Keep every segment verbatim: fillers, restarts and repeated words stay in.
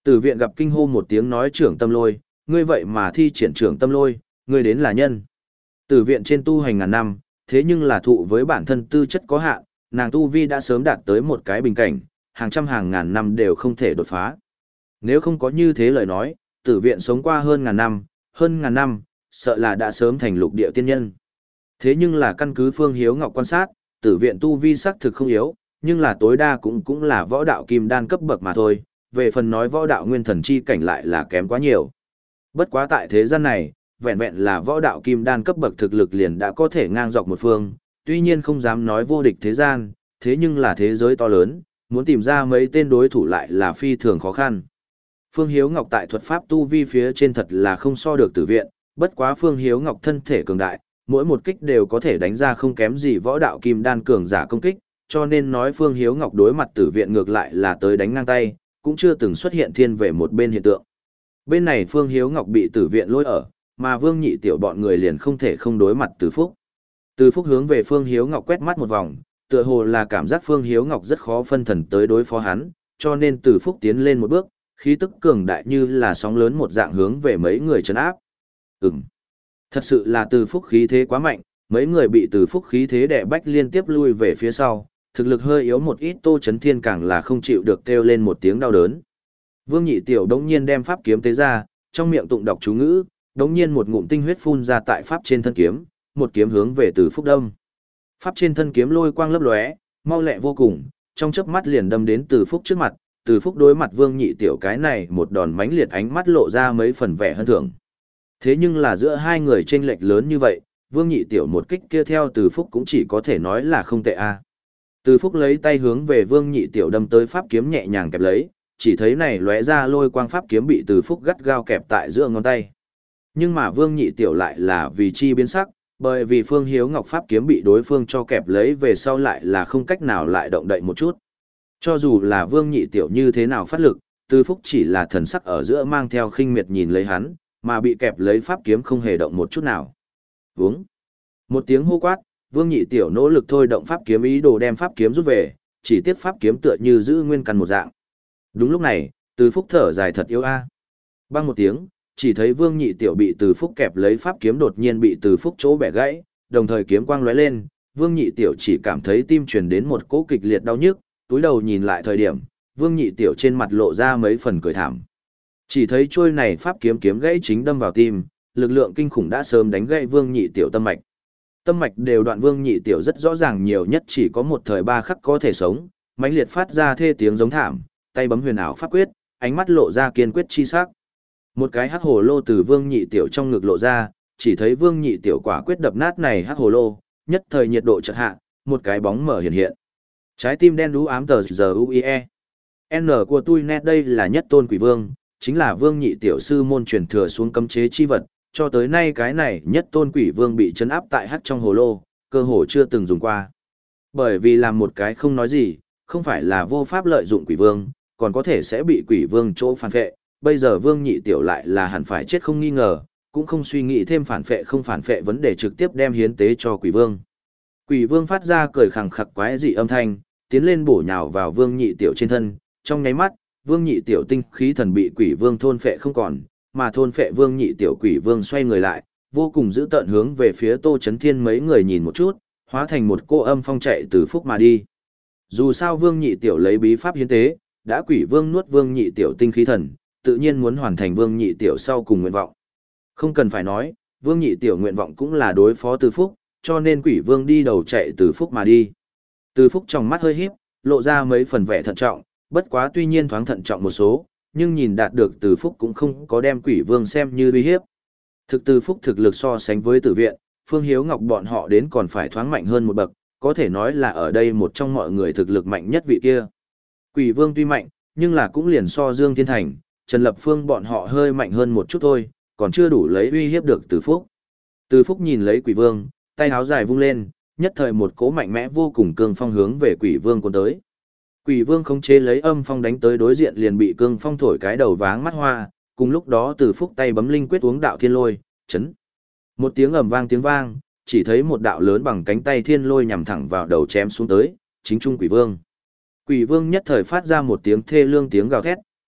Tử viện gặp kinh hô một tiếng nói trưởng tâm lôi, ngươi vậy mà thi triển trưởng tâm lôi, ngươi đến là nhân. Tử viện trên tu hành ngàn năm, thế nhưng là thụ với bản thân tư chất có hạn, nàng tu vi đã sớm đạt tới một cái bình cảnh, hàng trăm hàng ngàn năm đều không thể đột phá. Nếu không có như thế lời nói, tử viện sống qua hơn ngàn năm, hơn ngàn năm, sợ là đã sớm thành lục địa tiên nhân. Thế nhưng là căn cứ Phương Hiếu Ngọc quan sát, tử viện tu vi sắc thực không yếu, nhưng là tối đa cũng cũng là võ đạo kim đan cấp bậc mà thôi, về phần nói võ đạo nguyên thần chi cảnh lại là kém quá nhiều. Bất quá tại thế gian này, vẹn vẹn là võ đạo kim đan cấp bậc thực lực liền đã có thể ngang dọc một phương, tuy nhiên không dám nói vô địch thế gian, thế nhưng là thế giới to lớn, muốn tìm ra mấy tên đối thủ lại là phi thường khó khăn. Phương Hiếu Ngọc tại thuật pháp tu vi phía trên thật là không so được tử viện, bất quá Phương Hiếu Ngọc thân thể cường đại, mỗi một kích đều có thể đánh ra không kém gì võ đạo kim đan cường giả công kích, cho nên nói Phương Hiếu Ngọc đối mặt tử viện ngược lại là tới đánh ngang tay, cũng chưa từng xuất hiện thiên về một bên hiện tượng. Bên này Phương Hiếu Ngọc bị tử viện lôi ở, mà Vương Nhị Tiểu bọn người liền không thể không đối mặt Từ Phúc. Từ Phúc hướng về Phương Hiếu Ngọc quét mắt một vòng, tựa hồ là cảm giác Phương Hiếu Ngọc rất khó phân thần tới đối phó hắn, cho nên Từ Phúc tiến lên một bước, khí tức cường đại như là sóng lớn một dạng hướng về mấy người trấn áp. Ừm. Thật sự là Từ Phúc khí thế quá mạnh, mấy người bị Từ Phúc khí thế đè bách liên tiếp lui về phía sau, thực lực hơi yếu một ít Tô Chấn Thiên càng là không chịu được kêu lên một tiếng đau đớn. Vương Nhị Tiểu đống nhiên đem pháp kiếm tế ra, trong miệng tụng đọc chú ngữ, đống nhiên một ngụm tinh huyết phun ra tại pháp trên thân kiếm, một kiếm hướng về Từ Phúc đâm. Pháp trên thân kiếm lôi quang lấp lóe, mau lẹ vô cùng, trong chớp mắt liền đâm đến Từ Phúc trước mặt, Từ Phúc đối mặt Vương Nhị Tiểu cái này một đòn mãnh liệt ánh mắt lộ ra mấy phần vẻ hân thưởng. Thế nhưng là giữa hai người chênh lệch lớn như vậy, Vương Nhị Tiểu một kích kia theo Từ Phúc cũng chỉ có thể nói là không tệ a. Từ Phúc lấy tay hướng về Vương Nhị Tiểu đâm tới pháp kiếm nhẹ nhàng kẹp lấy, chỉ thấy này lóe ra lôi quang pháp kiếm bị Từ Phúc gắt gao kẹp tại giữa ngón tay. Nhưng mà Vương Nhị Tiểu lại là vì chi biến sắc, bởi vì Phương Hiếu Ngọc pháp kiếm bị đối phương cho kẹp lấy về sau lại là không cách nào lại động đậy một chút. Cho dù là Vương Nhị Tiểu như thế nào phát lực, Từ Phúc chỉ là thần sắc ở giữa mang theo khinh miệt nhìn lấy hắn, mà bị kẹp lấy pháp kiếm không hề động một chút nào. Vướng. Một tiếng hô quát, Vương Nhị Tiểu nỗ lực thôi động pháp kiếm ý đồ đem pháp kiếm rút về, chỉ tiếc pháp kiếm tựa như giữ nguyên căn một dạng. Đúng lúc này, Từ Phúc thở dài thật yếu a. À. Bang một tiếng, chỉ thấy Vương Nhị Tiểu bị Từ Phúc kẹp lấy pháp kiếm đột nhiên bị Từ Phúc chỗ bẻ gãy, đồng thời kiếm quang lóe lên, Vương Nhị Tiểu chỉ cảm thấy tim truyền đến một cỗ kịch liệt đau nhức, túi đầu nhìn lại thời điểm, Vương Nhị Tiểu trên mặt lộ ra mấy phần cười thảm. Chỉ thấy trôi này pháp kiếm kiếm gãy chính đâm vào tim, lực lượng kinh khủng đã sớm đánh gãy Vương Nhị Tiểu tâm mạch. Tâm mạch đều đoạn Vương Nhị Tiểu rất rõ ràng nhiều nhất chỉ có một thời ba khắc có thể sống, mãnh liệt phát ra thê tiếng giống thảm, tay bấm huyền ảo pháp quyết, ánh mắt lộ ra kiên quyết chi sắc. Một cái hắc hồ lô từ Vương Nhị Tiểu trong ngực lộ ra, chỉ thấy Vương Nhị Tiểu quả quyết đập nát này hắc hồ lô, nhất thời nhiệt độ chợt hạ, một cái bóng mở hiện hiện. Trái tim đen đú ám tờ giờ u i e. N của tôi nét đây là nhất tôn quỷ vương, chính là Vương Nhị Tiểu sư môn truyền thừa xuống cấm chế chi vật, cho tới nay cái này nhất tôn quỷ vương bị trấn áp tại hắc trong hồ lô, cơ hồ chưa từng dùng qua. Bởi vì làm một cái không nói gì, không phải là vô pháp lợi dụng quỷ vương, còn có thể sẽ bị quỷ vương chỗ phản phệ, bây giờ Vương Nhị Tiểu lại là hẳn phải chết không nghi ngờ, cũng không suy nghĩ thêm phản phệ không phản phệ vấn đề trực tiếp đem hiến tế cho quỷ vương. Quỷ vương phát ra cười khẳng khặc quái dị âm thanh, tiến lên bổ nhào vào Vương Nhị Tiểu trên thân, trong nháy mắt, Vương Nhị Tiểu tinh khí thần bị quỷ vương thôn phệ không còn, mà thôn phệ Vương Nhị Tiểu quỷ vương xoay người lại, vô cùng dữ tợn hướng về phía Tô Chấn Thiên mấy người nhìn một chút, hóa thành một cô âm phong chạy từ Phúc mà đi. Dù sao Vương Nhị Tiểu lấy bí pháp hiến tế, đã quỷ vương nuốt Vương Nhị Tiểu tinh khí thần, tự nhiên muốn hoàn thành Vương Nhị Tiểu sau cùng nguyện vọng. Không cần phải nói, Vương Nhị Tiểu nguyện vọng cũng là đối phó Từ Phúc, cho nên quỷ vương đi đầu chạy Từ Phúc mà đi. Từ Phúc trong mắt hơi híp, lộ ra mấy phần vẻ thận trọng, bất quá tuy nhiên thoáng thận trọng một số, nhưng nhìn đạt được Từ Phúc cũng không có đem quỷ vương xem như uy hiếp. Thực Từ Phúc thực lực so sánh với Tử Viện, Phương Hiếu Ngọc bọn họ đến còn phải thoáng mạnh hơn một bậc, có thể nói là ở đây một trong mọi người thực lực mạnh nhất vị kia. Quỷ vương tuy mạnh, nhưng là cũng liền so Dương Thiên Thành, Trần Lập Phương bọn họ hơi mạnh hơn một chút thôi, còn chưa đủ lấy uy hiếp được Từ Phúc. Từ Phúc nhìn lấy quỷ vương, tay áo dài vung lên, nhất thời một cỗ mạnh mẽ vô cùng cương phong hướng về quỷ vương cuốn tới. Quỷ vương khống chế lấy âm phong đánh tới đối diện liền bị cương phong thổi cái đầu váng mắt hoa, cùng lúc đó Từ Phúc tay bấm linh quyết uống đạo thiên lôi, chấn. Một tiếng ầm vang tiếng vang, chỉ thấy một đạo lớn bằng cánh tay thiên lôi nhằm thẳng vào đầu chém xuống tới, chính trung quỷ vương. Quỷ vương nhất thời phát ra một tiếng thê lương tiếng gào thét,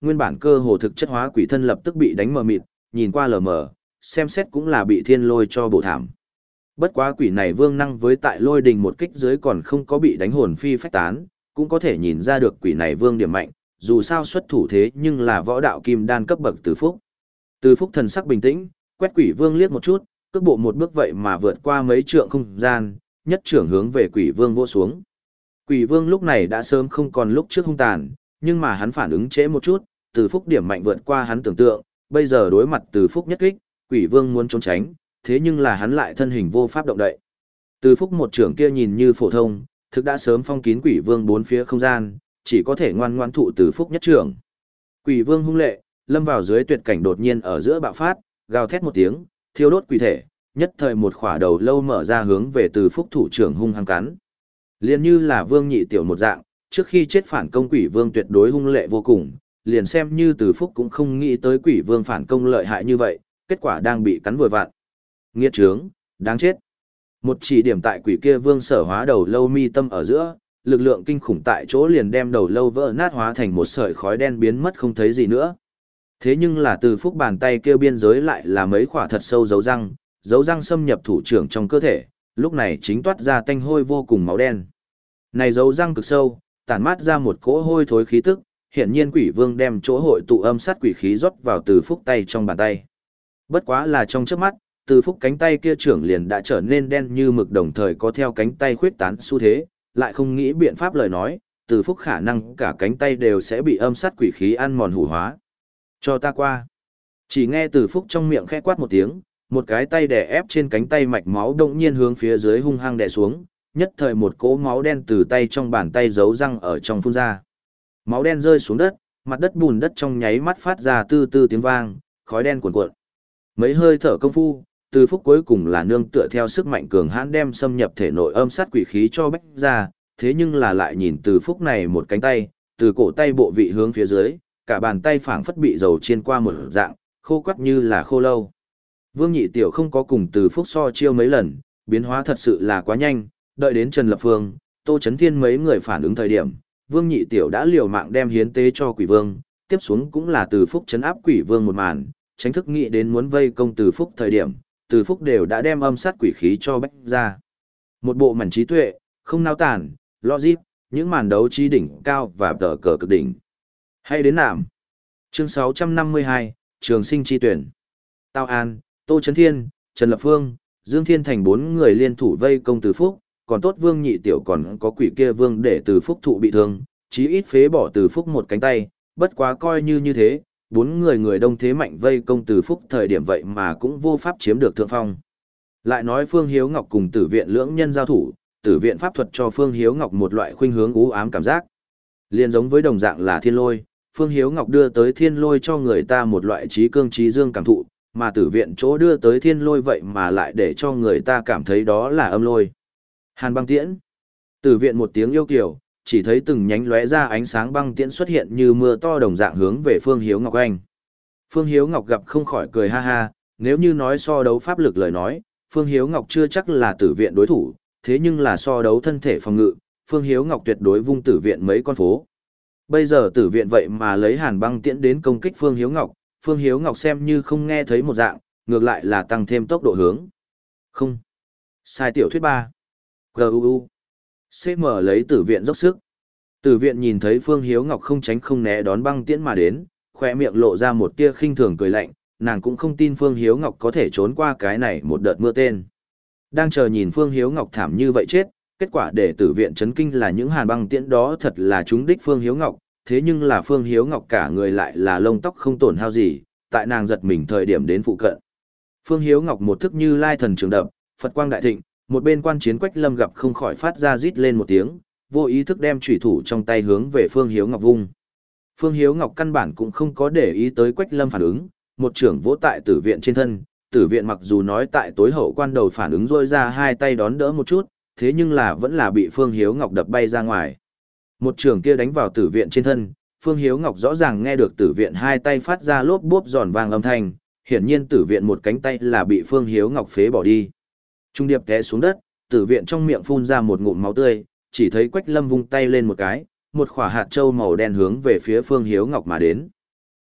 nguyên bản cơ hồ thực chất hóa quỷ thân lập tức bị đánh mờ mịt, nhìn qua lờ mờ, xem xét cũng là bị thiên lôi cho bổ thảm. Bất quá quỷ này vương năng với tại lôi đình một kích dưới còn không có bị đánh hồn phi phách tán, cũng có thể nhìn ra được quỷ này vương điểm mạnh, dù sao xuất thủ thế nhưng là võ đạo kim đan cấp bậc Từ Phúc. Từ Phúc thần sắc bình tĩnh, quét quỷ vương liếc một chút, cước bộ một bước vậy mà vượt qua mấy trượng không gian, nhất trưởng hướng về quỷ vương vỗ xuống. Quỷ vương lúc này đã sớm không còn lúc trước hung tàn, nhưng mà hắn phản ứng trễ một chút, Từ Phúc điểm mạnh vượt qua hắn tưởng tượng, bây giờ đối mặt Từ Phúc nhất kích, quỷ vương muốn trốn tránh, thế nhưng là hắn lại thân hình vô pháp động đậy. Từ Phúc một trưởng kia nhìn như phổ thông, thực đã sớm phong kín quỷ vương bốn phía không gian, chỉ có thể ngoan ngoãn thụ Từ Phúc nhất trưởng. Quỷ vương hung lệ, lâm vào dưới tuyệt cảnh đột nhiên ở giữa bạo phát, gào thét một tiếng, thiêu đốt quỷ thể, nhất thời một khỏa đầu lâu mở ra hướng về Từ Phúc thủ trưởng hung hăng cắn. Liền như là vương nhị tiểu một dạng, trước khi chết phản công quỷ vương tuyệt đối hung lệ vô cùng, liền xem như Từ Phúc cũng không nghĩ tới quỷ vương phản công lợi hại như vậy, kết quả đang bị cắn vội vặn. Nghiệt trướng, đáng chết. Một chỉ điểm tại quỷ kia vương sở hóa đầu lâu mi tâm ở giữa, lực lượng kinh khủng tại chỗ liền đem đầu lâu vỡ nát hóa thành một sợi khói đen biến mất không thấy gì nữa. Thế nhưng là Từ Phúc bàn tay kia biên giới lại là mấy khỏa thật sâu dấu răng, dấu răng xâm nhập thủ trưởng trong cơ thể, lúc này chính toát ra tanh hôi vô cùng máu đen. Này dấu răng cực sâu, tản mát ra một cỗ hôi thối khí tức, hiển nhiên quỷ vương đem chỗ hội tụ âm sát quỷ khí rót vào Từ Phúc tay trong bàn tay. Bất quá là trong chớp mắt, Từ Phúc cánh tay kia trưởng liền đã trở nên đen như mực đồng thời có theo cánh tay khuyết tán xu thế, lại không nghĩ biện pháp lời nói, Từ Phúc khả năng cả cánh tay đều sẽ bị âm sát quỷ khí ăn mòn hủ hóa. Cho ta qua. Chỉ nghe Từ Phúc trong miệng khẽ quát một tiếng, một cái tay đè ép trên cánh tay mạch máu đột nhiên hướng phía dưới hung hăng đè xuống, nhất thời một cỗ máu đen từ tay trong bàn tay giấu răng ở trong phun ra. Máu đen rơi xuống đất, mặt đất bùn đất trong nháy mắt phát ra tư tư tiếng vang, khói đen cuồn cuộn. Mấy hơi thở công phu, Từ Phúc cuối cùng là nương tựa theo sức mạnh cường hãn đem xâm nhập thể nội âm sát quỷ khí cho bách ra, thế nhưng là lại nhìn Từ Phúc này một cánh tay, từ cổ tay bộ vị hướng phía dưới, cả bàn tay phảng phất bị dầu chiên qua một dạng, khô quắt như là khô lâu. Vương Nhị Tiểu không có cùng Từ Phúc so chiêu mấy lần, biến hóa thật sự là quá nhanh, đợi đến Trần Lập Phương, Tô Chấn Thiên mấy người phản ứng thời điểm, Vương Nhị Tiểu đã liều mạng đem hiến tế cho quỷ vương, tiếp xuống cũng là Từ Phúc trấn áp quỷ vương một màn, tránh thức nghĩ đến muốn vây công Từ Phúc thời điểm, Từ Phúc đều đã đem âm sát quỷ khí cho bách ra. Một bộ mảnh trí tuệ, không nao tản, logic, những màn đấu trí đỉnh cao và tờ cờ cực đỉnh. Hay đến nạm. Chương sáu trăm năm mươi hai, Trường sinh chi tuyển. Tào An, Tô Chấn Thiên, Trần Lập Phương, Dương Thiên Thành bốn người liên thủ vây công Từ Phúc, còn tốt Vương Nhị Tiểu còn có quỷ kia vương để Từ Phúc thụ bị thương, chí ít phế bỏ Từ Phúc một cánh tay, bất quá coi như như thế, bốn người người đông thế mạnh vây công Từ Phúc thời điểm vậy mà cũng vô pháp chiếm được thượng phong. Lại nói Phương Hiếu Ngọc cùng Tử Viện lưỡng nhân giao thủ, Tử Viện pháp thuật cho Phương Hiếu Ngọc một loại khuynh hướng u ám cảm giác. Liên giống với đồng dạng là thiên lôi, Phương Hiếu Ngọc đưa tới thiên lôi cho người ta một loại trí cương trí dương cảm thụ, mà Tử Viện chỗ đưa tới thiên lôi vậy mà lại để cho người ta cảm thấy đó là âm lôi. Hàn băng tiễn. Tử Viện một tiếng yêu kiều, chỉ thấy từng nhánh lóe ra ánh sáng băng tiễn xuất hiện như mưa to đồng dạng hướng về Phương Hiếu Ngọc anh. Phương Hiếu Ngọc gặp không khỏi cười ha ha, nếu như nói so đấu pháp lực lời nói, Phương Hiếu Ngọc chưa chắc là Tử Viện đối thủ, thế nhưng là so đấu thân thể phòng ngự, Phương Hiếu Ngọc tuyệt đối vung Tử Viện mấy con phố. Bây giờ Tử Viện vậy mà lấy hàn băng tiễn đến công kích Phương Hiếu Ngọc, Phương Hiếu Ngọc xem như không nghe thấy một dạng, ngược lại là tăng thêm tốc độ hướng. Không. Sai tiểu thuyết ba. giê u u. xê em lấy Tử Viện dốc sức. Tử Viện nhìn thấy Phương Hiếu Ngọc không tránh không né đón băng tiễn mà đến, khoe miệng lộ ra một tia khinh thường cười lạnh, nàng cũng không tin Phương Hiếu Ngọc có thể trốn qua cái này một đợt mưa tên. Đang chờ nhìn Phương Hiếu Ngọc thảm như vậy chết, kết quả để Tử Viện chấn kinh là những hàn băng tiễn đó thật là trúng đích Phương Hiếu Ngọc, thế nhưng là Phương Hiếu Ngọc cả người lại là lông tóc không tổn hao gì, tại nàng giật mình thời điểm đến phụ cận. Phương Hiếu Ngọc một thức như lai thần trường đập, Phật quang đại thịnh, một bên quan chiến Quách Lâm gặp không khỏi phát ra rít lên một tiếng, vô ý thức đem chủy thủ trong tay hướng về Phương Hiếu Ngọc vung. Phương Hiếu Ngọc căn bản cũng không có để ý tới Quách Lâm phản ứng, một trưởng vỗ tại Tử Viện trên thân, Tử Viện mặc dù nói tại tối hậu quan đầu phản ứng rôi ra hai tay đón đỡ một chút, thế nhưng là vẫn là bị Phương Hiếu Ngọc đập bay ra ngoài. Một trưởng kia đánh vào Tử Viện trên thân, Phương Hiếu Ngọc rõ ràng nghe được Tử Viện hai tay phát ra lốp bốp giòn vang âm thanh, hiển nhiên Tử Viện một cánh tay là bị Phương Hiếu Ngọc phế bỏ đi. Trung điệp té xuống đất, Tử Viện trong miệng phun ra một ngụm máu tươi, chỉ thấy Quách Lâm vung tay lên một cái, một quả hạt châu màu đen hướng về phía Phương Hiếu Ngọc mà đến.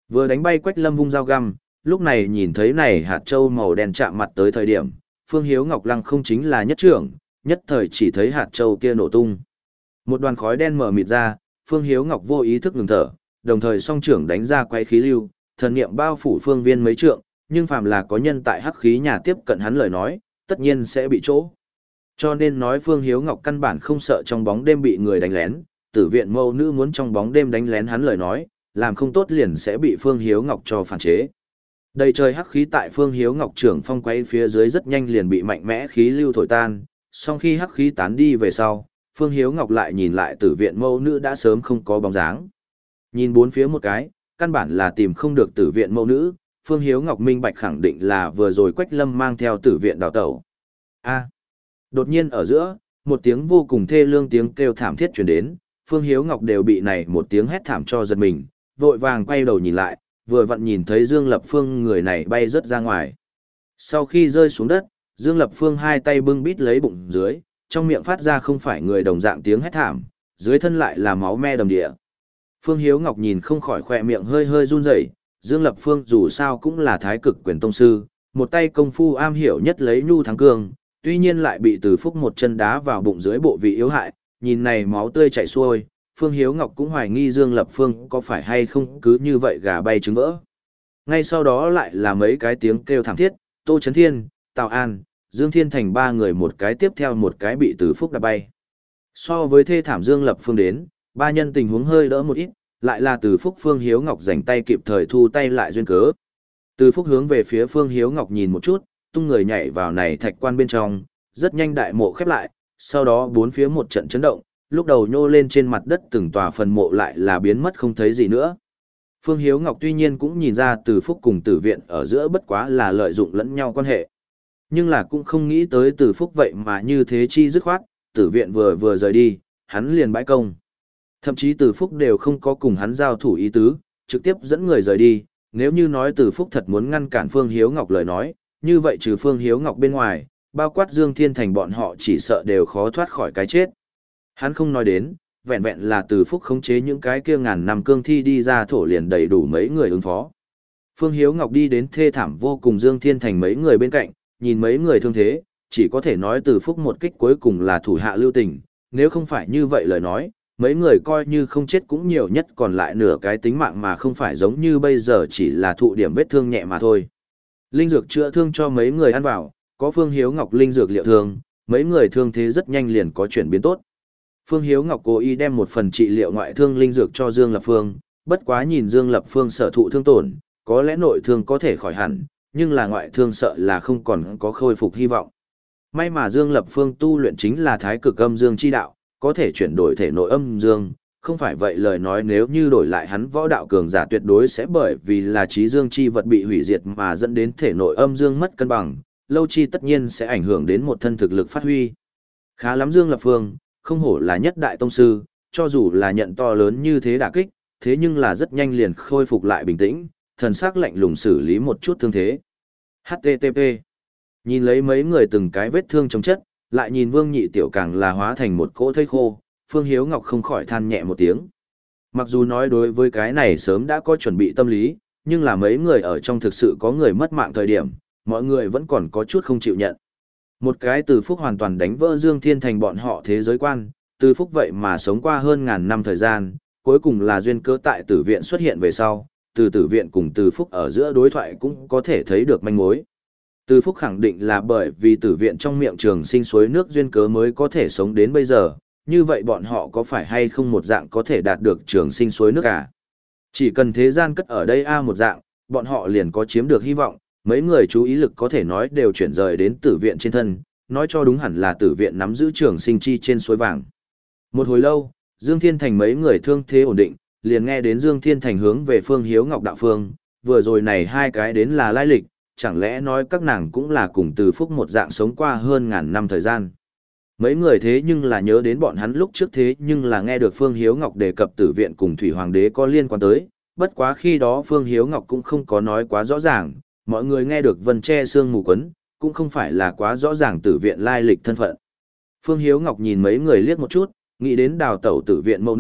Vừa đánh bay Quách Lâm vung dao găm, lúc này nhìn thấy này hạt châu màu đen chạm mặt tới thời điểm, Phương Hiếu Ngọc lăng không chính là nhất trưởng, nhất thời chỉ thấy hạt châu kia nổ tung. Một đoàn khói đen mở mịt ra, Phương Hiếu Ngọc vô ý thức ngừng thở, đồng thời song trưởng đánh ra quay khí lưu, thần niệm bao phủ phương viên mấy trượng, nhưng phàm là có nhân tại hắc khí nhà tiếp cận hắn lời nói, tất nhiên sẽ bị chỗ. Cho nên nói Phương Hiếu Ngọc căn bản không sợ trong bóng đêm bị người đánh lén, tử viện mâu nữ muốn trong bóng đêm đánh lén hắn lời nói, làm không tốt liền sẽ bị Phương Hiếu Ngọc cho phản chế. Đầy trời hắc khí tại Phương Hiếu Ngọc trưởng phong quay phía dưới rất nhanh liền bị mạnh mẽ khí lưu thổi tan, song khi hắc khí tán đi về sau, Phương Hiếu Ngọc lại nhìn lại tử viện mâu nữ đã sớm không có bóng dáng. Nhìn bốn phía một cái, căn bản là tìm không được tử viện mâu nữ, Phương Hiếu Ngọc minh bạch khẳng định là vừa rồi Quách Lâm mang theo tử viện đào tẩu. A. Đột nhiên ở giữa, một tiếng vô cùng thê lương tiếng kêu thảm thiết truyền đến, Phương Hiếu Ngọc đều bị này một tiếng hét thảm cho giật mình, vội vàng quay đầu nhìn lại, vừa vặn nhìn thấy Dương Lập Phương người này bay rớt ra ngoài. Sau khi rơi xuống đất, Dương Lập Phương hai tay bưng bít lấy bụng dưới, trong miệng phát ra không phải người đồng dạng tiếng hét thảm, dưới thân lại là máu me đầm địa. Phương Hiếu Ngọc nhìn không khỏi khỏe miệng hơi hơi run rẩy, Dương Lập Phương dù sao cũng là thái cực quyền tông sư, một tay công phu am hiểu nhất lấy nhu thắng cường, tuy nhiên lại bị Từ Phúc một chân đá vào bụng dưới bộ vị yếu hại, nhìn này máu tươi chảy xuôi, Phương Hiếu Ngọc cũng hoài nghi Dương Lập Phương có phải hay không cứ như vậy gà bay trứng vỡ. Ngay sau đó lại là mấy cái tiếng kêu thảm thiết, Tô Chấn Thiên, Tào An, Dương Thiên Thành ba người một cái tiếp theo một cái bị Từ Phúc đạp bay. So với thê thảm Dương Lập Phương đến, ba nhân tình huống hơi đỡ một ít, lại là Từ Phúc Phương Hiếu Ngọc rảnh tay kịp thời thu tay lại duyên cớ. Từ Phúc hướng về phía Phương Hiếu Ngọc nhìn một chút, tung người nhảy vào này thạch quan bên trong, rất nhanh đại mộ khép lại, sau đó bốn phía một trận chấn động, lúc đầu nhô lên trên mặt đất từng tòa phần mộ lại là biến mất không thấy gì nữa. Phương Hiếu Ngọc tuy nhiên cũng nhìn ra Từ Phúc cùng Tử Viện ở giữa bất quá là lợi dụng lẫn nhau quan hệ. Nhưng là cũng không nghĩ tới Từ Phúc vậy mà như thế chi dứt khoát, Tử Viện vừa vừa rời đi, hắn liền bãi công. Thậm chí Từ Phúc đều không có cùng hắn giao thủ ý tứ, trực tiếp dẫn người rời đi, nếu như nói Từ Phúc thật muốn ngăn cản Phương Hiếu Ngọc lời nói, như vậy trừ Phương Hiếu Ngọc bên ngoài, bao quát Dương Thiên Thành bọn họ chỉ sợ đều khó thoát khỏi cái chết. Hắn không nói đến, vẹn vẹn là Từ Phúc khống chế những cái kia ngàn năm cương thi đi ra thổ liền đầy đủ mấy người ứng phó. Phương Hiếu Ngọc đi đến thê thảm vô cùng Dương Thiên Thành mấy người bên cạnh, nhìn mấy người thương thế, chỉ có thể nói Từ Phúc một kích cuối cùng là thủ hạ lưu tình, nếu không phải như vậy lời nói, mấy người coi như không chết cũng nhiều nhất còn lại nửa cái tính mạng mà không phải giống như bây giờ chỉ là thụ điểm vết thương nhẹ mà thôi. Linh dược chữa thương cho mấy người ăn vào, có Phương Hiếu Ngọc linh dược liệu thương, mấy người thương thế rất nhanh liền có chuyển biến tốt. Phương Hiếu Ngọc cố ý đem một phần trị liệu ngoại thương linh dược cho Dương Lập Phương, bất quá nhìn Dương Lập Phương sở thụ thương tổn, có lẽ nội thương có thể khỏi hẳn, nhưng là ngoại thương sợ là không còn có khôi phục hy vọng. May mà Dương Lập Phương tu luyện chính là thái cực âm dương chi đạo, có thể chuyển đổi thể nội âm dương, không phải vậy lời nói nếu như đổi lại hắn võ đạo cường giả tuyệt đối sẽ bởi vì là trí dương chi vật bị hủy diệt mà dẫn đến thể nội âm dương mất cân bằng, lâu chi tất nhiên sẽ ảnh hưởng đến một thân thực lực phát huy. Khá lắm Dương Lập Phương, không hổ là nhất đại tông sư, cho dù là nhận to lớn như thế đả kích, thế nhưng là rất nhanh liền khôi phục lại bình tĩnh, thần sắc lạnh lùng xử lý một chút thương thế. hát tê tê pê Nhìn lấy mấy người từng cái vết thương chống chất, lại nhìn Vương Nhị Tiểu càng là hóa thành một cỗ thây khô, Phương Hiếu Ngọc không khỏi than nhẹ một tiếng. Mặc dù nói đối với cái này sớm đã có chuẩn bị tâm lý, nhưng là mấy người ở trong thực sự có người mất mạng thời điểm, mọi người vẫn còn có chút không chịu nhận. Một cái Từ Phúc hoàn toàn đánh vỡ Dương Thiên Thành bọn họ thế giới quan, Từ Phúc vậy mà sống qua hơn ngàn năm thời gian, cuối cùng là duyên cớ tại Tử Viện xuất hiện về sau, từ Tử Viện cùng Từ Phúc ở giữa đối thoại cũng có thể thấy được manh mối. Từ Phúc khẳng định là bởi vì Tử Viện trong miệng trường sinh suối nước duyên cớ mới có thể sống đến bây giờ, như vậy bọn họ có phải hay không một dạng có thể đạt được trường sinh suối nước à? Chỉ cần thế gian cất ở đây a một dạng, bọn họ liền có chiếm được hy vọng, mấy người chú ý lực có thể nói đều chuyển rời đến Tử Viện trên thân, nói cho đúng hẳn là Tử Viện nắm giữ trường sinh chi trên suối vàng. Một hồi lâu, Dương Thiên Thành mấy người thương thế ổn định, liền nghe đến Dương Thiên Thành hướng về Phương Hiếu Ngọc đạo phương, vừa rồi này hai cái đến là lai lịch, chẳng lẽ nói các nàng cũng là cùng Từ Phúc một dạng sống qua hơn ngàn năm thời gian. Mấy người thế nhưng là nhớ đến bọn hắn lúc trước thế nhưng là nghe được Phương Hiếu Ngọc đề cập Tử Viện cùng Thủy Hoàng đế có liên quan tới, bất quá khi đó Phương Hiếu Ngọc cũng không có nói quá rõ ràng, mọi người nghe được vân che sương mù quấn, cũng không phải là quá rõ ràng Tử Viện lai lịch thân phận. Phương Hiếu Ngọc nhìn mấy người liếc một chút, nghĩ đến đào tẩu Tử Viện mẫu nữ,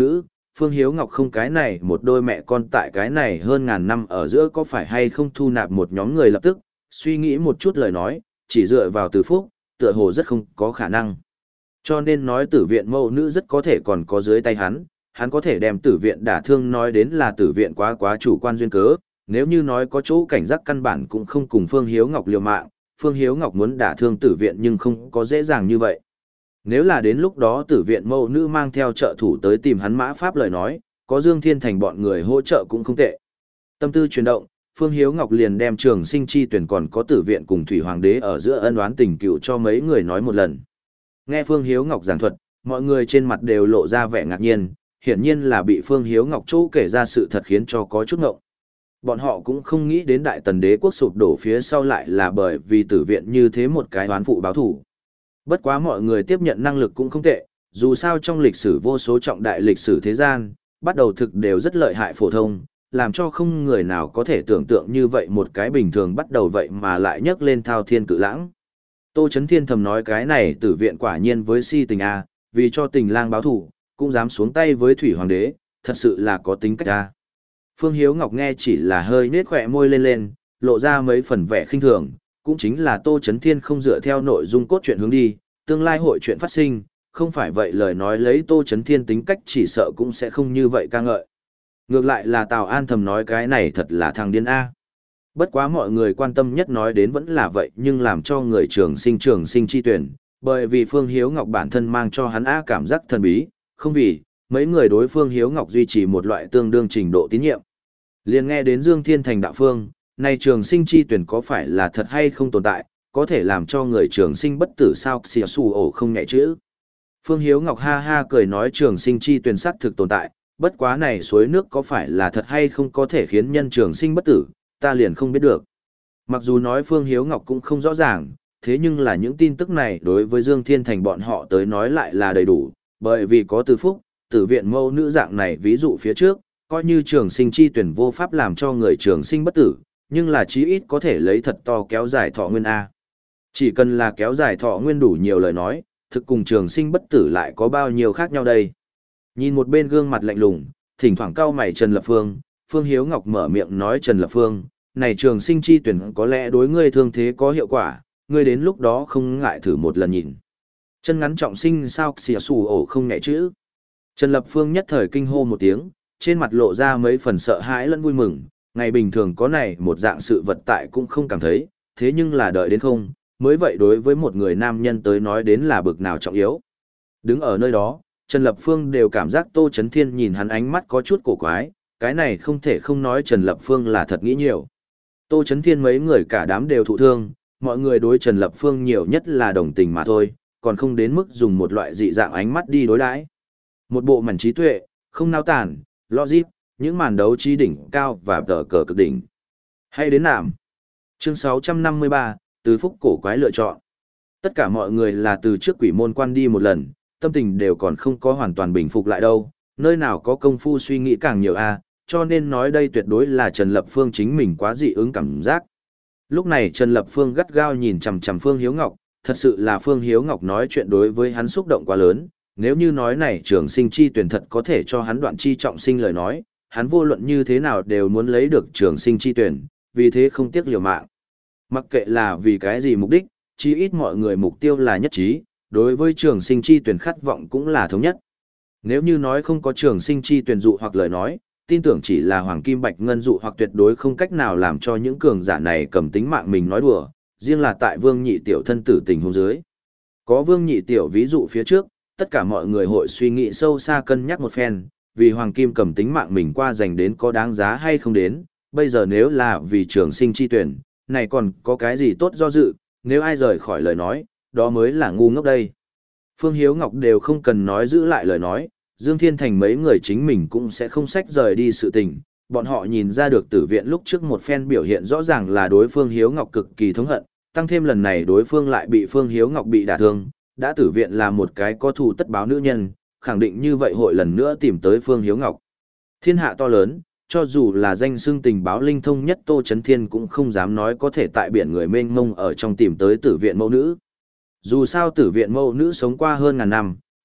Phương Hiếu Ngọc không cái này một đôi mẹ con tại cái này hơn ngàn năm ở giữa có phải hay không thu nạp một nhóm người lập tức, suy nghĩ một chút lời nói, chỉ dựa vào từ phúc, tựa hồ rất không có khả năng. Cho nên nói tử viện mẫu nữ rất có thể còn có dưới tay hắn, hắn có thể đem tử viện đả thương nói đến là tử viện quá quá chủ quan duyên cớ, nếu như nói có chỗ cảnh giác căn bản cũng không cùng Phương Hiếu Ngọc liều mạng, Phương Hiếu Ngọc muốn đả thương tử viện nhưng không có dễ dàng như vậy. Nếu là đến lúc đó tử viện mẫu nữ mang theo trợ thủ tới tìm hắn mã pháp lời nói, có Dương Thiên Thành bọn người hỗ trợ cũng không tệ. Tâm tư chuyển động, Phương Hiếu Ngọc liền đem Trường Sinh chi tuyển còn có tử viện cùng Thủy Hoàng đế ở giữa ân oán tình cựu cho mấy người nói một lần. Nghe Phương Hiếu Ngọc giảng thuật, mọi người trên mặt đều lộ ra vẻ ngạc nhiên, hiển nhiên là bị Phương Hiếu Ngọc chỗ kể ra sự thật khiến cho có chút ngộng. Bọn họ cũng không nghĩ đến Đại Tần đế quốc sụp đổ phía sau lại là bởi vì tử viện như thế một cái oán phụ báo thủ. Bất quá mọi người tiếp nhận năng lực cũng không tệ, dù sao trong lịch sử vô số trọng đại lịch sử thế gian, bắt đầu thực đều rất lợi hại phổ thông, làm cho không người nào có thể tưởng tượng như vậy một cái bình thường bắt đầu vậy mà lại nhấc lên thao thiên cự lãng. Tô Chấn Thiên thầm nói cái này tử viện quả nhiên với si tình a, vì cho tình lang báo thủ, cũng dám xuống tay với Thủy Hoàng đế, thật sự là có tính cách a. Phương Hiếu Ngọc nghe chỉ là hơi nết khỏe môi lên lên, lộ ra mấy phần vẻ khinh thường, cũng chính là Tô Chấn Thiên không dựa theo nội dung cốt truyện hướng đi, tương lai hội chuyện phát sinh, không phải vậy lời nói lấy Tô Chấn Thiên tính cách chỉ sợ cũng sẽ không như vậy ca ngợi. Ngược lại là Tào An thầm nói cái này thật là thằng điên A. Bất quá mọi người quan tâm nhất nói đến vẫn là vậy nhưng làm cho người trường sinh trường sinh chi tuyển, bởi vì Phương Hiếu Ngọc bản thân mang cho hắn A cảm giác thần bí, không vì, mấy người đối Phương Hiếu Ngọc duy trì một loại tương đương trình độ tín nhiệm. Liền nghe đến Dương Thiên Thành đạo phương, này trường sinh chi tuyển có phải là thật hay không tồn tại, có thể làm cho người trường sinh bất tử sao xìa xù ổ không nhẹ chữ. Phương Hiếu Ngọc ha ha cười nói trường sinh chi tuyển xác thực tồn tại, bất quá này suối nước có phải là thật hay không có thể khiến nhân trường sinh bất tử, ta liền không biết được. Mặc dù nói Phương Hiếu Ngọc cũng không rõ ràng, thế nhưng là những tin tức này đối với Dương Thiên Thành bọn họ tới nói lại là đầy đủ, bởi vì có từ phúc, tử viện mâu nữ dạng này ví dụ phía trước, coi như trường sinh chi tuyển vô pháp làm cho người trường sinh bất tử, nhưng là chí ít có thể lấy thật to kéo dài thọ nguyên A. Chỉ cần là kéo dài thọ nguyên đủ nhiều lời nói, thực cùng trường sinh bất tử lại có bao nhiêu khác nhau đây. Nhìn một bên gương mặt lạnh lùng, thỉnh thoảng cau mày Trần Lập Phương, Phương Hiếu Ngọc mở miệng nói Trần Lập Phương, này trường sinh chi tuyển có lẽ đối ngươi thương thế có hiệu quả, ngươi đến lúc đó không ngại thử một lần nhìn. Chân ngắn trọng sinh sao xìa xù ổ không nhẹ chữ. Trần Lập Phương nhất thời kinh hô một tiếng, trên mặt lộ ra mấy phần sợ hãi lẫn vui mừng, ngày bình thường có này một dạng sự vật tại cũng không cảm thấy, thế nhưng là đợi đến không, mới vậy đối với một người nam nhân tới nói đến là bực nào trọng yếu. Đứng ở nơi đó, Trần Lập Phương đều cảm giác Tô Chấn Thiên nhìn hắn ánh mắt có chút cổ quái, cái này không thể không nói Trần Lập Phương là thật nghĩ nhiều. Tô Chấn Thiên mấy người cả đám đều thụ thương, mọi người đối Trần Lập Phương nhiều nhất là đồng tình mà thôi, còn không đến mức dùng một loại dị dạng ánh mắt đi đối đãi. Một bộ mảnh trí tuệ, không nao tản, logic, những màn đấu trí đỉnh cao và tờ cờ cực đỉnh. Hay đến nạm. Chương sáu trăm năm mươi ba, từ phúc cổ quái lựa chọn. Tất cả mọi người là từ trước quỷ môn quan đi một lần, tâm tình đều còn không có hoàn toàn bình phục lại đâu, nơi nào có công phu suy nghĩ càng nhiều a, cho nên nói đây tuyệt đối là Trần Lập Phương chính mình quá dị ứng cảm giác. Lúc này Trần Lập Phương gắt gao nhìn chằm chằm Phương Hiếu Ngọc, thật sự là Phương Hiếu Ngọc nói chuyện đối với hắn xúc động quá lớn, nếu như nói này trường sinh chi tuyển thật có thể cho hắn đoạn chi trọng sinh lời nói, hắn vô luận như thế nào đều muốn lấy được trường sinh chi tuyển, vì thế không tiếc liều mạng. Mặc kệ là vì cái gì mục đích, chí ít mọi người mục tiêu là nhất trí, đối với trường sinh chi tuyển khát vọng cũng là thống nhất. Nếu như nói không có trường sinh chi tuyển dụ hoặc lời nói, tin tưởng chỉ là hoàng kim bạch ngân dụ hoặc tuyệt đối không cách nào làm cho những cường giả này cầm tính mạng mình nói đùa, riêng là tại Vương Nhị Tiểu thân tử tình huống dưới. Có Vương Nhị Tiểu ví dụ phía trước, tất cả mọi người hội suy nghĩ sâu xa cân nhắc một phen, vì hoàng kim cầm tính mạng mình qua dành đến có đáng giá hay không đến, bây giờ nếu là vì trường sinh chi tuyển, này còn có cái gì tốt do dự, nếu ai rời khỏi lời nói, đó mới là ngu ngốc đây. Phương Hiếu Ngọc đều không cần nói giữ lại lời nói, Dương Thiên Thành mấy người chính mình cũng sẽ không sách rời đi sự tình, bọn họ nhìn ra được tử viện lúc trước một phen biểu hiện rõ ràng là đối phương Hiếu Ngọc cực kỳ thống hận, tăng thêm lần này đối phương lại bị Phương Hiếu Ngọc bị đả thương, đã tử viện là một cái có thù tất báo nữ nhân, khẳng định như vậy hội lần nữa tìm tới Phương Hiếu Ngọc. Thiên hạ to lớn, cho dù là danh xưng tình báo linh thông nhất Tô Chấn Thiên cũng không dám nói có thể tại biển người mênh mông ở trong tìm tới tử viện mẫu nữ. Dù sao tử viện mẫu nữ sống qua hơn ngàn năm,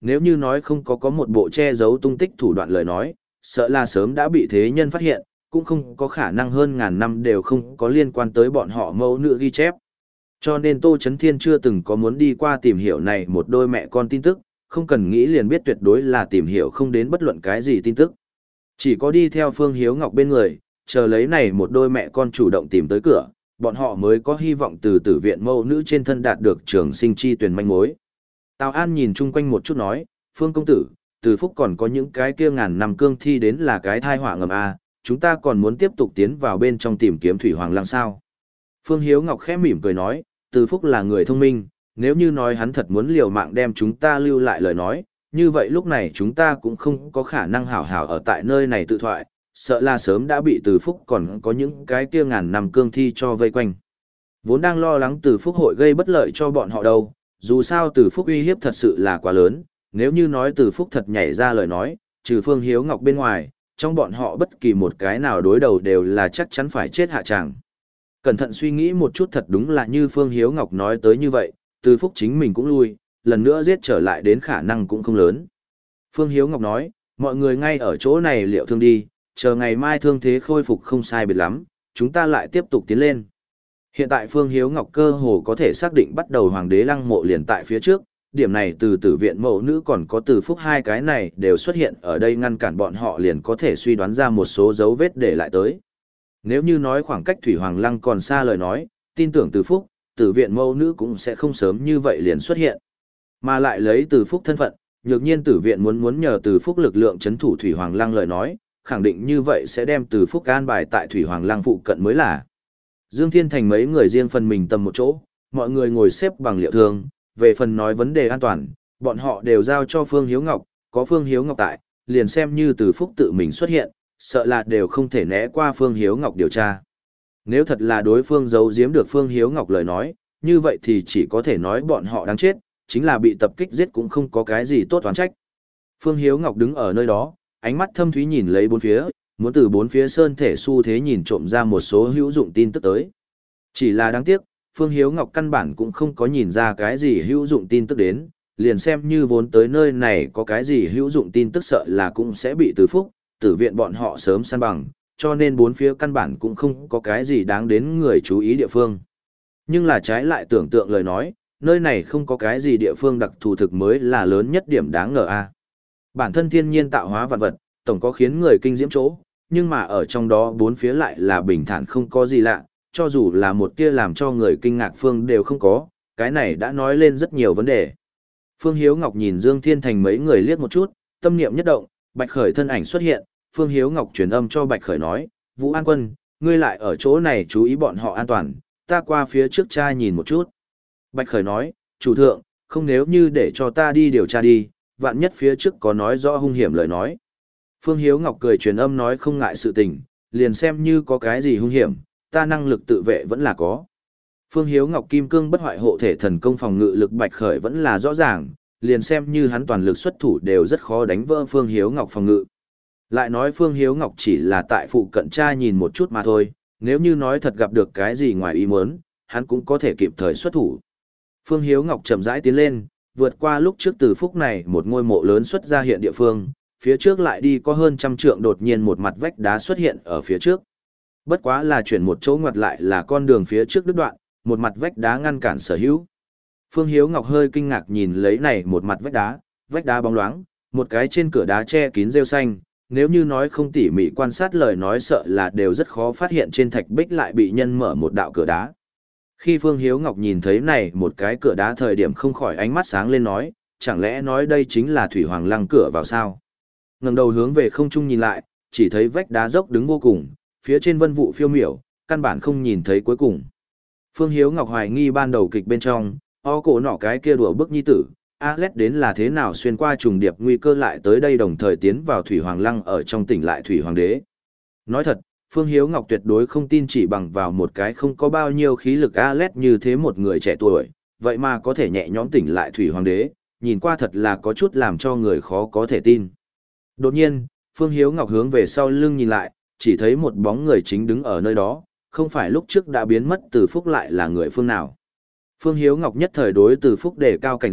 nếu như nói không có có một bộ che giấu tung tích thủ đoạn lời nói, sợ là sớm đã bị thế nhân phát hiện, cũng không có khả năng hơn ngàn năm đều không có liên quan tới bọn họ mẫu nữ ghi chép. Cho nên Tô Chấn Thiên chưa từng có muốn đi qua tìm hiểu này một đôi mẹ con tin tức, không cần nghĩ liền biết tuyệt đối là tìm hiểu không đến bất luận cái gì tin tức. Chỉ có đi theo Phương Hiếu Ngọc bên người, chờ lấy này một đôi mẹ con chủ động tìm tới cửa, bọn họ mới có hy vọng từ tử viện mẫu nữ trên thân đạt được trường sinh chi tuyển manh mối. Tào An nhìn chung quanh một chút nói, Phương công tử, từ phúc còn có những cái kia ngàn năm cương thi đến là cái thai họa ngầm A, chúng ta còn muốn tiếp tục tiến vào bên trong tìm kiếm Thủy Hoàng Lăng sao. Phương Hiếu Ngọc khẽ mỉm cười nói, từ phúc là người thông minh, nếu như nói hắn thật muốn liều mạng đem chúng ta lưu lại lời nói, như vậy lúc này chúng ta cũng không có khả năng hảo hảo ở tại nơi này tự thoại, sợ là sớm đã bị từ phúc còn có những cái kia ngàn năm cương thi cho vây quanh. Vốn đang lo lắng từ phúc hội gây bất lợi cho bọn họ đâu, dù sao từ phúc uy hiếp thật sự là quá lớn, nếu như nói từ phúc thật nhảy ra lời nói, trừ Phương Hiếu Ngọc bên ngoài, trong bọn họ bất kỳ một cái nào đối đầu đều là chắc chắn phải chết hạ tràng. Cẩn thận suy nghĩ một chút thật đúng là như Phương Hiếu Ngọc nói tới như vậy, từ phúc chính mình cũng lui, lần nữa giết trở lại đến khả năng cũng không lớn. Phương Hiếu Ngọc nói, mọi người ngay ở chỗ này liệu thương đi, chờ ngày mai thương thế khôi phục không sai biệt lắm, chúng ta lại tiếp tục tiến lên. Hiện tại Phương Hiếu Ngọc cơ hồ có thể xác định bắt đầu Hoàng đế Lăng mộ liền tại phía trước, điểm này từ tử viện mẫu nữ còn có từ phúc hai cái này đều xuất hiện ở đây ngăn cản bọn họ liền có thể suy đoán ra một số dấu vết để lại tới. Nếu như nói khoảng cách Thủy Hoàng Lăng còn xa lời nói, tin tưởng từ phúc, tử viện mẫu nữ cũng sẽ không sớm như vậy liền xuất hiện. Mà lại lấy từ phúc thân phận, nhược nhiên tử viện muốn muốn nhờ từ phúc lực lượng chấn thủ Thủy Hoàng Lăng lời nói, khẳng định như vậy sẽ đem từ phúc an bài tại Thủy Hoàng Lăng phụ cận mới là. Dương Thiên Thành mấy người riêng phần mình tầm một chỗ, mọi người ngồi xếp bằng liệu thương, về phần nói vấn đề an toàn, bọn họ đều giao cho Phương Hiếu Ngọc, có Phương Hiếu Ngọc tại, liền xem như từ phúc tự mình xuất hiện, sợ là đều không thể né qua Phương Hiếu Ngọc điều tra. Nếu thật là đối phương giấu giếm được Phương Hiếu Ngọc lời nói, như vậy thì chỉ có thể nói bọn họ đáng chết, chính là bị tập kích giết cũng không có cái gì tốt oán trách. Phương Hiếu Ngọc đứng ở nơi đó, ánh mắt thâm thúy nhìn lấy bốn phía, muốn từ bốn phía sơn thể xu thế nhìn trộm ra một số hữu dụng tin tức tới. Chỉ là đáng tiếc, Phương Hiếu Ngọc căn bản cũng không có nhìn ra cái gì hữu dụng tin tức đến, liền xem như vốn tới nơi này có cái gì hữu dụng tin tức sợ là cũng sẽ bị từ phúc, tử viện bọn họ sớm săn bằng, cho nên bốn phía căn bản cũng không có cái gì đáng đến người chú ý địa phương. Nhưng là trái lại tưởng tượng lời nói, nơi này không có cái gì địa phương đặc thù thực mới là lớn nhất điểm đáng ngờ a. Bản thân thiên nhiên tạo hóa vạn vật, tổng có khiến người kinh diễm chỗ, nhưng mà ở trong đó bốn phía lại là bình thản không có gì lạ, cho dù là một tia làm cho người kinh ngạc phương đều không có, cái này đã nói lên rất nhiều vấn đề. Phương Hiếu Ngọc nhìn Dương Thiên Thành mấy người liếc một chút, tâm niệm nhất động, Bạch Khởi thân ảnh xuất hiện, Phương Hiếu Ngọc truyền âm cho Bạch Khởi nói, Vũ An Quân, ngươi lại ở chỗ này chú ý bọn họ an toàn, ta qua phía trước cha nhìn một chút. Bạch Khởi nói, chủ thượng, không nếu như để cho ta đi điều tra đi, vạn nhất phía trước có nói rõ hung hiểm lời nói. Phương Hiếu Ngọc cười truyền âm nói không ngại sự tình, liền xem như có cái gì hung hiểm, ta năng lực tự vệ vẫn là có. Phương Hiếu Ngọc kim cương bất hoại hộ thể thần công phòng ngự lực Bạch Khởi vẫn là rõ ràng, liền xem như hắn toàn lực xuất thủ đều rất khó đánh vỡ Phương Hiếu Ngọc phòng ngự. Lại nói Phương Hiếu Ngọc chỉ là tại phụ cận tra nhìn một chút mà thôi, nếu như nói thật gặp được cái gì ngoài ý muốn, hắn cũng có thể kịp thời xuất thủ. Phương Hiếu Ngọc chậm rãi tiến lên, vượt qua lúc trước từ phúc này một ngôi mộ lớn xuất ra hiện địa phương, phía trước lại đi có hơn trăm trượng đột nhiên một mặt vách đá xuất hiện ở phía trước. Bất quá là chuyển một chỗ ngoặt lại là con đường phía trước đứt đoạn, một mặt vách đá ngăn cản sở hữu. Phương Hiếu Ngọc hơi kinh ngạc nhìn lấy này một mặt vách đá, vách đá bóng loáng, một cái trên cửa đá che kín rêu xanh, nếu như nói không tỉ mỉ quan sát lời nói sợ là đều rất khó phát hiện trên thạch bích lại bị nhân mở một đạo cửa đá. Khi Phương Hiếu Ngọc nhìn thấy này một cái cửa đá thời điểm không khỏi ánh mắt sáng lên nói, chẳng lẽ nói đây chính là Thủy Hoàng Lăng cửa vào sao? Ngẩng đầu hướng về không trung nhìn lại, chỉ thấy vách đá dốc đứng vô cùng, phía trên vân vụ phiêu miểu, căn bản không nhìn thấy cuối cùng. Phương Hiếu Ngọc hoài nghi ban đầu kịch bên trong, o cổ nọ cái kia đùa bức nhi tử, Alex đến là thế nào xuyên qua trùng điệp nguy cơ lại tới đây đồng thời tiến vào Thủy Hoàng Lăng ở trong tỉnh lại Thủy Hoàng Đế. Nói thật, Phương Hiếu Ngọc tuyệt đối không tin chỉ bằng vào một cái không có bao nhiêu khí lực Alex như thế một người trẻ tuổi, vậy mà có thể nhẹ nhõm tỉnh lại Thủy Hoàng Đế, nhìn qua thật là có chút làm cho người khó có thể tin. Đột nhiên, Phương Hiếu Ngọc hướng về sau lưng nhìn lại, chỉ thấy một bóng người chính đứng ở nơi đó, không phải lúc trước đã biến mất Từ Phúc lại là người phương nào. Phương Hiếu Ngọc nhất thời đối Từ Phúc đề cao cảnh giác,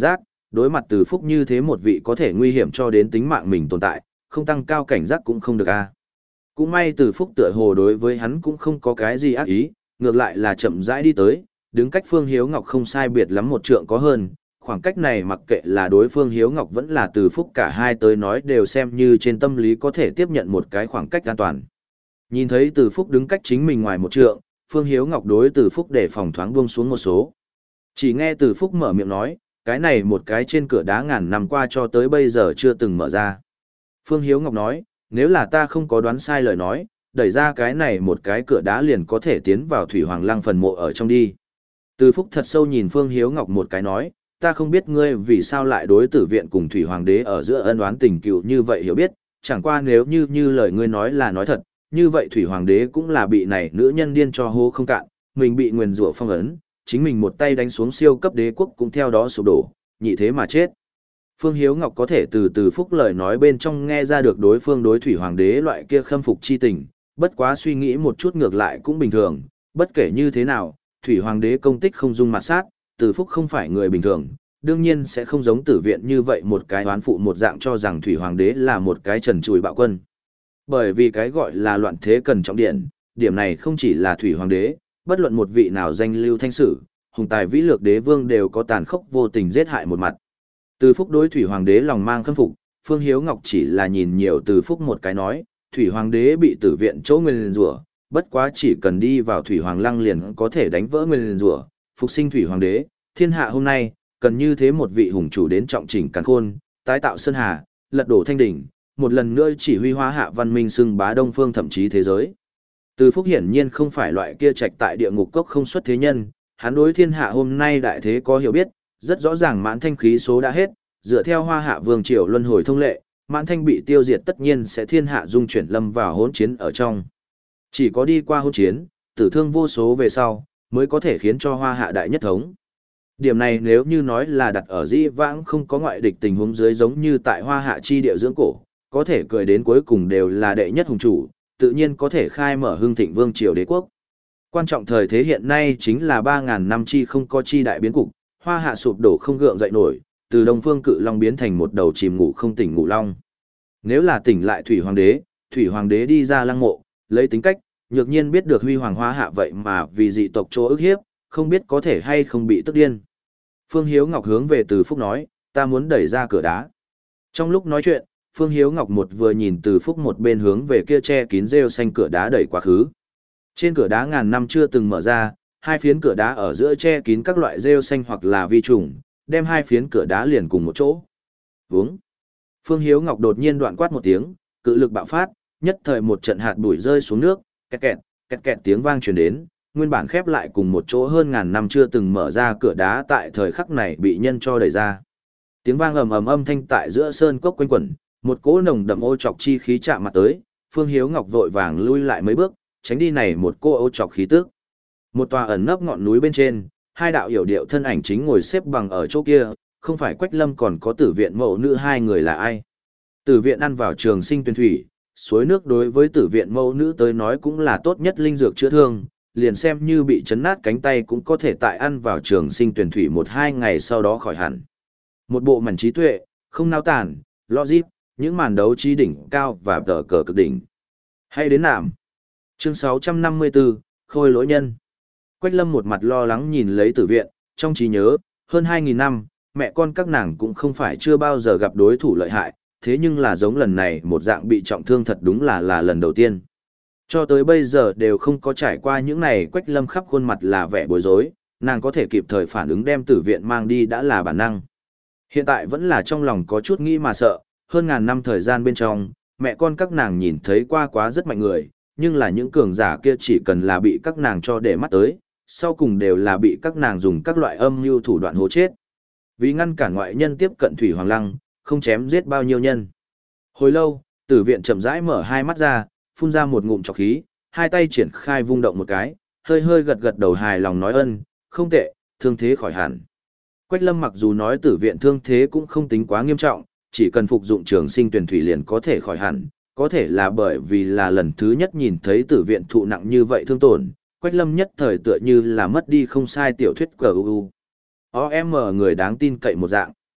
đối mặt Từ Phúc như thế một vị có thể nguy hiểm cho đến tính mạng mình tồn tại, không tăng cao cảnh giác cũng không được a. Cũng may Từ Phúc tựa hồ đối với hắn cũng không có cái gì ác ý, ngược lại là chậm rãi đi tới, đứng cách Phương Hiếu Ngọc không sai biệt lắm một trượng có hơn, khoảng cách này mặc kệ là đối phương Hiếu Ngọc vẫn là Từ Phúc cả hai tới nói đều xem như trên tâm lý có thể tiếp nhận một cái khoảng cách an toàn. Nhìn thấy Từ Phúc đứng cách chính mình ngoài một trượng, Phương Hiếu Ngọc đối Từ Phúc để phòng thoáng buông xuống một số. Chỉ nghe Từ Phúc mở miệng nói, cái này một cái trên cửa đá ngàn năm qua cho tới bây giờ chưa từng mở ra. Phương Hiếu Ngọc nói, nếu là ta không có đoán sai lời nói, đẩy ra cái này một cái cửa đá liền có thể tiến vào Thủy Hoàng Lăng phần mộ ở trong đi. Từ Phúc thật sâu nhìn Phương Hiếu Ngọc một cái nói, ta không biết ngươi vì sao lại đối tử viện cùng Thủy Hoàng đế ở giữa ân oán tình cựu như vậy hiểu biết, chẳng qua nếu như như lời ngươi nói là nói thật, như vậy Thủy Hoàng đế cũng là bị này nữ nhân điên cho hô không cạn, mình bị nguyền rủa phong ấn, chính mình một tay đánh xuống siêu cấp đế quốc cũng theo đó sụp đổ, nhị thế mà chết. Phương Hiếu Ngọc có thể từ Từ Phúc lời nói bên trong nghe ra được đối phương đối Thủy Hoàng đế loại kia khâm phục chi tình, bất quá suy nghĩ một chút ngược lại cũng bình thường, bất kể như thế nào, Thủy Hoàng đế công tích không dung mặt sát, Từ Phúc không phải người bình thường, đương nhiên sẽ không giống tử viện như vậy một cái oán phụ một dạng cho rằng Thủy Hoàng đế là một cái trần trùi bạo quân. Bởi vì cái gọi là loạn thế cần trọng điện, điểm này không chỉ là Thủy Hoàng đế, bất luận một vị nào danh lưu thanh sử, hùng tài vĩ lược đế vương đều có tàn khốc vô tình giết hại một mặt. Từ Phúc đối Thủy Hoàng đế lòng mang khâm phục, Phương Hiếu Ngọc chỉ là nhìn nhiều Từ Phúc một cái nói, Thủy Hoàng đế bị tử viện chỗ nguyên rủa, bất quá chỉ cần đi vào Thủy Hoàng Lăng liền có thể đánh vỡ nguyên rủa, phục sinh Thủy Hoàng đế, thiên hạ hôm nay, cần như thế một vị hùng chủ đến trọng chỉnh càn khôn, tái tạo sơn hà, lật đổ thanh đỉnh, một lần nữa chỉ huy hóa hạ văn minh xưng bá đông phương thậm chí thế giới. Từ Phúc hiển nhiên không phải loại kia trạch tại địa ngục cốc không xuất thế nhân, hắn đối thiên hạ hôm nay đại thế có hiểu biết, rất rõ ràng Mãn Thanh khí số đã hết, dựa theo Hoa Hạ vương triều luân hồi thông lệ, Mãn Thanh bị tiêu diệt tất nhiên sẽ thiên hạ dung chuyển lâm vào hỗn chiến ở trong. Chỉ có đi qua hỗn chiến, tử thương vô số về sau, mới có thể khiến cho Hoa Hạ đại nhất thống. Điểm này nếu như nói là đặt ở dĩ vãng không có ngoại địch tình huống dưới giống như tại Hoa Hạ chi địa dưỡng cổ, có thể cười đến cuối cùng đều là đệ nhất hùng chủ, tự nhiên có thể khai mở hưng thịnh vương triều đế quốc. Quan trọng thời thế hiện nay chính là ba ngàn năm chi không có chi đại biến cục, Hoa Hạ sụp đổ không gượng dậy nổi, từ Đông Phương Cự Long biến thành một đầu chìm ngủ không tỉnh ngủ long. Nếu là tỉnh lại Thủy Hoàng đế, Thủy Hoàng đế đi ra lăng mộ, lấy tính cách, nhược nhiên biết được huy hoàng Hoa Hạ vậy mà vì dị tộc chỗ ức hiếp, không biết có thể hay không bị tức điên. Phương Hiếu Ngọc hướng về Từ Phúc nói, ta muốn đẩy ra cửa đá. Trong lúc nói chuyện, Phương Hiếu Ngọc một vừa nhìn Từ Phúc một bên hướng về kia che kín rêu xanh cửa đá đẩy quá khứ. Trên cửa đá ngàn năm chưa từng mở ra, hai phiến cửa đá ở giữa che kín các loại rêu xanh hoặc là vi trùng, đem hai phiến cửa đá liền cùng một chỗ. Vướng. Phương Hiếu Ngọc đột nhiên đoạn quát một tiếng, cự lực bạo phát, nhất thời một trận hạt bụi rơi xuống nước, kẹt kẹt, kẹt kẹt tiếng vang truyền đến, nguyên bản khép lại cùng một chỗ hơn ngàn năm chưa từng mở ra cửa đá tại thời khắc này bị nhân cho đẩy ra. Tiếng vang ầm ầm âm thanh tại giữa sơn cốc quanh quẩn, một cỗ nồng đậm ô trọc chi khí chạm mặt tới, Phương Hiếu Ngọc vội vàng lui lại mấy bước, tránh đi này một cô ô trọc khí tức. Một tòa ẩn nấp ngọn núi bên trên, hai đạo hiểu điệu thân ảnh chính ngồi xếp bằng ở chỗ kia, không phải Quách Lâm còn có Tử Viện mẫu nữ hai người là ai. Tử Viện ăn vào trường sinh tuyển thủy, suối nước đối với Tử Viện mẫu nữ tới nói cũng là tốt nhất linh dược chữa thương, liền xem như bị chấn nát cánh tay cũng có thể tại ăn vào trường sinh tuyển thủy một hai ngày sau đó khỏi hẳn. Một bộ mảnh trí tuệ, không nao tản, logic, những màn đấu trí đỉnh cao và tờ cờ cực đỉnh. Hay đến nạm. Chương sáu trăm năm mươi tư, Khôi Lỗi Nhân. Quách Lâm một mặt lo lắng nhìn lấy Tử Viện, trong trí nhớ, hơn hai nghìn năm, mẹ con các nàng cũng không phải chưa bao giờ gặp đối thủ lợi hại, thế nhưng là giống lần này một dạng bị trọng thương thật đúng là là lần đầu tiên. Cho tới bây giờ đều không có trải qua những này, Quách Lâm khắp khuôn mặt là vẻ bối rối, nàng có thể kịp thời phản ứng đem Tử Viện mang đi đã là bản năng. Hiện tại vẫn là trong lòng có chút nghĩ mà sợ, hơn ngàn năm thời gian bên trong, mẹ con các nàng nhìn thấy qua quá rất mạnh người, nhưng là những cường giả kia chỉ cần là bị các nàng cho để mắt tới, sau cùng đều là bị các nàng dùng các loại âm mưu thủ đoạn hố chết. Vì ngăn cản ngoại nhân tiếp cận Thủy Hoàng Lăng, không chém giết bao nhiêu nhân. Hồi lâu, Tử Viện chậm rãi mở hai mắt ra, phun ra một ngụm trọc khí, hai tay triển khai vung động một cái, hơi hơi gật gật đầu hài lòng nói ân, không tệ, thương thế khỏi hẳn. Quách Lâm mặc dù nói Tử Viện thương thế cũng không tính quá nghiêm trọng, chỉ cần phục dụng trường sinh tuyển thủy liền có thể khỏi hẳn, có thể là bởi vì là lần thứ nhất nhìn thấy Tử Viện thụ nặng như vậy thương tổn, Quách Lâm nhất thời tựa như là mất đi không sai tiểu thuyết cờ u. o em người đáng tin cậy một dạng.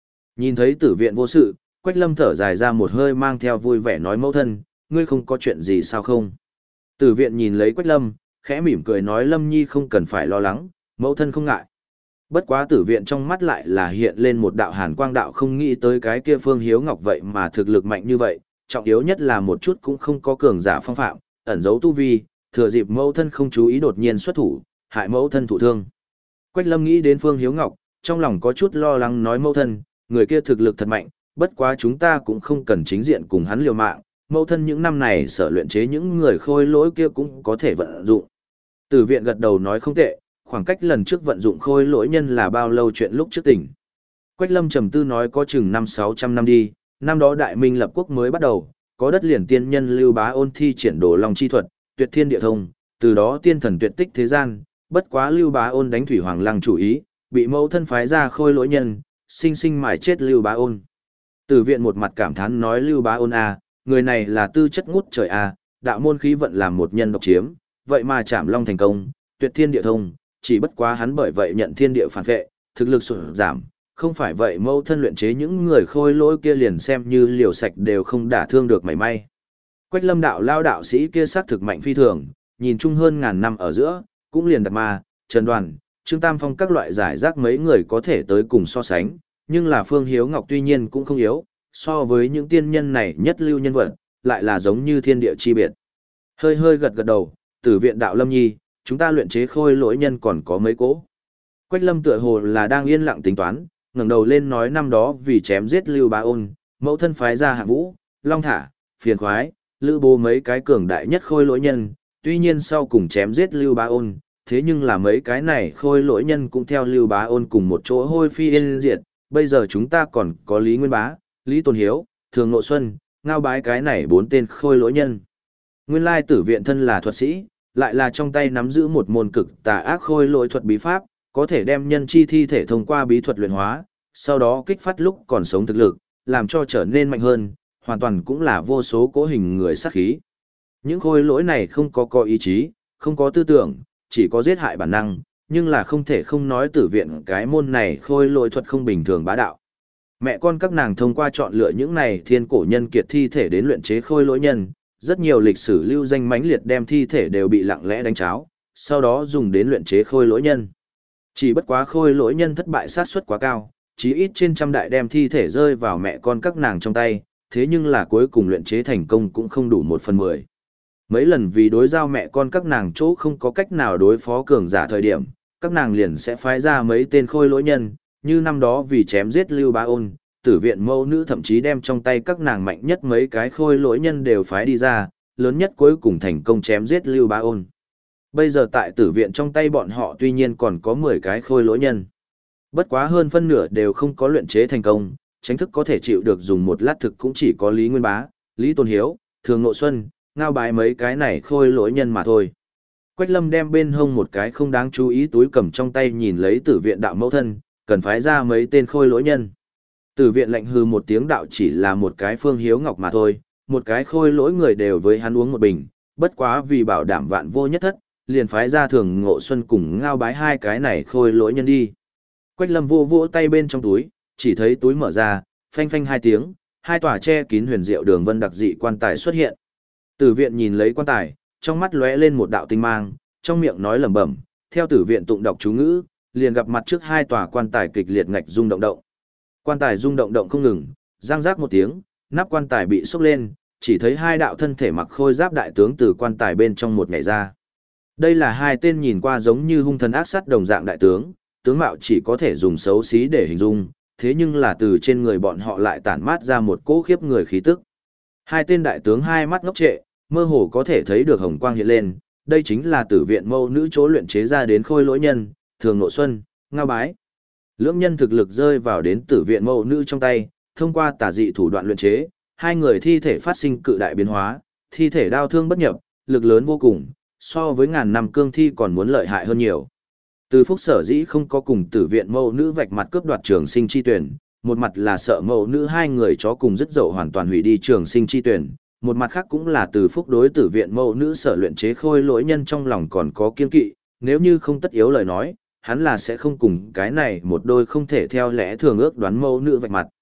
Nhìn thấy tử viện vô sự, Quách Lâm thở dài ra một hơi mang theo vui vẻ nói mẫu thân, ngươi không có chuyện gì sao không? Tử viện nhìn lấy Quách Lâm, khẽ mỉm cười nói Lâm Nhi không cần phải lo lắng, mẫu thân không ngại. Bất quá tử viện trong mắt lại là hiện lên một đạo hàn quang đạo không nghĩ tới cái kia Phương Hiếu Ngọc vậy mà thực lực mạnh như vậy, trọng yếu nhất là một chút cũng không có cường giả phong phạm, ẩn giấu tu vi, thừa dịp mẫu thân không chú ý đột nhiên xuất thủ, hại mẫu thân thụ thương. Quách Lâm nghĩ đến Phương Hiếu Ngọc, trong lòng có chút lo lắng nói mẫu thân, người kia thực lực thật mạnh, bất quá chúng ta cũng không cần chính diện cùng hắn liều mạng, mẫu thân những năm này sở luyện chế những người khôi lỗi kia cũng có thể vận dụng. Tử viện gật đầu nói không tệ, khoảng cách lần trước vận dụng khôi lỗi nhân là bao lâu chuyện lúc trước tỉnh. Quách Lâm trầm tư nói có chừng năm sáu trăm năm đi, năm đó Đại Minh lập quốc mới bắt đầu, có đất liền tiên nhân Lưu Bá Ôn thi triển Đồ Long chi thuật, tuyệt thiên địa thông, từ đó tiên thần tuyệt tích thế gian, bất quá Lưu Bá Ôn đánh Thủy Hoàng Lăng chủ ý, bị mẫu thân phái ra khôi lỗi nhân, sinh sinh mài chết Lưu Bá Ôn. Tử viện một mặt cảm thán nói Lưu Bá Ôn a, người này là tư chất ngút trời a, đạo môn khí vận làm một nhân độc chiếm, vậy mà chạm long thành công, tuyệt thiên địa thông, chỉ bất quá hắn bởi vậy nhận thiên địa phản vệ, thực lực sụt giảm, không phải vậy mẫu thân luyện chế những người khôi lỗi kia liền xem như liều sạch đều không đả thương được mảy may. Quách Lâm đạo lao đạo sĩ kia xác thực mạnh phi thường, nhìn chung hơn ngàn năm ở giữa, cũng liền đặt ma, Trần Đoàn, Trương Tam Phong các loại giải rác mấy người có thể tới cùng so sánh, nhưng là Phương Hiếu Ngọc tuy nhiên cũng không yếu, so với những tiên nhân này nhất lưu nhân vật, lại là giống như thiên địa chi biệt. Hơi hơi gật gật đầu, Tử viện đạo Lâm Nhi, chúng ta luyện chế khôi lỗi nhân còn có mấy cỗ. Quách Lâm tựa hồ là đang yên lặng tính toán, ngẩng đầu lên nói năm đó vì chém giết Lưu Bá Ôn, mẫu thân phái ra Hạng Vũ, Long Thả, Phiền Khoái, Lữ Bố mấy cái cường đại nhất khôi lỗi nhân, tuy nhiên sau cùng chém giết Lưu Bá Ôn, thế nhưng là mấy cái này khôi lỗi nhân cũng theo Lưu Bá Ôn cùng một chỗ hôi phi yên diệt, bây giờ chúng ta còn có Lý Nguyên Bá, Lý Tôn Hiếu, Thường Ngộ Xuân, Ngao Bái cái này bốn tên khôi lỗi nhân. Nguyên lai Tử viện thân là thuật sĩ, lại là trong tay nắm giữ một môn cực tà ác khôi lỗi thuật bí pháp, có thể đem nhân chi thi thể thông qua bí thuật luyện hóa, sau đó kích phát lúc còn sống thực lực, làm cho trở nên mạnh hơn, hoàn toàn cũng là vô số cố hình người sát khí. Những khôi lỗi này không có có ý chí, không có tư tưởng, chỉ có giết hại bản năng, nhưng là không thể không nói Tử viện cái môn này khôi lỗi thuật không bình thường bá đạo. Mẹ con các nàng thông qua chọn lựa những này thiên cổ nhân kiệt thi thể đến luyện chế khôi lỗi nhân, rất nhiều lịch sử lưu danh mãnh liệt đem thi thể đều bị lặng lẽ đánh cháo, sau đó dùng đến luyện chế khôi lỗi nhân. Chỉ bất quá khôi lỗi nhân thất bại sát suất quá cao, chí ít trên trăm đại đem thi thể rơi vào mẹ con các nàng trong tay, thế nhưng là cuối cùng luyện chế thành công cũng không đủ một phần mười. Mấy lần vì đối giao mẹ con các nàng chỗ không có cách nào đối phó cường giả thời điểm, các nàng liền sẽ phái ra mấy tên khôi lỗi nhân, như năm đó vì chém giết Lưu Bá Ôn, Tử viện mẫu nữ thậm chí đem trong tay các nàng mạnh nhất mấy cái khôi lỗi nhân đều phái đi ra, lớn nhất cuối cùng thành công chém giết Lưu Bá Ôn. Bây giờ tại Tử viện trong tay bọn họ tuy nhiên còn có mười cái khôi lỗi nhân. Bất quá hơn phân nửa đều không có luyện chế thành công, tránh thức có thể chịu được dùng một lát thực cũng chỉ có Lý Nguyên Bá, Lý Tôn Hiếu, Thường Ngộ Xuân, Ngao Bái mấy cái này khôi lỗi nhân mà thôi. Quách Lâm đem bên hông một cái không đáng chú ý túi cầm trong tay nhìn lấy Tử viện đạo mẫu thân, cần phái ra mấy tên khôi lỗi nhân. Tử viện lạnh hư một tiếng đạo chỉ là một cái Phương Hiếu Ngọc mà thôi, một cái khôi lỗi người đều với hắn uống một bình, bất quá vì bảo đảm vạn vô nhất thất, liền phái ra Thường Ngộ Xuân cùng Ngao Bái hai cái này khôi lỗi nhân đi. Quách Lâm vô vỗ tay bên trong túi, chỉ thấy túi mở ra, phanh phanh hai tiếng, hai tòa che kín huyền diệu đường vân đặc dị quan tài xuất hiện. Tử viện nhìn lấy quan tài, trong mắt lóe lên một đạo tinh mang, trong miệng nói lẩm bẩm, theo Tử viện tụng đọc chú ngữ, liền gặp mặt trước hai tòa quan tài kịch liệt ngạch rung động động. Quan tài rung động động không ngừng, răng rác một tiếng, nắp quan tài bị xốc lên, chỉ thấy hai đạo thân thể mặc khôi giáp đại tướng từ quan tài bên trong một nhảy ra. Đây là hai tên nhìn qua giống như hung thần ác sát đồng dạng đại tướng, tướng mạo chỉ có thể dùng xấu xí để hình dung, thế nhưng là từ trên người bọn họ lại tản mát ra một cỗ khiếp người khí tức. Hai tên đại tướng hai mắt ngốc trệ, mơ hồ có thể thấy được hồng quang hiện lên, đây chính là Tử viện mâu nữ chỗ luyện chế ra đến khôi lỗi nhân, Thường Ngộ Xuân, Ngao Bái. Lưỡng nhân thực lực rơi vào đến Tử viện mâu nữ trong tay, thông qua tà dị thủ đoạn luyện chế, hai người thi thể phát sinh cự đại biến hóa, thi thể đau thương bất nhập, lực lớn vô cùng, so với ngàn năm cương thi còn muốn lợi hại hơn nhiều. Từ Phúc sở dĩ không có cùng Tử viện mâu nữ vạch mặt cướp đoạt trường sinh chi tuyển, một mặt là sợ mâu nữ hai người chó cùng dứt dậu hoàn toàn hủy đi trường sinh chi tuyển, một mặt khác cũng là Từ Phúc đối Tử viện mâu nữ sở luyện chế khôi lỗi nhân trong lòng còn có kiên kỵ, nếu như không tất yếu lời nói, hắn là sẽ không cùng cái này một đôi không thể theo lẽ thường ước đoán mâu nữ vạch mặt.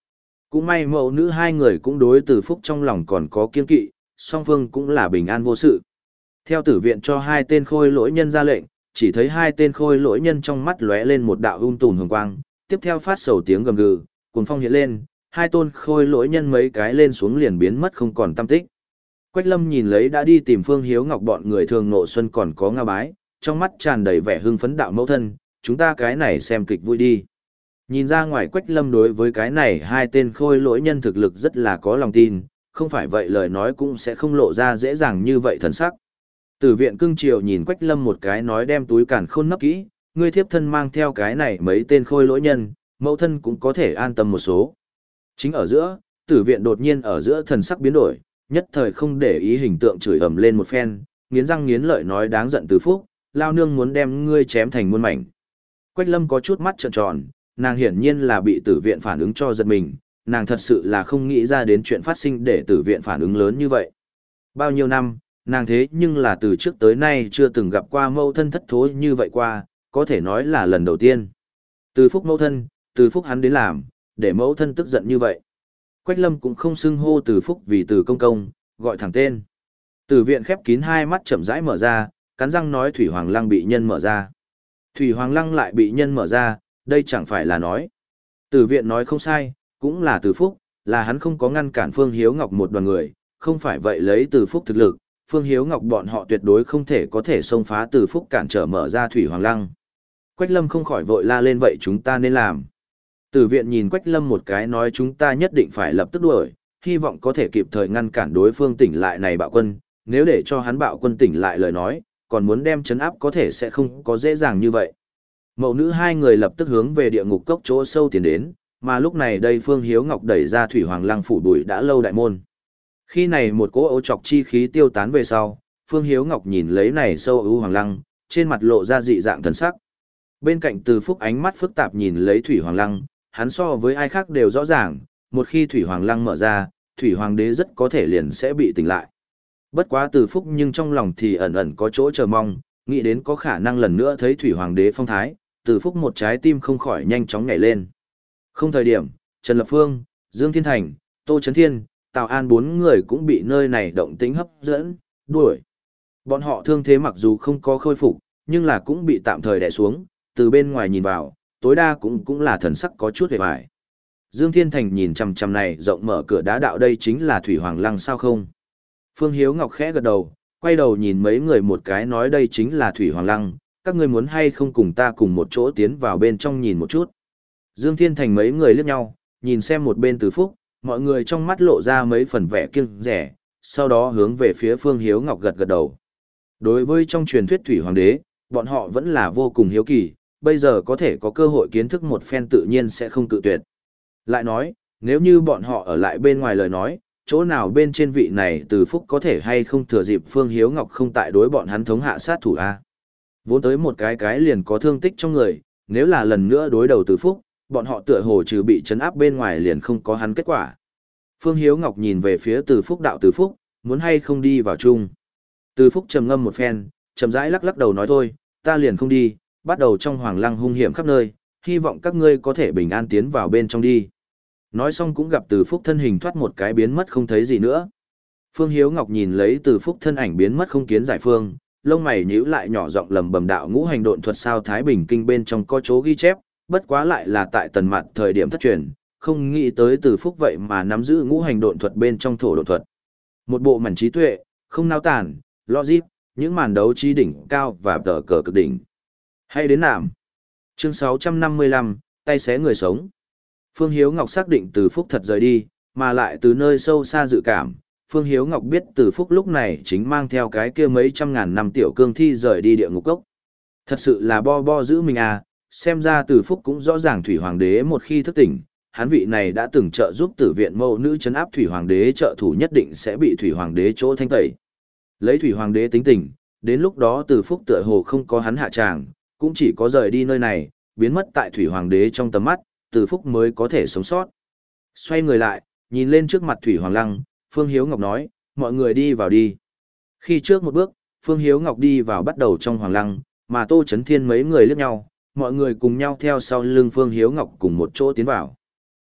Cũng may mẫu nữ hai người cũng đối Từ Phúc trong lòng còn có kiên kỵ, song phương cũng là bình an vô sự. Theo tử viện cho hai tên khôi lỗi nhân ra lệnh, chỉ thấy hai tên khôi lỗi nhân trong mắt lóe lên một đạo um tùm hồng quang, tiếp theo phát sầu tiếng gầm gừ, cuồng phong hiện lên, hai tôn khôi lỗi nhân mấy cái lên xuống liền biến mất không còn tăm tích. Quách Lâm nhìn lấy đã đi tìm Phương Hiếu Ngọc bọn người thường nộ xuân còn có nga bái, trong mắt tràn đầy vẻ hưng phấn đạo mẫu thân, chúng ta cái này xem kịch vui đi. Nhìn ra ngoài Quách Lâm đối với cái này hai tên khôi lỗi nhân thực lực rất là có lòng tin, không phải vậy lời nói cũng sẽ không lộ ra dễ dàng như vậy thần sắc. Tử viện cưng chiều nhìn Quách Lâm một cái nói đem túi càn khôn nấp kỹ, ngươi thiếp thân mang theo cái này mấy tên khôi lỗi nhân, mẫu thân cũng có thể an tâm một số. Chính ở giữa, tử viện đột nhiên ở giữa thần sắc biến đổi, nhất thời không để ý hình tượng chửi ầm lên một phen, nghiến răng nghiến lợi nói đáng giận Từ Phúc, lao nương muốn đem ngươi chém thành muôn mảnh. Quách Lâm có chút mắt trợn tròn, nàng hiển nhiên là bị tử viện phản ứng cho giật mình, nàng thật sự là không nghĩ ra đến chuyện phát sinh để tử viện phản ứng lớn như vậy. Bao nhiêu năm, nàng thế nhưng là từ trước tới nay chưa từng gặp qua mẫu thân thất thối như vậy qua, có thể nói là lần đầu tiên. Từ Phúc mẫu thân, Từ Phúc hắn đến làm, để mẫu thân tức giận như vậy. Quách Lâm cũng không xưng hô Từ Phúc vì Từ công công, gọi thẳng tên. Tử viện khép kín hai mắt chậm rãi mở ra, cắn răng nói Thủy Hoàng Lăng bị nhân mở ra. Thủy Hoàng Lăng lại bị nhân mở ra, đây chẳng phải là nói. Tử viện nói không sai, cũng là Từ Phúc, là hắn không có ngăn cản Phương Hiếu Ngọc một đoàn người, không phải vậy lấy Từ Phúc thực lực, Phương Hiếu Ngọc bọn họ tuyệt đối không thể có thể xông phá Từ Phúc cản trở mở ra Thủy Hoàng Lăng. Quách Lâm không khỏi vội la lên vậy chúng ta nên làm. Tử viện nhìn Quách Lâm một cái nói chúng ta nhất định phải lập tức đuổi, hy vọng có thể kịp thời ngăn cản đối phương tỉnh lại này bạo quân, nếu để cho hắn bạo quân tỉnh lại lời nói, còn muốn đem chấn áp có thể sẽ không có dễ dàng như vậy. Mẫu nữ hai người lập tức hướng về địa ngục cốc chỗ sâu tiến đến, mà lúc này đây Phương Hiếu Ngọc đẩy ra Thủy Hoàng Lăng phủ bụi đã lâu đại môn. Khi này một cỗ ấu trọc chi khí tiêu tán về sau, Phương Hiếu Ngọc nhìn lấy này sâu ưu Hoàng Lăng, trên mặt lộ ra dị dạng thần sắc. Bên cạnh Từ Phúc ánh mắt phức tạp nhìn lấy Thủy Hoàng Lăng, hắn so với ai khác đều rõ ràng, một khi Thủy Hoàng Lăng mở ra, Thủy Hoàng đế rất có thể liền sẽ bị tỉnh lại. Bất quá Từ Phúc nhưng trong lòng thì ẩn ẩn có chỗ chờ mong, nghĩ đến có khả năng lần nữa thấy Thủy Hoàng đế phong thái, Từ Phúc một trái tim không khỏi nhanh chóng nhảy lên. Không thời điểm, Trần Lập Phương, Dương Thiên Thành, Tô Chấn Thiên, Tào An bốn người cũng bị nơi này động tĩnh hấp dẫn, đuổi. Bọn họ thương thế mặc dù không có khôi phục, nhưng là cũng bị tạm thời đè xuống, từ bên ngoài nhìn vào, tối đa cũng cũng là thần sắc có chút hề bại. Dương Thiên Thành nhìn chằm chằm này rộng mở cửa đá đạo đây chính là Thủy Hoàng Lăng sao không? Phương Hiếu Ngọc khẽ gật đầu, quay đầu nhìn mấy người một cái nói đây chính là Thủy Hoàng Lăng, các ngươi muốn hay không cùng ta cùng một chỗ tiến vào bên trong nhìn một chút. Dương Thiên Thành mấy người liếc nhau, nhìn xem một bên Từ Phúc, mọi người trong mắt lộ ra mấy phần vẻ kiêng rẻ, sau đó hướng về phía Phương Hiếu Ngọc gật gật đầu. Đối với trong truyền thuyết Thủy Hoàng đế, bọn họ vẫn là vô cùng hiếu kỳ, bây giờ có thể có cơ hội kiến thức một phen tự nhiên sẽ không cự tuyệt. Lại nói, nếu như bọn họ ở lại bên ngoài lời nói, chỗ nào bên trên vị này Từ Phúc có thể hay không thừa dịp Phương Hiếu Ngọc không tại đối bọn hắn thống hạ sát thủ A. Vốn tới một cái cái liền có thương tích trong người, nếu là lần nữa đối đầu Từ Phúc, bọn họ tựa hồ trừ bị chấn áp bên ngoài liền không có hắn kết quả. Phương Hiếu Ngọc nhìn về phía Từ Phúc đạo Từ Phúc, muốn hay không đi vào chung. Từ Phúc trầm ngâm một phen, chậm rãi lắc lắc đầu nói thôi, ta liền không đi, bắt đầu trong Hoàng Lăng hung hiểm khắp nơi, hy vọng các ngươi có thể bình an tiến vào bên trong đi. Nói xong cũng gặp Từ Phúc thân hình thoát một cái biến mất không thấy gì nữa. Phương Hiếu Ngọc nhìn lấy Từ Phúc thân ảnh biến mất không kiến giải phương, lông mày nhíu lại nhỏ giọng lầm bầm đạo ngũ hành độn thuật sao Thái Bình Kinh bên trong có chỗ ghi chép, bất quá lại là tại tần mặt thời điểm thất truyền, không nghĩ tới Từ Phúc vậy mà nắm giữ ngũ hành độn thuật bên trong thổ độn thuật. Một bộ mảnh trí tuệ, không nao tản, logic, những màn đấu trí đỉnh cao và tờ cờ cực đỉnh. Hay đến nạm. Chương sáu trăm năm mươi lăm, tay xé người sống. Phương Hiếu Ngọc xác định Từ Phúc thật rời đi, mà lại từ nơi sâu xa dự cảm, Phương Hiếu Ngọc biết Từ Phúc lúc này chính mang theo cái kia mấy trăm ngàn năm tiểu cương thi rời đi địa ngục cốc. Thật sự là bo bo giữ mình à, xem ra Từ Phúc cũng rõ ràng Thủy Hoàng đế một khi thức tỉnh, hắn vị này đã từng trợ giúp Tử viện mẫu nữ trấn áp Thủy Hoàng đế trợ thủ nhất định sẽ bị Thủy Hoàng đế chỗ thanh tẩy. Lấy Thủy Hoàng đế tính tình, đến lúc đó Từ Phúc tựa hồ không có hắn hạ tràng, cũng chỉ có rời đi nơi này, biến mất tại Thủy Hoàng đế trong tầm mắt, Từ Phúc mới có thể sống sót. Xoay người lại, nhìn lên trước mặt Thủy Hoàng Lăng, Phương Hiếu Ngọc nói, mọi người đi vào đi. Khi trước một bước, Phương Hiếu Ngọc đi vào bắt đầu trong Hoàng Lăng, mà Tô Chấn Thiên mấy người liếc nhau, mọi người cùng nhau theo sau lưng Phương Hiếu Ngọc cùng một chỗ tiến vào.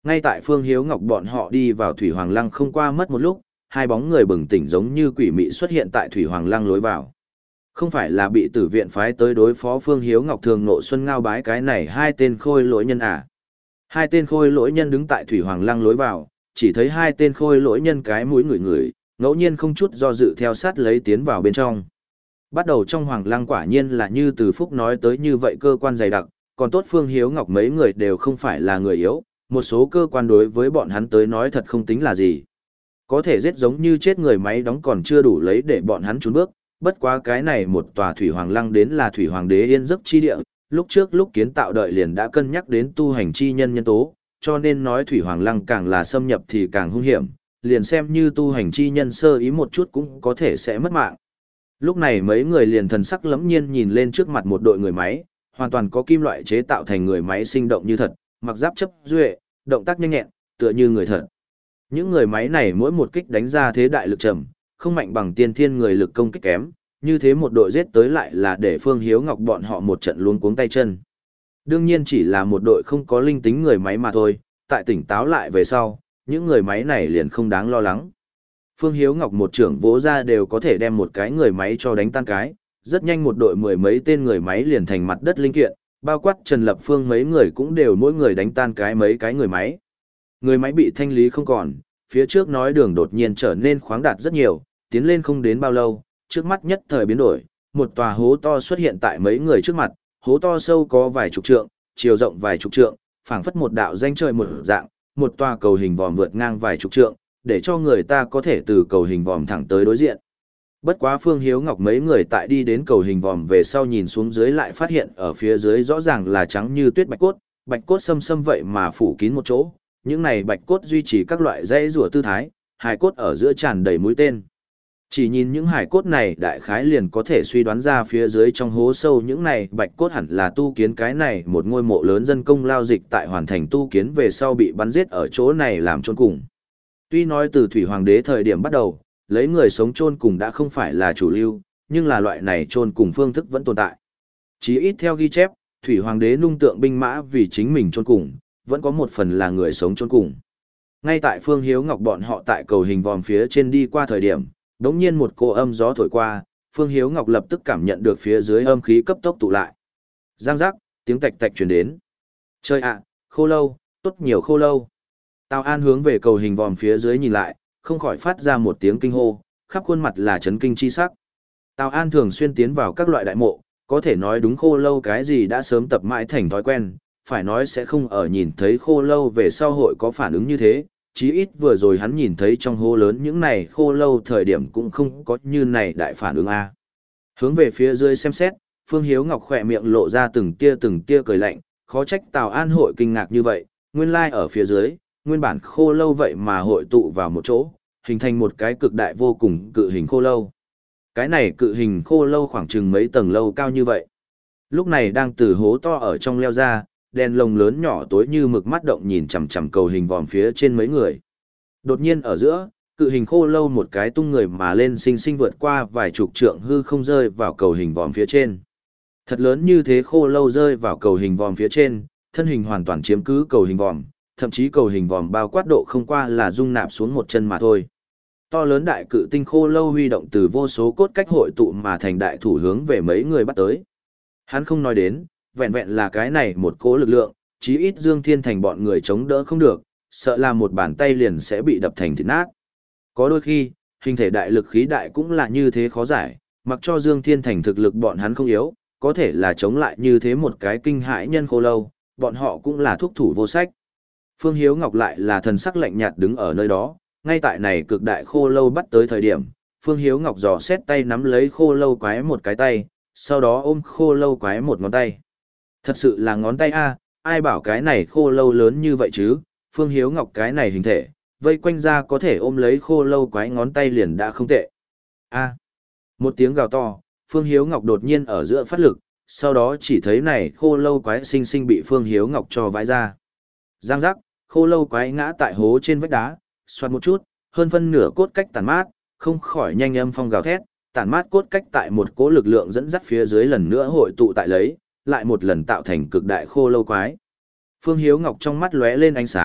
Ngay tại Phương Hiếu Ngọc bọn họ đi vào Thủy Hoàng Lăng không qua mất một lúc, hai bóng người bừng tỉnh giống như quỷ mị xuất hiện tại Thủy Hoàng Lăng lối vào. Không phải là bị tử viện phái tới đối phó Phương Hiếu Ngọc thường nộ xuân ngao bái cái này hai tên khôi lỗi nhân à. Hai tên khôi lỗi nhân đứng tại Thủy Hoàng Lăng lối vào, chỉ thấy hai tên khôi lỗi nhân cái mũi ngửi ngửi, ngẫu nhiên không chút do dự theo sát lấy tiến vào bên trong. Bắt đầu trong Hoàng Lăng quả nhiên là như Từ Phúc nói tới như vậy cơ quan dày đặc, còn tốt Phương Hiếu Ngọc mấy người đều không phải là người yếu, một số cơ quan đối với bọn hắn tới nói thật không tính là gì. Có thể giết giống như chết người máy đóng còn chưa đủ lấy để bọn hắn trốn bước, bất quá cái này một tòa Thủy Hoàng Lăng đến là Thủy Hoàng đế yên giấc chi địa, lúc trước lúc kiến tạo đợi liền đã cân nhắc đến tu hành chi nhân nhân tố, cho nên nói Thủy Hoàng Lăng càng là xâm nhập thì càng hung hiểm, liền xem như tu hành chi nhân sơ ý một chút cũng có thể sẽ mất mạng. Lúc này mấy người liền thần sắc lẫm nhiên nhìn lên trước mặt một đội người máy, hoàn toàn có kim loại chế tạo thành người máy sinh động như thật, mặc giáp chấp duệ, động tác nhanh nhẹn, tựa như người thật. Những người máy này mỗi một kích đánh ra thế đại lực trầm, không mạnh bằng tiên thiên người lực công kích kém, như thế một đội giết tới lại là để Phương Hiếu Ngọc bọn họ một trận luống cuống tay chân. Đương nhiên chỉ là một đội không có linh tính người máy mà thôi, tại tỉnh táo lại về sau, những người máy này liền không đáng lo lắng. Phương Hiếu Ngọc một trưởng vỗ ra đều có thể đem một cái người máy cho đánh tan cái, rất nhanh một đội mười mấy tên người máy liền thành mặt đất linh kiện, bao quát Trần Lập Phương mấy người cũng đều mỗi người đánh tan cái mấy cái người máy. Người máy bị thanh lý không còn, phía trước nói đường đột nhiên trở nên khoáng đạt rất nhiều, tiến lên không đến bao lâu, trước mắt nhất thời biến đổi, một tòa hố to xuất hiện tại mấy người trước mặt, hố to sâu có vài chục trượng, chiều rộng vài chục trượng, phảng phất một đạo danh trời một dạng, một tòa cầu hình vòm vượt ngang vài chục trượng, để cho người ta có thể từ cầu hình vòm thẳng tới đối diện. Bất quá Phương Hiếu Ngọc mấy người tại đi đến cầu hình vòm về sau nhìn xuống dưới lại phát hiện ở phía dưới rõ ràng là trắng như tuyết bạch cốt, bạch cốt xâm xâm vậy mà phủ kín một chỗ, những này bạch cốt duy trì các loại dãy rùa tư thái, hài cốt ở giữa tràn đầy mũi tên. Chỉ nhìn những hài cốt này đại khái liền có thể suy đoán ra phía dưới trong hố sâu những này bạch cốt hẳn là tu kiến cái này một ngôi mộ lớn dân công lao dịch tại hoàn thành tu kiến về sau bị bắn giết ở chỗ này làm chôn cùng. Tuy nói từ Thủy Hoàng đế thời điểm bắt đầu, lấy người sống chôn cùng đã không phải là chủ lưu, nhưng là loại này chôn cùng phương thức vẫn tồn tại. Chí ít theo ghi chép, Thủy Hoàng đế nung tượng binh mã vì chính mình chôn cùng, vẫn có một phần là người sống chôn cùng. Ngay tại Phương Hiếu Ngọc bọn họ tại cầu hình vòm phía trên đi qua thời điểm, đống nhiên một cô âm gió thổi qua, Phương Hiếu Ngọc lập tức cảm nhận được phía dưới âm khí cấp tốc tụ lại. Giang giác, tiếng tạch tạch truyền đến. Chơi ạ, khô lâu, tốt nhiều khô lâu. Tào An hướng về cầu hình vòm phía dưới nhìn lại, không khỏi phát ra một tiếng kinh hô, khắp khuôn mặt là chấn kinh chi sắc. Tào An thường xuyên tiến vào các loại đại mộ, có thể nói đúng khô lâu cái gì đã sớm tập mãi thành thói quen, phải nói sẽ không ở nhìn thấy khô lâu về sau hội có phản ứng như thế, chí ít vừa rồi hắn nhìn thấy trong hố lớn những này khô lâu thời điểm cũng không có như này đại phản ứng a. Hướng về phía dưới xem xét, Phương Hiếu Ngọc khỏe miệng lộ ra từng tia từng tia cười lạnh, khó trách Tào An hội kinh ngạc như vậy, nguyên lai ở phía dưới, nguyên bản khô lâu vậy mà hội tụ vào một chỗ, hình thành một cái cực đại vô cùng cự hình khô lâu. Cái này cự hình khô lâu khoảng chừng mấy tầng lâu cao như vậy. Lúc này đang từ hố to ở trong leo ra, đèn lồng lớn nhỏ tối như mực mắt động nhìn chằm chằm cầu hình vòm phía trên mấy người. Đột nhiên ở giữa, cự hình khô lâu một cái tung người mà lên sinh sinh vượt qua vài chục trượng hư không rơi vào cầu hình vòm phía trên. Thật lớn như thế khô lâu rơi vào cầu hình vòm phía trên, thân hình hoàn toàn chiếm cứ cầu hình vòm, thậm chí cầu hình vòm bao quát độ không qua là dung nạp xuống một chân mà thôi. To lớn đại cự tinh khô lâu huy động từ vô số cốt cách hội tụ mà thành đại thủ hướng về mấy người bắt tới. Hắn không nói đến, vẹn vẹn là cái này một cỗ lực lượng, chí ít Dương Thiên Thành bọn người chống đỡ không được, sợ là một bàn tay liền sẽ bị đập thành thịt nát. Có đôi khi, hình thể đại lực khí đại cũng là như thế khó giải, mặc cho Dương Thiên Thành thực lực bọn hắn không yếu, có thể là chống lại như thế một cái kinh hãi nhân khô lâu, bọn họ cũng là thuốc thủ vô sách. Phương Hiếu Ngọc lại là thần sắc lạnh nhạt đứng ở nơi đó, ngay tại này cực đại khô lâu bắt tới thời điểm, Phương Hiếu Ngọc dò xét tay nắm lấy khô lâu quái một cái tay, sau đó ôm khô lâu quái một ngón tay. Thật sự là ngón tay a, ai bảo cái này khô lâu lớn như vậy chứ, Phương Hiếu Ngọc cái này hình thể, vây quanh ra có thể ôm lấy khô lâu quái ngón tay liền đã không tệ. A. Một tiếng gào to, Phương Hiếu Ngọc đột nhiên ở giữa phát lực, sau đó chỉ thấy này khô lâu quái sinh sinh bị Phương Hiếu Ngọc cho vãi ra. Giang giác, khô lâu quái ngã tại hố trên vách đá, xoát một chút, hơn phân nửa cốt cách tàn mát, không khỏi nhanh âm phong gào thét, tàn mát cốt cách tại một cỗ lực lượng dẫn dắt phía dưới lần nữa hội tụ tại lấy, lại một lần tạo thành cực đại khô lâu quái. Phương Hiếu Ngọc trong mắt lóe lên ánh sáng,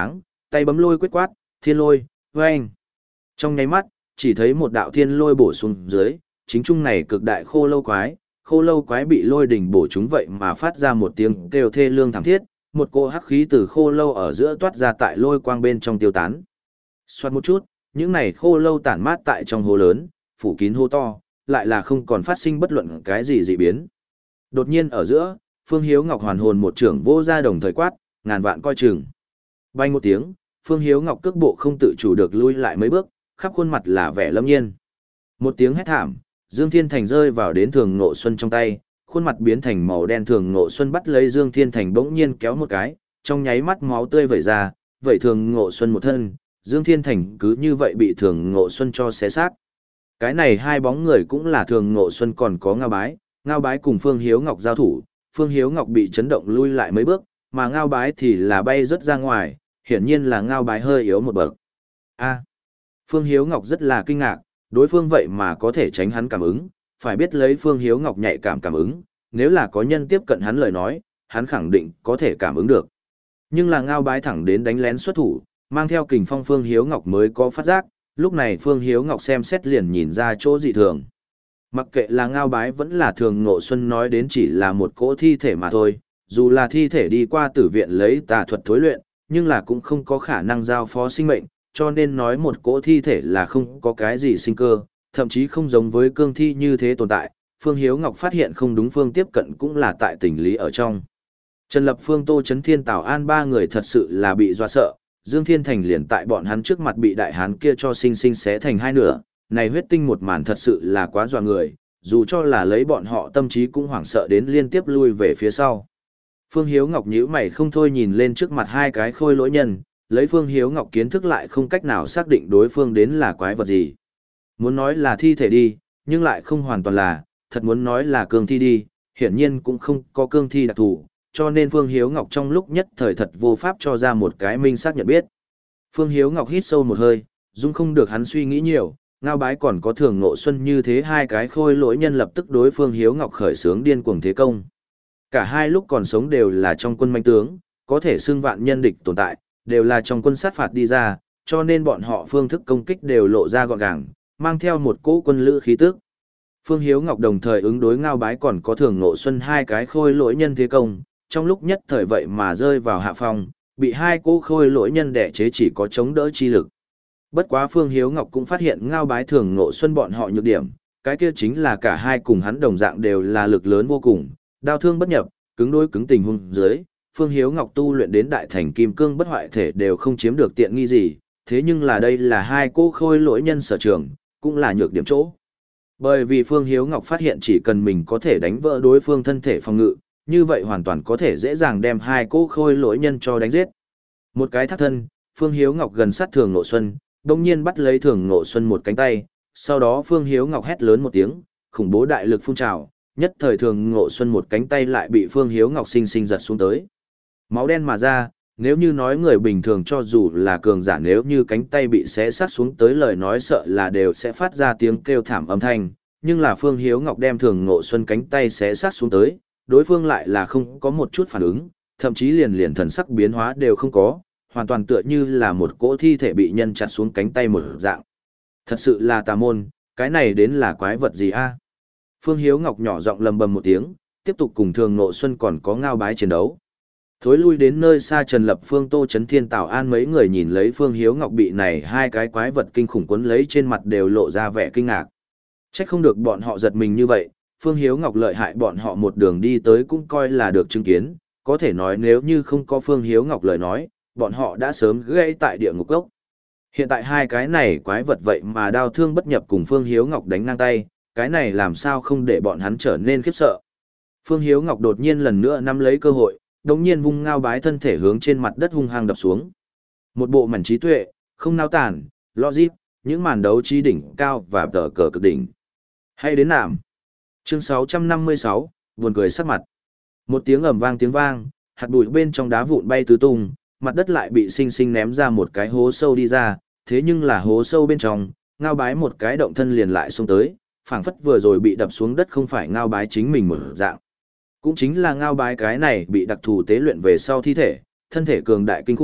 tay bấm lôi quyết quát, thiên lôi, vâng. Trong nháy mắt, chỉ thấy một đạo thiên lôi bổ xuống dưới, chính trung này cực đại khô lâu quái, khô lâu quái bị lôi đỉnh bổ chúng vậy mà phát ra một tiếng kêu thê lương thảm thiết, một cỗ hắc khí từ khô lâu ở giữa toát ra tại lôi quang bên trong tiêu tán. Xoát một chút, những này khô lâu tản mát tại trong hồ lớn, phủ kín hô to, lại là không còn phát sinh bất luận cái gì dị biến. Đột nhiên ở giữa, Phương Hiếu Ngọc hoàn hồn một trưởng vô ra đồng thời quát, ngàn vạn coi chừng. Bay một tiếng, Phương Hiếu Ngọc cước bộ không tự chủ được lui lại mấy bước, khắp khuôn mặt là vẻ lâm nhiên. Một tiếng hét thảm, Dương Thiên Thành rơi vào đến Thường Ngộ Xuân trong tay, khuôn mặt biến thành màu đen. Thường Ngộ Xuân bắt lấy Dương Thiên Thành bỗng nhiên kéo một cái, trong nháy mắt máu tươi vẩy ra, vậy Thường Ngộ Xuân một thân, Dương Thiên Thành cứ như vậy bị Thường Ngộ Xuân cho xé xác. Cái này hai bóng người cũng là Thường Ngộ Xuân còn có Ngao Bái, Ngao Bái cùng Phương Hiếu Ngọc giao thủ, Phương Hiếu Ngọc bị chấn động lui lại mấy bước, mà Ngao Bái thì là bay rất ra ngoài, hiển nhiên là Ngao Bái hơi yếu một bậc. A. Phương Hiếu Ngọc rất là kinh ngạc, đối phương vậy mà có thể tránh hắn cảm ứng, phải biết lấy Phương Hiếu Ngọc nhạy cảm cảm ứng, nếu là có nhân tiếp cận hắn lời nói, hắn khẳng định có thể cảm ứng được. Nhưng là Ngao Bái thẳng đến đánh lén xuất thủ, mang theo kình phong Phương Hiếu Ngọc mới có phát giác, lúc này Phương Hiếu Ngọc xem xét liền nhìn ra chỗ dị thường. Mặc kệ là Ngao Bái vẫn là Thường Ngộ Xuân nói đến chỉ là một cỗ thi thể mà thôi, dù là thi thể đi qua tử viện lấy tà thuật thối luyện, nhưng là cũng không có khả năng giao phó sinh mệnh, cho nên nói một cỗ thi thể là không có cái gì sinh cơ, thậm chí không giống với cương thi như thế tồn tại. Phương Hiếu Ngọc phát hiện không đúng phương tiếp cận cũng là tại tình lý ở trong. Trần Lập Phương, Tô Chấn Thiên, Tào An ba người thật sự là bị dọa sợ, Dương Thiên Thành liền tại bọn hắn trước mặt bị đại hán kia cho sinh sinh xé thành hai nửa, này huyết tinh một màn thật sự là quá dọa người, dù cho là lấy bọn họ tâm trí cũng hoảng sợ đến liên tiếp lui về phía sau. Phương Hiếu Ngọc nhíu mày không thôi nhìn lên trước mặt hai cái khôi lỗi nhân, lấy Phương Hiếu Ngọc kiến thức lại không cách nào xác định đối phương đến là quái vật gì. Muốn nói là thi thể đi, nhưng lại không hoàn toàn là, thật muốn nói là cương thi đi, hiển nhiên cũng không có cương thi đặc thù, cho nên Phương Hiếu Ngọc trong lúc nhất thời thật vô pháp cho ra một cái minh xác nhận biết. Phương Hiếu Ngọc hít sâu một hơi, dung không được hắn suy nghĩ nhiều, Ngao Bái còn có Thường Ngộ Xuân như thế hai cái khôi lỗi nhân lập tức đối Phương Hiếu Ngọc khởi xướng điên cuồng thế công. Cả hai lúc còn sống đều là trong quân manh tướng, có thể xưng vạn nhân địch tồn tại, đều là trong quân sát phạt đi ra, cho nên bọn họ phương thức công kích đều lộ ra gọn gàng, mang theo một cỗ quân lữ khí tức. Phương Hiếu Ngọc đồng thời ứng đối Ngao Bái còn có Thường Ngộ Xuân hai cái khôi lỗi nhân thế công, trong lúc nhất thời vậy mà rơi vào hạ phong, bị hai cỗ khôi lỗi nhân đẻ chế chỉ có chống đỡ chi lực. Bất quá Phương Hiếu Ngọc cũng phát hiện Ngao Bái Thường Ngộ Xuân bọn họ nhược điểm, cái kia chính là cả hai cùng hắn đồng dạng đều là lực lớn vô cùng, đao thương bất nhập, cứng đối cứng tình huống dưới, Phương Hiếu Ngọc tu luyện đến đại thành kim cương bất hoại thể đều không chiếm được tiện nghi gì, thế nhưng là đây là hai cô khôi lỗi nhân sở trường, cũng là nhược điểm chỗ. Bởi vì Phương Hiếu Ngọc phát hiện chỉ cần mình có thể đánh vỡ đối phương thân thể phòng ngự, như vậy hoàn toàn có thể dễ dàng đem hai cô khôi lỗi nhân cho đánh giết. Một cái thắt thân, Phương Hiếu Ngọc gần sát Thường Ngộ Xuân, đồng nhiên bắt lấy Thường Ngộ Xuân một cánh tay, sau đó Phương Hiếu Ngọc hét lớn một tiếng, khủng bố đại lực phun trào, nhất thời Thường Ngộ Xuân một cánh tay lại bị Phương Hiếu Ngọc sinh sinh giật xuống tới. Máu đen mà ra, nếu như nói người bình thường cho dù là cường giả nếu như cánh tay bị xé sát xuống tới lời nói sợ là đều sẽ phát ra tiếng kêu thảm âm thanh, nhưng là Phương Hiếu Ngọc đem Thường Ngộ Xuân cánh tay xé sát xuống tới, đối phương lại là không có một chút phản ứng, thậm chí liền liền thần sắc biến hóa đều không có, hoàn toàn tựa như là một cỗ thi thể bị nhân chặt xuống cánh tay một dạng. Thật sự là tà môn, cái này đến là quái vật gì a? Phương Hiếu Ngọc nhỏ giọng lầm bầm một tiếng, tiếp tục cùng Thường Ngộ Xuân còn có Ngao Bái chiến đấu. Thối lui đến nơi xa Trần Lập Phương, Tô Chấn Thiên, Tào An mấy người nhìn lấy Phương Hiếu Ngọc bị này hai cái quái vật kinh khủng cuốn lấy trên mặt đều lộ ra vẻ kinh ngạc. Chắc không được bọn họ giật mình như vậy, Phương Hiếu Ngọc lợi hại bọn họ một đường đi tới cũng coi là được chứng kiến, có thể nói nếu như không có Phương Hiếu Ngọc lời nói, bọn họ đã sớm gãy tại địa ngục gốc. Hiện tại hai cái này quái vật vậy mà đao thương bất nhập cùng Phương Hiếu Ngọc đánh ngang tay, cái này làm sao không để bọn hắn trở nên khiếp sợ. Phương Hiếu Ngọc đột nhiên lần nữa nắm lấy cơ hội, đống nhiên vung Ngao Bái thân thể hướng trên mặt đất hung hăng đập xuống. Một bộ mảnh trí tuệ, không nao tản, logic, những màn đấu trí đỉnh cao và tờ cờ cực đỉnh. Hay đến nạm. Chương sáu trăm năm mươi sáu, buồn cười sắc mặt. Một tiếng ầm vang tiếng vang, hạt bụi bên trong đá vụn bay tứ tung, mặt đất lại bị sinh sinh ném ra một cái hố sâu đi ra, thế nhưng là hố sâu bên trong, Ngao Bái một cái động thân liền lại xông tới, phảng phất vừa rồi bị đập xuống đất không phải Ngao Bái chính mình một dạng. Cũng chính là Ngao Bái cái này bị đặc thù tế luyện về sau thi thể, thân thể cường đại kinh khủng,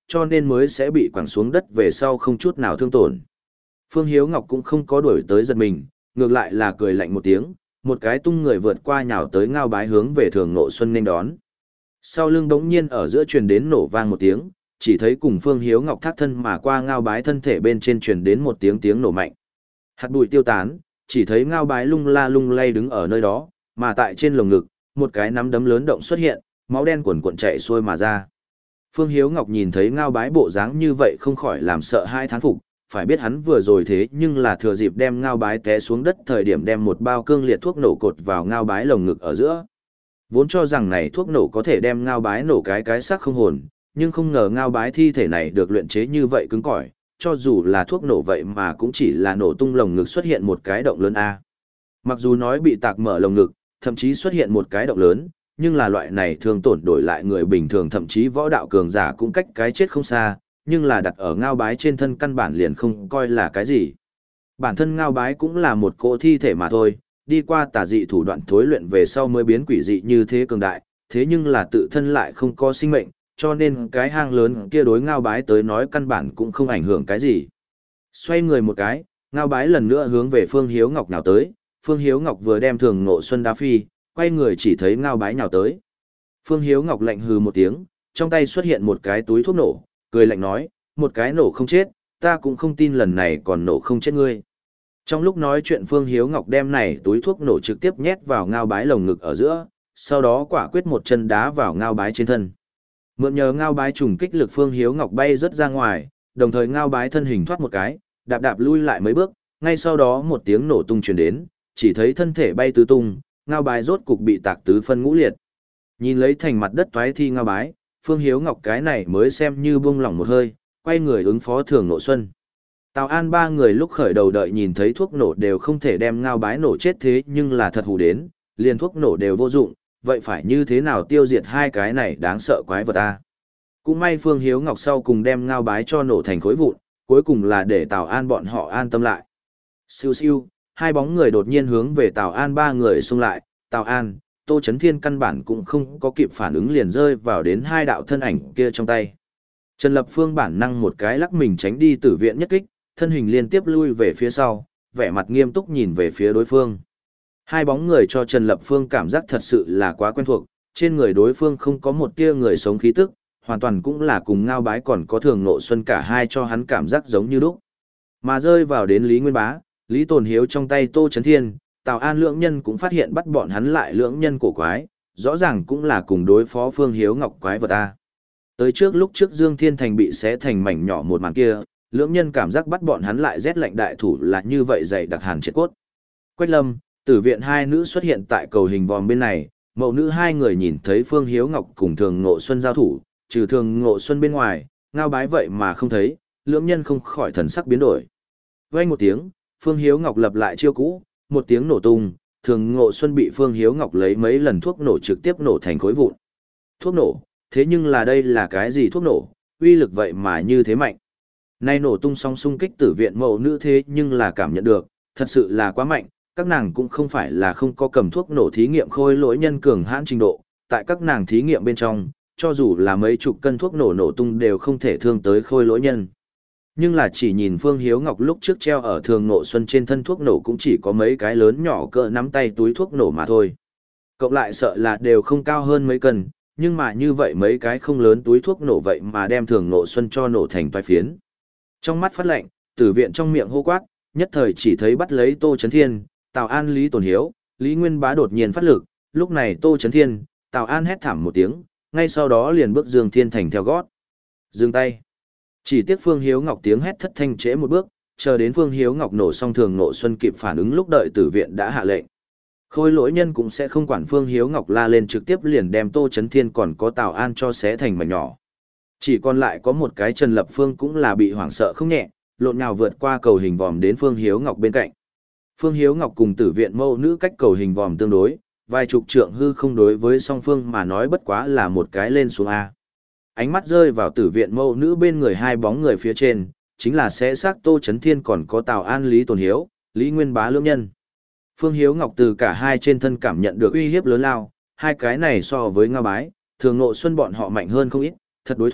cho nên mới sẽ bị quẳng xuống đất về sau không chút nào thương tổn. Phương Hiếu Ngọc cũng không có đuổi tới giật mình, ngược lại là cười lạnh một tiếng, một cái tung người vượt qua nhào tới Ngao Bái hướng về Thường Ngộ Xuân nên đón. Sau lưng bỗng nhiên ở giữa truyền đến nổ vang một tiếng, chỉ thấy cùng Phương Hiếu Ngọc thác thân mà qua Ngao Bái thân thể bên trên truyền đến một tiếng tiếng nổ mạnh. Hạt bụi tiêu tán, chỉ thấy Ngao Bái lung la lung lay đứng ở nơi đó, mà tại trên lồng ngực, một cái nắm đấm lớn động xuất hiện, máu đen cuồn cuộn chảy xuôi mà ra. Phương Hiếu Ngọc nhìn thấy Ngao Bái bộ dáng như vậy không khỏi làm sợ hai thán phục, phải biết hắn vừa rồi thế nhưng là thừa dịp đem Ngao Bái té xuống đất thời điểm đem một bao cương liệt thuốc nổ cột vào Ngao Bái lồng ngực ở giữa. Vốn cho rằng này thuốc nổ có thể đem Ngao Bái nổ cái cái xác không hồn, nhưng không ngờ Ngao Bái thi thể này được luyện chế như vậy cứng cỏi, cho dù là thuốc nổ vậy mà cũng chỉ là nổ tung lồng ngực xuất hiện một cái động lớn A. Mặc dù nói bị tạc mở lồng ngực, thậm chí xuất hiện một cái động lớn, nhưng là loại này thường tổn đổi lại người bình thường thậm chí võ đạo cường giả cũng cách cái chết không xa, nhưng là đặt ở Ngao Bái trên thân căn bản liền không coi là cái gì. Bản thân Ngao Bái cũng là một cỗ thi thể mà thôi, đi qua tà dị thủ đoạn thối luyện về sau mới biến quỷ dị như thế cường đại, thế nhưng là tự thân lại không có sinh mệnh, cho nên cái hang lớn kia đối Ngao Bái tới nói căn bản cũng không ảnh hưởng cái gì. Xoay người một cái, Ngao Bái lần nữa hướng về Phương Hiếu Ngọc nhào tới, Phương Hiếu Ngọc vừa đem Thường Ngộ Xuân đá phi, quay người chỉ thấy Ngao Bái nhào tới. Phương Hiếu Ngọc lạnh hừ một tiếng, trong tay xuất hiện một cái túi thuốc nổ, cười lạnh nói, một cái nổ không chết, ta cũng không tin lần này còn nổ không chết ngươi. Trong lúc nói chuyện Phương Hiếu Ngọc đem này túi thuốc nổ trực tiếp nhét vào Ngao Bái lồng ngực ở giữa, sau đó quả quyết một chân đá vào Ngao Bái trên thân. Mượn nhờ Ngao Bái trùng kích lực Phương Hiếu Ngọc bay rất ra ngoài, đồng thời Ngao Bái thân hình thoát một cái, đạp đạp lui lại mấy bước, ngay sau đó một tiếng nổ tung truyền đến, chỉ thấy thân thể bay tứ tung, Ngao Bái rốt cục bị tạc tứ phân ngũ liệt. Nhìn lấy thành mặt đất toái thi Ngao Bái, Phương Hiếu Ngọc cái này mới xem như buông lỏng một hơi, quay người ứng phó Thường Ngộ Xuân. Tào An ba người lúc khởi đầu đợi nhìn thấy thuốc nổ đều không thể đem Ngao Bái nổ chết thế nhưng là thật hù đến, liền thuốc nổ đều vô dụng, vậy phải như thế nào tiêu diệt hai cái này đáng sợ quái vật a? Cũng may Phương Hiếu Ngọc sau cùng đem Ngao Bái cho nổ thành khối vụn, cuối cùng là để Tào An bọn họ an tâm lại. Siêu siêu, hai bóng người đột nhiên hướng về Tào An ba người xung lại, Tào An, Tô Chấn Thiên căn bản cũng không có kịp phản ứng liền rơi vào đến hai đạo thân ảnh kia trong tay. Trần Lập Phương bản năng một cái lắc mình tránh đi tử viện nhất kích, thân hình liên tiếp lui về phía sau, vẻ mặt nghiêm túc nhìn về phía đối phương. Hai bóng người cho Trần Lập Phương cảm giác thật sự là quá quen thuộc, trên người đối phương không có một tia người sống khí tức, hoàn toàn cũng là cùng Ngao Bái còn có Thường Ngộ Xuân cả hai cho hắn cảm giác giống như lúc. Mà rơi vào đến Lý Nguyên Bá, Lý Tồn Hiếu trong tay Tô Chấn Thiên, Tào An lưỡng nhân cũng phát hiện bắt bọn hắn lại lưỡng nhân cổ quái, rõ ràng cũng là cùng đối phó Phương Hiếu Ngọc quái vật ta. Tới trước lúc trước Dương Thiên Thành bị xé thành mảnh nhỏ một màn kia, lưỡng nhân cảm giác bắt bọn hắn lại rét lạnh đại thủ là như vậy dày đặc hàn triệt cốt. Quách Lâm, Tử viện hai nữ xuất hiện tại cầu hình vòm bên này, mẫu nữ hai người nhìn thấy Phương Hiếu Ngọc cùng Thường Ngộ Xuân giao thủ, trừ Thường Ngộ Xuân bên ngoài, Ngao Bái vậy mà không thấy, lưỡng nhân không khỏi thần sắc biến đổi. Vang một tiếng, Phương Hiếu Ngọc lập lại chiêu cũ, một tiếng nổ tung, Thường Ngộ Xuân bị Phương Hiếu Ngọc lấy mấy lần thuốc nổ trực tiếp nổ thành khối vụn. Thuốc nổ, thế nhưng là đây là cái gì thuốc nổ, uy lực vậy mà như thế mạnh. Nay nổ tung song xung kích tử viện mẫu nữ thế nhưng là cảm nhận được, thật sự là quá mạnh, các nàng cũng không phải là không có cầm thuốc nổ thí nghiệm khôi lỗi nhân cường hãn trình độ, tại các nàng thí nghiệm bên trong, cho dù là mấy chục cân thuốc nổ nổ tung đều không thể thương tới khôi lỗi nhân. Nhưng là chỉ nhìn Phương Hiếu Ngọc lúc trước treo ở Thường Ngộ Xuân trên thân thuốc nổ cũng chỉ có mấy cái lớn nhỏ cỡ nắm tay túi thuốc nổ mà thôi. Cộng lại sợ là đều không cao hơn mấy cân, nhưng mà như vậy mấy cái không lớn túi thuốc nổ vậy mà đem Thường Ngộ Xuân cho nổ thành toái phiến. Trong mắt phát lạnh, tử viện trong miệng hô quát, nhất thời chỉ thấy bắt lấy Tô Chấn Thiên, Tào An Lý Tồn Hiếu, Lý Nguyên Bá đột nhiên phát lực, lúc này Tô Chấn Thiên, Tào An hét thảm một tiếng, ngay sau đó liền bước Dương Thiên Thành theo gót. Dừng tay. Chỉ tiếc Phương Hiếu Ngọc tiếng hét thất thanh trễ một bước, chờ đến Phương Hiếu Ngọc nổ xong Thường Ngộ Xuân kịp phản ứng lúc đợi tử viện đã hạ lệnh. Khôi lỗi nhân cũng sẽ không quản Phương Hiếu Ngọc la lên trực tiếp liền đem Tô Chấn Thiên còn có Tào An cho xé thành mảnh nhỏ. Chỉ còn lại có một cái Trần Lập Phương cũng là bị hoảng sợ không nhẹ, lộn nhào vượt qua cầu hình vòm đến Phương Hiếu Ngọc bên cạnh. Phương Hiếu Ngọc cùng tử viện mẫu nữ cách cầu hình vòm tương đối, vài chục trượng hư không đối với song phương mà nói bất quá là một cái lên xuống A. Ánh mắt rơi vào tử viện mẫu nữ bên người hai bóng người phía trên, chính là sẽ xác Tô Chấn Thiên còn có Tào An Lý Tồn Hiếu, Lý Nguyên Bá lưỡng nhân. Phương Hiếu Ngọc từ cả hai trên thân cảm nhận được uy hiếp lớn lao, hai cái này so với Ngao Bái, Thường Ngộ Xuân bọn họ mạnh hơn không ít, thật đối thoại,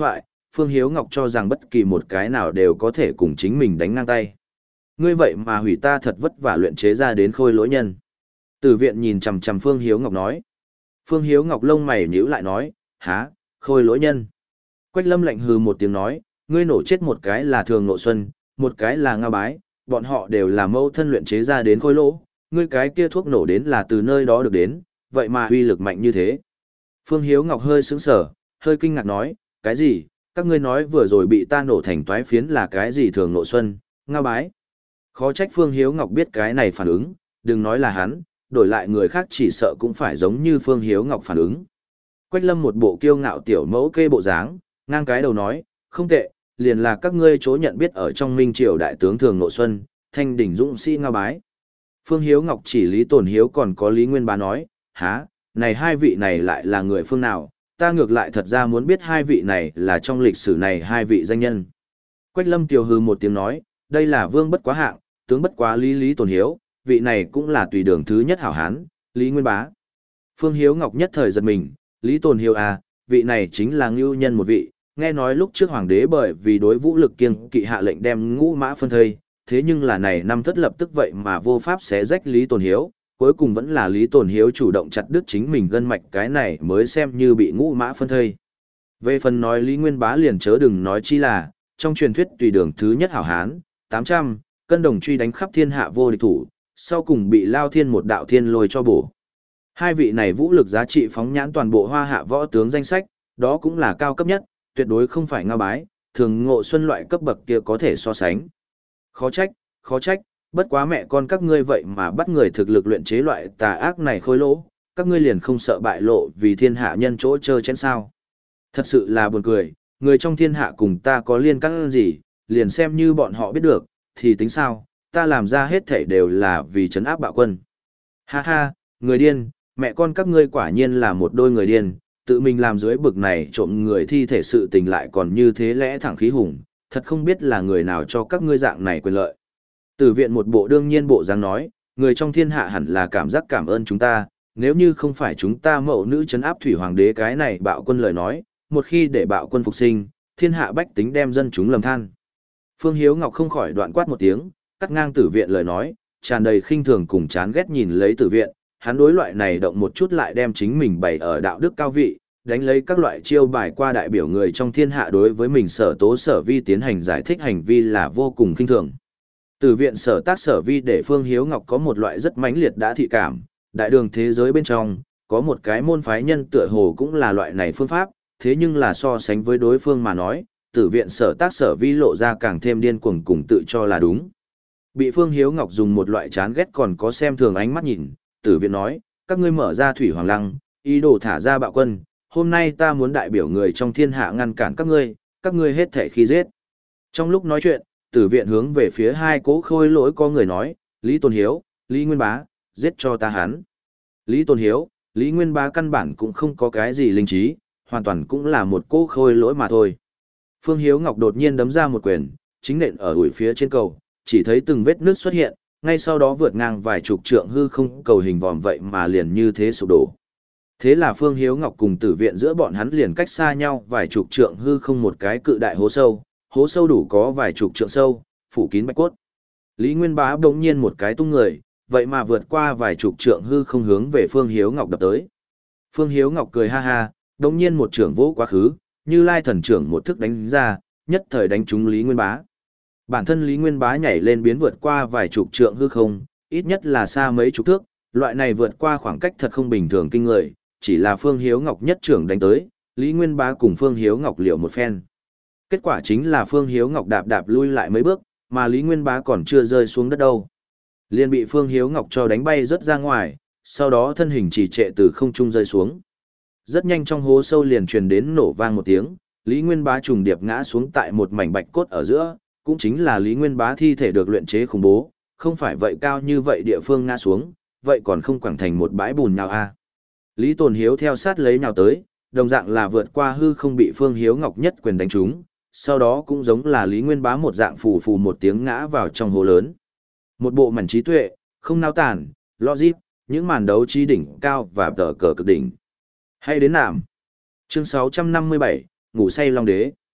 Phương Hiếu Ngọc cho rằng bất kỳ một cái nào đều có thể cùng chính mình đánh ngang tay. Ngươi vậy mà hủy ta thật vất vả luyện chế ra đến khôi lỗi nhân. Tử viện nhìn chằm chằm Phương Hiếu Ngọc nói. Phương Hiếu Ngọc lông mày nhíu lại nói, há, khôi lỗi nhân. Quách Lâm lạnh hừ một tiếng nói, ngươi nổ chết một cái là Thường Ngộ Xuân, một cái là Nga Bái, bọn họ đều là mâu thân luyện chế ra đến khôi lỗ, ngươi cái kia thuốc nổ đến là từ nơi đó được đến, vậy mà uy lực mạnh như thế. Phương Hiếu Ngọc hơi sững sờ, hơi kinh ngạc nói, cái gì, các ngươi nói vừa rồi bị ta nổ thành toái phiến là cái gì Thường Ngộ Xuân, Nga Bái. Khó trách Phương Hiếu Ngọc biết cái này phản ứng, đừng nói là hắn, đổi lại người khác chỉ sợ cũng phải giống như Phương Hiếu Ngọc phản ứng. Quách Lâm một bộ kiêu ngạo tiểu mẫu kê bộ dáng, ngang cái đầu nói, không tệ, liền là các ngươi chỗ nhận biết ở trong Minh Triều đại tướng Thường Ngộ Xuân, Thanh đỉnh dũng sĩ Nga Bái. Phương Hiếu Ngọc chỉ Lý Tồn Hiếu còn có Lý Nguyên Bá nói, há, này hai vị này lại là người phương nào, ta ngược lại thật ra muốn biết hai vị này là trong lịch sử này hai vị danh nhân. Quách Lâm kiều hừ một tiếng nói, đây là vương bất quá hạng, tướng bất quá Lý Lý Tồn Hiếu, vị này cũng là tùy đường thứ nhất hảo hán, Lý Nguyên Bá. Phương Hiếu Ngọc nhất thời giật mình, Lý Tồn Hiếu à, vị này chính là ngưu nhân một vị, nghe nói lúc trước hoàng đế bởi vì đối vũ lực kiêng kỵ hạ lệnh đem ngũ mã phân thây, thế nhưng là này năm thất lập tức vậy mà vô pháp xé rách Lý Tồn Hiếu, cuối cùng vẫn là Lý Tồn Hiếu chủ động chặt đứt chính mình gân mạch cái này mới xem như bị ngũ mã phân thây. Về phần nói Lý Nguyên Bá liền chớ đừng nói chi là, trong truyền thuyết tùy đường thứ nhất hảo hán, tám trăm, cân đồng truy đánh khắp thiên hạ vô địch thủ, sau cùng bị Lao Thiên một đạo thiên lôi cho bổ. Hai vị này vũ lực giá trị phóng nhãn toàn bộ hoa hạ võ tướng danh sách, đó cũng là cao cấp nhất, tuyệt đối không phải Nga Bái, Thường Ngộ Xuân loại cấp bậc kia có thể so sánh. Khó trách, khó trách, bất quá mẹ con các ngươi vậy mà bắt người thực lực luyện chế loại tà ác này khôi lỗ, các ngươi liền không sợ bại lộ vì thiên hạ nhân chỗ chơ chén sao. Thật sự là buồn cười, người trong thiên hạ cùng ta có liên căng gì, liền xem như bọn họ biết được, thì tính sao, ta làm ra hết thảy đều là vì trấn áp bạo quân. Ha ha, người điên, mẹ con các ngươi quả nhiên là một đôi người điên, tự mình làm dưới bực này trộm người thi thể sự tình lại còn như thế lẽ thẳng khí hùng, thật không biết là người nào cho các ngươi dạng này quyền lợi. Tử viện một bộ đương nhiên bộ dáng nói, người trong thiên hạ hẳn là cảm giác cảm ơn chúng ta, nếu như không phải chúng ta mẫu nữ trấn áp thủy hoàng đế cái này bạo quân lời nói, một khi để bạo quân phục sinh, thiên hạ bách tính đem dân chúng lầm than. Phương Hiếu Ngọc không khỏi đoạn quát một tiếng, cắt ngang tử viện lời nói, tràn đầy khinh thường cùng chán ghét nhìn lấy tử viện, hắn đối loại này động một chút lại đem chính mình bày ở đạo đức cao vị, đánh lấy các loại chiêu bài qua đại biểu người trong thiên hạ đối với mình sở tố sở vi tiến hành giải thích hành vi là vô cùng khinh thường. Tử viện sở tác sở vi để Phương Hiếu Ngọc có một loại rất mãnh liệt đã thị cảm, đại đường thế giới bên trong, có một cái môn phái nhân tựa hồ cũng là loại này phương pháp, thế nhưng là so sánh với đối phương mà nói, tử viện sở tác sở vi lộ ra càng thêm điên cuồng cùng tự cho là đúng. Bị Phương Hiếu Ngọc dùng một loại chán ghét còn có xem thường ánh mắt nhìn, tử viện nói, các ngươi mở ra thủy hoàng lăng, ý đồ thả ra bạo quân, hôm nay ta muốn đại biểu người trong thiên hạ ngăn cản các ngươi, các ngươi hết thể khi giết. Trong lúc nói chuyện, tử viện hướng về phía hai cố khôi lỗi có người nói, Lý Tồn Hiếu, Lý Nguyên Bá, giết cho ta hắn. Lý Tồn Hiếu, Lý Nguyên Bá căn bản cũng không có cái gì linh trí, hoàn toàn cũng là một cố khôi lỗi mà thôi. Phương Hiếu Ngọc đột nhiên đấm ra một quyền, chính nện ở ủi phía trên cầu, chỉ thấy từng vết nước xuất hiện, ngay sau đó vượt ngang vài chục trượng hư không cầu hình vòm vậy mà liền như thế sụp đổ. Thế là Phương Hiếu Ngọc cùng tử viện giữa bọn hắn liền cách xa nhau vài chục trượng hư không một cái cự đại hố sâu, hố sâu đủ có vài chục trượng sâu, phủ kín bạch cốt. Lý Nguyên Bá bỗng nhiên một cái tung người, vậy mà vượt qua vài chục trượng hư không hướng về Phương Hiếu Ngọc đập tới. Phương Hiếu Ngọc cười ha ha, bỗng nhiên một trưởng vỗ quá khứ, như lai thần trưởng một thức đánh ra, nhất thời đánh trúng Lý Nguyên Bá. Bản thân Lý Nguyên Bá nhảy lên biến vượt qua vài chục trượng hư không, ít nhất là xa mấy chục thước, loại này vượt qua khoảng cách thật không bình thường kinh người, chỉ là Phương Hiếu Ngọc nhất trưởng đánh tới, Lý Nguyên Bá cùng Phương Hiếu Ngọc liều một phen. Kết quả chính là Phương Hiếu Ngọc đạp đạp lui lại mấy bước, mà Lý Nguyên Bá còn chưa rơi xuống đất đâu. Liền bị Phương Hiếu Ngọc cho đánh bay rất ra ngoài, sau đó thân hình trì trệ từ không trung rơi xuống. Rất nhanh trong hố sâu liền truyền đến nổ vang một tiếng, Lý Nguyên Bá trùng điệp ngã xuống tại một mảnh bạch cốt ở giữa, cũng chính là Lý Nguyên Bá thi thể được luyện chế khủng bố, không phải vậy cao như vậy địa phương ngã xuống, vậy còn không quẳng thành một bãi bùn nào a. À. Lý Tồn Hiếu theo sát lấy nhào tới, đồng dạng là vượt qua hư không bị Phương Hiếu Ngọc nhất quyền đánh trúng, sau đó cũng giống là Lý Nguyên Bá một dạng phù phù một tiếng ngã vào trong hố lớn. Một bộ mảnh trí tuệ, không nao tản, logic, những màn đấu trí đỉnh cao và tờ cờ cực đỉnh. Hay đến nàm. Chương sáu trăm năm mươi bảy, ngủ say long đế.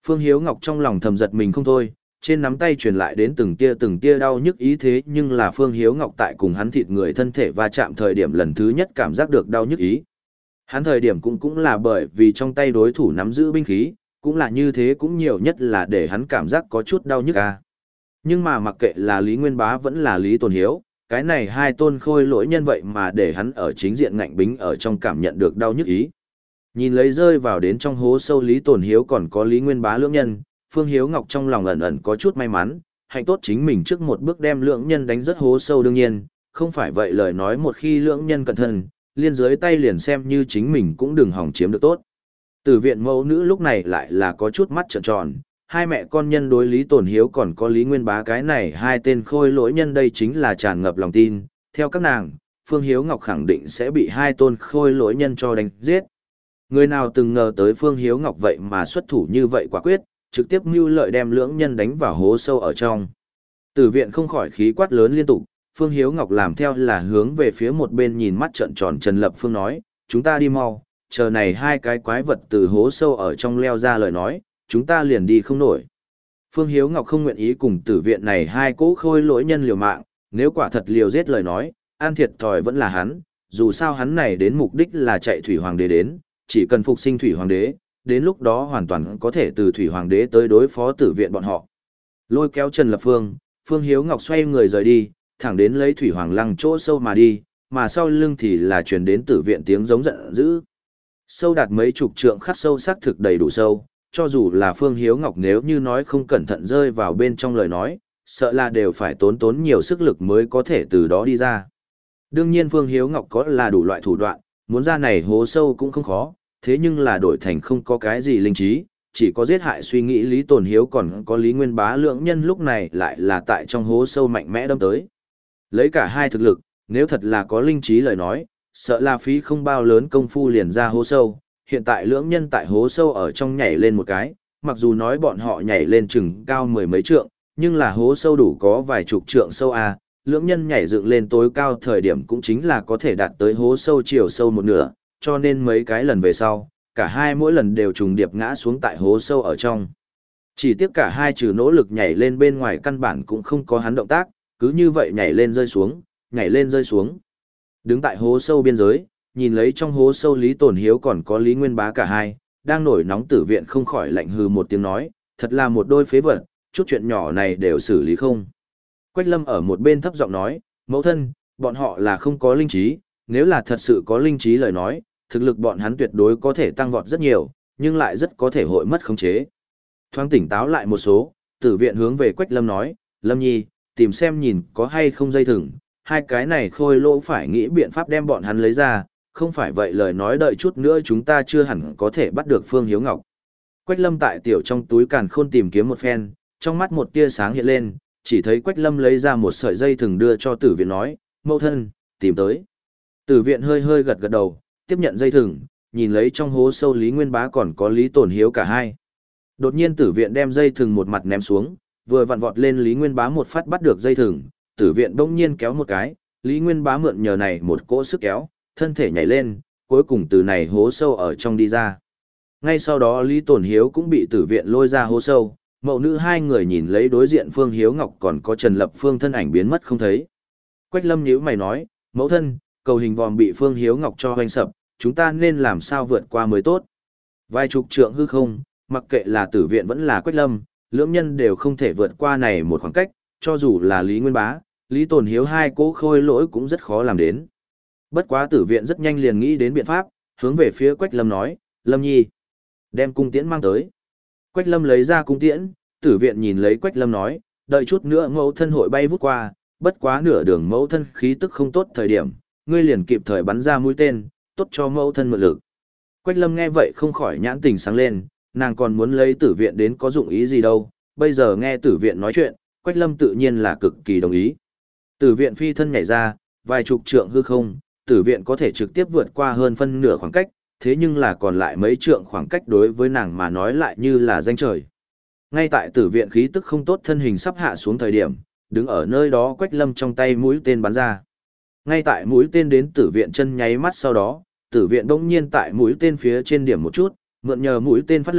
Phương Hiếu Ngọc trong lòng thầm giật mình không thôi, trên nắm tay truyền lại đến từng tia từng tia đau nhức ý thế nhưng là Phương Hiếu Ngọc tại cùng hắn thịt người thân thể va chạm thời điểm lần thứ nhất cảm giác được đau nhức ý. Hắn thời điểm cũng cũng là bởi vì trong tay đối thủ nắm giữ binh khí, cũng là như thế cũng nhiều nhất là để hắn cảm giác có chút đau nhức à. Nhưng mà mặc kệ là Lý Nguyên Bá vẫn là Lý Tồn Hiếu, cái này hai tôn khôi lỗi nhân vậy mà để hắn ở chính diện ngạnh bính ở trong cảm nhận được đau nhức ý. Nhìn lấy rơi vào đến trong hố sâu Lý Tồn Hiếu còn có Lý Nguyên Bá lưỡng nhân, Phương Hiếu Ngọc trong lòng ẩn ẩn có chút may mắn, hạnh tốt chính mình trước một bước đem lưỡng nhân đánh rất hố sâu đương nhiên, không phải vậy lời nói một khi lưỡng nhân cẩn thận, liên dưới tay liền xem như chính mình cũng đừng hỏng chiếm được tốt. Tử viện mẫu nữ lúc này lại là có chút mắt trợn tròn, hai mẹ con nhân đối Lý Tồn Hiếu còn có Lý Nguyên Bá cái này hai tên khôi lỗi nhân đây chính là tràn ngập lòng tin, theo các nàng, Phương Hiếu Ngọc khẳng định sẽ bị hai tôn khôi lỗi nhân cho đánh giết. Người nào từng ngờ tới Phương Hiếu Ngọc vậy mà xuất thủ như vậy quả quyết, trực tiếp mưu lợi đem lưỡng nhân đánh vào hố sâu ở trong. Tử viện không khỏi khí quát lớn liên tục, Phương Hiếu Ngọc làm theo là hướng về phía một bên nhìn mắt trợn tròn Trần Lập Phương nói, chúng ta đi mau, chờ này hai cái quái vật từ hố sâu ở trong leo ra lời nói, chúng ta liền đi không nổi. Phương Hiếu Ngọc không nguyện ý cùng tử viện này hai cỗ khôi lỗi nhân liều mạng, nếu quả thật liều giết lời nói, an thiệt thòi vẫn là hắn, dù sao hắn này đến mục đích là chạy Thủy Hoàng đế đến, chỉ cần phục sinh Thủy Hoàng đế, đến lúc đó hoàn toàn có thể từ Thủy Hoàng đế tới đối phó tử viện bọn họ. Lôi kéo Trần Lập Phương, Phương Hiếu Ngọc xoay người rời đi, thẳng đến lấy Thủy Hoàng lăng chỗ sâu mà đi, mà sau lưng thì là truyền đến tử viện tiếng giống giận dữ. Sâu đạt mấy chục trượng khắc sâu sắc thực đầy đủ sâu, cho dù là Phương Hiếu Ngọc nếu như nói không cẩn thận rơi vào bên trong lời nói, sợ là đều phải tốn tốn nhiều sức lực mới có thể từ đó đi ra. Đương nhiên Phương Hiếu Ngọc có là đủ loại thủ đoạn, muốn ra này hố sâu cũng không khó, thế nhưng là đổi thành không có cái gì linh trí, chỉ có giết hại suy nghĩ Lý Tồn Hiếu còn có Lý Nguyên Bá lưỡng nhân lúc này lại là tại trong hố sâu mạnh mẽ đâm tới. Lấy cả hai thực lực, nếu thật là có linh trí lời nói, sợ là phí không bao lớn công phu liền ra hố sâu, hiện tại lưỡng nhân tại hố sâu ở trong nhảy lên một cái, mặc dù nói bọn họ nhảy lên chừng cao mười mấy trượng, nhưng là hố sâu đủ có vài chục trượng sâu à, lưỡng nhân nhảy dựng lên tối cao thời điểm cũng chính là có thể đạt tới hố sâu chiều sâu một nửa, cho nên mấy cái lần về sau, cả hai mỗi lần đều trùng điệp ngã xuống tại hố sâu ở trong. Chỉ tiếc cả hai trừ nỗ lực nhảy lên bên ngoài căn bản cũng không có hắn động tác, cứ như vậy nhảy lên rơi xuống, nhảy lên rơi xuống. Đứng tại hố sâu biên giới, nhìn lấy trong hố sâu Lý Tồn Hiếu còn có Lý Nguyên Bá cả hai, đang nổi nóng tử viện không khỏi lạnh hừ một tiếng nói, thật là một đôi phế vật, chút chuyện nhỏ này đều xử lý không. Quách Lâm ở một bên thấp giọng nói, mẫu thân, bọn họ là không có linh trí, nếu là thật sự có linh trí lời nói, thực lực bọn hắn tuyệt đối có thể tăng vọt rất nhiều, nhưng lại rất có thể hội mất khống chế. Thoáng tỉnh táo lại một số, tử viện hướng về Quách Lâm nói, Lâm Nhi, tìm xem nhìn có hay không dây thừng, hai cái này khôi lỗ phải nghĩ biện pháp đem bọn hắn lấy ra, không phải vậy lời nói đợi chút nữa chúng ta chưa hẳn có thể bắt được Phương Hiếu Ngọc. Quách Lâm tại tiểu trong túi càn khôn tìm kiếm một phen, trong mắt một tia sáng hiện lên, chỉ thấy Quách Lâm lấy ra một sợi dây thừng đưa cho tử viện nói, mẫu thân, tìm tới. Tử viện hơi hơi gật gật đầu, tiếp nhận dây thừng, nhìn lấy trong hố sâu Lý Nguyên Bá còn có Lý Tồn Hiếu cả hai. Đột nhiên tử viện đem dây thừng một mặt ném xuống, vừa vặn vọt lên Lý Nguyên Bá một phát bắt được dây thừng, tử viện bỗng nhiên kéo một cái, Lý Nguyên Bá mượn nhờ này một cỗ sức kéo, thân thể nhảy lên, cuối cùng từ này hố sâu ở trong đi ra. Ngay sau đó Lý Tồn Hiếu cũng bị tử viện lôi ra hố sâu, mẫu nữ hai người nhìn lấy đối diện Phương Hiếu Ngọc còn có Trần Lập Phương thân ảnh biến mất không thấy. Quách Lâm nhíu mày nói, mẫu thân, cầu hình vòm bị Phương Hiếu Ngọc cho hoành sập, chúng ta nên làm sao vượt qua mới tốt. Vài chục trượng hư không, mặc kệ là tử viện vẫn là Quách Lâm, lưỡng nhân đều không thể vượt qua này một khoảng cách, cho dù là Lý Nguyên Bá, Lý Tồn Hiếu hai cố khôi lỗi cũng rất khó làm đến. Bất quá tử viện rất nhanh liền nghĩ đến biện pháp, hướng về phía Quách Lâm nói, Lâm Nhi, đem cung tiễn mang tới. Quách Lâm lấy ra cung tiễn, tử viện nhìn lấy Quách Lâm nói, đợi chút nữa mẫu thân hội bay vút qua, bất quá nửa đường mẫu thân khí tức không tốt thời điểm, ngươi liền kịp thời bắn ra mũi tên, tốt cho mẫu thân mượn lực. Quách Lâm nghe vậy không khỏi nhãn tình sáng lên, nàng còn muốn lấy tử viện đến có dụng ý gì đâu, bây giờ nghe tử viện nói chuyện, Quách Lâm tự nhiên là cực kỳ đồng ý. Tử viện phi thân nhảy ra, vài chục trượng hư không, tử viện có thể trực tiếp vượt qua hơn phân nửa khoảng cách, thế nhưng là còn lại mấy trượng khoảng cách đối với nàng mà nói lại như là danh trời. Ngay tại tử viện khí tức không tốt thân hình sắp hạ xuống thời điểm, đứng ở nơi đó Quách Lâm trong tay mũi tên bắn ra. Ngay tại mũi tên đến tử viện chân nháy mắt sau đó, tử viện đông nhiên tại mũi tên phía trên điểm một chút, mượn nhờ mũi tên phát lực,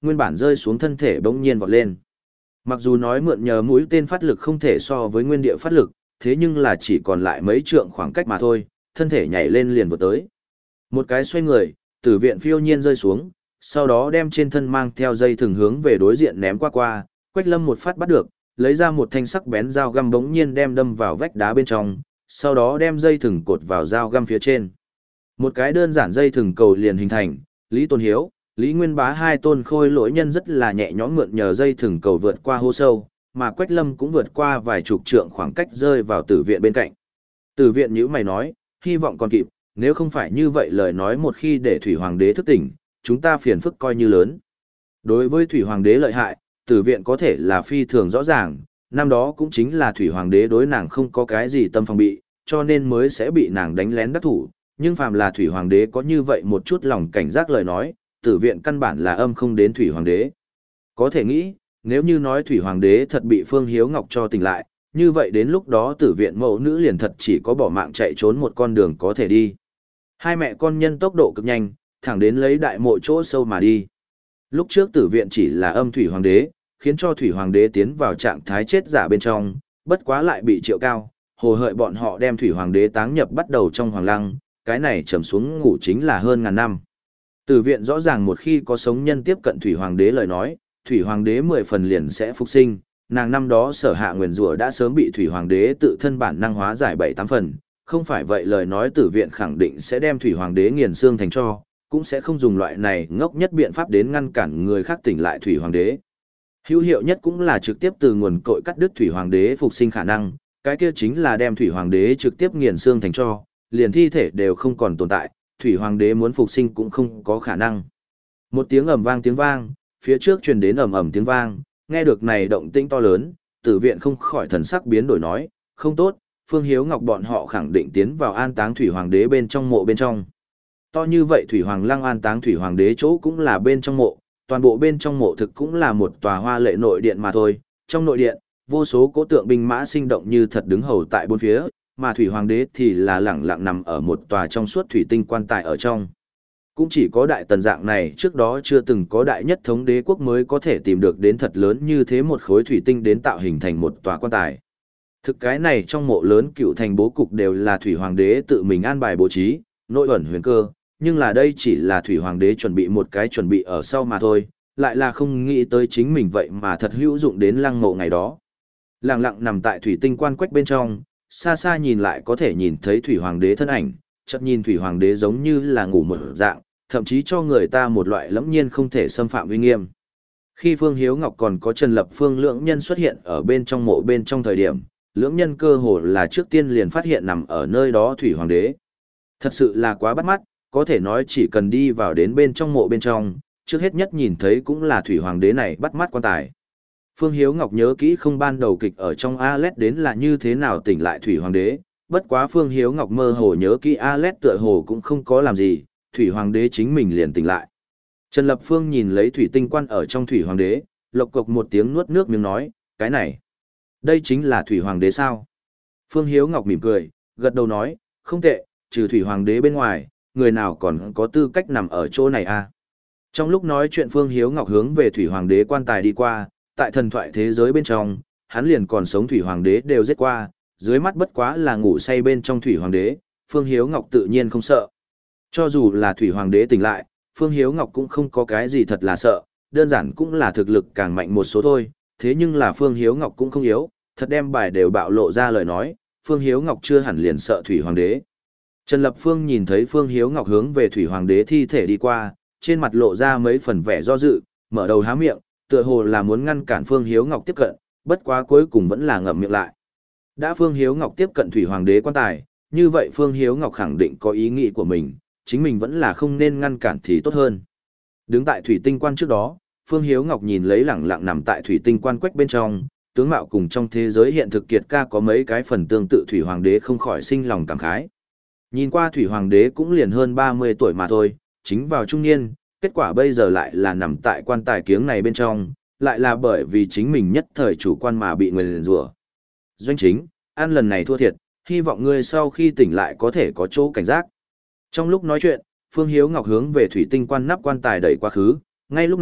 nguyên bản rơi xuống thân thể bỗng nhiên vọt lên. Mặc dù nói mượn nhờ mũi tên phát lực không thể so với nguyên địa phát lực, thế nhưng là chỉ còn lại mấy trượng khoảng cách mà thôi, thân thể nhảy lên liền vọt tới. Một cái xoay người, Tử Viện phiêu nhiên rơi xuống, sau đó đem trên thân mang theo dây thừng hướng về đối diện ném qua qua, Quách Lâm một phát bắt được, lấy ra một thanh sắc bén dao găm bỗng nhiên đem đâm vào vách đá bên trong, sau đó đem dây thừng cột vào dao găm phía trên. Một cái đơn giản dây thừng cầu liền hình thành, Lý Tôn Hiếu, Lý Nguyên Bá hai tôn khôi lỗi nhân rất là nhẹ nhõm mượn nhờ dây thừng cầu vượt qua hố sâu, mà Quách Lâm cũng vượt qua vài chục trượng khoảng cách rơi vào Tử Viện bên cạnh. Tử Viện nhíu mày nói, hy vọng còn kịp, nếu không phải như vậy lời nói một khi để Thủy Hoàng đế thức tỉnh, chúng ta phiền phức coi như lớn. Đối với Thủy Hoàng đế lợi hại, Tử Viện có thể là phi thường rõ ràng, năm đó cũng chính là Thủy Hoàng đế đối nàng không có cái gì tâm phòng bị, cho nên mới sẽ bị nàng đánh lén đắc thủ, nhưng phàm là Thủy Hoàng đế có như vậy một chút lòng cảnh giác lời nói, Tử Viện căn bản là âm không đến Thủy Hoàng đế. Có thể nghĩ, nếu như nói Thủy Hoàng đế thật bị Phương Hiếu Ngọc cho tỉnh lại, như vậy đến lúc đó Tử Viện mẫu nữ liền thật chỉ có bỏ mạng chạy trốn một con đường có thể đi. Hai mẹ con nhân tốc độ cực nhanh, thẳng đến lấy đại mộ chỗ sâu mà đi. Lúc trước Tử Viện chỉ là âm Thủy Hoàng đế, khiến cho Thủy Hoàng đế tiến vào trạng thái chết giả bên trong, bất quá lại bị Triệu Cao, Hồ Hợi bọn họ đem Thủy Hoàng đế táng nhập bắt đầu trong hoàng lăng, cái này trầm xuống ngủ chính là hơn ngàn năm. Tử Viện rõ ràng một khi có sống nhân tiếp cận Thủy Hoàng đế lời nói, Thủy Hoàng đế mười phần liền sẽ phục sinh, nàng năm đó sở hạ nguyền rủa đã sớm bị Thủy Hoàng đế tự thân bản năng hóa giải bảy tám phần, không phải vậy lời nói Tử Viện khẳng định sẽ đem Thủy Hoàng đế nghiền xương thành tro, cũng sẽ không dùng loại này ngốc nhất biện pháp đến ngăn cản người khác tỉnh lại Thủy Hoàng đế. Hữu hiệu nhất cũng là trực tiếp từ nguồn cội cắt đứt Thủy Hoàng đế phục sinh khả năng, cái kia chính là đem Thủy Hoàng đế trực tiếp nghiền xương thành tro, liền thi thể đều không còn tồn tại, Thủy Hoàng đế muốn phục sinh cũng không có khả năng. Một tiếng ầm vang tiếng vang, phía trước truyền đến ầm ầm tiếng vang, nghe được này động tĩnh to lớn, Tử Viện không khỏi thần sắc biến đổi nói, không tốt, Phương Hiếu Ngọc bọn họ khẳng định tiến vào an táng Thủy Hoàng đế bên trong mộ bên trong. To như vậy Thủy Hoàng lăng an táng Thủy Hoàng đế chỗ cũng là bên trong mộ, toàn bộ bên trong mộ thực cũng là một tòa hoa lệ nội điện mà thôi, trong nội điện, vô số cỗ tượng binh mã sinh động như thật đứng hầu tại bốn phía, mà Thủy Hoàng đế thì là lẳng lặng nằm ở một tòa trong suốt thủy tinh quan tài ở trong. Cũng chỉ có đại tần dạng này trước đó chưa từng có đại nhất thống đế quốc mới có thể tìm được đến thật lớn như thế một khối thủy tinh đến tạo hình thành một tòa quan tài. Thực cái này trong mộ lớn cựu thành bố cục đều là Thủy Hoàng đế tự mình an bài bố trí, nội ẩn huyền cơ, nhưng là đây chỉ là Thủy Hoàng đế chuẩn bị một cái chuẩn bị ở sau mà thôi, lại là không nghĩ tới chính mình vậy mà thật hữu dụng đến lăng mộ ngày đó. Lặng lặng nằm tại thủy tinh quan quách bên trong, xa xa nhìn lại có thể nhìn thấy Thủy Hoàng đế thân ảnh, chợt nhìn Thủy Hoàng đế giống như là ngủ một dạng, thậm chí cho người ta một loại lẫm nhiên không thể xâm phạm uy nghiêm. Khi Phương Hiếu Ngọc còn có Trần Lập Phương lưỡng nhân xuất hiện ở bên trong mộ bên trong thời điểm, lưỡng nhân cơ hồ là trước tiên liền phát hiện nằm ở nơi đó Thủy Hoàng đế. Thật sự là quá bắt mắt, có thể nói chỉ cần đi vào đến bên trong mộ bên trong, trước hết nhất nhìn thấy cũng là Thủy Hoàng đế này bắt mắt quan tài. Phương Hiếu Ngọc nhớ kỹ không ban đầu kịch ở trong Alet đến là như thế nào tỉnh lại Thủy Hoàng đế, bất quá Phương Hiếu Ngọc mơ hồ nhớ kỹ Alet tựa hồ cũng không có làm gì, Thủy Hoàng đế chính mình liền tỉnh lại. Trần Lập Phương nhìn lấy thủy tinh quan ở trong Thủy Hoàng đế, lộc cộc một tiếng nuốt nước miếng nói, cái này, đây chính là Thủy Hoàng đế sao? Phương Hiếu Ngọc mỉm cười, gật đầu nói, không tệ, trừ Thủy Hoàng đế bên ngoài, người nào còn có tư cách nằm ở chỗ này à? Trong lúc nói chuyện Phương Hiếu Ngọc hướng về Thủy Hoàng đế quan tài đi qua, tại thần thoại thế giới bên trong, hắn liền còn sống Thủy Hoàng đế đều giết qua, dưới mắt bất quá là ngủ say bên trong Thủy Hoàng đế, Phương Hiếu Ngọc tự nhiên không sợ. Cho dù là Thủy Hoàng đế tỉnh lại, Phương Hiếu Ngọc cũng không có cái gì thật là sợ, đơn giản cũng là thực lực càng mạnh một số thôi, thế nhưng là Phương Hiếu Ngọc cũng không yếu, thật đem bài đều bạo lộ ra lời nói, Phương Hiếu Ngọc chưa hẳn liền sợ Thủy Hoàng đế. Trần Lập Phương nhìn thấy Phương Hiếu Ngọc hướng về Thủy Hoàng đế thi thể đi qua, trên mặt lộ ra mấy phần vẻ do dự, mở đầu há miệng, tựa hồ là muốn ngăn cản Phương Hiếu Ngọc tiếp cận, bất quá cuối cùng vẫn là ngậm miệng lại. Đã Phương Hiếu Ngọc tiếp cận Thủy Hoàng đế quan tài, như vậy Phương Hiếu Ngọc khẳng định có ý nghĩ của mình, chính mình vẫn là không nên ngăn cản thì tốt hơn. Đứng tại thủy tinh quan trước đó, Phương Hiếu Ngọc nhìn lấy lẳng lặng nằm tại thủy tinh quan quách bên trong, tướng mạo cùng trong thế giới hiện thực kiệt ca có mấy cái phần tương tự Thủy Hoàng đế không khỏi sinh lòng cảm khái. Nhìn qua Thủy Hoàng đế cũng liền hơn ba mươi tuổi mà thôi, chính vào trung niên, kết quả bây giờ lại là nằm tại quan tài kiếng này bên trong, lại là bởi vì chính mình nhất thời chủ quan mà bị nguyền rủa. Doanh chính, ăn lần này thua thiệt, hy vọng ngươi sau khi tỉnh lại có thể có chỗ cảnh giác. Trong lúc nói chuyện, Phương Hiếu Ngọc hướng về thủy tinh quan nắp quan tài đẩy quá khứ, ngay lúc này,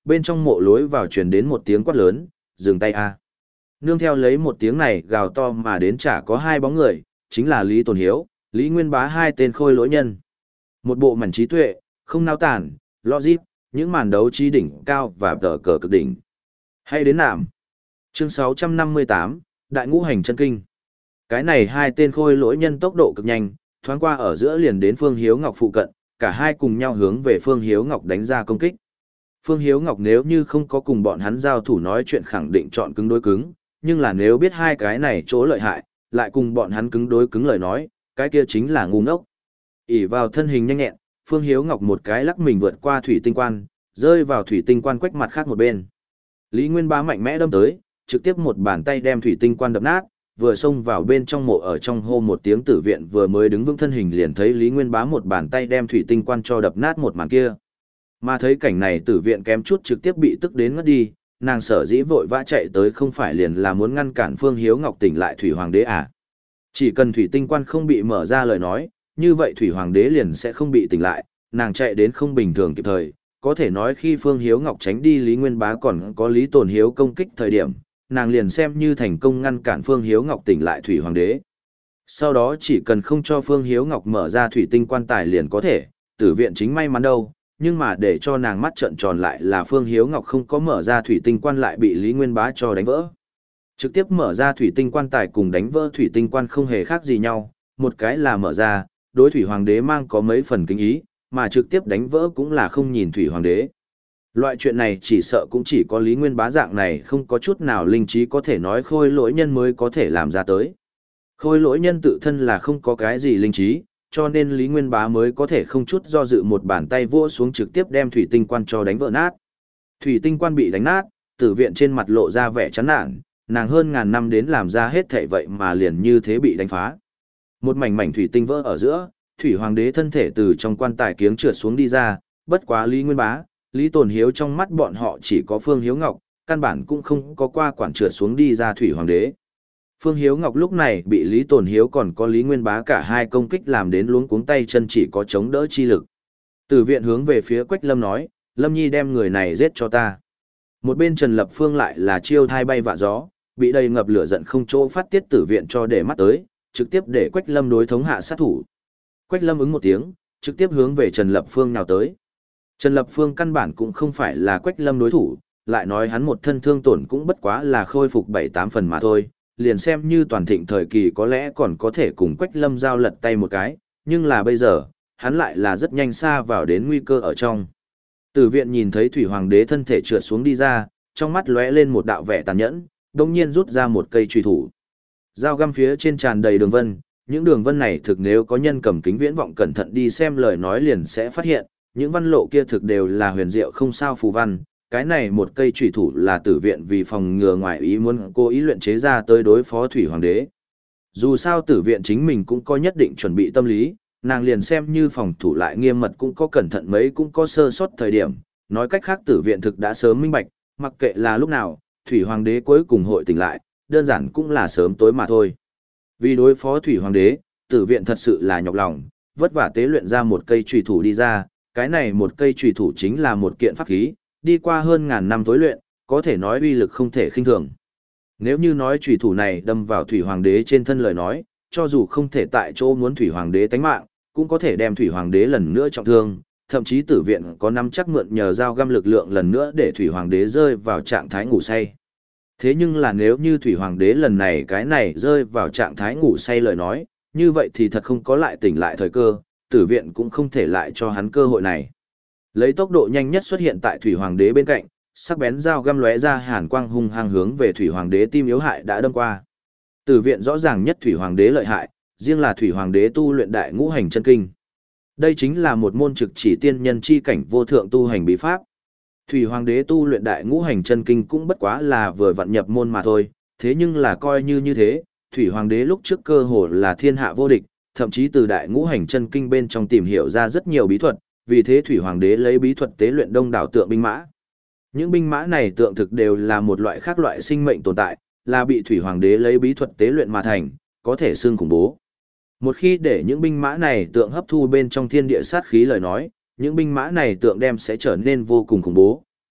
bên trong mộ lối vào truyền đến một tiếng quát lớn, dừng tay a. Nương theo lấy một tiếng này gào to mà đến chả có hai bóng người, chính là Lý Tồn Hiếu, Lý Nguyên Bá hai tên khôi lỗi nhân. Một bộ mảnh trí tuệ, không nao tản, logic, những màn đấu trí đỉnh cao và tờ cờ cực đỉnh. Hay đến nạm. Chương sáu trăm năm mươi tám, Đại Ngũ Hành Chân Kinh. Cái này hai tên khôi lỗi nhân tốc độ cực nhanh, thoáng qua ở giữa liền đến Phương Hiếu Ngọc phụ cận, cả hai cùng nhau hướng về Phương Hiếu Ngọc đánh ra công kích. Phương Hiếu Ngọc nếu như không có cùng bọn hắn giao thủ nói chuyện khẳng định chọn cứng đối cứng, nhưng là nếu biết hai cái này chỗ lợi hại, lại cùng bọn hắn cứng đối cứng lời nói, cái kia chính là ngu ngốc. ỷ vào thân hình nhanh nhẹn, Phương Hiếu Ngọc một cái lắc mình vượt qua thủy tinh quan, rơi vào thủy tinh quan quách mặt khác một bên. Lý Nguyên Bá mạnh mẽ đâm tới, trực tiếp một bàn tay đem thủy tinh quan đập nát, vừa xông vào bên trong mộ ở trong hô một tiếng tử viện vừa mới đứng vững thân hình liền thấy Lý Nguyên Bá một bàn tay đem thủy tinh quan cho đập nát một màn kia. Mà thấy cảnh này tử viện kém chút trực tiếp bị tức đến ngất đi, nàng sở dĩ vội vã chạy tới không phải liền là muốn ngăn cản Phương Hiếu Ngọc tỉnh lại Thủy Hoàng đế à. Chỉ cần thủy tinh quan không bị mở ra lời nói, như vậy Thủy Hoàng đế liền sẽ không bị tỉnh lại, nàng chạy đến không bình thường kịp thời, có thể nói khi Phương Hiếu Ngọc tránh đi Lý Nguyên Bá còn có Lý Tồn Hiếu công kích thời điểm, nàng liền xem như thành công ngăn cản Phương Hiếu Ngọc tỉnh lại Thủy Hoàng đế. Sau đó chỉ cần không cho Phương Hiếu Ngọc mở ra thủy tinh quan tài liền có thể, tử viện chính may mắn đâu, nhưng mà để cho nàng mắt trợn tròn lại là Phương Hiếu Ngọc không có mở ra thủy tinh quan lại bị Lý Nguyên Bá cho đánh vỡ. Trực tiếp mở ra thủy tinh quan tài cùng đánh vỡ thủy tinh quan không hề khác gì nhau, một cái là mở ra, đối Thủy Hoàng đế mang có mấy phần kính ý, mà trực tiếp đánh vỡ cũng là không nhìn Thủy Hoàng đế. Loại chuyện này chỉ sợ cũng chỉ có Lý Nguyên Bá dạng này không có chút nào linh trí có thể nói khôi lỗi nhân mới có thể làm ra tới. Khôi lỗi nhân tự thân là không có cái gì linh trí, cho nên Lý Nguyên Bá mới có thể không chút do dự một bàn tay vỗ xuống trực tiếp đem thủy tinh quan cho đánh vỡ nát. Thủy tinh quan bị đánh nát, tử viện trên mặt lộ ra vẻ chán nản, nàng hơn ngàn năm đến làm ra hết thảy vậy mà liền như thế bị đánh phá. Một mảnh mảnh thủy tinh vỡ ở giữa, Thủy Hoàng đế thân thể từ trong quan tài kiếng trượt xuống đi ra, bất quá Lý Nguyên Bá, Lý Tồn Hiếu trong mắt bọn họ chỉ có Phương Hiếu Ngọc, căn bản cũng không có qua quản trượt xuống đi ra Thủy Hoàng đế. Phương Hiếu Ngọc lúc này bị Lý Tồn Hiếu còn có Lý Nguyên Bá cả hai công kích làm đến luống cuống tay chân chỉ có chống đỡ chi lực. Từ viện hướng về phía Quách Lâm nói, Lâm Nhi đem người này giết cho ta. Một bên Trần Lập Phương lại là chiêu thai bay vạ gió, bị đầy ngập lửa giận không chỗ phát tiết tử viện cho để mắt tới, trực tiếp để Quách Lâm đối thống hạ sát thủ. Quách Lâm ứng một tiếng, trực tiếp hướng về Trần Lập Phương nào tới. Trần Lập Phương căn bản cũng không phải là Quách Lâm đối thủ, lại nói hắn một thân thương tổn cũng bất quá là khôi phục bảy tám phần mà thôi, liền xem như toàn thịnh thời kỳ có lẽ còn có thể cùng Quách Lâm giao lật tay một cái, nhưng là bây giờ, hắn lại là rất nhanh xa vào đến nguy cơ ở trong. Tử viện nhìn thấy Thủy Hoàng đế thân thể trượt xuống đi ra, trong mắt lóe lên một đạo vẻ tàn nhẫn, đồng nhiên rút ra một cây truy thủ. Dao găm phía trên tràn đầy đường vân, những đường vân này thực nếu có nhân cầm kính viễn vọng cẩn thận đi xem lời nói liền sẽ phát hiện, những văn lộ kia thực đều là huyền diệu không sao phù văn. Cái này một cây trùy thủ là tử viện vì phòng ngừa ngoại ý muốn cố ý luyện chế ra tới đối phó Thủy Hoàng đế. Dù sao tử viện chính mình cũng có nhất định chuẩn bị tâm lý, nàng liền xem như phòng thủ lại nghiêm mật cũng có cẩn thận mấy cũng có sơ sót thời điểm. Nói cách khác tử viện thực đã sớm minh bạch, mặc kệ là lúc nào, Thủy Hoàng đế cuối cùng hội tỉnh lại, đơn giản cũng là sớm tối mà thôi. Vì đối phó Thủy Hoàng đế, tử viện thật sự là nhọc lòng, vất vả tế luyện ra một cây trùy thủ đi ra, cái này một cây trùy thủ chính là một kiện pháp khí. Đi qua hơn ngàn năm tối luyện, có thể nói uy lực không thể khinh thường. Nếu như nói chủy thủ này đâm vào Thủy Hoàng đế trên thân lời nói, cho dù không thể tại chỗ muốn Thủy Hoàng đế tánh mạng, cũng có thể đem Thủy Hoàng đế lần nữa trọng thương, thậm chí tử viện có nắm chắc mượn nhờ dao găm lực lượng lần nữa để Thủy Hoàng đế rơi vào trạng thái ngủ say. Thế nhưng là nếu như Thủy Hoàng đế lần này cái này rơi vào trạng thái ngủ say lời nói, như vậy thì thật không có lại tỉnh lại thời cơ, tử viện cũng không thể lại cho hắn cơ hội này. Lấy tốc độ nhanh nhất xuất hiện tại Thủy Hoàng đế bên cạnh, sắc bén dao găm lóe ra hàn quang hung hăng hướng về Thủy Hoàng đế tim yếu hại đã đâm qua. Tử viện rõ ràng nhất Thủy Hoàng đế lợi hại, riêng là Thủy Hoàng đế tu luyện Đại Ngũ Hành Chân Kinh. Đây chính là một môn trực chỉ tiên nhân chi cảnh vô thượng tu hành bí pháp. Thủy Hoàng đế tu luyện Đại Ngũ Hành Chân Kinh cũng bất quá là vừa vặn nhập môn mà thôi, thế nhưng là coi như như thế, Thủy Hoàng đế lúc trước cơ hồ là thiên hạ vô địch, thậm chí từ Đại Ngũ Hành Chân Kinh bên trong tìm hiểu ra rất nhiều bí thuật, vì thế Thủy Hoàng đế lấy bí thuật tế luyện đông đảo tượng binh mã. Những binh mã này tượng thực đều là một loại khác loại sinh mệnh tồn tại, là bị Thủy Hoàng đế lấy bí thuật tế luyện mà thành, có thể xương khủng bố. Một khi để những binh mã này tượng hấp thu bên trong thiên địa sát khí lời nói, những binh mã này tượng đem sẽ trở nên vô cùng khủng bố,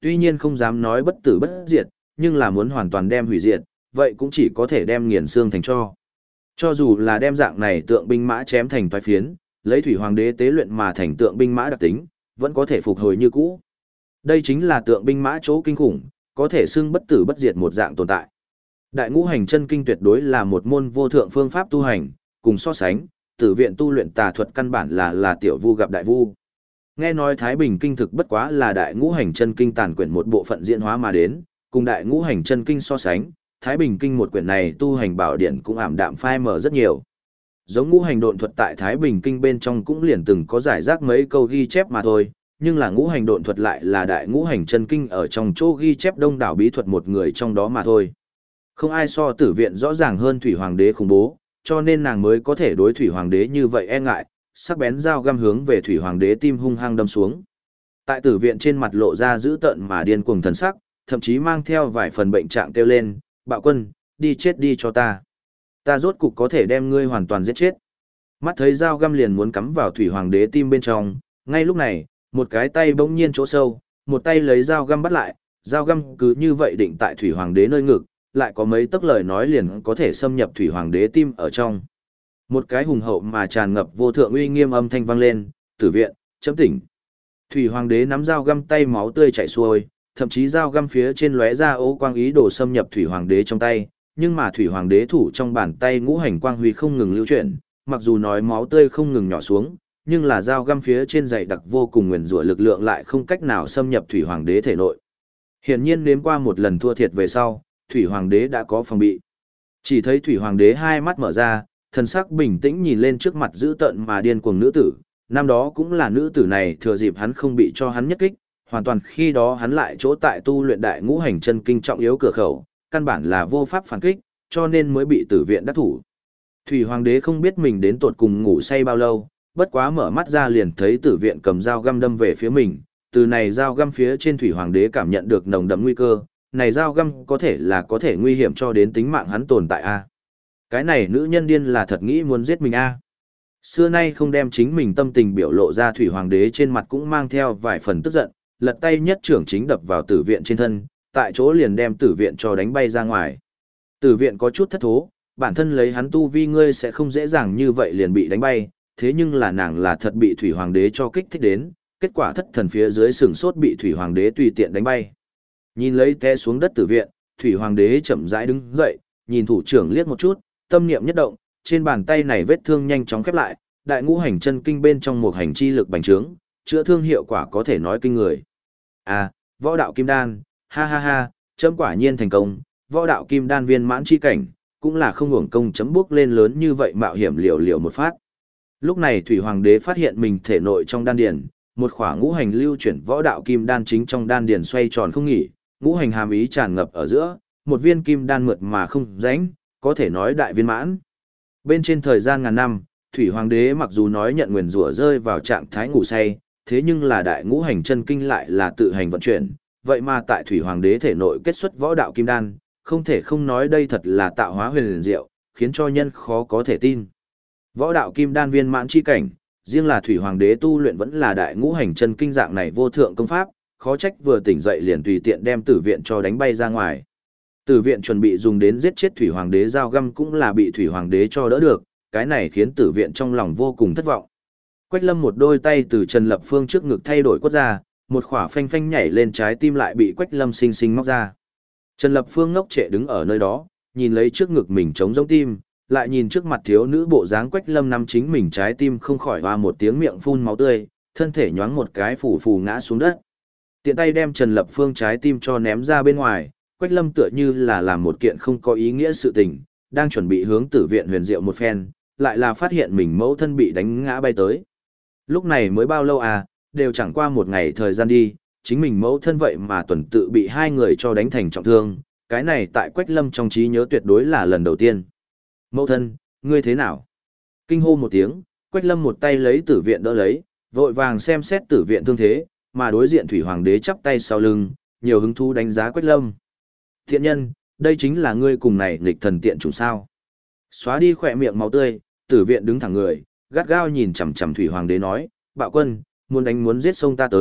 tuy nhiên không dám nói bất tử bất diệt, nhưng là muốn hoàn toàn đem hủy diệt, vậy cũng chỉ có thể đem nghiền xương thành cho. Cho dù là đem dạng này tượng binh mã chém thành toái phiến, lấy thủy hoàng đế tế luyện mà thành tượng binh mã đặc tính, vẫn có thể phục hồi như cũ. Đây chính là tượng binh mã chỗ kinh khủng, có thể xưng bất tử bất diệt một dạng tồn tại. Đại ngũ hành chân kinh tuyệt đối là một môn vô thượng phương pháp tu hành, cùng so sánh, tử viện tu luyện tà thuật căn bản là là tiểu vu gặp đại vu. Nghe nói Thái Bình kinh thực bất quá là đại ngũ hành chân kinh tàn quyển một bộ phận diễn hóa mà đến, cùng đại ngũ hành chân kinh so sánh, Thái Bình kinh một quyển này tu hành bảo điển cũng ảm đạm phai mờ rất nhiều. Giống ngũ hành độn thuật tại Thái Bình kinh bên trong cũng liền từng có giải rác mấy câu ghi chép mà thôi, nhưng là ngũ hành độn thuật lại là đại ngũ hành chân kinh ở trong chỗ ghi chép đông đảo bí thuật một người trong đó mà thôi. Không ai so tử viện rõ ràng hơn thủy hoàng đế khủng bố, cho nên nàng mới có thể đối thủy hoàng đế như vậy e ngại, sắc bén dao găm hướng về thủy hoàng đế tim hung hăng đâm xuống. Tại tử viện trên mặt lộ ra dữ tợn mà điên cuồng thần sắc, thậm chí mang theo vài phần bệnh trạng kêu lên, "Bạo quân, đi chết đi cho ta. Ta rốt cục có thể đem ngươi hoàn toàn giết chết." Mắt thấy dao găm liền muốn cắm vào thủy hoàng đế tim bên trong, ngay lúc này, một cái tay bỗng nhiên chỗ sâu, một tay lấy dao găm bắt lại, dao găm cứ như vậy định tại thủy hoàng đế nơi ngực, lại có mấy tấc lời nói liền có thể xâm nhập thủy hoàng đế tim ở trong. Một cái hùng hậu mà tràn ngập vô thượng uy nghiêm âm thanh vang lên, "Tử viện, chấm tỉnh." Thủy hoàng đế nắm dao găm tay máu tươi chảy xuôi, thậm chí dao găm phía trên lóe ra ố quang ý đồ xâm nhập thủy hoàng đế trong tay, nhưng mà thủy hoàng đế thủ trong bàn tay ngũ hành quang huy không ngừng lưu chuyển, mặc dù nói máu tươi không ngừng nhỏ xuống, nhưng là dao găm phía trên dày đặc vô cùng nguyền rủa lực lượng lại không cách nào xâm nhập thủy hoàng đế thể nội. Hiển nhiên nếm qua một lần thua thiệt về sau, thủy hoàng đế đã có phòng bị. Chỉ thấy thủy hoàng đế hai mắt mở ra, thần sắc bình tĩnh nhìn lên trước mặt dữ tợn mà điên cuồng nữ tử, năm đó cũng là nữ tử này thừa dịp hắn không bị cho hắn nhất kích, hoàn toàn khi đó hắn lại chỗ tại tu luyện đại ngũ hành chân kinh trọng yếu cửa khẩu, căn bản là vô pháp phản kích, cho nên mới bị tử viện đắc thủ. Thủy hoàng đế không biết mình đến tột cùng ngủ say bao lâu, bất quá mở mắt ra liền thấy tử viện cầm dao găm đâm về phía mình, từ này dao găm phía trên thủy hoàng đế cảm nhận được nồng đậm nguy cơ, này dao găm có thể là có thể nguy hiểm cho đến tính mạng hắn tồn tại a. Cái này nữ nhân điên là thật nghĩ muốn giết mình a. Xưa nay không đem chính mình tâm tình biểu lộ ra thủy hoàng đế trên mặt cũng mang theo vài phần tức giận, lật tay nhất trưởng chính đập vào tử viện trên thân, tại chỗ liền đem tử viện cho đánh bay ra ngoài. Tử viện có chút thất thố, bản thân lấy hắn tu vi ngươi sẽ không dễ dàng như vậy liền bị đánh bay, thế nhưng là nàng là thật bị thủy hoàng đế cho kích thích đến, kết quả thất thần phía dưới sừng sốt bị thủy hoàng đế tùy tiện đánh bay. Nhìn lấy té xuống đất tử viện, thủy hoàng đế chậm rãi đứng dậy, nhìn thủ trưởng liếc một chút, tâm niệm nhất động, trên bàn tay này vết thương nhanh chóng khép lại, đại ngũ hành chân kinh bên trong một hành chi lực bành trướng, chữa thương hiệu quả có thể nói kinh người. À, võ đạo kim đan, ha ha ha, chấm quả nhiên thành công, võ đạo kim đan viên mãn chi cảnh, cũng là không hưởng công chấm bước lên lớn như vậy mạo hiểm liều liều một phát. Lúc này thủy hoàng đế phát hiện mình thể nội trong đan điền, một khỏa ngũ hành lưu chuyển võ đạo kim đan chính trong đan điền xoay tròn không nghỉ, ngũ hành hàm ý tràn ngập ở giữa, một viên kim đan mượt mà không rãnh, có thể nói đại viên mãn. Bên trên thời gian ngàn năm, thủy hoàng đế mặc dù nói nhận nguyền rủa rơi vào trạng thái ngủ say, thế nhưng là đại ngũ hành chân kinh lại là tự hành vận chuyển, vậy mà tại thủy hoàng đế thể nội kết xuất võ đạo kim đan, không thể không nói đây thật là tạo hóa huyền liền diệu, khiến cho nhân khó có thể tin. Võ đạo kim đan viên mãn chi cảnh, riêng là thủy hoàng đế tu luyện vẫn là đại ngũ hành chân kinh dạng này vô thượng công pháp, khó trách vừa tỉnh dậy liền tùy tiện đem tử viện cho đánh bay ra ngoài. Tử viện chuẩn bị dùng đến giết chết thủy hoàng đế dao găm cũng là bị thủy hoàng đế cho đỡ được, cái này khiến tử viện trong lòng vô cùng thất vọng. Quách Lâm một đôi tay từ Trần Lập Phương trước ngực thay đổi quất ra, một khỏa phanh phanh nhảy lên trái tim lại bị Quách Lâm xinh xinh móc ra. Trần Lập Phương ngốc trệ đứng ở nơi đó, nhìn lấy trước ngực mình trống rỗng tim, lại nhìn trước mặt thiếu nữ bộ dáng Quách Lâm nắm chính mình trái tim không khỏi hoa một tiếng miệng phun máu tươi, thân thể nhoáng một cái phù phù ngã xuống đất. Tiện tay đem Trần Lập Phương trái tim cho ném ra bên ngoài, Quách Lâm tựa như là làm một kiện không có ý nghĩa sự tình, đang chuẩn bị hướng tử viện huyền diệu một phen, lại là phát hiện mình mẫu thân bị đánh ngã bay tới. Lúc này mới bao lâu à, đều chẳng qua một ngày thời gian đi, chính mình mẫu thân vậy mà tuần tự bị hai người cho đánh thành trọng thương, cái này tại Quách Lâm trong trí nhớ tuyệt đối là lần đầu tiên. Mẫu thân, ngươi thế nào? Kinh hô một tiếng, Quách Lâm một tay lấy tử viện đỡ lấy, vội vàng xem xét tử viện thương thế, mà đối diện thủy hoàng đế chắp tay sau lưng, nhiều hứng thú đánh giá Quách Lâm. Thiện nhân, đây chính là ngươi cùng này nghịch thần tiện chủng sao? Xóa đi khỏe miệng máu tươi, tử viện đứng thẳng người, gắt gao nhìn chằm chằm thủy hoàng đế nói, bạo quân, muốn đánh muốn giết sông ta tới,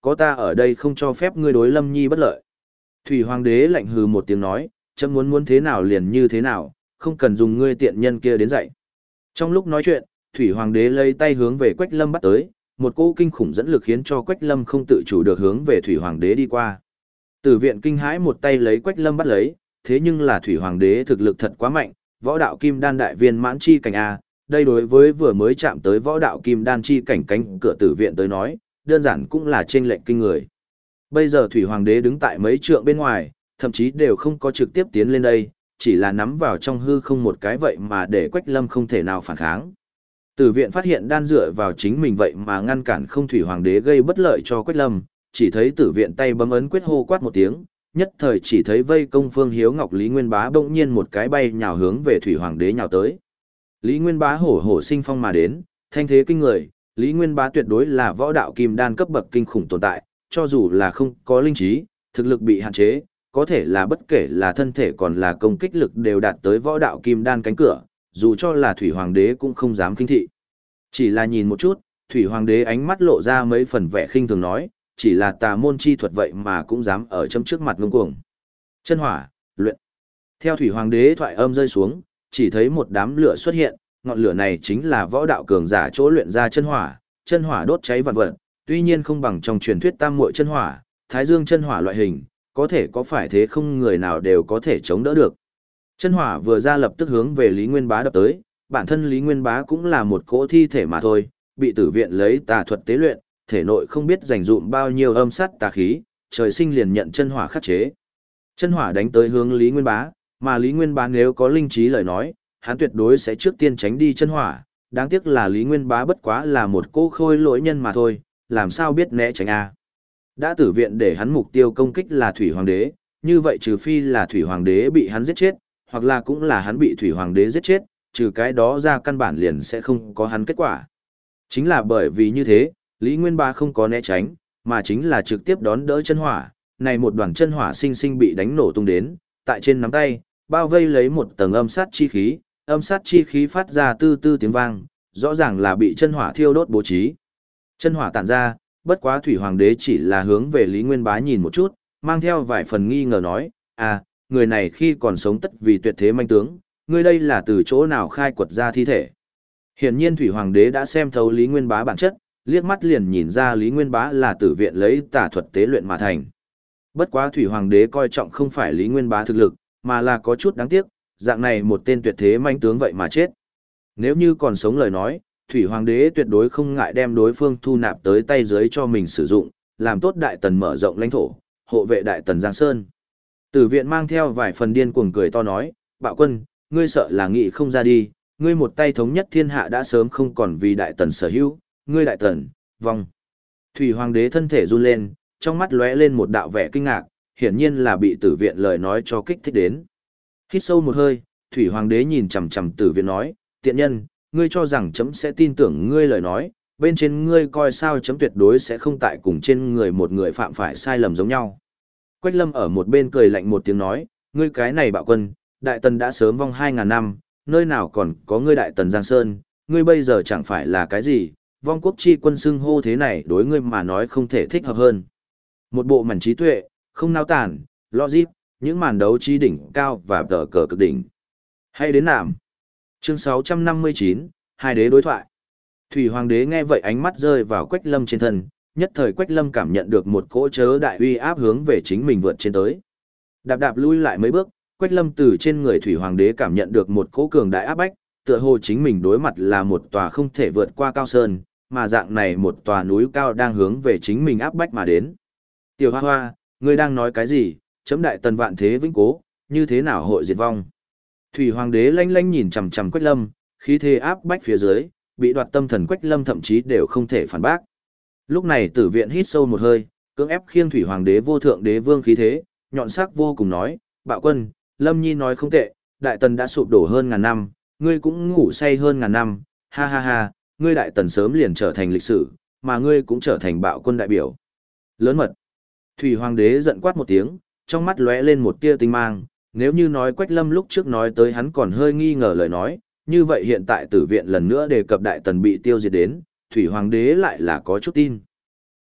có ta ở đây không cho phép ngươi đối Lâm Nhi bất lợi. Thủy Hoàng đế lạnh hừ một tiếng nói, chấm muốn muốn thế nào liền như thế nào, không cần dùng ngươi tiện nhân kia đến dạy. Trong lúc nói chuyện, Thủy Hoàng đế lấy tay hướng về Quách Lâm bắt tới, một cỗ kinh khủng dẫn lực khiến cho Quách Lâm không tự chủ được hướng về Thủy Hoàng đế đi qua. Tử viện kinh hãi một tay lấy Quách Lâm bắt lấy, thế nhưng là Thủy Hoàng đế thực lực thật quá mạnh, võ đạo kim đan đại viên mãn chi cảnh A, đây đối với vừa mới chạm tới võ đạo kim đan chi cảnh cánh cửa tử viện tới nói, đơn giản cũng là chênh lệch kinh người. Bây giờ Thủy Hoàng đế đứng tại mấy trượng bên ngoài, thậm chí đều không có trực tiếp tiến lên đây, chỉ là nắm vào trong hư không một cái vậy mà để Quách Lâm không thể nào phản kháng. Tử viện phát hiện đan dựa vào chính mình vậy mà ngăn cản không Thủy Hoàng đế gây bất lợi cho Quách Lâm, chỉ thấy tử viện tay bấm ấn quyết hô quát một tiếng, nhất thời chỉ thấy vây công Phương Hiếu Ngọc Lý Nguyên Bá bỗng nhiên một cái bay nhào hướng về Thủy Hoàng đế nhào tới. Lý Nguyên Bá hổ hổ sinh phong mà đến, thanh thế kinh người, Lý Nguyên Bá tuyệt đối là võ đạo kim đan cấp bậc kinh khủng tồn tại, cho dù là không có linh trí, thực lực bị hạn chế, có thể là bất kể là thân thể còn là công kích lực đều đạt tới võ đạo kim đan cánh cửa, dù cho là Thủy Hoàng đế cũng không dám khinh thị. Chỉ là nhìn một chút, Thủy Hoàng đế ánh mắt lộ ra mấy phần vẻ khinh thường nói, chỉ là tà môn chi thuật vậy mà cũng dám ở chấm trước mặt ngông cuồng. Chân hỏa, luyện. Theo Thủy Hoàng đế thoại âm rơi xuống, chỉ thấy một đám lửa xuất hiện, ngọn lửa này chính là võ đạo cường giả chỗ luyện ra chân hỏa, chân hỏa đốt cháy vạn vật, tuy nhiên không bằng trong truyền thuyết tam muội chân hỏa, thái dương chân hỏa loại hình, có thể có phải thế không người nào đều có thể chống đỡ được. Chân hỏa vừa ra lập tức hướng về Lý Nguyên Bá đập tới, bản thân Lý Nguyên Bá cũng là một cỗ thi thể mà thôi, bị tử viện lấy tà thuật tế luyện, thể nội không biết dành dụm bao nhiêu âm sát tà khí, trời sinh liền nhận chân hỏa khắc chế. Chân hỏa đánh tới hướng Lý Nguyên Bá, mà Lý Nguyên Bá nếu có linh trí lời nói, hắn tuyệt đối sẽ trước tiên tránh đi chân hỏa, đáng tiếc là Lý Nguyên Bá bất quá là một cô khôi lỗi nhân mà thôi, làm sao biết né tránh a. Đã tử viện để hắn mục tiêu công kích là Thủy Hoàng đế, như vậy trừ phi là Thủy Hoàng đế bị hắn giết chết, hoặc là cũng là hắn bị Thủy Hoàng đế giết chết, trừ cái đó ra căn bản liền sẽ không có hắn kết quả. Chính là bởi vì như thế, Lý Nguyên Bá không có né tránh, mà chính là trực tiếp đón đỡ chân hỏa, này một đoàn chân hỏa sinh sinh bị đánh nổ tung đến, tại trên nắm tay, bao vây lấy một tầng âm sát chi khí, âm sát chi khí phát ra tư tư tiếng vang, rõ ràng là bị chân hỏa thiêu đốt bố trí. Chân hỏa tản ra, bất quá Thủy Hoàng đế chỉ là hướng về Lý Nguyên Bá nhìn một chút, mang theo vài phần nghi ngờ nói, à, người này khi còn sống tất vì tuyệt thế manh tướng, người đây là từ chỗ nào khai quật ra thi thể. Hiển nhiên Thủy Hoàng đế đã xem thấu Lý Nguyên Bá bản chất, liếc mắt liền nhìn ra Lý Nguyên Bá là tử viện lấy tà thuật tế luyện mà thành. Bất quá Thủy Hoàng đế coi trọng không phải Lý Nguyên Bá thực lực, mà là có chút đáng tiếc, dạng này một tên tuyệt thế manh tướng vậy mà chết. Nếu như còn sống lời nói, Thủy Hoàng đế tuyệt đối không ngại đem đối phương thu nạp tới tay dưới cho mình sử dụng, làm tốt đại tần mở rộng lãnh thổ, hộ vệ đại tần Giang Sơn. Tử viện mang theo vài phần điên cuồng cười to nói, bạo quân, ngươi sợ là nghị không ra đi, ngươi một tay thống nhất thiên hạ đã sớm không còn vì đại tần sở hữu, ngươi đại tần, vong. Thủy Hoàng đế thân thể run lên, trong mắt lóe lên một đạo vẻ kinh ngạc, hiển nhiên là bị tử viện lời nói cho kích thích đến. Hít sâu một hơi, Thủy Hoàng đế nhìn chằm chằm tử viện nói, tiện nhân, ngươi cho rằng chấm sẽ tin tưởng ngươi lời nói, bên trên ngươi coi sao chấm tuyệt đối sẽ không tại cùng trên người một người phạm phải sai lầm giống nhau. Quách Lâm ở một bên cười lạnh một tiếng nói, ngươi cái này bạo quân, đại tần đã sớm vong hai ngàn năm, nơi nào còn có ngươi đại tần Giang Sơn, ngươi bây giờ chẳng phải là cái gì, vong quốc chi quân xưng hô thế này đối ngươi mà nói không thể thích hợp hơn. Một bộ mảnh trí tuệ, không nao tản, logic, những màn đấu trí đỉnh cao và tờ cờ cực đỉnh. Hay đến nạm. Chương sáu trăm năm mươi chín, hai đế đối thoại. Thủy Hoàng đế nghe vậy ánh mắt rơi vào Quách Lâm trên thân, nhất thời Quách Lâm cảm nhận được một cỗ chớ đại uy áp hướng về chính mình vượt trên tới. Đạp đạp lui lại mấy bước, Quách Lâm từ trên người Thủy Hoàng đế cảm nhận được một cỗ cường đại áp bách, tựa hồ chính mình đối mặt là một tòa không thể vượt qua cao sơn, mà dạng này một tòa núi cao đang hướng về chính mình áp bách mà đến. Tiểu Hoa Hoa, ngươi đang nói cái gì? Chấm đại tần vạn thế vĩnh cố, như thế nào hội diệt vong? Thủy Hoàng đế lanh lanh nhìn chằm chằm Quách Lâm, khí thế áp bách phía dưới, bị đoạt tâm thần Quách Lâm thậm chí đều không thể phản bác. Lúc này Tử viện hít sâu một hơi, cưỡng ép khiêng Thủy Hoàng đế vô thượng đế vương khí thế, nhọn sắc vô cùng nói, bạo quân, Lâm Nhi nói không tệ, đại tần đã sụp đổ hơn ngàn năm, ngươi cũng ngủ say hơn ngàn năm, ha ha ha, ngươi đại tần sớm liền trở thành lịch sử, mà ngươi cũng trở thành bạo quân đại biểu. Lớn mật. Thủy Hoàng đế giận quát một tiếng, trong mắt lóe lên một tia tinh mang, nếu như nói Quách Lâm lúc trước nói tới hắn còn hơi nghi ngờ lời nói, như vậy hiện tại tử viện lần nữa đề cập đại tần bị tiêu diệt đến, Thủy Hoàng đế lại là có chút tin.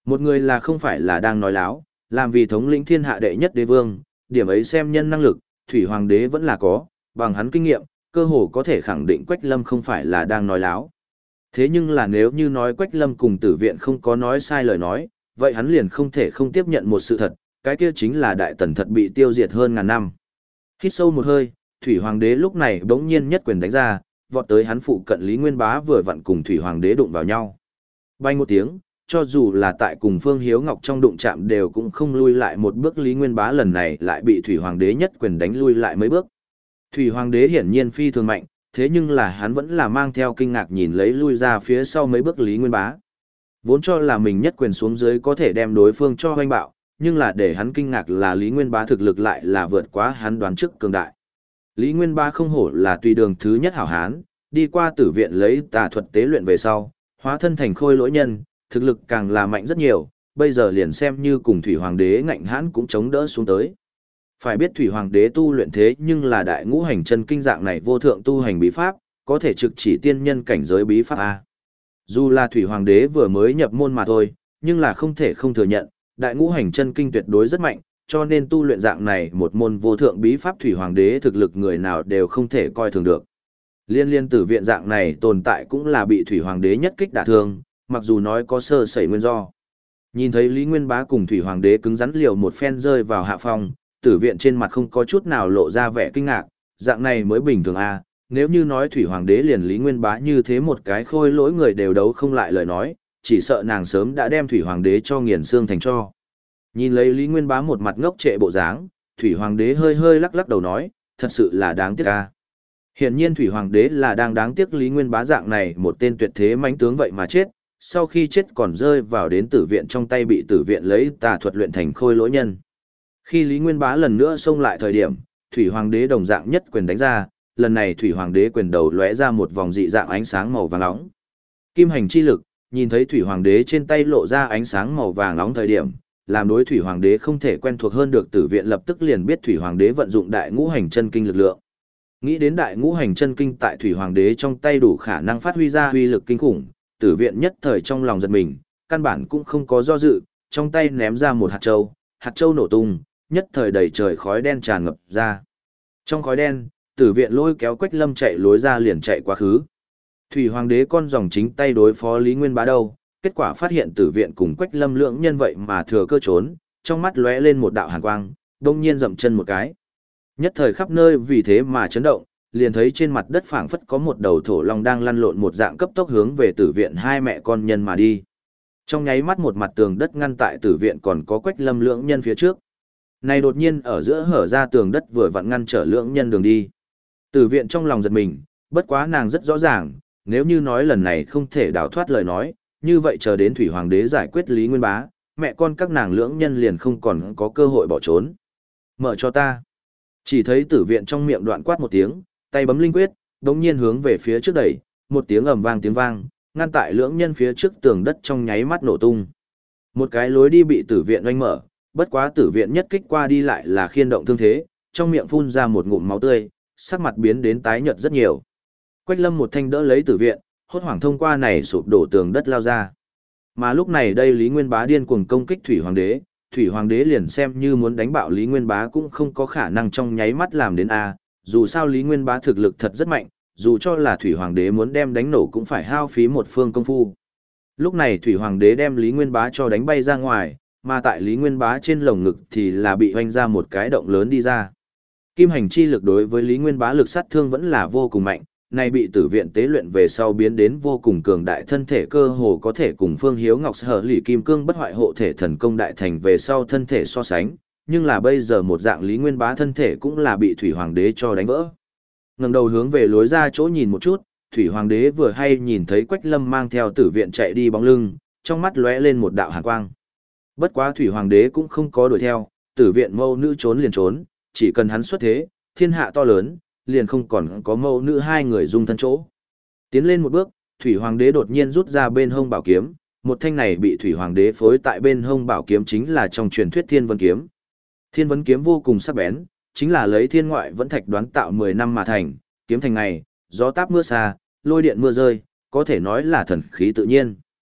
Một người là không phải là đang nói láo, làm vì thống lĩnh thiên hạ đệ nhất đế vương, điểm ấy xem nhân năng lực, thủy hoàng đế vẫn là có, bằng hắn kinh nghiệm, cơ hồ có thể khẳng định Quách Lâm không phải là đang nói láo. Thế nhưng là nếu như nói Quách Lâm cùng tử viện không có nói sai lời nói, vậy hắn liền không thể không tiếp nhận một sự thật, cái kia chính là đại tần thật bị tiêu diệt hơn ngàn năm. Hít sâu một hơi, thủy hoàng đế lúc này bỗng nhiên nhất quyền đánh ra, vọt tới hắn phụ cận Lý Nguyên Bá vừa vặn cùng thủy hoàng đế đụng vào nhau. Bay một tiếng, cho dù là tại cùng Phương Hiếu Ngọc trong đụng chạm đều cũng không lui lại một bước, Lý Nguyên Bá lần này lại bị thủy hoàng đế nhất quyền đánh lui lại mấy bước. Thủy hoàng đế hiển nhiên phi thường mạnh, thế nhưng là hắn vẫn là mang theo kinh ngạc nhìn lấy lui ra phía sau mấy bước Lý Nguyên Bá. Vốn cho là mình nhất quyền xuống dưới có thể đem đối phương cho hoanh bạo, nhưng là để hắn kinh ngạc là Lý Nguyên Bá thực lực lại là vượt quá hắn đoán trước cường đại. Lý Nguyên Bá không hổ là tùy đường thứ nhất hảo hán, đi qua tử viện lấy tà thuật tế luyện về sau, hóa thân thành khôi lỗi nhân, thực lực càng là mạnh rất nhiều, bây giờ liền xem như cùng Thủy Hoàng đế ngạnh hãn cũng chống đỡ xuống tới. Phải biết Thủy Hoàng đế tu luyện thế nhưng là đại ngũ hành chân kinh dạng này vô thượng tu hành bí pháp, có thể trực chỉ tiên nhân cảnh giới bí pháp A. Dù là Thủy Hoàng đế vừa mới nhập môn mà thôi, nhưng là không thể không thừa nhận, đại ngũ hành chân kinh tuyệt đối rất mạnh, cho nên tu luyện dạng này một môn vô thượng bí pháp Thủy Hoàng đế thực lực người nào đều không thể coi thường được. Liên liên tử viện dạng này tồn tại cũng là bị Thủy Hoàng đế nhất kích đả thương, mặc dù nói có sơ sẩy nguyên do. Nhìn thấy Lý Nguyên Bá cùng Thủy Hoàng đế cứng rắn liều một phen rơi vào hạ phong, tử viện trên mặt không có chút nào lộ ra vẻ kinh ngạc, dạng này mới bình thường a. Nếu như nói Thủy Hoàng đế liền Lý Nguyên Bá như thế một cái khôi lỗi người đều đấu không lại lời nói, chỉ sợ nàng sớm đã đem Thủy Hoàng đế cho nghiền xương thành tro. Nhìn lấy Lý Nguyên Bá một mặt ngốc trệ bộ dáng, Thủy Hoàng đế hơi hơi lắc lắc đầu nói, thật sự là đáng tiếc a. Hiển nhiên Thủy Hoàng đế là đang đáng tiếc Lý Nguyên Bá dạng này một tên tuyệt thế mãnh tướng vậy mà chết, sau khi chết còn rơi vào đến tử viện trong tay bị tử viện lấy tà thuật luyện thành khôi lỗi nhân. Khi Lý Nguyên Bá lần nữa xông lại thời điểm, Thủy Hoàng đế đồng dạng nhất quyền đánh ra, lần này Thủy Hoàng đế quyền đầu lóe ra một vòng dị dạng ánh sáng màu vàng nóng. Kim hành chi lực, nhìn thấy Thủy Hoàng đế trên tay lộ ra ánh sáng màu vàng nóng thời điểm, làm đối Thủy Hoàng đế không thể quen thuộc hơn được tử viện lập tức liền biết Thủy Hoàng đế vận dụng đại ngũ hành chân kinh lực lượng. Nghĩ đến đại ngũ hành chân kinh tại Thủy Hoàng đế trong tay đủ khả năng phát huy ra uy lực kinh khủng, tử viện nhất thời trong lòng giật mình, căn bản cũng không có do dự, trong tay ném ra một hạt châu, hạt châu nổ tung, nhất thời đầy trời khói đen tràn ngập ra. Trong khói đen, tử viện lôi kéo Quách Lâm chạy lối ra liền chạy quá khứ. Thủy Hoàng đế con dòng chính tay đối phó Lý Nguyên Bá đâu, kết quả phát hiện tử viện cùng Quách Lâm lượng nhân vậy mà thừa cơ trốn, trong mắt lóe lên một đạo hàn quang, đông nhiên dậm chân một cái. Nhất thời khắp nơi vì thế mà chấn động, liền thấy trên mặt đất phảng phất có một đầu thổ long đang lăn lộn một dạng cấp tốc hướng về tử viện hai mẹ con nhân mà đi. Trong nháy mắt một mặt tường đất ngăn tại tử viện còn có Quách Lâm lượng nhân phía trước. Này đột nhiên ở giữa hở ra tường đất vừa vặn ngăn trở lượng nhân đường đi. Tử viện trong lòng giật mình, bất quá nàng rất rõ ràng, nếu như nói lần này không thể đào thoát lời nói, như vậy chờ đến Thủy Hoàng đế giải quyết Lý Nguyên Bá, mẹ con các nàng lưỡng nhân liền không còn có cơ hội bỏ trốn. Mở cho ta. Chỉ thấy tử viện trong miệng đoạn quát một tiếng, tay bấm linh quyết, đống nhiên hướng về phía trước đẩy, một tiếng ầm vang tiếng vang, ngăn tại lưỡng nhân phía trước tường đất trong nháy mắt nổ tung. Một cái lối đi bị tử viện oanh mở, bất quá tử viện nhất kích qua đi lại là khiên động thương thế, trong miệng phun ra một ngụm máu tươi, sắc mặt biến đến tái nhợt rất nhiều. Quách Lâm một thanh đỡ lấy tử viện, hốt hoảng thông qua này sụp đổ tường đất lao ra. Mà lúc này đây Lý Nguyên Bá điên cuồng công kích Thủy Hoàng đế, Thủy Hoàng đế liền xem như muốn đánh bạo Lý Nguyên Bá cũng không có khả năng trong nháy mắt làm đến A, dù sao Lý Nguyên Bá thực lực thật rất mạnh, dù cho là Thủy Hoàng đế muốn đem đánh nổ cũng phải hao phí một phương công phu. Lúc này Thủy Hoàng đế đem Lý Nguyên Bá cho đánh bay ra ngoài, mà tại Lý Nguyên Bá trên lồng ngực thì là bị hoanh ra một cái động lớn đi ra. Kim hành chi lực đối với Lý Nguyên Bá lực sát thương vẫn là vô cùng mạnh, nay bị tử viện tế luyện về sau biến đến vô cùng cường đại thân thể cơ hồ có thể cùng Phương Hiếu Ngọc sở lỷ kim cương bất hoại hộ thể thần công đại thành về sau thân thể so sánh, nhưng là bây giờ một dạng Lý Nguyên Bá thân thể cũng là bị Thủy Hoàng đế cho đánh vỡ. Ngẩng đầu hướng về lối ra chỗ nhìn một chút, Thủy Hoàng đế vừa hay nhìn thấy Quách Lâm mang theo tử viện chạy đi bóng lưng, trong mắt lóe lên một đạo hàn quang. Bất quá Thủy Hoàng đế cũng không có đuổi theo, tử viện mâu nữ trốn liền trốn, chỉ cần hắn xuất thế, thiên hạ to lớn, liền không còn có mâu nữ hai người dung thân chỗ. Tiến lên một bước, Thủy Hoàng đế đột nhiên rút ra bên hông bảo kiếm, một thanh này bị Thủy Hoàng đế phối tại bên hông bảo kiếm chính là trong truyền thuyết Thiên Vân kiếm. Thiên Vân kiếm vô cùng sắc bén, chính là lấy thiên ngoại vẫn thạch đoán tạo mười năm mà thành, kiếm thành ngày, gió táp mưa xa, lôi điện mưa rơi, có thể nói là thần khí tự nhiên.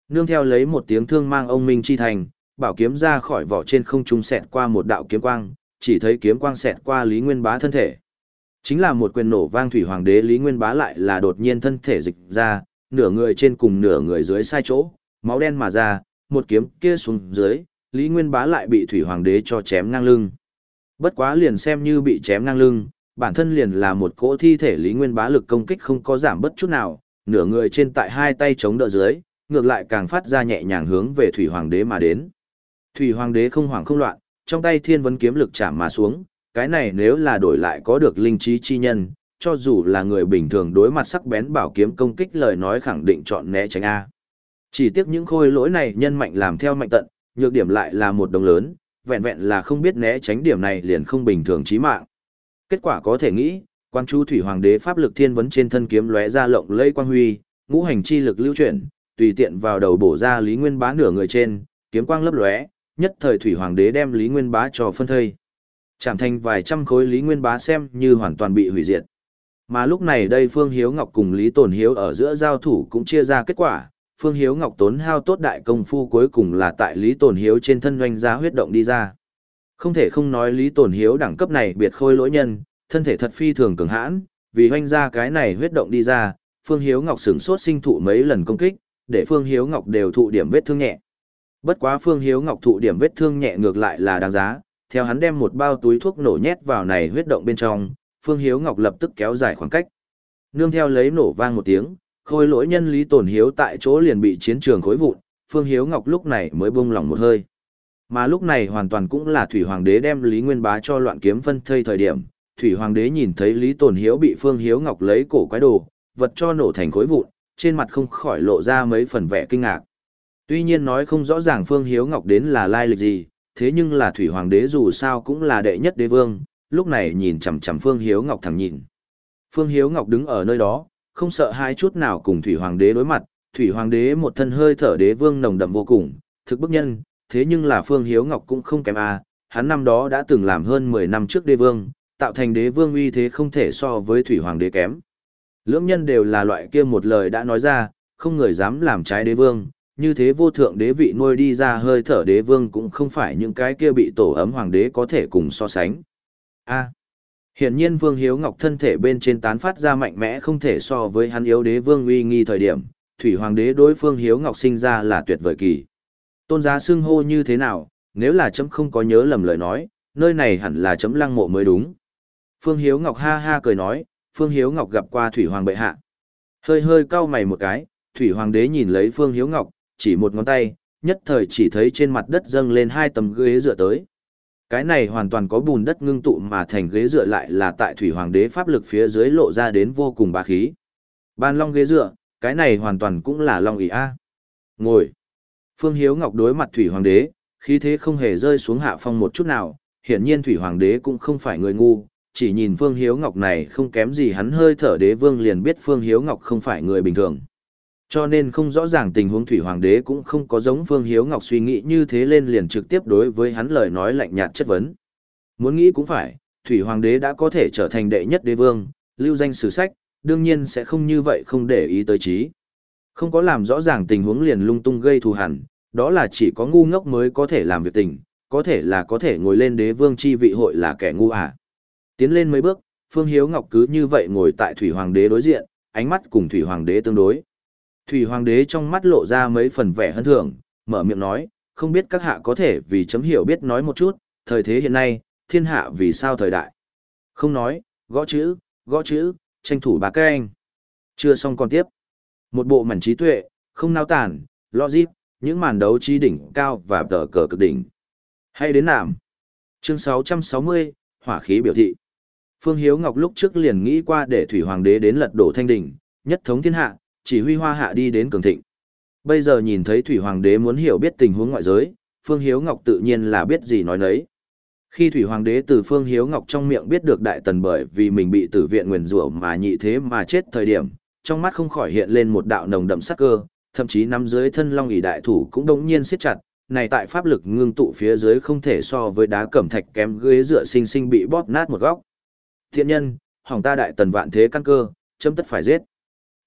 Nương theo lấy một tiếng thương mang ông minh chi thành, bảo kiếm ra khỏi vỏ trên không trung xẹt qua một đạo kiếm quang, chỉ thấy kiếm quang xẹt qua Lý Nguyên Bá thân thể. Chính là một quyền nổ vang thủy hoàng đế Lý Nguyên Bá lại là đột nhiên thân thể dịch ra, nửa người trên cùng nửa người dưới sai chỗ, máu đen mà ra, một kiếm kia xuống dưới, Lý Nguyên Bá lại bị thủy hoàng đế cho chém ngang lưng. Bất quá liền xem như bị chém ngang lưng, bản thân liền là một cỗ thi thể Lý Nguyên Bá lực công kích không có giảm bất chút nào, nửa người trên tại hai tay chống đỡ dưới, ngược lại càng phát ra nhẹ nhàng hướng về thủy hoàng đế mà đến. Thủy hoàng đế không hoảng không loạn, trong tay thiên vấn kiếm lực chạm mà xuống, cái này nếu là đổi lại có được linh trí chi nhân, cho dù là người bình thường đối mặt sắc bén bảo kiếm công kích lời nói khẳng định chọn né tránh A. Chỉ tiếc những khôi lỗi này nhân mạnh làm theo mạnh tận, nhược điểm lại là một đồng lớn, vẹn vẹn là không biết né tránh điểm này liền không bình thường chí mạng. Kết quả có thể nghĩ, quan chú thủy hoàng đế pháp lực thiên vấn trên thân kiếm lóe ra lộng lẫy quang huy, ngũ hành chi lực lưu chuyển, tùy tiện vào đầu bổ ra Lý Nguyên Bá nửa người trên, kiếm quang lấp lóe, nhất thời thủy hoàng đế đem Lý Nguyên Bá cho phân thây. Chạm thành vài trăm khối Lý Nguyên Bá xem như hoàn toàn bị hủy diệt. Mà lúc này đây Phương Hiếu Ngọc cùng Lý Tồn Hiếu ở giữa giao thủ cũng chia ra kết quả, Phương Hiếu Ngọc tốn hao tốt đại công phu cuối cùng là tại Lý Tồn Hiếu trên thân doanh ra huyết động đi ra. Không thể không nói Lý Tồn Hiếu đẳng cấp này biệt khôi lỗi nhân, thân thể thật phi thường cường hãn, vì hoanh ra cái này huyết động đi ra, Phương Hiếu Ngọc sửng sốt sinh thụ mấy lần công kích, để Phương Hiếu Ngọc đều thụ điểm vết thương nhẹ. Bất quá Phương Hiếu Ngọc thụ điểm vết thương nhẹ ngược lại là đáng giá, theo hắn đem một bao túi thuốc nổ nhét vào này huyết động bên trong, Phương Hiếu Ngọc lập tức kéo dài khoảng cách. Nương theo lấy nổ vang một tiếng, khôi lỗi nhân Lý Tồn Hiếu tại chỗ liền bị chiến trường khối vụn, Phương Hiếu Ngọc lúc này mới buông lỏng một hơi. Mà lúc này hoàn toàn cũng là Thủy Hoàng đế đem Lý Nguyên Bá cho loạn kiếm phân thây thời điểm, Thủy Hoàng đế nhìn thấy Lý Tồn Hiếu bị Phương Hiếu Ngọc lấy cổ quái đồ, vật cho nổ thành khối vụn, trên mặt không khỏi lộ ra mấy phần vẻ kinh ngạc. Tuy nhiên nói không rõ ràng Phương Hiếu Ngọc đến là lai lịch gì, thế nhưng là Thủy Hoàng đế dù sao cũng là đệ nhất đế vương, lúc này nhìn chằm chằm Phương Hiếu Ngọc thẳng nhìn. Phương Hiếu Ngọc đứng ở nơi đó, không sợ hai chút nào cùng Thủy Hoàng đế đối mặt, Thủy Hoàng đế một thân hơi thở đế vương nồng đậm vô cùng, thực bức nhân, thế nhưng là Phương Hiếu Ngọc cũng không kém a, hắn năm đó đã từng làm hơn mười năm trước đế vương, tạo thành đế vương uy thế không thể so với Thủy Hoàng đế kém. Lưỡng nhân đều là loại kia một lời đã nói ra, không người dám làm trái đế vương, như thế vô thượng đế vị nuôi đi ra hơi thở đế vương cũng không phải những cái kia bị tổ ấm hoàng đế có thể cùng so sánh. A. Hiển nhiên Vương Hiếu Ngọc thân thể bên trên tán phát ra mạnh mẽ không thể so với hắn yếu đế vương uy nghi thời điểm, Thủy Hoàng đế đối Phương Hiếu Ngọc sinh ra là tuyệt vời kỳ. Tôn giá xưng hô như thế nào, nếu là chấm không có nhớ lầm lời nói, nơi này hẳn là chấm lăng mộ mới đúng. Phương Hiếu Ngọc ha ha cười nói, Phương Hiếu Ngọc gặp qua Thủy Hoàng bệ hạ. Hơi hơi cau mày một cái, Thủy Hoàng đế nhìn lấy Phương Hiếu Ngọc, chỉ một ngón tay, nhất thời chỉ thấy trên mặt đất dâng lên hai tấm ghế dựa tới. Cái này hoàn toàn có bùn đất ngưng tụ mà thành ghế dựa lại là tại Thủy Hoàng đế pháp lực phía dưới lộ ra đến vô cùng bá khí. Ban long ghế dựa, cái này hoàn toàn cũng là long ỷ a. Ngồi. Phương Hiếu Ngọc đối mặt Thủy Hoàng đế, khí thế không hề rơi xuống hạ phong một chút nào, hiển nhiên Thủy Hoàng đế cũng không phải người ngu, chỉ nhìn Phương Hiếu Ngọc này không kém gì hắn hơi thở đế vương liền biết Phương Hiếu Ngọc không phải người bình thường. Cho nên không rõ ràng tình huống Thủy Hoàng đế cũng không có giống Phương Hiếu Ngọc suy nghĩ như thế lên liền trực tiếp đối với hắn lời nói lạnh nhạt chất vấn. Muốn nghĩ cũng phải, Thủy Hoàng đế đã có thể trở thành đệ nhất đế vương, lưu danh sử sách, đương nhiên sẽ không như vậy không để ý tới trí. Không có làm rõ ràng tình huống liền lung tung gây thù hằn, đó là chỉ có ngu ngốc mới có thể làm việc tình, có thể là có thể ngồi lên đế vương chi vị hội là kẻ ngu à. Tiến lên mấy bước, Phương Hiếu Ngọc cứ như vậy ngồi tại Thủy Hoàng đế đối diện, ánh mắt cùng Thủy Hoàng đế tương đối. Thủy Hoàng đế trong mắt lộ ra mấy phần vẻ hân thưởng, mở miệng nói, không biết các hạ có thể vì chấm hiểu biết nói một chút, thời thế hiện nay, thiên hạ vì sao thời đại. Không nói, gõ chữ, gõ chữ, tranh thủ bá cái anh. Chưa xong còn tiếp. Một bộ mảnh trí tuệ, không nao tản, logic, những màn đấu trí đỉnh cao và tờ cờ cực đỉnh. Hay đến nạm. Chương sáu trăm sáu mươi, Hỏa khí biểu thị. Phương Hiếu Ngọc lúc trước liền nghĩ qua để Thủy Hoàng đế đến lật đổ Thanh Đình, nhất thống thiên hạ, chỉ huy hoa hạ đi đến cường thịnh. Bây giờ nhìn thấy Thủy Hoàng đế muốn hiểu biết tình huống ngoại giới, Phương Hiếu Ngọc tự nhiên là biết gì nói nấy. Khi Thủy Hoàng đế từ Phương Hiếu Ngọc trong miệng biết được Đại Tần bởi vì mình bị tử viện nguyền rủa mà nhị thế mà chết thời điểm, trong mắt không khỏi hiện lên một đạo nồng đậm sắc cơ, thậm chí nắm dưới thân Long ỷ đại thủ cũng đống nhiên siết chặt, này tại pháp lực ngưng tụ phía dưới không thể so với đá cẩm thạch kém ghế dựa sinh sinh bị bóp nát một góc. Thiện nhân, hỏng ta Đại Tần vạn thế căn cơ, chấm tất phải giết.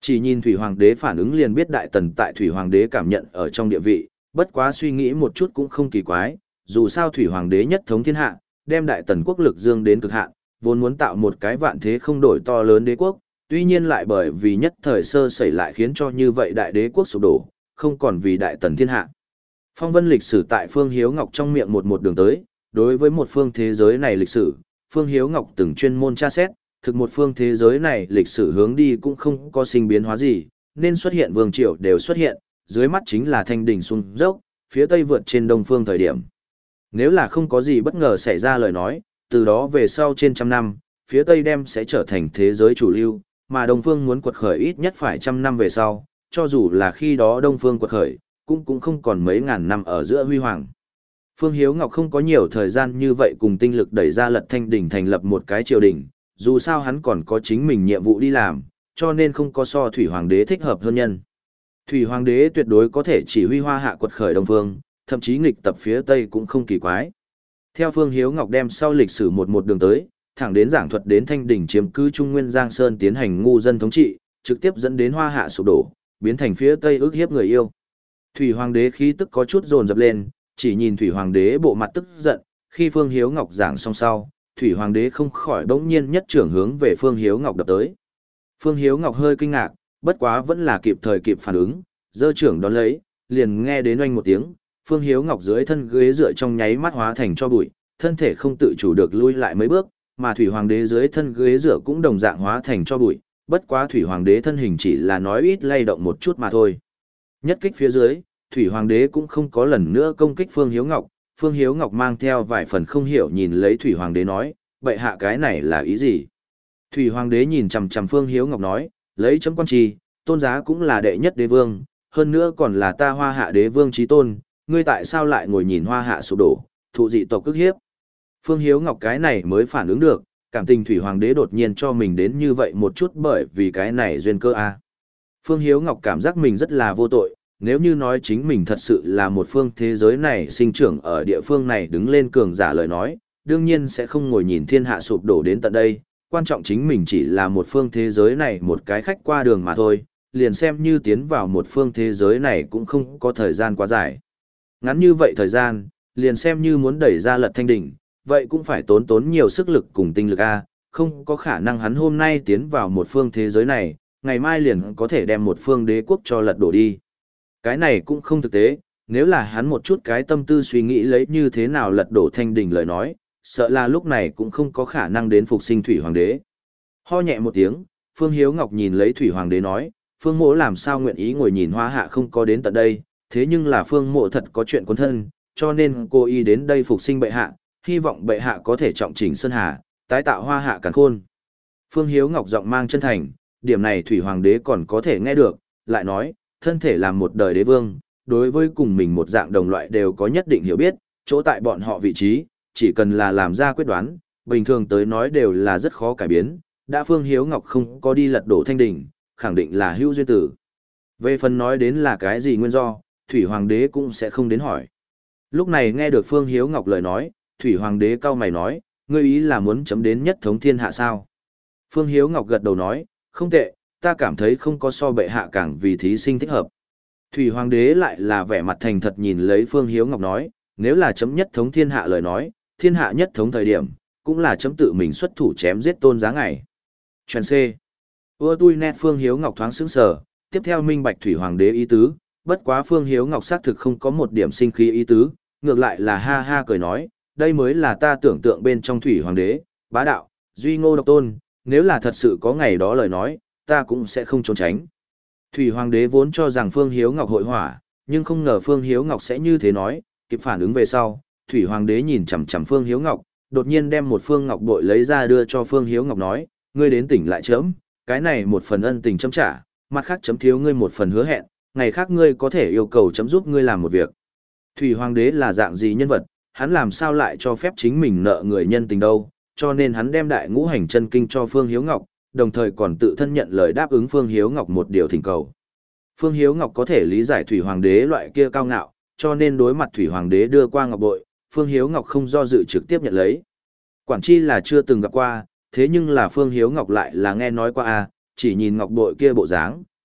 Chỉ nhìn Thủy Hoàng đế phản ứng liền biết Đại Tần tại Thủy Hoàng đế cảm nhận ở trong địa vị, bất quá suy nghĩ một chút cũng không kỳ quái, dù sao Thủy Hoàng đế nhất thống thiên hạ, đem Đại Tần quốc lực dương đến cực hạn, vốn muốn tạo một cái vạn thế không đổi to lớn đế quốc, tuy nhiên lại bởi vì nhất thời sơ sẩy lại khiến cho như vậy đại đế quốc sụp đổ, không còn vì Đại Tần thiên hạ. Phong vân lịch sử tại Phương Hiếu Ngọc trong miệng một một đường tới, đối với một phương thế giới này lịch sử, Phương Hiếu Ngọc từng chuyên môn tra xét, thực một phương thế giới này lịch sử hướng đi cũng không có sinh biến hóa gì, nên xuất hiện vương triều đều xuất hiện, dưới mắt chính là thanh đỉnh xuống dốc, phía tây vượt trên đông phương thời điểm. Nếu là không có gì bất ngờ xảy ra lời nói, từ đó về sau trên trăm năm, phía tây đem sẽ trở thành thế giới chủ lưu, mà đông phương muốn quật khởi ít nhất phải trăm năm về sau, cho dù là khi đó đông phương quật khởi, cũng cũng không còn mấy ngàn năm ở giữa huy hoàng. Phương Hiếu Ngọc không có nhiều thời gian như vậy cùng tinh lực đẩy ra lật thanh đỉnh thành lập một cái triều đình, dù sao hắn còn có chính mình nhiệm vụ đi làm, cho nên không có so Thủy Hoàng đế thích hợp hơn nhân. Thủy Hoàng đế tuyệt đối có thể chỉ huy hoa hạ quật khởi đông phương, thậm chí nghịch tập phía tây cũng không kỳ quái. Theo Phương Hiếu Ngọc đem sau lịch sử một một đường tới, thẳng đến giảng thuật đến thanh đỉnh chiếm cứ Trung Nguyên Giang Sơn tiến hành ngu dân thống trị, trực tiếp dẫn đến hoa hạ sụp đổ, biến thành phía tây ức hiếp người yêu. Thủy Hoàng đế khí tức có chút dồn dập lên, chỉ nhìn Thủy Hoàng đế bộ mặt tức giận, khi Phương Hiếu Ngọc giảng xong sau, Thủy Hoàng đế không khỏi bỗng nhiên nhất trưởng hướng về Phương Hiếu Ngọc đập tới. Phương Hiếu Ngọc hơi kinh ngạc, bất quá vẫn là kịp thời kịp phản ứng, giơ trưởng đón lấy, liền nghe đến oanh một tiếng, Phương Hiếu Ngọc dưới thân ghế dựa trong nháy mắt hóa thành cho bụi, thân thể không tự chủ được lui lại mấy bước, mà Thủy Hoàng đế dưới thân ghế dựa cũng đồng dạng hóa thành cho bụi, bất quá Thủy Hoàng đế thân hình chỉ là nói ít lay động một chút mà thôi. Nhất kích phía dưới, Thủy Hoàng đế cũng không có lần nữa công kích Phương Hiếu Ngọc, Phương Hiếu Ngọc mang theo vài phần không hiểu nhìn lấy Thủy Hoàng đế nói, bệ hạ cái này là ý gì? Thủy Hoàng đế nhìn chằm chằm Phương Hiếu Ngọc nói, lấy chấm quan trì, tôn giá cũng là đệ nhất đế vương, hơn nữa còn là ta hoa hạ đế vương chí tôn, ngươi tại sao lại ngồi nhìn hoa hạ sụp đổ, thụ dị tộc cức hiếp? Phương Hiếu Ngọc cái này mới phản ứng được, cảm tình Thủy Hoàng đế đột nhiên cho mình đến như vậy một chút bởi vì cái này duyên cơ a. Phương Hiếu Ngọc cảm giác mình rất là vô tội, nếu như nói chính mình thật sự là một phương thế giới này sinh trưởng ở địa phương này đứng lên cường giả lời nói, đương nhiên sẽ không ngồi nhìn thiên hạ sụp đổ đến tận đây, quan trọng chính mình chỉ là một phương thế giới này một cái khách qua đường mà thôi, liền xem như tiến vào một phương thế giới này cũng không có thời gian quá dài. Ngắn như vậy thời gian, liền xem như muốn đẩy ra lật thanh đỉnh, vậy cũng phải tốn tốn nhiều sức lực cùng tinh lực a, không có khả năng hắn hôm nay tiến vào một phương thế giới này, ngày mai liền có thể đem một phương đế quốc cho lật đổ đi. Cái này cũng không thực tế, nếu là hắn một chút cái tâm tư suy nghĩ lấy như thế nào lật đổ thanh đỉnh lời nói, sợ là lúc này cũng không có khả năng đến phục sinh Thủy Hoàng đế. Ho nhẹ một tiếng, Phương Hiếu Ngọc nhìn lấy Thủy Hoàng đế nói, Phương Mộ làm sao nguyện ý ngồi nhìn hoa hạ không có đến tận đây, thế nhưng là Phương Mộ thật có chuyện cuốn thân, cho nên cô y đến đây phục sinh bệ hạ, hy vọng bệ hạ có thể trọng chỉnh Sơn Hà, tái tạo hoa hạ càn khôn. Phương Hiếu Ngọc giọng mang chân thành, điểm này Thủy Hoàng đế còn có thể nghe được, lại nói, thân thể làm một đời đế vương, đối với cùng mình một dạng đồng loại đều có nhất định hiểu biết, chỗ tại bọn họ vị trí, chỉ cần là làm ra quyết đoán, bình thường tới nói đều là rất khó cải biến, đã Phương Hiếu Ngọc không có đi lật đổ thanh đỉnh, khẳng định là hữu duyên tử. Về phần nói đến là cái gì nguyên do, Thủy Hoàng đế cũng sẽ không đến hỏi. Lúc này nghe được Phương Hiếu Ngọc lời nói, Thủy Hoàng đế cau mày nói, ngươi ý là muốn chấm đến nhất thống thiên hạ sao? Phương Hiếu Ngọc gật đầu nói, không tệ, ta cảm thấy không có so bệ hạ càng vì thí sinh thích hợp. Thủy Hoàng đế lại là vẻ mặt thành thật nhìn lấy Phương Hiếu Ngọc nói, nếu là chấm nhất thống thiên hạ lời nói, thiên hạ nhất thống thời điểm, cũng là chấm tự mình xuất thủ chém giết tôn giá ngày. Chuyện C. Ưa tui nét Phương Hiếu Ngọc thoáng sững sờ, tiếp theo minh bạch Thủy Hoàng đế ý tứ, bất quá Phương Hiếu Ngọc xác thực không có một điểm sinh khí ý tứ, ngược lại là ha ha cười nói, đây mới là ta tưởng tượng bên trong Thủy Hoàng đế, bá đạo, duy ngô độc tôn, nếu là thật sự có ngày đó lời nói, ta cũng sẽ không trốn tránh. Thủy Hoàng đế vốn cho rằng Phương Hiếu Ngọc hội hỏa, nhưng không ngờ Phương Hiếu Ngọc sẽ như thế nói, kịp phản ứng về sau, Thủy Hoàng đế nhìn chằm chằm Phương Hiếu Ngọc, đột nhiên đem một phương ngọc bội lấy ra đưa cho Phương Hiếu Ngọc nói, ngươi đến tỉnh lại chấm, cái này một phần ân tình chấm trả, mặt khác chấm thiếu ngươi một phần hứa hẹn, ngày khác ngươi có thể yêu cầu chấm giúp ngươi làm một việc. Thủy Hoàng đế là dạng gì nhân vật, hắn làm sao lại cho phép chính mình nợ người nhân tình đâu, cho nên hắn đem đại ngũ hành chân kinh cho Phương Hiếu Ngọc, đồng thời còn tự thân nhận lời đáp ứng Phương Hiếu Ngọc một điều thỉnh cầu. Phương Hiếu Ngọc có thể lý giải Thủy Hoàng đế loại kia cao ngạo, cho nên đối mặt Thủy Hoàng đế đưa qua ngọc bội, Phương Hiếu Ngọc không do dự trực tiếp nhận lấy. Quản chi là chưa từng gặp qua, thế nhưng là Phương Hiếu Ngọc lại là nghe nói qua a, chỉ nhìn ngọc bội kia bộ dáng,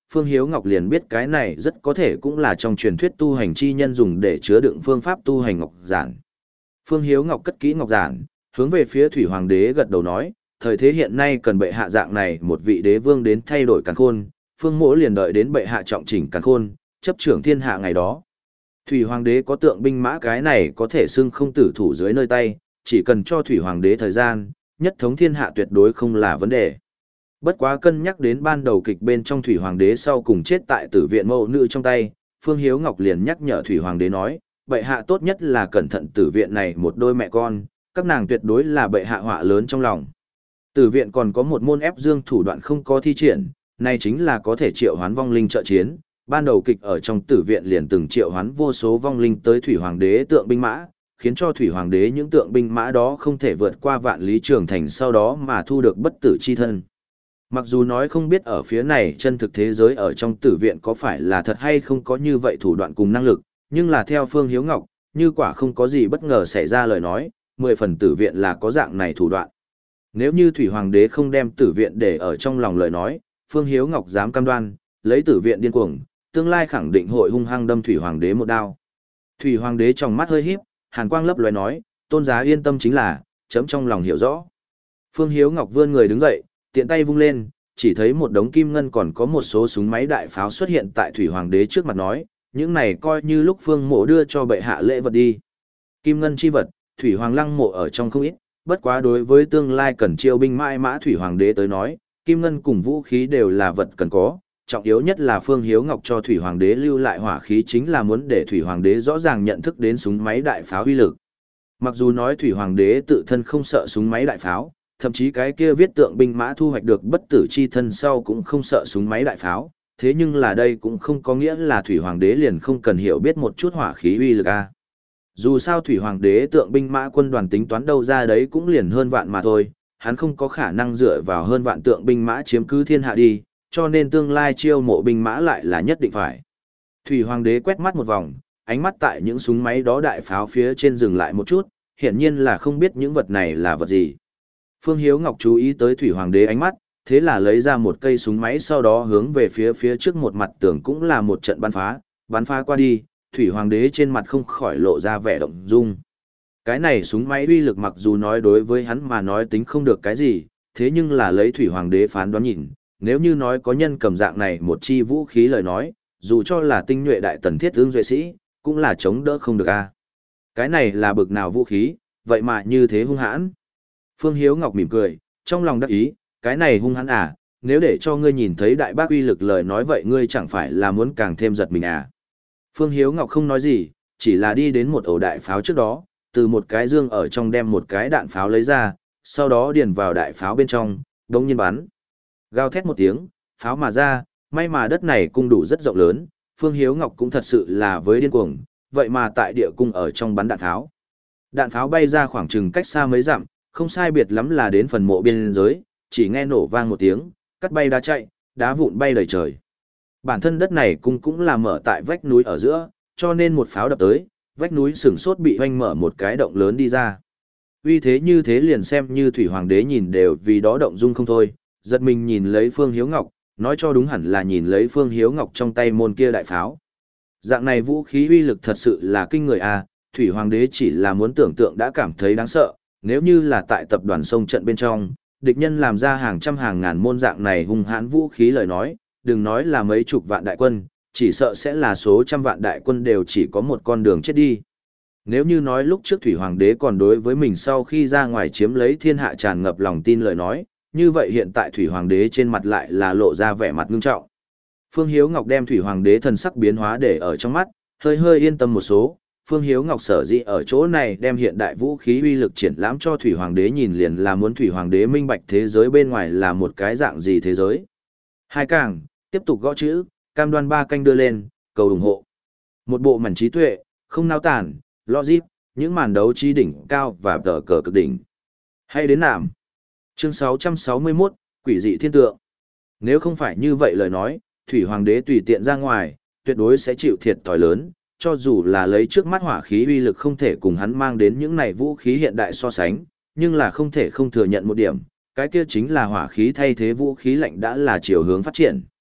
Phương Hiếu Ngọc liền biết cái này rất có thể cũng là trong truyền thuyết tu hành chi nhân dùng để chứa đựng phương pháp tu hành ngọc giản. Phương Hiếu Ngọc cất kỹ ngọc giản, hướng về phía Thủy Hoàng đế gật đầu nói, thời thế hiện nay cần bệ hạ dạng này một vị đế vương đến thay đổi càn khôn, Phương mỗ liền đợi đến bệ hạ trọng chỉnh càn khôn, chấp trưởng thiên hạ ngày đó. Thủy Hoàng đế có tượng binh mã cái này có thể xưng không tử thủ dưới nơi tay, chỉ cần cho Thủy Hoàng đế thời gian, nhất thống thiên hạ tuyệt đối không là vấn đề. Bất quá cân nhắc đến ban đầu kịch bên trong Thủy Hoàng đế sau cùng chết tại tử viện mẫu nữ trong tay, Phương Hiếu Ngọc liền nhắc nhở Thủy Hoàng đế nói, bệ hạ tốt nhất là cẩn thận tử viện này một đôi mẹ con, các nàng tuyệt đối là bệ hạ họa lớn trong lòng. Tử viện còn có một môn ép dương thủ đoạn không có thi triển, này chính là có thể triệu hoán vong linh trợ chiến. Ban đầu kịch ở trong tử viện liền từng triệu hoán vô số vong linh tới Thủy Hoàng đế tượng binh mã, khiến cho Thủy Hoàng đế những tượng binh mã đó không thể vượt qua vạn lý trường thành sau đó mà thu được bất tử chi thân. Mặc dù nói không biết ở phía này chân thực thế giới ở trong tử viện có phải là thật hay không có như vậy thủ đoạn cùng năng lực, nhưng là theo Phương Hiếu Ngọc, như quả không có gì bất ngờ xảy ra lời nói, mười phần tử viện là có dạng này thủ đoạn. Nếu như Thủy Hoàng đế không đem tử viện để ở trong lòng lời nói, Phương Hiếu Ngọc dám cam đoan, lấy tử viện điên cuồng, tương lai khẳng định hội hung hăng đâm Thủy Hoàng đế một đao. Thủy Hoàng đế trong mắt hơi híp, hàn quang lấp lóe nói, tôn giá yên tâm chính là, chấm trong lòng hiểu rõ. Phương Hiếu Ngọc vươn người đứng dậy, tiện tay vung lên, chỉ thấy một đống kim ngân còn có một số súng máy đại pháo xuất hiện tại Thủy Hoàng đế trước mặt nói, những này coi như lúc Phương Mộ đưa cho bệ hạ lễ vật đi. Kim ngân chi vật, Thủy Hoàng lăng mộ ở trong không ít, bất quá đối với tương lai cần chiêu binh mãi mã Thủy Hoàng đế tới nói, kim ngân cùng vũ khí đều là vật cần có, trọng yếu nhất là Phương Hiếu Ngọc cho Thủy Hoàng đế lưu lại hỏa khí chính là muốn để Thủy Hoàng đế rõ ràng nhận thức đến súng máy đại pháo uy lực. Mặc dù nói Thủy Hoàng đế tự thân không sợ súng máy đại pháo, thậm chí cái kia viết tượng binh mã thu hoạch được bất tử chi thân sau cũng không sợ súng máy đại pháo, thế nhưng là đây cũng không có nghĩa là Thủy Hoàng đế liền không cần hiểu biết một chút hỏa khí uy lực a. Dù sao Thủy Hoàng đế tượng binh mã quân đoàn tính toán đâu ra đấy cũng liền hơn vạn mà thôi, hắn không có khả năng dựa vào hơn vạn tượng binh mã chiếm cứ thiên hạ đi, cho nên tương lai chiêu mộ binh mã lại là nhất định phải. Thủy Hoàng đế quét mắt một vòng, ánh mắt tại những súng máy đó đại pháo phía trên dừng lại một chút, hiển nhiên là không biết những vật này là vật gì. Phương Hiếu Ngọc chú ý tới Thủy Hoàng đế ánh mắt, thế là lấy ra một cây súng máy sau đó hướng về phía phía trước một mặt tường cũng là một trận bắn phá, bắn phá qua đi, Thủy Hoàng đế trên mặt không khỏi lộ ra vẻ động dung. Cái này súng máy uy lực mặc dù nói đối với hắn mà nói tính không được cái gì, thế nhưng là lấy Thủy Hoàng đế phán đoán nhìn, nếu như nói có nhân cầm dạng này một chi vũ khí lời nói, dù cho là tinh nhuệ đại tần thiết ương duệ sĩ, cũng là chống đỡ không được a. Cái này là bực nào vũ khí, vậy mà như thế hung hãn. Phương Hiếu Ngọc mỉm cười, trong lòng đắc ý, cái này hung hãn à, nếu để cho ngươi nhìn thấy đại bác uy lực lời nói vậy ngươi chẳng phải là muốn càng thêm giật mình à. Phương Hiếu Ngọc không nói gì, chỉ là đi đến một ổ đại pháo trước đó, từ một cái dương ở trong đem một cái đạn pháo lấy ra, sau đó điền vào đại pháo bên trong, đống nhiên bắn. Gào thét một tiếng, pháo mà ra, may mà đất này cung đủ rất rộng lớn, Phương Hiếu Ngọc cũng thật sự là với điên cuồng, vậy mà tại địa cung ở trong bắn đạn pháo. Đạn pháo bay ra khoảng chừng cách xa mấy dặm, không sai biệt lắm là đến phần mộ biên giới, chỉ nghe nổ vang một tiếng, cắt bay đá chạy, đá vụn bay đầy trời. Bản thân đất này cung cũng là mở tại vách núi ở giữa, cho nên một pháo đập tới, vách núi sừng sốt bị hoanh mở một cái động lớn đi ra. Uy thế như thế liền xem như Thủy Hoàng đế nhìn đều vì đó động dung không thôi, giật mình nhìn lấy Phương Hiếu Ngọc, nói cho đúng hẳn là nhìn lấy Phương Hiếu Ngọc trong tay môn kia đại pháo. Dạng này vũ khí uy lực thật sự là kinh người à, Thủy Hoàng đế chỉ là muốn tưởng tượng đã cảm thấy đáng sợ, nếu như là tại tập đoàn sông trận bên trong, địch nhân làm ra hàng trăm hàng ngàn môn dạng này hung hãn vũ khí lời nói, đừng nói là mấy chục vạn đại quân, chỉ sợ sẽ là số trăm vạn đại quân đều chỉ có một con đường chết đi. Nếu như nói lúc trước Thủy Hoàng đế còn đối với mình sau khi ra ngoài chiếm lấy thiên hạ tràn ngập lòng tin lời nói, như vậy hiện tại Thủy Hoàng đế trên mặt lại là lộ ra vẻ mặt ngưng trọng. Phương Hiếu Ngọc đem Thủy Hoàng đế thần sắc biến hóa để ở trong mắt, hơi hơi yên tâm một số. Phương Hiếu Ngọc sở dĩ ở chỗ này đem hiện đại vũ khí uy lực triển lãm cho Thủy Hoàng đế nhìn liền là muốn Thủy Hoàng đế minh bạch thế giới bên ngoài là một cái dạng gì thế giới. Hai càng, tiếp tục gõ chữ, cam đoan ba canh đưa lên, cầu ủng hộ. Một bộ mảnh trí tuệ, không nao tản, logic, những màn đấu trí đỉnh cao và tờ cờ cực đỉnh. Hay đến nạm. Chương sáu trăm sáu mươi mốt, Quỷ dị thiên tượng. Nếu không phải như vậy lời nói, Thủy Hoàng đế tùy tiện ra ngoài, tuyệt đối sẽ chịu thiệt thòi lớn, cho dù là lấy trước mắt hỏa khí uy lực không thể cùng hắn mang đến những này vũ khí hiện đại so sánh, nhưng là không thể không thừa nhận một điểm, cái kia chính là hỏa khí thay thế vũ khí lạnh đã là chiều hướng phát triển.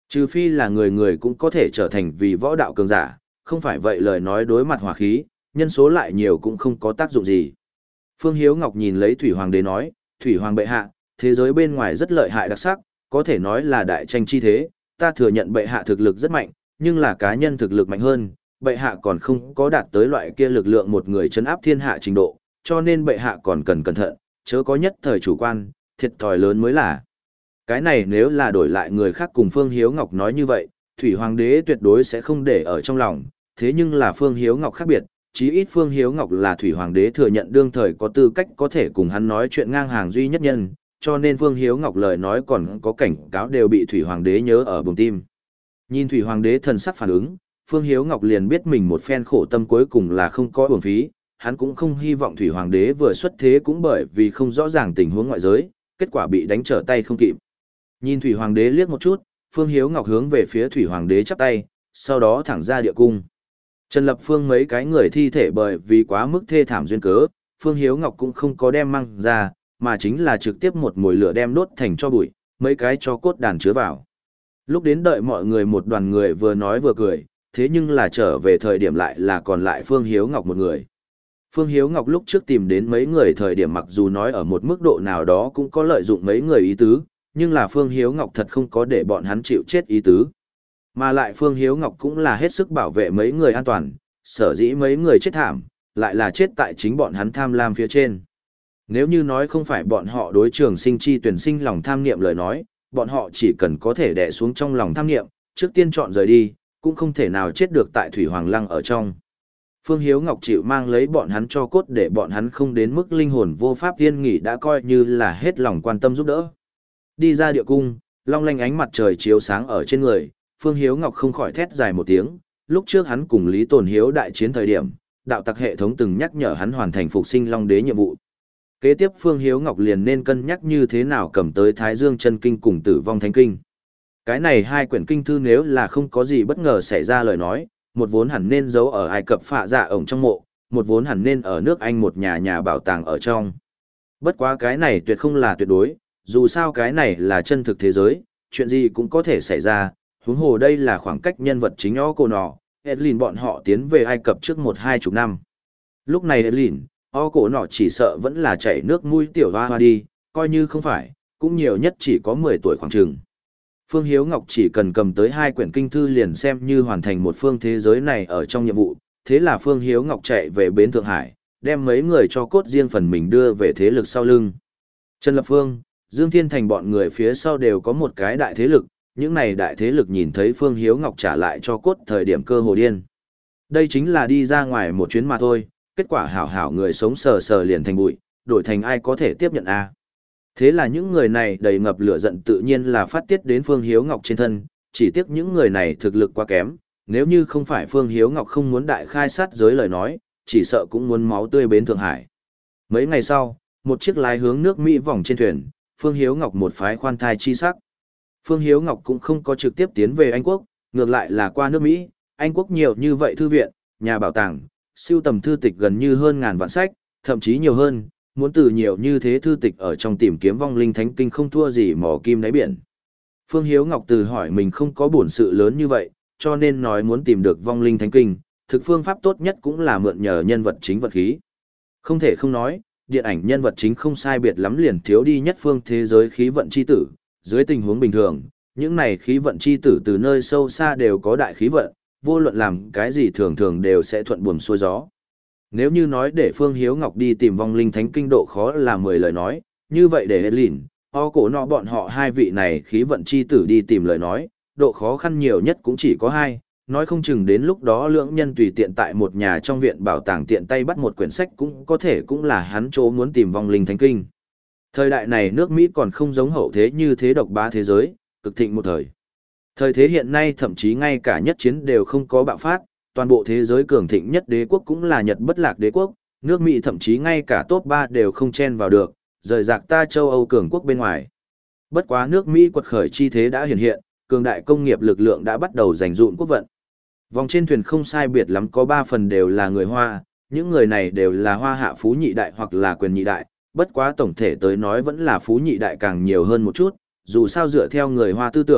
Trừ phi là người người cũng có thể trở thành vì võ đạo cường giả, không phải vậy lời nói đối mặt hỏa khí, nhân số lại nhiều cũng không có tác dụng gì. Phương Hiếu Ngọc nhìn lấy Thủy Hoàng đế nói, Thủy Hoàng bệ hạ, thế giới bên ngoài rất lợi hại đặc sắc, có thể nói là đại tranh chi thế, ta thừa nhận bệ hạ thực lực rất mạnh, nhưng là cá nhân thực lực mạnh hơn, bệ hạ còn không có đạt tới loại kia lực lượng một người chấn áp thiên hạ trình độ, cho nên bệ hạ còn cần cẩn thận, chớ có nhất thời chủ quan, thiệt thòi lớn mới là. Cái này nếu là đổi lại người khác cùng Phương Hiếu Ngọc nói như vậy, Thủy Hoàng đế tuyệt đối sẽ không để ở trong lòng, thế nhưng là Phương Hiếu Ngọc khác biệt, chí ít Phương Hiếu Ngọc là Thủy Hoàng đế thừa nhận đương thời có tư cách có thể cùng hắn nói chuyện ngang hàng duy nhất nhân, cho nên Phương Hiếu Ngọc lời nói còn có cảnh cáo đều bị Thủy Hoàng đế nhớ ở bụng tim. Nhìn Thủy Hoàng đế thần sắc phản ứng, Phương Hiếu Ngọc liền biết mình một phen khổ tâm cuối cùng là không có uổng phí, hắn cũng không hy vọng Thủy Hoàng đế vừa xuất thế cũng bởi vì không rõ ràng tình huống ngoại giới, kết quả bị đánh trở tay không kịp. Nhìn Thủy Hoàng đế liếc một chút, Phương Hiếu Ngọc hướng về phía Thủy Hoàng đế chắp tay, sau đó thẳng ra địa cung. Trần Lập Phương mấy cái người thi thể bởi vì quá mức thê thảm duyên cớ, Phương Hiếu Ngọc cũng không có đem mang ra, mà chính là trực tiếp một mồi lửa đem đốt thành cho bụi, mấy cái cho cốt đàn chứa vào. Lúc đến đợi mọi người một đoàn người vừa nói vừa cười, thế nhưng là trở về thời điểm lại là còn lại Phương Hiếu Ngọc một người. Phương Hiếu Ngọc lúc trước tìm đến mấy người thời điểm mặc dù nói ở một mức độ nào đó cũng có lợi dụng mấy người ý tứ, nhưng là Phương Hiếu Ngọc thật không có để bọn hắn chịu chết ý tứ. Mà lại Phương Hiếu Ngọc cũng là hết sức bảo vệ mấy người an toàn, sở dĩ mấy người chết thảm, lại là chết tại chính bọn hắn tham lam phía trên. Nếu như nói không phải bọn họ đối trường sinh chi tuyển sinh lòng tham niệm lời nói, bọn họ chỉ cần có thể đè xuống trong lòng tham niệm, trước tiên chọn rời đi, cũng không thể nào chết được tại Thủy Hoàng Lăng ở trong. Phương Hiếu Ngọc chịu mang lấy bọn hắn cho cốt để bọn hắn không đến mức linh hồn vô pháp tiên nghỉ đã coi như là hết lòng quan tâm giúp đỡ. Đi ra địa cung, long lanh ánh mặt trời chiếu sáng ở trên người, Phương Hiếu Ngọc không khỏi thét dài một tiếng, lúc trước hắn cùng Lý Tồn Hiếu đại chiến thời điểm, đạo tặc hệ thống từng nhắc nhở hắn hoàn thành phục sinh long đế nhiệm vụ. Kế tiếp Phương Hiếu Ngọc liền nên cân nhắc như thế nào cầm tới Thái Dương chân kinh cùng Tử vong thánh kinh. Cái này hai quyển kinh thư nếu là không có gì bất ngờ xảy ra lời nói, một vốn hẳn nên giấu ở Ai Cập phạ dạ ổng trong mộ, một vốn hẳn nên ở nước Anh một nhà nhà bảo tàng ở trong. Bất quá cái này tuyệt không là tuyệt đối, dù sao cái này là chân thực thế giới, chuyện gì cũng có thể xảy ra, huống hồ đây là khoảng cách nhân vật chính o cổ nọ, Edlin bọn họ tiến về Ai Cập trước một hai chục năm. Lúc này Edlin, o cổ nọ chỉ sợ vẫn là chảy nước mũi tiểu hoa hoa đi, coi như không phải, cũng nhiều nhất chỉ có mười tuổi khoảng chừng. Phương Hiếu Ngọc chỉ cần cầm tới hai quyển kinh thư liền xem như hoàn thành một phương thế giới này ở trong nhiệm vụ, thế là Phương Hiếu Ngọc chạy về bến Thượng Hải, đem mấy người cho cốt riêng phần mình đưa về thế lực sau lưng. Trần Lập Phương, Dương Thiên Thành bọn người phía sau đều có một cái đại thế lực, những này đại thế lực nhìn thấy Phương Hiếu Ngọc trả lại cho cốt thời điểm cơ hồ điên. Đây chính là đi ra ngoài một chuyến mà thôi, kết quả hảo hảo người sống sờ sờ liền thành bụi, đổi thành ai có thể tiếp nhận a? Thế là những người này đầy ngập lửa giận tự nhiên là phát tiết đến Phương Hiếu Ngọc trên thân, chỉ tiếc những người này thực lực quá kém, nếu như không phải Phương Hiếu Ngọc không muốn đại khai sát giới lời nói, chỉ sợ cũng muốn máu tươi bến Thượng Hải. Mấy ngày sau, một chiếc lái hướng nước Mỹ vòng trên thuyền, Phương Hiếu Ngọc một phái khoan thai chi sắc. Phương Hiếu Ngọc cũng không có trực tiếp tiến về Anh Quốc, ngược lại là qua nước Mỹ, Anh Quốc nhiều như vậy thư viện, nhà bảo tàng, siêu tầm thư tịch gần như hơn ngàn vạn sách, thậm chí nhiều hơn, muốn từ nhiều như thế thư tịch ở trong tìm kiếm vong linh thánh kinh không thua gì mỏ kim đáy biển. Phương Hiếu Ngọc từ hỏi mình không có bổn sự lớn như vậy, cho nên nói muốn tìm được vong linh thánh kinh, thực phương pháp tốt nhất cũng là mượn nhờ nhân vật chính vật khí. Không thể không nói, điện ảnh nhân vật chính không sai biệt lắm liền thiếu đi nhất phương thế giới khí vận chi tử, dưới tình huống bình thường, những này khí vận chi tử từ nơi sâu xa đều có đại khí vận, vô luận làm cái gì thường thường đều sẽ thuận buồm xuôi gió. Nếu như nói để Phương Hiếu Ngọc đi tìm vong linh thánh kinh độ khó là mười lời nói, như vậy để Edlin, o cổ nọ bọn họ hai vị này khí vận chi tử đi tìm lời nói, độ khó khăn nhiều nhất cũng chỉ có hai, nói không chừng đến lúc đó lưỡng nhân tùy tiện tại một nhà trong viện bảo tàng tiện tay bắt một quyển sách cũng có thể cũng là hắn chỗ muốn tìm vong linh thánh kinh. Thời đại này nước Mỹ còn không giống hậu thế như thế độc bá thế giới, cực thịnh một thời. Thời thế hiện nay thậm chí ngay cả nhất chiến đều không có bạo phát, toàn bộ thế giới cường thịnh nhất đế quốc cũng là Nhật bất lạc đế quốc, nước Mỹ thậm chí ngay cả top ba đều không chen vào được, rời rạc ta châu Âu cường quốc bên ngoài. Bất quá nước Mỹ quật khởi chi thế đã hiện hiện, cường đại công nghiệp lực lượng đã bắt đầu giành dụm quốc vận. Vòng trên thuyền không sai biệt lắm có ba phần đều là người Hoa, những người này đều là Hoa hạ phú nhị đại hoặc là quyền nhị đại, bất quá tổng thể tới nói vẫn là phú nhị đại càng nhiều hơn một chút, dù sao dựa theo người Hoa tư tưởng,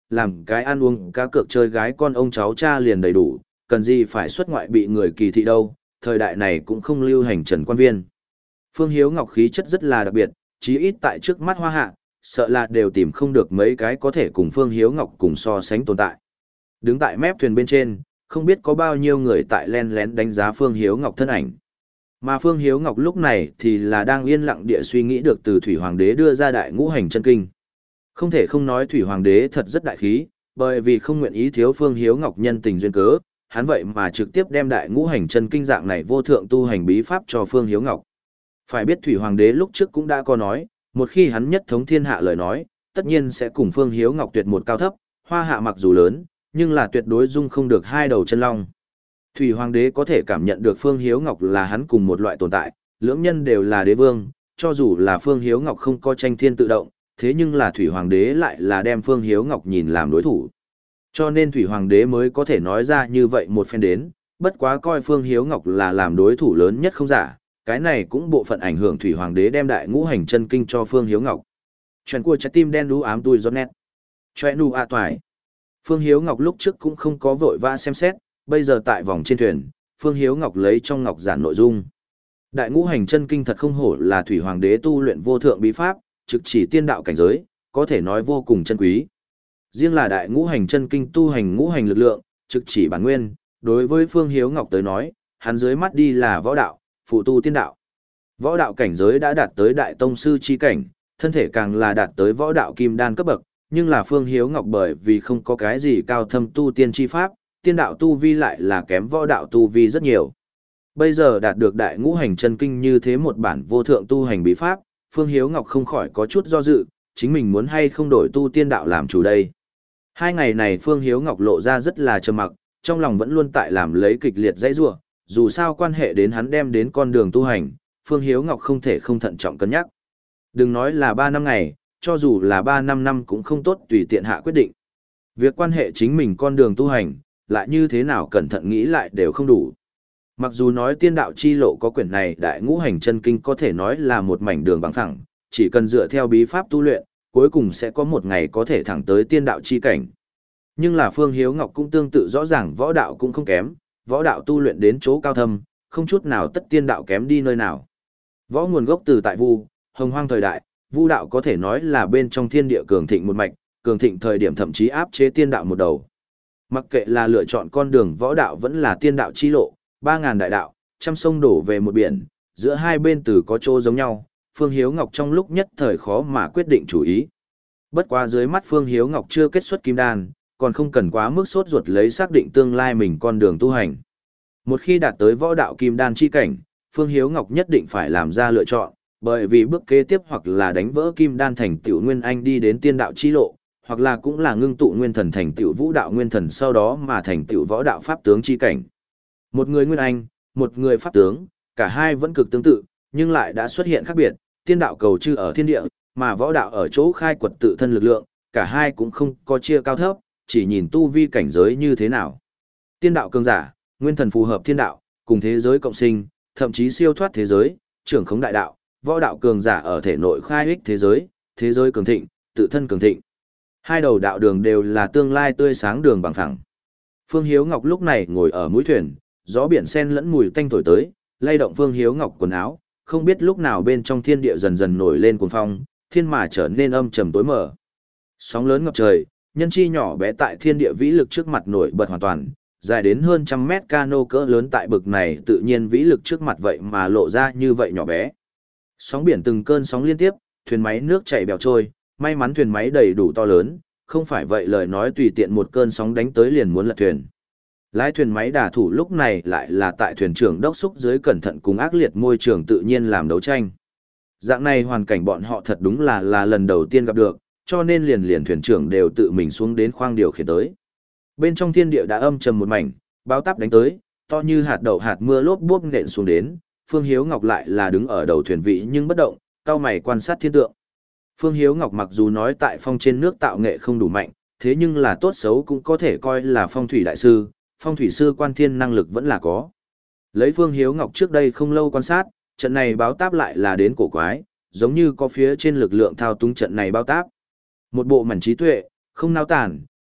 làm cái ăn uống cá cược chơi gái con ông cháu cha liền đầy đủ, cần gì phải xuất ngoại bị người kỳ thị đâu, thời đại này cũng không lưu hành trần quan viên. Phương Hiếu Ngọc khí chất rất là đặc biệt, chí ít tại trước mắt Hoa Hạ, sợ là đều tìm không được mấy cái có thể cùng Phương Hiếu Ngọc cùng so sánh tồn tại. Đứng tại mép thuyền bên trên, không biết có bao nhiêu người tại len lén đánh giá Phương Hiếu Ngọc thân ảnh. Mà Phương Hiếu Ngọc lúc này thì là đang yên lặng địa suy nghĩ được từ Thủy Hoàng đế đưa ra đại ngũ hành chân kinh. Không thể không nói Thủy Hoàng đế thật rất đại khí, bởi vì không nguyện ý thiếu Phương Hiếu Ngọc nhân tình duyên cớ, hắn vậy mà trực tiếp đem đại ngũ hành chân kinh dạng này vô thượng tu hành bí pháp cho Phương Hiếu Ngọc. Phải biết Thủy Hoàng đế lúc trước cũng đã có nói, một khi hắn nhất thống thiên hạ lời nói, tất nhiên sẽ cùng Phương Hiếu Ngọc tuyệt một cao thấp, Hoa Hạ mặc dù lớn, nhưng là tuyệt đối dung không được hai đầu chân long. Thủy Hoàng đế có thể cảm nhận được Phương Hiếu Ngọc là hắn cùng một loại tồn tại, lưỡng nhân đều là đế vương, cho dù là Phương Hiếu Ngọc không có tranh thiên tự động, thế nhưng là Thủy Hoàng đế lại là đem Phương Hiếu Ngọc nhìn làm đối thủ. Cho nên Thủy Hoàng đế mới có thể nói ra như vậy một phen đến, bất quá coi Phương Hiếu Ngọc là làm đối thủ lớn nhất không giả, cái này cũng bộ phận ảnh hưởng Thủy Hoàng đế đem đại ngũ hành chân kinh cho Phương Hiếu Ngọc. Chuyện của trái tim đen đú ám tui giọt nét. Chuyện nu a toài. Phương Hiếu Ngọc lúc trước cũng không có vội vã xem xét, bây giờ tại vòng trên thuyền, Phương Hiếu Ngọc lấy trong ngọc giản nội dung. Đại ngũ hành chân kinh thật không hổ là Thủy Hoàng đế tu luyện vô thượng bí pháp, trực chỉ tiên đạo cảnh giới, có thể nói vô cùng chân quý. Riêng là đại ngũ hành chân kinh tu hành ngũ hành lực lượng, trực chỉ bản nguyên, đối với Phương Hiếu Ngọc tới nói, hắn dưới mắt đi là võ đạo, phụ tu tiên đạo. Võ đạo cảnh giới đã đạt tới đại tông sư chi cảnh, thân thể càng là đạt tới võ đạo kim đan cấp bậc, nhưng là Phương Hiếu Ngọc bởi vì không có cái gì cao thâm tu tiên chi pháp, tiên đạo tu vi lại là kém võ đạo tu vi rất nhiều. Bây giờ đạt được đại ngũ hành chân kinh như thế một bản vô thượng tu hành bí pháp, Phương Hiếu Ngọc không khỏi có chút do dự, chính mình muốn hay không đổi tu tiên đạo làm chủ đây. Hai ngày này Phương Hiếu Ngọc lộ ra rất là trầm mặc, trong lòng vẫn luôn tại làm lấy kịch liệt dãy rủa, dù sao quan hệ đến hắn đem đến con đường tu hành, Phương Hiếu Ngọc không thể không thận trọng cân nhắc. Đừng nói là ba năm ngày, cho dù là ba năm năm cũng không tốt tùy tiện hạ quyết định. Việc quan hệ chính mình con đường tu hành, lại như thế nào cẩn thận nghĩ lại đều không đủ. Mặc dù nói tiên đạo chi lộ có quyển này đại ngũ hành chân kinh có thể nói là một mảnh đường bằng phẳng, chỉ cần dựa theo bí pháp tu luyện, cuối cùng sẽ có một ngày có thể thẳng tới tiên đạo chi cảnh. Nhưng là Phương Hiếu Ngọc cũng tương tự rõ ràng võ đạo cũng không kém, võ đạo tu luyện đến chỗ cao thâm, không chút nào tất tiên đạo kém đi nơi nào. Võ nguồn gốc từ tại Vu, Hồng Hoang thời đại, Vu đạo có thể nói là bên trong thiên địa cường thịnh một mạch, cường thịnh thời điểm thậm chí áp chế tiên đạo một đầu. Mặc kệ là lựa chọn con đường võ đạo vẫn là tiên đạo chi lộ, ba ngàn đại đạo, trăm sông đổ về một biển, giữa hai bên từ có chỗ giống nhau, Phương Hiếu Ngọc trong lúc nhất thời khó mà quyết định chủ ý. Bất quá dưới mắt Phương Hiếu Ngọc chưa kết xuất kim đan, còn không cần quá mức sốt ruột lấy xác định tương lai mình con đường tu hành. Một khi đạt tới võ đạo kim đan chi cảnh, Phương Hiếu Ngọc nhất định phải làm ra lựa chọn, bởi vì bước kế tiếp hoặc là đánh vỡ kim đan thành tựu nguyên anh đi đến tiên đạo chi lộ, hoặc là cũng là ngưng tụ nguyên thần thành tựu vũ đạo nguyên thần sau đó mà thành tựu võ đạo pháp tướng chi cảnh. Một người nguyên anh, một người pháp tướng, cả hai vẫn cực tương tự, nhưng lại đã xuất hiện khác biệt, tiên đạo cầu chư ở thiên địa, mà võ đạo ở chỗ khai quật tự thân lực lượng, cả hai cũng không có chia cao thấp, chỉ nhìn tu vi cảnh giới như thế nào. Tiên đạo cường giả, nguyên thần phù hợp thiên đạo, cùng thế giới cộng sinh, thậm chí siêu thoát thế giới, trưởng khống đại đạo, võ đạo cường giả ở thể nội khai ích thế giới, thế giới cường thịnh, tự thân cường thịnh. Hai đầu đạo đường đều là tương lai tươi sáng đường bằng phẳng. Phương Hiếu Ngọc lúc này ngồi ở mũi thuyền, gió biển sen lẫn mùi tanh thổi tới, lay động Phương Hiếu Ngọc quần áo, không biết lúc nào bên trong thiên địa dần dần nổi lên cuồng phong, thiên mà trở nên âm trầm tối mờ. Sóng lớn ngập trời, nhân chi nhỏ bé tại thiên địa vĩ lực trước mặt nổi bật hoàn toàn, dài đến hơn trăm mét cano cỡ lớn tại bực này tự nhiên vĩ lực trước mặt vậy mà lộ ra như vậy nhỏ bé. Sóng biển từng cơn sóng liên tiếp, thuyền máy nước chảy bèo trôi, may mắn thuyền máy đầy đủ to lớn, không phải vậy lời nói tùy tiện một cơn sóng đánh tới liền muốn lật thuyền. Lái thuyền máy đả thủ lúc này lại là tại thuyền trưởng đốc xúc dưới cẩn thận cùng ác liệt môi trường tự nhiên làm đấu tranh. Dạng này hoàn cảnh bọn họ thật đúng là là lần đầu tiên gặp được, cho nên liền liền thuyền trưởng đều tự mình xuống đến khoang điều khiển tới. Bên trong thiên địa đã âm trầm một mảnh, báo táp đánh tới, to như hạt đậu hạt mưa lốp bốp nện xuống đến, Phương Hiếu Ngọc lại là đứng ở đầu thuyền vị nhưng bất động, cau mày quan sát thiên tượng. Phương Hiếu Ngọc mặc dù nói tại phong trên nước tạo nghệ không đủ mạnh, thế nhưng là tốt xấu cũng có thể coi là phong thủy đại sư, phong thủy sư quan thiên năng lực vẫn là có. Lấy Phương Hiếu Ngọc trước đây không lâu quan sát, trận này báo táp lại là đến cổ quái, giống như có phía trên lực lượng thao túng trận này báo táp. Một bộ mảnh trí tuệ, không nao tản,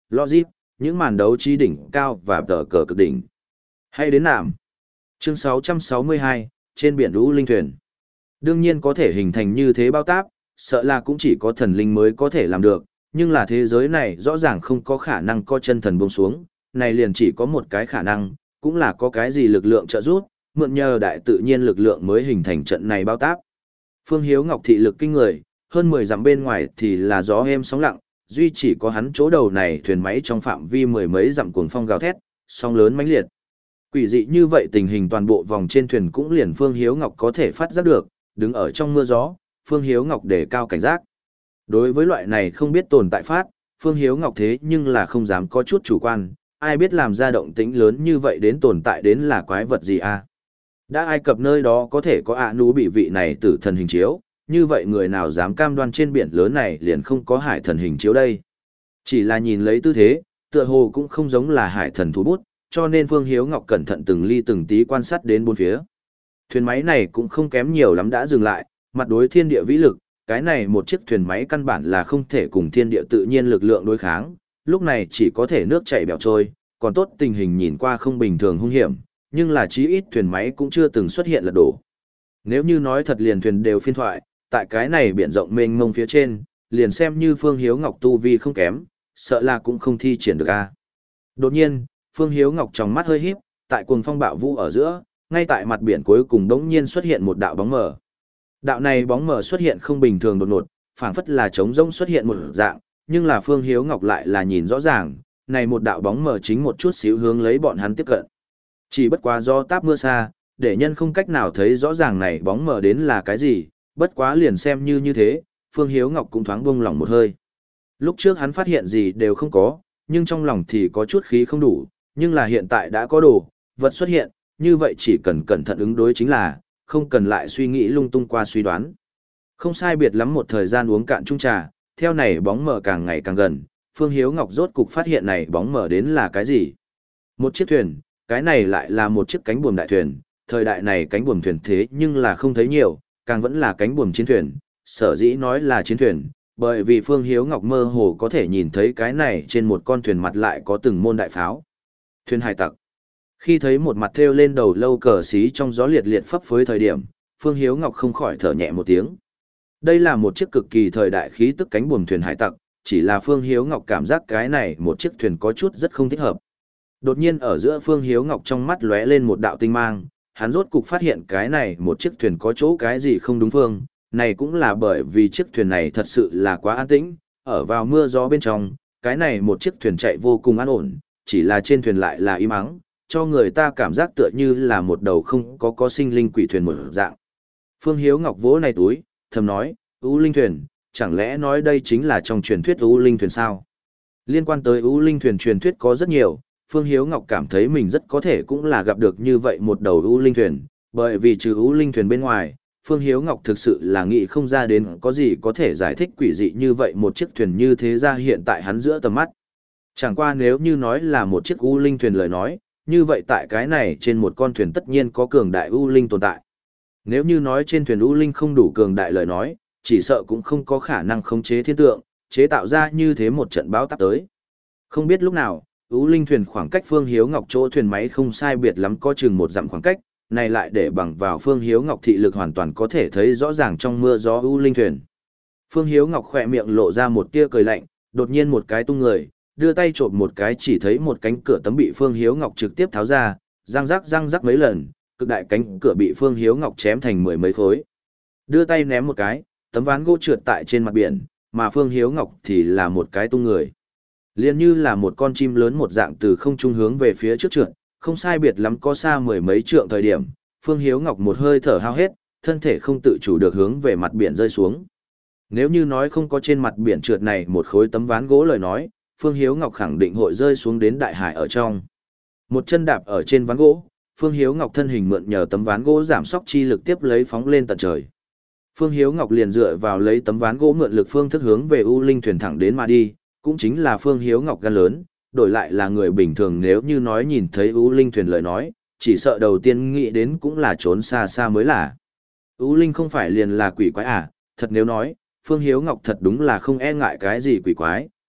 logic, những màn đấu trí đỉnh cao và tờ cờ cực đỉnh. Hay đến nạm. Chương sáu trăm sáu mươi hai, trên biển U Linh thuyền. Đương nhiên có thể hình thành như thế bao táp, sợ là cũng chỉ có thần linh mới có thể làm được, nhưng là thế giới này rõ ràng không có khả năng có chân thần buông xuống, này liền chỉ có một cái khả năng, cũng là có cái gì lực lượng trợ giúp, mượn nhờ đại tự nhiên lực lượng mới hình thành trận này bao táp. Phương Hiếu Ngọc thị lực kinh người, hơn mười dặm bên ngoài thì là gió êm sóng lặng, duy chỉ có hắn chỗ đầu này thuyền máy trong phạm vi mười mấy dặm cuồng phong gào thét, sóng lớn mãnh liệt. Quỷ dị như vậy tình hình toàn bộ vòng trên thuyền cũng liền Phương Hiếu Ngọc có thể phát giác được, đứng ở trong mưa gió, Phương Hiếu Ngọc đề cao cảnh giác. Đối với loại này không biết tồn tại phát, Phương Hiếu Ngọc thế nhưng là không dám có chút chủ quan, ai biết làm ra động tĩnh lớn như vậy đến tồn tại đến là quái vật gì à. Đã Ai Cập nơi đó có thể có ạ nú bị vị này tử thần hình chiếu, như vậy người nào dám cam đoan trên biển lớn này liền không có hải thần hình chiếu đây. Chỉ là nhìn lấy tư thế, tựa hồ cũng không giống là hải thần thú bút, cho nên Phương Hiếu Ngọc cẩn thận từng ly từng tí quan sát đến bốn phía. Thuyền máy này cũng không kém nhiều lắm đã dừng lại, mặt đối thiên địa vĩ lực, cái này một chiếc thuyền máy căn bản là không thể cùng thiên địa tự nhiên lực lượng đối kháng, lúc này chỉ có thể nước chảy bèo trôi, còn tốt tình hình nhìn qua không bình thường hung hiểm, nhưng là chí ít thuyền máy cũng chưa từng xuất hiện lật đổ. Nếu như nói thật liền thuyền đều phiên thoại, tại cái này biển rộng mênh mông phía trên, liền xem như Phương Hiếu Ngọc tu vi không kém, sợ là cũng không thi triển được a. Đột nhiên, Phương Hiếu Ngọc trong mắt hơi híp, tại cuồng phong bạo vũ ở giữa, ngay tại mặt biển cuối cùng đống nhiên xuất hiện một đạo bóng mờ. Đạo này bóng mờ xuất hiện không bình thường đột ngột, phảng phất là trống rỗng xuất hiện một dạng, nhưng là Phương Hiếu Ngọc lại là nhìn rõ ràng, này một đạo bóng mờ chính một chút xíu hướng lấy bọn hắn tiếp cận. Chỉ bất quá do táp mưa xa, để nhân không cách nào thấy rõ ràng này bóng mờ đến là cái gì, bất quá liền xem như như thế, Phương Hiếu Ngọc cũng thoáng buông lỏng một hơi. Lúc trước hắn phát hiện gì đều không có, nhưng trong lòng thì có chút khí không đủ, nhưng là hiện tại đã có đồ, vật xuất hiện, như vậy chỉ cần cẩn thận ứng đối chính là, không cần lại suy nghĩ lung tung qua suy đoán. Không sai biệt lắm một thời gian uống cạn chung trà, theo này bóng mờ càng ngày càng gần, Phương Hiếu Ngọc rốt cục phát hiện này bóng mờ đến là cái gì. Một chiếc thuyền, cái này lại là một chiếc cánh buồm đại thuyền, thời đại này cánh buồm thuyền thế nhưng là không thấy nhiều, càng vẫn là cánh buồm chiến thuyền, sở dĩ nói là chiến thuyền, bởi vì Phương Hiếu Ngọc mơ hồ có thể nhìn thấy cái này trên một con thuyền mặt lại có từng môn đại pháo. Thuyền hải tặc. Khi thấy một mặt thêu lên đầu lâu cờ xí trong gió liệt liệt phấp phới thời điểm, Phương Hiếu Ngọc không khỏi thở nhẹ một tiếng. Đây là một chiếc cực kỳ thời đại khí tức cánh buồm thuyền hải tặc, chỉ là Phương Hiếu Ngọc cảm giác cái này một chiếc thuyền có chút rất không thích hợp. Đột nhiên ở giữa Phương Hiếu Ngọc trong mắt lóe lên một đạo tinh mang, hắn rốt cục phát hiện cái này một chiếc thuyền có chỗ cái gì không đúng phương, này cũng là bởi vì chiếc thuyền này thật sự là quá an tĩnh, ở vào mưa gió bên trong, cái này một chiếc thuyền chạy vô cùng an ổn, chỉ là trên thuyền lại là im ắng, cho người ta cảm giác tựa như là một đầu không có có sinh linh quỷ thuyền một dạng. Phương Hiếu Ngọc vỗ này túi, thầm nói, U Linh thuyền, chẳng lẽ nói đây chính là trong truyền thuyết U Linh thuyền sao? Liên quan tới U Linh thuyền truyền thuyết có rất nhiều, Phương Hiếu Ngọc cảm thấy mình rất có thể cũng là gặp được như vậy một đầu U Linh thuyền, bởi vì trừ U Linh thuyền bên ngoài, Phương Hiếu Ngọc thực sự là nghĩ không ra đến có gì có thể giải thích quỷ dị như vậy một chiếc thuyền như thế ra hiện tại hắn giữa tầm mắt. Chẳng qua nếu như nói là một chiếc U Linh thuyền lời nói, như vậy tại cái này trên một con thuyền tất nhiên có cường đại U Linh tồn tại. Nếu như nói trên thuyền U Linh không đủ cường đại lời nói, chỉ sợ cũng không có khả năng khống chế thiên tượng, chế tạo ra như thế một trận bão táp tới. Không biết lúc nào, U Linh thuyền khoảng cách Phương Hiếu Ngọc chỗ thuyền máy không sai biệt lắm có chừng một dặm khoảng cách, này lại để bằng vào Phương Hiếu Ngọc thị lực hoàn toàn có thể thấy rõ ràng trong mưa gió U Linh thuyền. Phương Hiếu Ngọc khỏe miệng lộ ra một tia cười lạnh, đột nhiên một cái tung người, đưa tay trộm một cái chỉ thấy một cánh cửa tấm bị Phương Hiếu Ngọc trực tiếp tháo ra, răng rắc răng rắc mấy lần, cực đại cánh cửa bị Phương Hiếu Ngọc chém thành mười mấy khối. Đưa tay ném một cái, tấm ván gỗ trượt tại trên mặt biển, mà Phương Hiếu Ngọc thì là một cái tung người. Liên như là một con chim lớn một dạng từ không trung hướng về phía trước trượt, không sai biệt lắm có xa mười mấy trượng thời điểm, Phương Hiếu Ngọc một hơi thở hao hết, thân thể không tự chủ được hướng về mặt biển rơi xuống. Nếu như nói không có trên mặt biển trượt này một khối tấm ván gỗ lời nói, Phương Hiếu Ngọc khẳng định hội rơi xuống đến đại hải ở trong. Một chân đạp ở trên ván gỗ, Phương Hiếu Ngọc thân hình mượn nhờ tấm ván gỗ giảm sóc chi lực tiếp lấy phóng lên tận trời. Phương Hiếu Ngọc liền dựa vào lấy tấm ván gỗ mượn lực phương thức hướng về U Linh thuyền thẳng đến mà đi, cũng chính là Phương Hiếu Ngọc gan lớn, đổi lại là người bình thường nếu như nói nhìn thấy U Linh thuyền lời nói, chỉ sợ đầu tiên nghĩ đến cũng là trốn xa xa mới là. U Linh không phải liền là quỷ quái à, thật nếu nói, Phương Hiếu Ngọc thật đúng là không e ngại cái gì quỷ quái,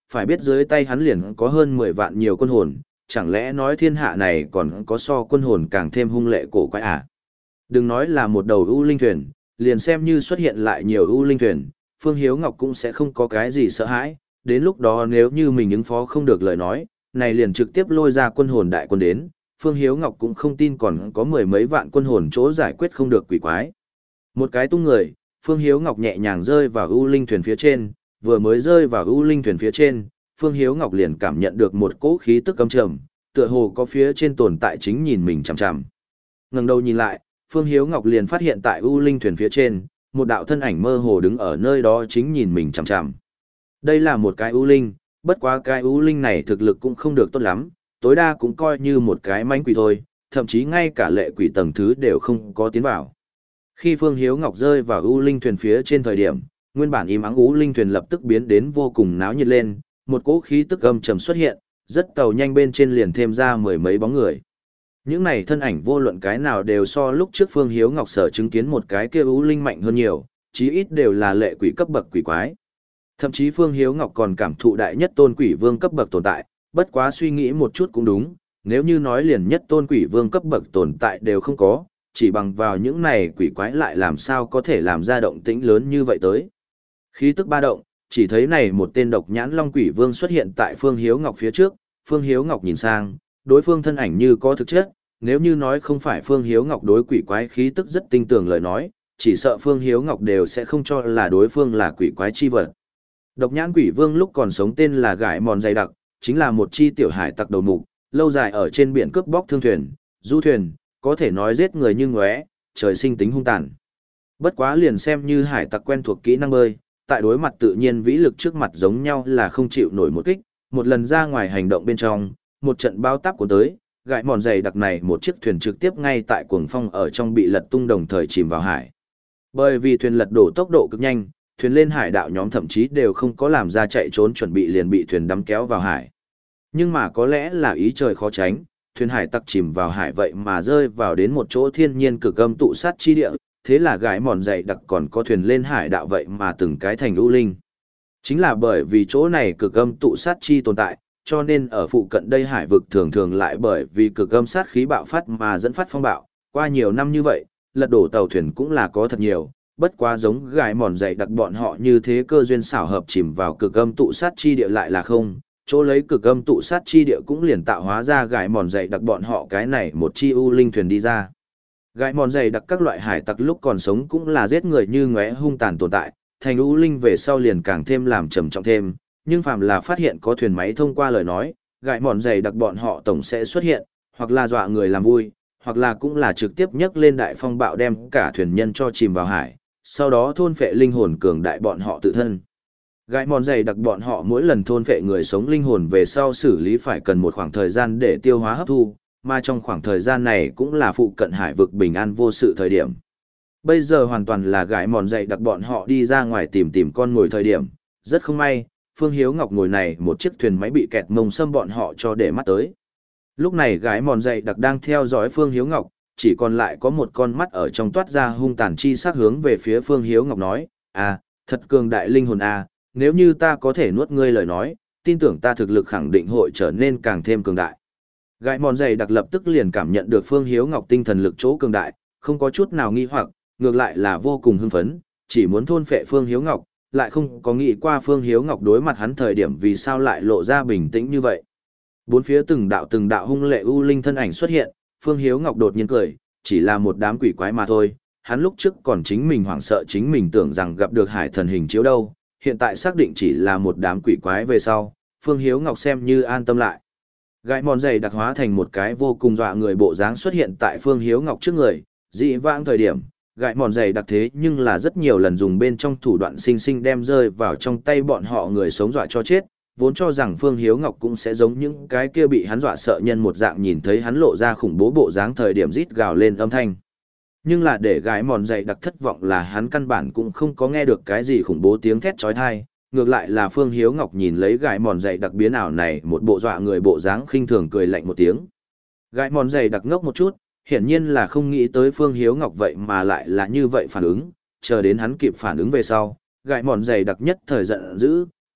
phải biết dưới tay hắn liền có hơn mười vạn nhiều quân hồn, chẳng lẽ nói thiên hạ này còn có so quân hồn càng thêm hung lệ cổ quái à? Đừng nói là một đầu ưu linh thuyền, liền xem như xuất hiện lại nhiều ưu linh thuyền, Phương Hiếu Ngọc cũng sẽ không có cái gì sợ hãi, đến lúc đó nếu như mình ứng phó không được lời nói, này liền trực tiếp lôi ra quân hồn đại quân đến, Phương Hiếu Ngọc cũng không tin còn có mười mấy vạn quân hồn chỗ giải quyết không được quỷ quái. Một cái tung người, Phương Hiếu Ngọc nhẹ nhàng rơi vào ưu linh thuyền phía trên, vừa mới rơi vào ưu linh thuyền phía trên, Phương Hiếu Ngọc liền cảm nhận được một cỗ khí tức căm trầm, tựa hồ có phía trên tồn tại chính nhìn mình chằm chằm. Ngẩng đầu nhìn lại, Phương Hiếu Ngọc liền phát hiện tại ưu linh thuyền phía trên, một đạo thân ảnh mơ hồ đứng ở nơi đó chính nhìn mình chằm chằm. Đây là một cái ưu linh, bất quá cái ưu linh này thực lực cũng không được tốt lắm, tối đa cũng coi như một cái manh quỷ thôi, thậm chí ngay cả lệ quỷ tầng thứ đều không có tiến vào. Khi Phương Hiếu Ngọc rơi vào ưu linh thuyền phía trên thời điểm, nguyên bản im ắng ưu linh thuyền lập tức biến đến vô cùng náo nhiệt lên, một cỗ khí tức âm trầm xuất hiện, rất tàu nhanh bên trên liền thêm ra mười mấy bóng người. Những này thân ảnh vô luận cái nào đều so lúc trước Phương Hiếu Ngọc sở chứng kiến một cái kia ưu linh mạnh hơn nhiều, chí ít đều là lệ quỷ cấp bậc quỷ quái. Thậm chí Phương Hiếu Ngọc còn cảm thụ đại nhất tôn quỷ vương cấp bậc tồn tại, bất quá suy nghĩ một chút cũng đúng, nếu như nói liền nhất tôn quỷ vương cấp bậc tồn tại đều không có, chỉ bằng vào những này quỷ quái lại làm sao có thể làm ra động tĩnh lớn như vậy tới. Khí tức ba động, chỉ thấy này một tên độc nhãn long quỷ vương xuất hiện tại Phương Hiếu Ngọc phía trước, Phương Hiếu Ngọc nhìn sang, đối phương thân ảnh như có thực chất, nếu như nói không phải Phương Hiếu Ngọc đối quỷ quái khí tức rất tinh tường lời nói, chỉ sợ Phương Hiếu Ngọc đều sẽ không cho là đối phương là quỷ quái chi vật. Độc nhãn quỷ vương lúc còn sống tên là Gải Mòn Dày Đặc, chính là một chi tiểu hải tặc đầu mục, lâu dài ở trên biển cướp bóc thương thuyền, du thuyền, có thể nói giết người như ngóe, trời sinh tính hung tàn. Bất quá liền xem như hải tặc quen thuộc kỹ năng bơi, tại đối mặt tự nhiên vĩ lực trước mặt giống nhau là không chịu nổi một kích, một lần ra ngoài hành động bên trong, một trận bao táp của tới, Gải Mòn Dày Đặc này một chiếc thuyền trực tiếp ngay tại cuồng phong ở trong bị lật tung đồng thời chìm vào hải. Bởi vì thuyền lật đổ tốc độ cực nhanh, thuyền lên hải đạo nhóm thậm chí đều không có làm ra chạy trốn chuẩn bị liền bị thuyền đắm kéo vào hải. Nhưng mà có lẽ là ý trời khó tránh, thuyền hải tặc chìm vào hải vậy mà rơi vào đến một chỗ thiên nhiên cực âm tụ sát chi địa, thế là Gải Mòn Dày Đặc còn có thuyền lên hải đạo vậy mà từng cái thành ưu linh. Chính là bởi vì chỗ này cực âm tụ sát chi tồn tại, cho nên ở phụ cận đây hải vực thường thường lại bởi vì cực âm sát khí bạo phát mà dẫn phát phong bạo, qua nhiều năm như vậy, lật đổ tàu thuyền cũng là có thật nhiều, bất quá giống Gải Mòn Dày Đặc bọn họ như thế cơ duyên xảo hợp chìm vào cực âm tụ sát chi địa lại là không, chỗ lấy cực âm tụ sát chi địa cũng liền tạo hóa ra Gải Mòn Dày Đặc bọn họ cái này một chi ưu linh thuyền đi ra. Gải Mòn Dày Đặc các loại hải tặc lúc còn sống cũng là giết người như ngóe hung tàn tồn tại, thành ưu linh về sau liền càng thêm làm trầm trọng thêm, nhưng phàm là phát hiện có thuyền máy thông qua lời nói, Gải Mòn Dày Đặc bọn họ tổng sẽ xuất hiện, hoặc là dọa người làm vui, hoặc là cũng là trực tiếp nhấc lên đại phong bạo đem cả thuyền nhân cho chìm vào hải, sau đó thôn phệ linh hồn cường đại bọn họ tự thân. Gải Mòn Dày Đặc bọn họ mỗi lần thôn phệ người sống linh hồn về sau xử lý phải cần một khoảng thời gian để tiêu hóa hấp thu, mà trong khoảng thời gian này cũng là phụ cận hải vực bình an vô sự thời điểm. Bây giờ hoàn toàn là Gải Mòn Dày Đặc bọn họ đi ra ngoài tìm tìm con ngồi thời điểm, rất không may, Phương Hiếu Ngọc ngồi này một chiếc thuyền máy bị kẹt mông xâm bọn họ cho để mắt tới. Lúc này Gải Mòn Dày Đặc đang theo dõi Phương Hiếu Ngọc, chỉ còn lại có một con mắt ở trong toát ra hung tàn chi sắc hướng về phía Phương Hiếu Ngọc nói, à, thật cường đại linh hồn à, nếu như ta có thể nuốt ngươi lời nói, tin tưởng ta thực lực khẳng định hội trở nên càng thêm cường đại. Gải Mòn Dày Đặc lập tức liền cảm nhận được Phương Hiếu Ngọc tinh thần lực chỗ cường đại, không có chút nào nghi hoặc, ngược lại là vô cùng hưng phấn, chỉ muốn thôn phệ Phương Hiếu Ngọc, lại không có nghĩ qua Phương Hiếu Ngọc đối mặt hắn thời điểm vì sao lại lộ ra bình tĩnh như vậy. Bốn phía từng đạo từng đạo hung lệ u linh thân ảnh xuất hiện, Phương Hiếu Ngọc đột nhiên cười, chỉ là một đám quỷ quái mà thôi, hắn lúc trước còn chính mình hoảng sợ chính mình tưởng rằng gặp được hải thần hình chiếu đâu, hiện tại xác định chỉ là một đám quỷ quái về sau, Phương Hiếu Ngọc xem như an tâm lại. Gải Mòn Dày Đặc hóa thành một cái vô cùng dọa người bộ dáng xuất hiện tại Phương Hiếu Ngọc trước người, dị vãng thời điểm, Gải Mòn Dày Đặc thế nhưng là rất nhiều lần dùng bên trong thủ đoạn sinh sinh đem rơi vào trong tay bọn họ người sống dọa cho chết, vốn cho rằng Phương Hiếu Ngọc cũng sẽ giống những cái kia bị hắn dọa sợ nhân một dạng nhìn thấy hắn lộ ra khủng bố bộ dáng thời điểm rít gào lên âm thanh. Nhưng là để Gải Mòn Dày Đặc thất vọng là hắn căn bản cũng không có nghe được cái gì khủng bố tiếng thét chói tai, ngược lại là Phương Hiếu Ngọc nhìn lấy Gải Mòn Dày Đặc biến ảo này một bộ dọa người bộ dáng khinh thường cười lạnh một tiếng. Gải Mòn Dày Đặc ngốc một chút, hiển nhiên là không nghĩ tới Phương Hiếu Ngọc vậy mà lại là như vậy phản ứng, chờ đến hắn kịp phản ứng về sau, Gải Mòn Dày Đặc nhất thời giận dữ,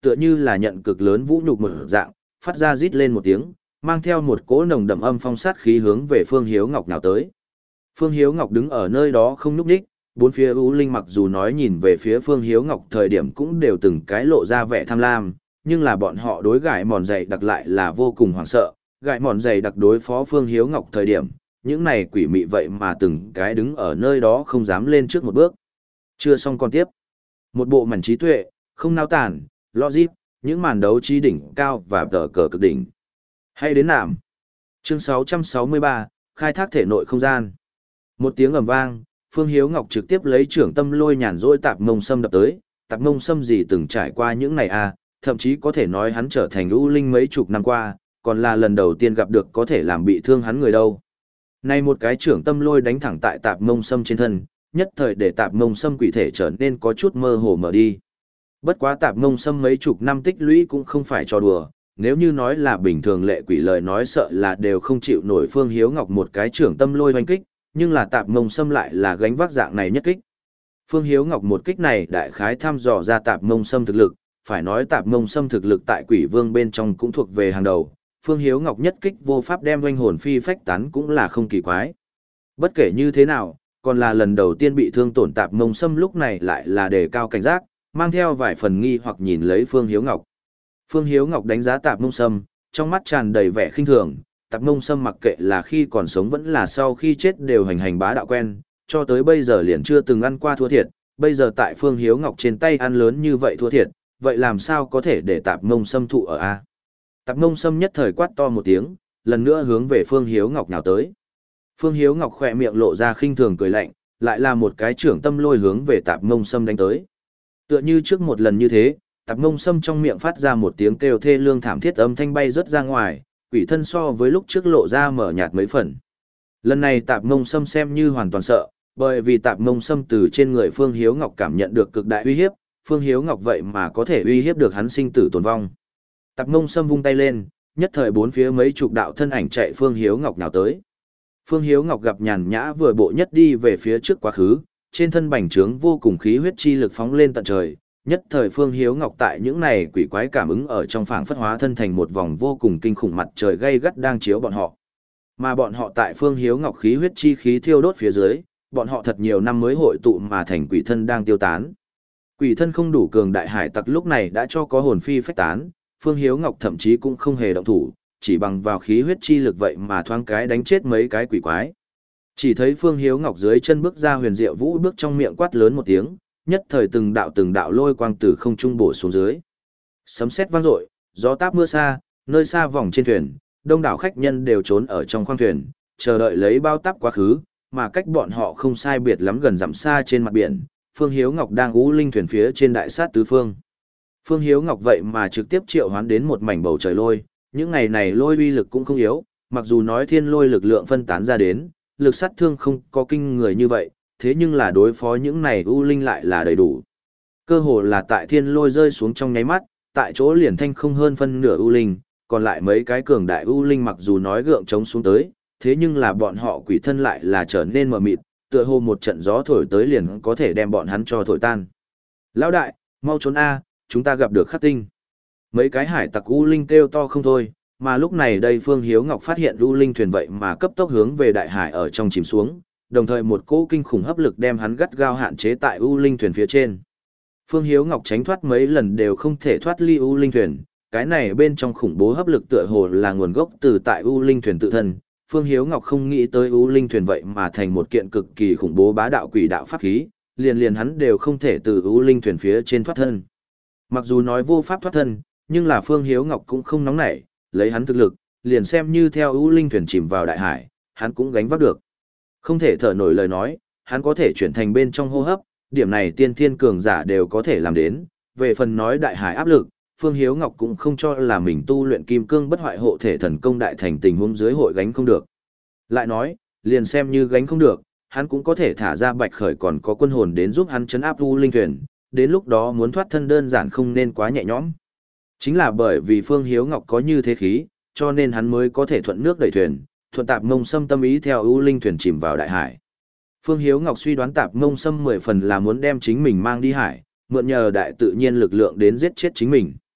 tựa như là nhận cực lớn vũ nhục một dạng, phát ra rít lên một tiếng, mang theo một cỗ nồng đậm âm phong sát khí hướng về Phương Hiếu Ngọc nào tới. Phương Hiếu Ngọc đứng ở nơi đó không nhúc nhích, bốn phía U Linh mặc dù nói nhìn về phía Phương Hiếu Ngọc thời điểm cũng đều từng cái lộ ra vẻ tham lam, nhưng là bọn họ đối gải mòn dày đặc lại là vô cùng hoảng sợ, gải mòn dày đặc đối phó Phương Hiếu Ngọc thời điểm, những này quỷ mị vậy mà từng cái đứng ở nơi đó không dám lên trước một bước. Chưa xong còn tiếp. Một bộ mảnh trí tuệ, không nao tản, logic, những màn đấu trí đỉnh cao và tờ cờ cực đỉnh. Hay đến nạm. Chương sáu trăm sáu mươi ba, khai thác thể nội không gian. Một tiếng ầm vang, Phương Hiếu Ngọc trực tiếp lấy trưởng tâm lôi nhàn rỗi tạp mông sâm đập tới, tạp mông sâm gì từng trải qua những này à, thậm chí có thể nói hắn trở thành U Linh mấy chục năm qua, còn là lần đầu tiên gặp được có thể làm bị thương hắn người đâu. Này một cái trưởng tâm lôi đánh thẳng tại tạp mông sâm trên thân, nhất thời để tạp mông sâm quỷ thể trở nên có chút mơ hồ mở đi. Bất quá tạp mông sâm mấy chục năm tích lũy cũng không phải cho đùa, nếu như nói là bình thường lệ quỷ lời nói sợ là đều không chịu nổi Phương Hiếu Ngọc một cái trưởng tâm lôi hoành kích, nhưng là tạp mông sâm lại là gánh vác dạng này nhất kích. Phương Hiếu Ngọc một kích này đại khái thăm dò ra tạp mông sâm thực lực, phải nói tạp mông sâm thực lực tại quỷ vương bên trong cũng thuộc về hàng đầu. Phương Hiếu Ngọc nhất kích vô pháp đem oanh hồn phi phách tán cũng là không kỳ quái. Bất kể như thế nào, còn là lần đầu tiên bị thương tổn tạp mông sâm lúc này lại là đề cao cảnh giác, mang theo vài phần nghi hoặc nhìn lấy Phương Hiếu Ngọc. Phương Hiếu Ngọc đánh giá tạp mông sâm, trong mắt tràn đầy vẻ khinh thường, tạp mông sâm mặc kệ là khi còn sống vẫn là sau khi chết đều hành hành bá đạo quen, cho tới bây giờ liền chưa từng ăn qua thua thiệt, bây giờ tại Phương Hiếu Ngọc trên tay ăn lớn như vậy thua thiệt, vậy làm sao có thể để tạp mông sâm thụ ở A. Tạp mông sâm nhất thời quát to một tiếng, lần nữa hướng về Phương Hiếu Ngọc nhào tới. Phương Hiếu Ngọc khỏe miệng lộ ra khinh thường cười lạnh, lại là một cái trưởng tâm lôi hướng về tạp mông sâm đánh tới. Tựa như trước một lần như thế, tạp mông sâm trong miệng phát ra một tiếng kêu thê lương thảm thiết âm thanh bay rớt ra ngoài, quỷ thân so với lúc trước lộ ra mở nhạt mấy phần. Lần này tạp mông sâm xem như hoàn toàn sợ, bởi vì tạp mông sâm từ trên người Phương Hiếu Ngọc cảm nhận được cực đại uy hiếp, Phương Hiếu Ngọc vậy mà có thể uy hiếp được hắn sinh tử tồn vong. Tạp mông sâm vung tay lên, nhất thời bốn phía mấy chục đạo thân ảnh chạy Phương Hiếu Ngọc nào tới. Phương Hiếu Ngọc gặp nhàn nhã vừa bộ nhất đi về phía trước quá khứ, trên thân bành trướng vô cùng khí huyết chi lực phóng lên tận trời, nhất thời Phương Hiếu Ngọc tại những này quỷ quái cảm ứng ở trong phảng phất hóa thân thành một vòng vô cùng kinh khủng mặt trời gay gắt đang chiếu bọn họ. Mà bọn họ tại Phương Hiếu Ngọc khí huyết chi khí thiêu đốt phía dưới, bọn họ thật nhiều năm mới hội tụ mà thành quỷ thân đang tiêu tán. Quỷ thân không đủ cường đại hải tặc lúc này đã cho có hồn phi phách tán, Phương Hiếu Ngọc thậm chí cũng không hề động thủ, chỉ bằng vào khí huyết chi lực vậy mà thoáng cái đánh chết mấy cái quỷ quái. Chỉ thấy Phương Hiếu Ngọc dưới chân bước ra huyền diệu vũ bước trong miệng quát lớn một tiếng, nhất thời từng đạo từng đạo lôi quang từ không trung bổ xuống dưới. Sấm sét vang dội, gió táp mưa xa, nơi xa vòng trên thuyền, đông đảo khách nhân đều trốn ở trong khoang thuyền, chờ đợi lấy bao táp quá khứ, mà cách bọn họ không sai biệt lắm gần dặm xa trên mặt biển, Phương Hiếu Ngọc đang ú linh thuyền phía trên đại sát tứ phương. Phương Hiếu Ngọc vậy mà trực tiếp triệu hoán đến một mảnh bầu trời lôi, những ngày này lôi uy lực cũng không yếu, mặc dù nói thiên lôi lực lượng phân tán ra đến, lực sát thương không có kinh người như vậy, thế nhưng là đối phó những này u linh lại là đầy đủ. Cơ hồ là tại thiên lôi rơi xuống trong nháy mắt, tại chỗ liền thanh không hơn phân nửa u linh, còn lại mấy cái cường đại u linh mặc dù nói gượng chống xuống tới, thế nhưng là bọn họ quỷ thân lại là trở nên mờ mịt, tựa hồ một trận gió thổi tới liền có thể đem bọn hắn cho thổi tan. Lão đại, mau trốn a, chúng ta gặp được khắc tinh. Mấy cái hải tặc u linh kêu to không thôi, mà lúc này đây Phương Hiếu Ngọc phát hiện u linh thuyền vậy mà cấp tốc hướng về đại hải ở trong chìm xuống, đồng thời một cỗ kinh khủng hấp lực đem hắn gắt gao hạn chế tại u linh thuyền phía trên. Phương Hiếu Ngọc tránh thoát mấy lần đều không thể thoát ly u linh thuyền, cái này bên trong khủng bố hấp lực tựa hồ là nguồn gốc từ tại u linh thuyền tự thân. Phương Hiếu Ngọc không nghĩ tới u linh thuyền vậy mà thành một kiện cực kỳ khủng bố bá đạo quỷ đạo pháp khí, liền liền hắn đều không thể từ u linh thuyền phía trên thoát thân. Mặc dù nói vô pháp thoát thân, nhưng là Phương Hiếu Ngọc cũng không nóng nảy, lấy hắn thực lực, liền xem như theo u linh thuyền chìm vào đại hải, hắn cũng gánh vác được. Không thể thở nổi lời nói, hắn có thể chuyển thành bên trong hô hấp, điểm này tiên thiên cường giả đều có thể làm đến. Về phần nói đại hải áp lực, Phương Hiếu Ngọc cũng không cho là mình tu luyện kim cương bất hoại hộ thể thần công đại thành tình huống dưới hội gánh không được. Lại nói, liền xem như gánh không được, hắn cũng có thể thả ra bạch khởi còn có quân hồn đến giúp hắn chấn áp u linh thuyền, đến lúc đó muốn thoát thân đơn giản không nên quá nhẹ nhõm. Chính là bởi vì Phương Hiếu Ngọc có như thế khí, cho nên hắn mới có thể thuận nước đẩy thuyền, thuận Tạp Mông Sâm tâm ý theo ưu linh thuyền chìm vào đại hải. Phương Hiếu Ngọc suy đoán Tạp Mông Sâm mười phần là muốn đem chính mình mang đi hải, mượn nhờ đại tự nhiên lực lượng đến giết chết chính mình.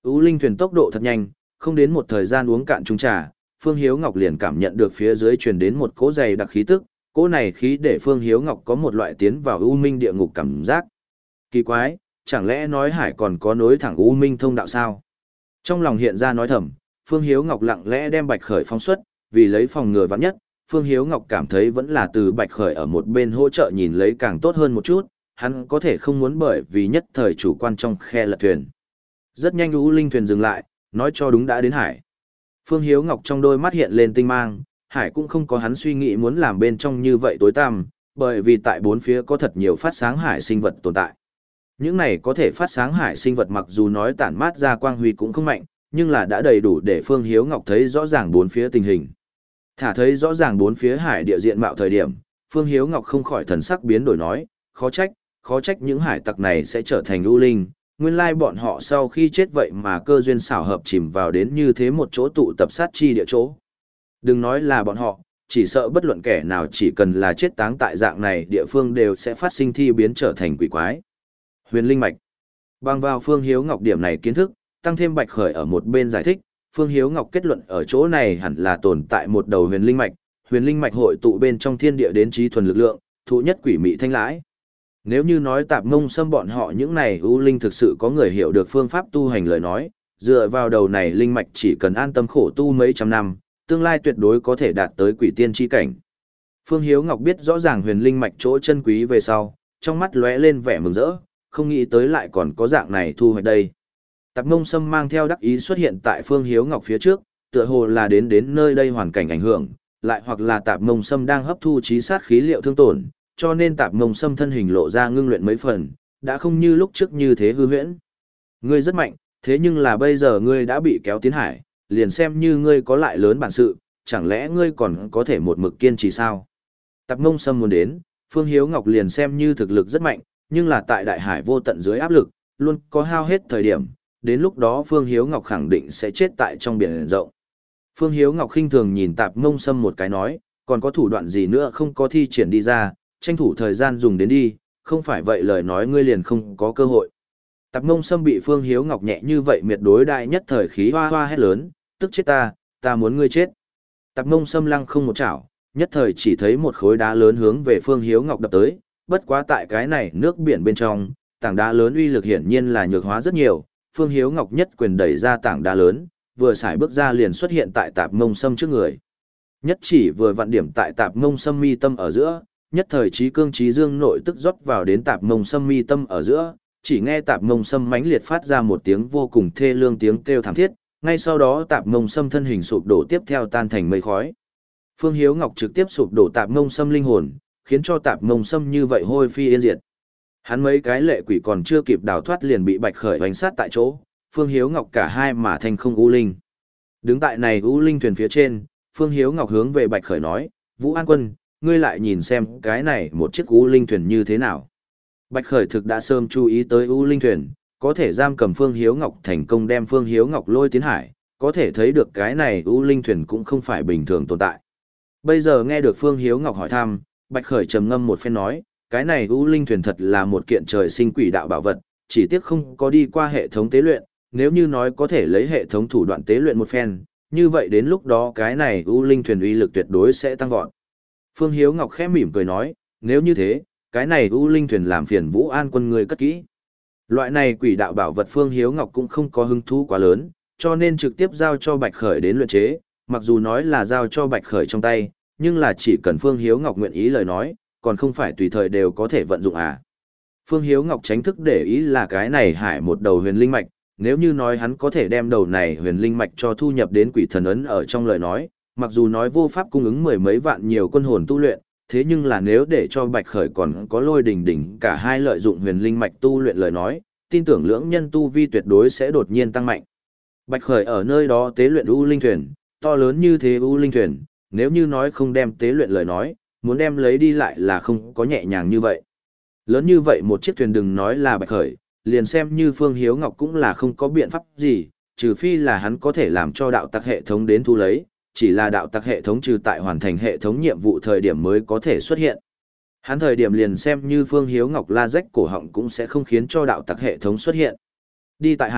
U linh thuyền tốc độ thật nhanh, không đến một thời gian uống cạn chung trà, Phương Hiếu Ngọc liền cảm nhận được phía dưới truyền đến một cỗ dày đặc khí tức, cỗ này khí để Phương Hiếu Ngọc có một loại tiến vào u minh địa ngục cảm giác. Kỳ quái, chẳng lẽ nói hải còn có nối thẳng u minh thông đạo sao? Trong lòng hiện ra nói thầm, Phương Hiếu Ngọc lặng lẽ đem Bạch Khởi phóng xuất, vì lấy phòng ngừa vạn nhất, Phương Hiếu Ngọc cảm thấy vẫn là từ Bạch Khởi ở một bên hỗ trợ nhìn lấy càng tốt hơn một chút, hắn có thể không muốn bởi vì nhất thời chủ quan trong khe lật thuyền. Rất nhanh U Linh thuyền dừng lại, nói cho đúng đã đến hải. Phương Hiếu Ngọc trong đôi mắt hiện lên tinh mang, hải cũng không có hắn suy nghĩ muốn làm bên trong như vậy tối tăm, bởi vì tại bốn phía có thật nhiều phát sáng hải sinh vật tồn tại. Những này có thể phát sáng hải sinh vật mặc dù nói tản mát ra quang huy cũng không mạnh, nhưng là đã đầy đủ để Phương Hiếu Ngọc thấy rõ ràng bốn phía tình hình. Thả thấy rõ ràng bốn phía hải địa diện mạo thời điểm, Phương Hiếu Ngọc không khỏi thần sắc biến đổi nói, khó trách, khó trách những hải tặc này sẽ trở thành u linh, nguyên lai bọn họ sau khi chết vậy mà cơ duyên xảo hợp chìm vào đến như thế một chỗ tụ tập sát chi địa chỗ. Đừng nói là bọn họ, chỉ sợ bất luận kẻ nào chỉ cần là chết táng tại dạng này địa phương đều sẽ phát sinh thi biến trở thành quỷ quái. Huyền linh mạch. Bằng vào Phương Hiếu Ngọc điểm này kiến thức, tăng thêm Bạch Khởi ở một bên giải thích, Phương Hiếu Ngọc kết luận ở chỗ này hẳn là tồn tại một đầu huyền linh mạch, huyền linh mạch hội tụ bên trong thiên địa đến trí thuần lực lượng, thụ nhất quỷ mị thanh lãi. Nếu như nói Tạp Mông Sâm bọn họ những này ưu linh thực sự có người hiểu được phương pháp tu hành lời nói, dựa vào đầu này linh mạch chỉ cần an tâm khổ tu mấy trăm năm, tương lai tuyệt đối có thể đạt tới quỷ tiên chi cảnh. Phương Hiếu Ngọc biết rõ ràng huyền linh mạch chỗ chân quý về sau, trong mắt lóe lên vẻ mừng rỡ, không nghĩ tới lại còn có dạng này thu hoạch đây. Tạp Mông Sâm mang theo đắc ý xuất hiện tại Phương Hiếu Ngọc phía trước, tựa hồ là đến đến nơi đây hoàn cảnh ảnh hưởng, lại hoặc là Tạp Mông Sâm đang hấp thu chí sát khí liệu thương tổn, cho nên Tạp Mông Sâm thân hình lộ ra ngưng luyện mấy phần, đã không như lúc trước như thế hư huyễn. Ngươi rất mạnh, thế nhưng là bây giờ ngươi đã bị kéo tiến hải, liền xem như ngươi có lại lớn bản sự, chẳng lẽ ngươi còn có thể một mực kiên trì sao? Tạp Mông Sâm muốn đến, Phương Hiếu Ngọc liền xem như thực lực rất mạnh, nhưng là tại đại hải vô tận dưới áp lực, luôn có hao hết thời điểm, đến lúc đó Phương Hiếu Ngọc khẳng định sẽ chết tại trong biển rộng. Phương Hiếu Ngọc khinh thường nhìn Tạp Mông Sâm một cái nói, còn có thủ đoạn gì nữa không có thi triển đi ra, tranh thủ thời gian dùng đến đi, không phải vậy lời nói ngươi liền không có cơ hội. Tạp Mông Sâm bị Phương Hiếu Ngọc nhẹ như vậy miệt đối đại nhất thời khí hoa hoa hét lớn, tức chết ta, ta muốn ngươi chết. Tạp Mông Sâm lăng không một chảo, nhất thời chỉ thấy một khối đá lớn hướng về Phương Hiếu Ngọc đập tới, bất quá tại cái này nước biển bên trong, tảng đá lớn uy lực hiển nhiên là nhược hóa rất nhiều, Phương Hiếu Ngọc nhất quyền đẩy ra tảng đá lớn, vừa xài bước ra liền xuất hiện tại Tạp Mông Sâm trước người. Nhất chỉ vừa vặn điểm tại Tạp Mông Sâm mi tâm ở giữa, nhất thời trí cương trí dương nội tức rót vào đến Tạp Mông Sâm mi tâm ở giữa, chỉ nghe Tạp Mông Sâm mãnh liệt phát ra một tiếng vô cùng thê lương tiếng kêu thảm thiết, ngay sau đó Tạp Mông Sâm thân hình sụp đổ tiếp theo tan thành mây khói. Phương Hiếu Ngọc trực tiếp sụp đổ Tạp Mông Sâm linh hồn, khiến cho Tạp Mông Sâm như vậy hôi phi yên diệt. Hắn mấy cái lệ quỷ còn chưa kịp đào thoát liền bị Bạch Khởi hoành sát tại chỗ, Phương Hiếu Ngọc cả hai mà thành không u linh. Đứng tại này u linh thuyền phía trên, Phương Hiếu Ngọc hướng về Bạch Khởi nói, Vũ An Quân, ngươi lại nhìn xem cái này một chiếc u linh thuyền như thế nào. Bạch Khởi thực đã sớm chú ý tới u linh thuyền, có thể giam cầm Phương Hiếu Ngọc thành công đem Phương Hiếu Ngọc lôi tiến hải, có thể thấy được cái này u linh thuyền cũng không phải bình thường tồn tại. Bây giờ nghe được Phương Hiếu Ngọc hỏi thăm, Bạch Khởi trầm ngâm một phen nói, cái này u linh thuyền thật là một kiện trời sinh quỷ đạo bảo vật, chỉ tiếc không có đi qua hệ thống tế luyện, nếu như nói có thể lấy hệ thống thủ đoạn tế luyện một phen, như vậy đến lúc đó cái này u linh thuyền uy lực tuyệt đối sẽ tăng vọt. Phương Hiếu Ngọc khẽ mỉm cười nói, nếu như thế, cái này u linh thuyền làm phiền Vũ An Quân người cất kỹ. Loại này quỷ đạo bảo vật Phương Hiếu Ngọc cũng không có hứng thú quá lớn, cho nên trực tiếp giao cho Bạch Khởi đến luyện chế, mặc dù nói là giao cho Bạch Khởi trong tay, nhưng là chỉ cần Phương Hiếu Ngọc nguyện ý lời nói, còn không phải tùy thời đều có thể vận dụng à. Phương Hiếu Ngọc tránh thức để ý là cái này hải một đầu huyền linh mạch, nếu như nói hắn có thể đem đầu này huyền linh mạch cho thu nhập đến quỷ thần ấn ở trong lời nói, mặc dù nói vô pháp cung ứng mười mấy vạn nhiều quân hồn tu luyện, thế nhưng là nếu để cho Bạch Khởi còn có lôi đỉnh đỉnh cả hai lợi dụng huyền linh mạch tu luyện lời nói, tin tưởng lưỡng nhân tu vi tuyệt đối sẽ đột nhiên tăng mạnh. Bạch Khởi ở nơi đó tế luyện u linh thuyền, to lớn như thế u linh thuyền, nếu như nói không đem tế luyện lời nói, muốn đem lấy đi lại là không có nhẹ nhàng như vậy. Lớn như vậy một chiếc thuyền đừng nói là Bạch Khởi, liền xem như Phương Hiếu Ngọc cũng là không có biện pháp gì, trừ phi là hắn có thể làm cho đạo tặc hệ thống đến thu lấy, chỉ là đạo tặc hệ thống trừ tại hoàn thành hệ thống nhiệm vụ thời điểm mới có thể xuất hiện. Hắn thời điểm liền xem như Phương Hiếu Ngọc la rách cổ họng cũng sẽ không khiến cho đạo tặc hệ thống xuất hiện. Đi tại hải,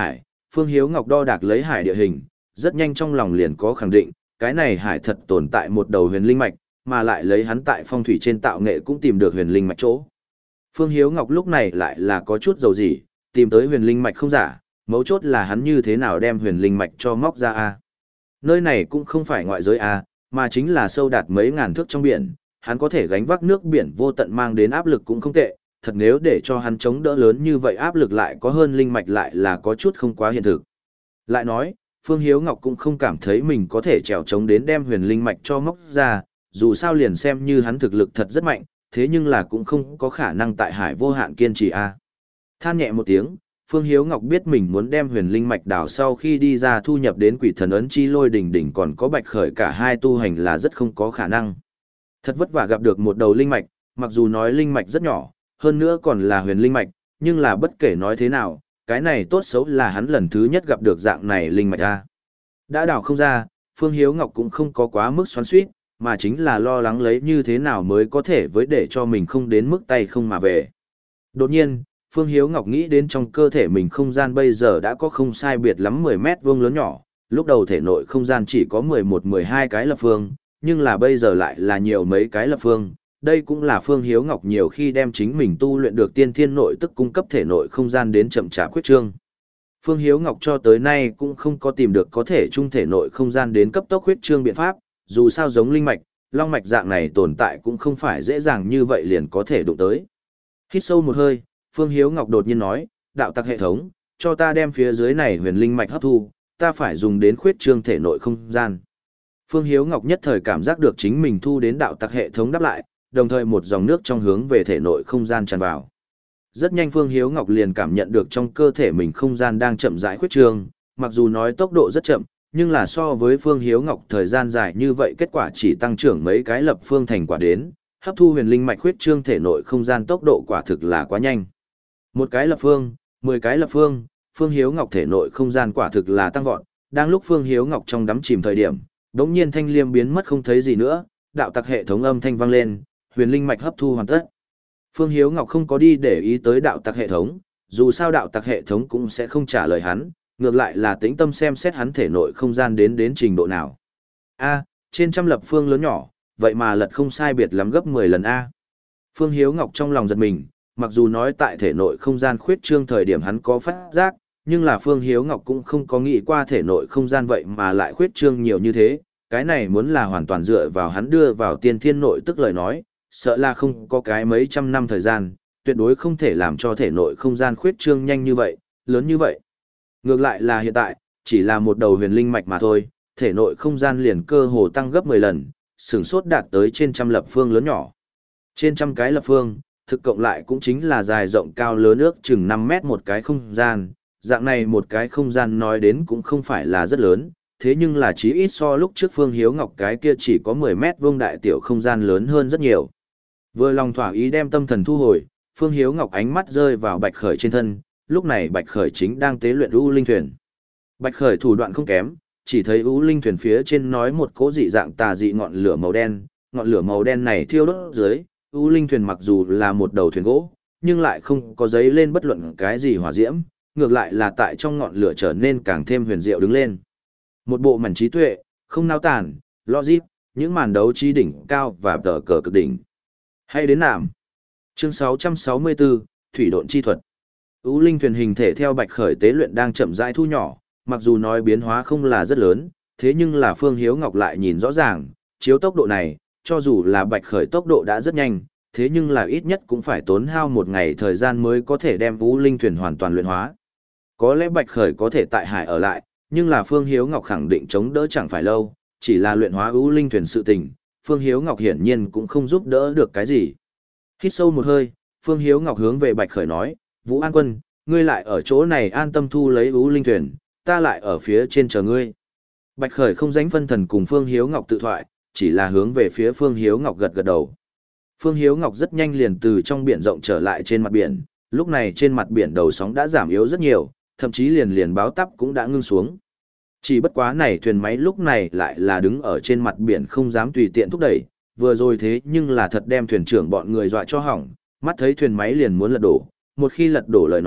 Phương Hiếu Ngọc đo đạc lấy hải địa hình, rất nhanh trong lòng liền có khẳng định, cái này hải thật tồn tại một đầu huyền linh mạch, mà lại lấy hắn tại phong thủy trên tạo nghệ cũng tìm được huyền linh mạch chỗ. Phương Hiếu Ngọc lúc này lại là có chút dầu gì, tìm tới huyền linh mạch không giả, mấu chốt là hắn như thế nào đem huyền linh mạch cho móc ra a. Nơi này cũng không phải ngoại giới a, mà chính là sâu đạt mấy ngàn thước trong biển, hắn có thể gánh vác nước biển vô tận mang đến áp lực cũng không tệ, thật nếu để cho hắn chống đỡ lớn như vậy áp lực lại có hơn linh mạch lại là có chút không quá hiện thực. Lại nói, Phương Hiếu Ngọc cũng không cảm thấy mình có thể trèo chống đến đem huyền linh mạch cho móc ra, dù sao liền xem như hắn thực lực thật rất mạnh, thế nhưng là cũng không có khả năng tại hải vô hạn kiên trì a. Than nhẹ một tiếng, Phương Hiếu Ngọc biết mình muốn đem huyền linh mạch đảo sau khi đi ra thu nhập đến quỷ thần ấn chi lôi đỉnh đỉnh còn có bạch khởi cả hai tu hành là rất không có khả năng. Thật vất vả gặp được một đầu linh mạch, mặc dù nói linh mạch rất nhỏ, hơn nữa còn là huyền linh mạch, nhưng là bất kể nói thế nào, cái này tốt xấu là hắn lần thứ nhất gặp được dạng này linh mạch a. Đã đảo không ra, Phương Hiếu Ngọc cũng không có quá mức xoắn xuýt, mà chính là lo lắng lấy như thế nào mới có thể với để cho mình không đến mức tay không mà về. Đột nhiên, Phương Hiếu Ngọc nghĩ đến trong cơ thể mình không gian bây giờ đã có không sai biệt lắm mười mét vuông lớn nhỏ, lúc đầu thể nội không gian chỉ có mười một mười hai cái lập phương, nhưng là bây giờ lại là nhiều mấy cái lập phương. Đây cũng là Phương Hiếu Ngọc nhiều khi đem chính mình tu luyện được tiên thiên nội tức cung cấp thể nội không gian đến chậm chạp khuyết trương. Phương Hiếu Ngọc cho tới nay cũng không có tìm được có thể trung thể nội không gian đến cấp tốc khuyết trương biện pháp, dù sao giống linh mạch, long mạch dạng này tồn tại cũng không phải dễ dàng như vậy liền có thể đụng tới. Hít sâu một hơi, Phương Hiếu Ngọc đột nhiên nói, đạo tặc hệ thống, cho ta đem phía dưới này huyền linh mạch hấp thu, ta phải dùng đến khuyết trương thể nội không gian. Phương Hiếu Ngọc nhất thời cảm giác được chính mình thu đến đạo tặc hệ thống đáp lại, đồng thời một dòng nước trong hướng về thể nội không gian tràn vào. Rất nhanh Phương Hiếu Ngọc liền cảm nhận được trong cơ thể mình không gian đang chậm rãi khuyết trương, mặc dù nói tốc độ rất chậm, nhưng là so với Phương Hiếu Ngọc thời gian dài như vậy kết quả chỉ tăng trưởng mấy cái lập phương thành quả đến, hấp thu huyền linh mạch khuyết trương thể nội không gian tốc độ quả thực là quá nhanh. Một cái lập phương, mười cái lập phương, Phương Hiếu Ngọc thể nội không gian quả thực là tăng vọt, đang lúc Phương Hiếu Ngọc trong đắm chìm thời điểm, đột nhiên thanh liêm biến mất không thấy gì nữa, đạo tặc hệ thống âm thanh vang lên, huyền linh mạch hấp thu hoàn tất. Phương Hiếu Ngọc không có đi để ý tới đạo tặc hệ thống, dù sao đạo tặc hệ thống cũng sẽ không trả lời hắn, ngược lại là tĩnh tâm xem xét hắn thể nội không gian đến đến trình độ nào. A, trên trăm lập phương lớn nhỏ, vậy mà lật không sai biệt lắm gấp mười lần A. Phương Hiếu Ngọc trong lòng giật mình, mặc dù nói tại thể nội không gian khuyết trương thời điểm hắn có phát giác, nhưng là Phương Hiếu Ngọc cũng không có nghĩ qua thể nội không gian vậy mà lại khuyết trương nhiều như thế, cái này muốn là hoàn toàn dựa vào hắn đưa vào tiên thiên nội tức lời nói, sợ là không có cái mấy trăm năm thời gian, tuyệt đối không thể làm cho thể nội không gian khuyết trương nhanh như vậy, lớn như vậy. Ngược lại là hiện tại, chỉ là một đầu huyền linh mạch mà thôi, thể nội không gian liền cơ hồ tăng gấp mười lần, sửng sốt đạt tới trên trăm lập phương lớn nhỏ. Trên trăm cái lập phương, thực cộng lại cũng chính là dài rộng cao lớn ước chừng năm mét một cái không gian, dạng này một cái không gian nói đến cũng không phải là rất lớn, thế nhưng là chí ít so lúc trước Phương Hiếu Ngọc cái kia chỉ có mười mét vuông đại tiểu không gian lớn hơn rất nhiều. Vừa lòng thỏa ý đem tâm thần thu hồi, Phương Hiếu Ngọc ánh mắt rơi vào Bạch Khởi trên thân, lúc này Bạch Khởi chính đang tế luyện U Linh Thuyền. Bạch Khởi thủ đoạn không kém, chỉ thấy U Linh Thuyền phía trên nói một cỗ dị dạng tà dị ngọn lửa màu đen, ngọn lửa màu đen này thiêu đốt dưới, U Linh Thuyền mặc dù là một đầu thuyền gỗ, nhưng lại không có giấy lên bất luận cái gì hỏa diễm, ngược lại là tại trong ngọn lửa trở nên càng thêm huyền diệu đứng lên. Một bộ mảnh trí tuệ, không nao tản, logic, những màn đấu trí đỉnh cao và tờ cờ cực đỉnh. Hay đến nạm. Chương sáu trăm sáu mươi bốn, Thủy độn chi thuật. U Linh Thuyền hình thể theo Bạch Khởi tế luyện đang chậm rãi thu nhỏ, mặc dù nói biến hóa không là rất lớn, thế nhưng là Phương Hiếu Ngọc lại nhìn rõ ràng, chiếu tốc độ này, cho dù là Bạch Khởi tốc độ đã rất nhanh, thế nhưng là ít nhất cũng phải tốn hao một ngày thời gian mới có thể đem U Linh Thuyền hoàn toàn luyện hóa. Có lẽ Bạch Khởi có thể tại hải ở lại, nhưng là Phương Hiếu Ngọc khẳng định chống đỡ chẳng phải lâu, chỉ là luyện hóa U Linh Thuyền sự tình, Phương Hiếu Ngọc hiển nhiên cũng không giúp đỡ được cái gì. Hít sâu một hơi, Phương Hiếu Ngọc hướng về Bạch Khởi nói, Vũ An Quân, ngươi lại ở chỗ này an tâm thu lấy U Linh Thuyền, ta lại ở phía trên chờ ngươi. Bạch Khởi không dánh phân thần cùng Phương Hiếu Ngọc tự thoại, chỉ là hướng về phía Phương Hiếu Ngọc gật gật đầu. Phương Hiếu Ngọc rất nhanh liền từ trong biển rộng trở lại trên mặt biển, lúc này trên mặt biển đầu sóng đã giảm yếu rất nhiều, thậm chí liền liền báo táp cũng đã ngưng xuống. Chỉ bất quá này thuyền máy lúc này lại là đứng ở trên mặt biển không dám tùy tiện thúc đẩy, vừa rồi thế nhưng là thật đem thuyền trưởng bọn người dọa cho hỏng, mắt thấy thuyền máy liền muốn lật đổ, một khi lật đổ lời nói,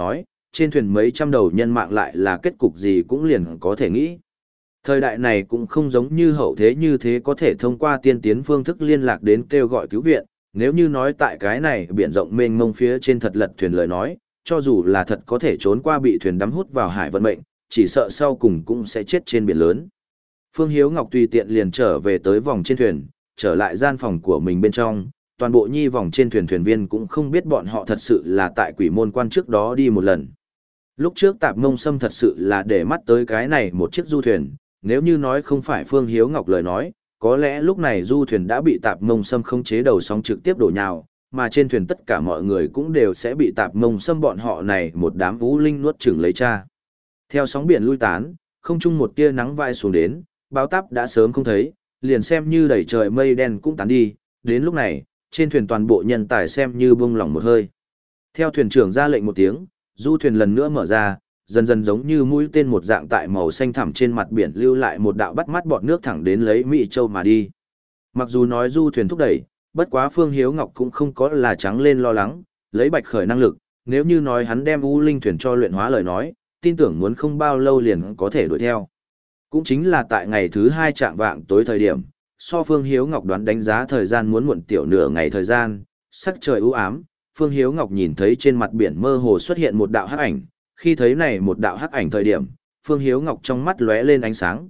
trên thuyền mấy trăm đầu nhân mạng lại là kết cục gì cũng liền có thể nghĩ. Thời đại này cũng không giống như hậu thế như thế có thể thông qua tiên tiến phương thức liên lạc đến kêu gọi cứu viện, nếu như nói tại cái này biển rộng mênh mông phía trên thật lật thuyền lời nói, cho dù là thật có thể trốn qua bị thuyền đắm hút vào hải vận mệnh, chỉ sợ sau cùng cũng sẽ chết trên biển lớn. Phương Hiếu Ngọc tùy tiện liền trở về tới vòng trên thuyền, trở lại gian phòng của mình bên trong, toàn bộ nhi vòng trên thuyền thuyền viên cũng không biết bọn họ thật sự là tại quỷ môn quan trước đó đi một lần. Lúc trước Tạp Mông Sâm thật sự là để mắt tới cái này một chiếc du thuyền, nếu như nói không phải Phương Hiếu Ngọc lời nói, có lẽ lúc này du thuyền đã bị Tạp Mông Sâm không chế đầu sóng trực tiếp đổ nhào, mà trên thuyền tất cả mọi người cũng đều sẽ bị Tạp Mông Sâm bọn họ này một đám vũ linh nuốt chửng lấy cha. Theo sóng biển lui tán, không trung một tia nắng vai xuống đến, báo táp đã sớm không thấy, liền xem như đẩy trời mây đen cũng tán đi, đến lúc này, trên thuyền toàn bộ nhân tài xem như buông lỏng một hơi. Theo thuyền trưởng ra lệnh một tiếng, du thuyền lần nữa mở ra, dần dần giống như mũi tên một dạng tại màu xanh thẳm trên mặt biển lưu lại một đạo bắt mắt bọt nước thẳng đến lấy Mỹ Châu mà đi. Mặc dù nói du thuyền thúc đẩy, bất quá Phương Hiếu Ngọc cũng không có là trắng lên lo lắng, lấy Bạch Khởi năng lực, nếu như nói hắn đem U Linh thuyền cho luyện hóa lời nói, tin tưởng muốn không bao lâu liền có thể đuổi theo. Cũng chính là tại ngày thứ hai trạng vạng tối thời điểm, so Phương Hiếu Ngọc đoán đánh giá thời gian muốn muộn tiểu nửa ngày thời gian, sắc trời u ám, Phương Hiếu Ngọc nhìn thấy trên mặt biển mơ hồ xuất hiện một đạo hắc ảnh, khi thấy này một đạo hắc ảnh thời điểm, Phương Hiếu Ngọc trong mắt lóe lên ánh sáng.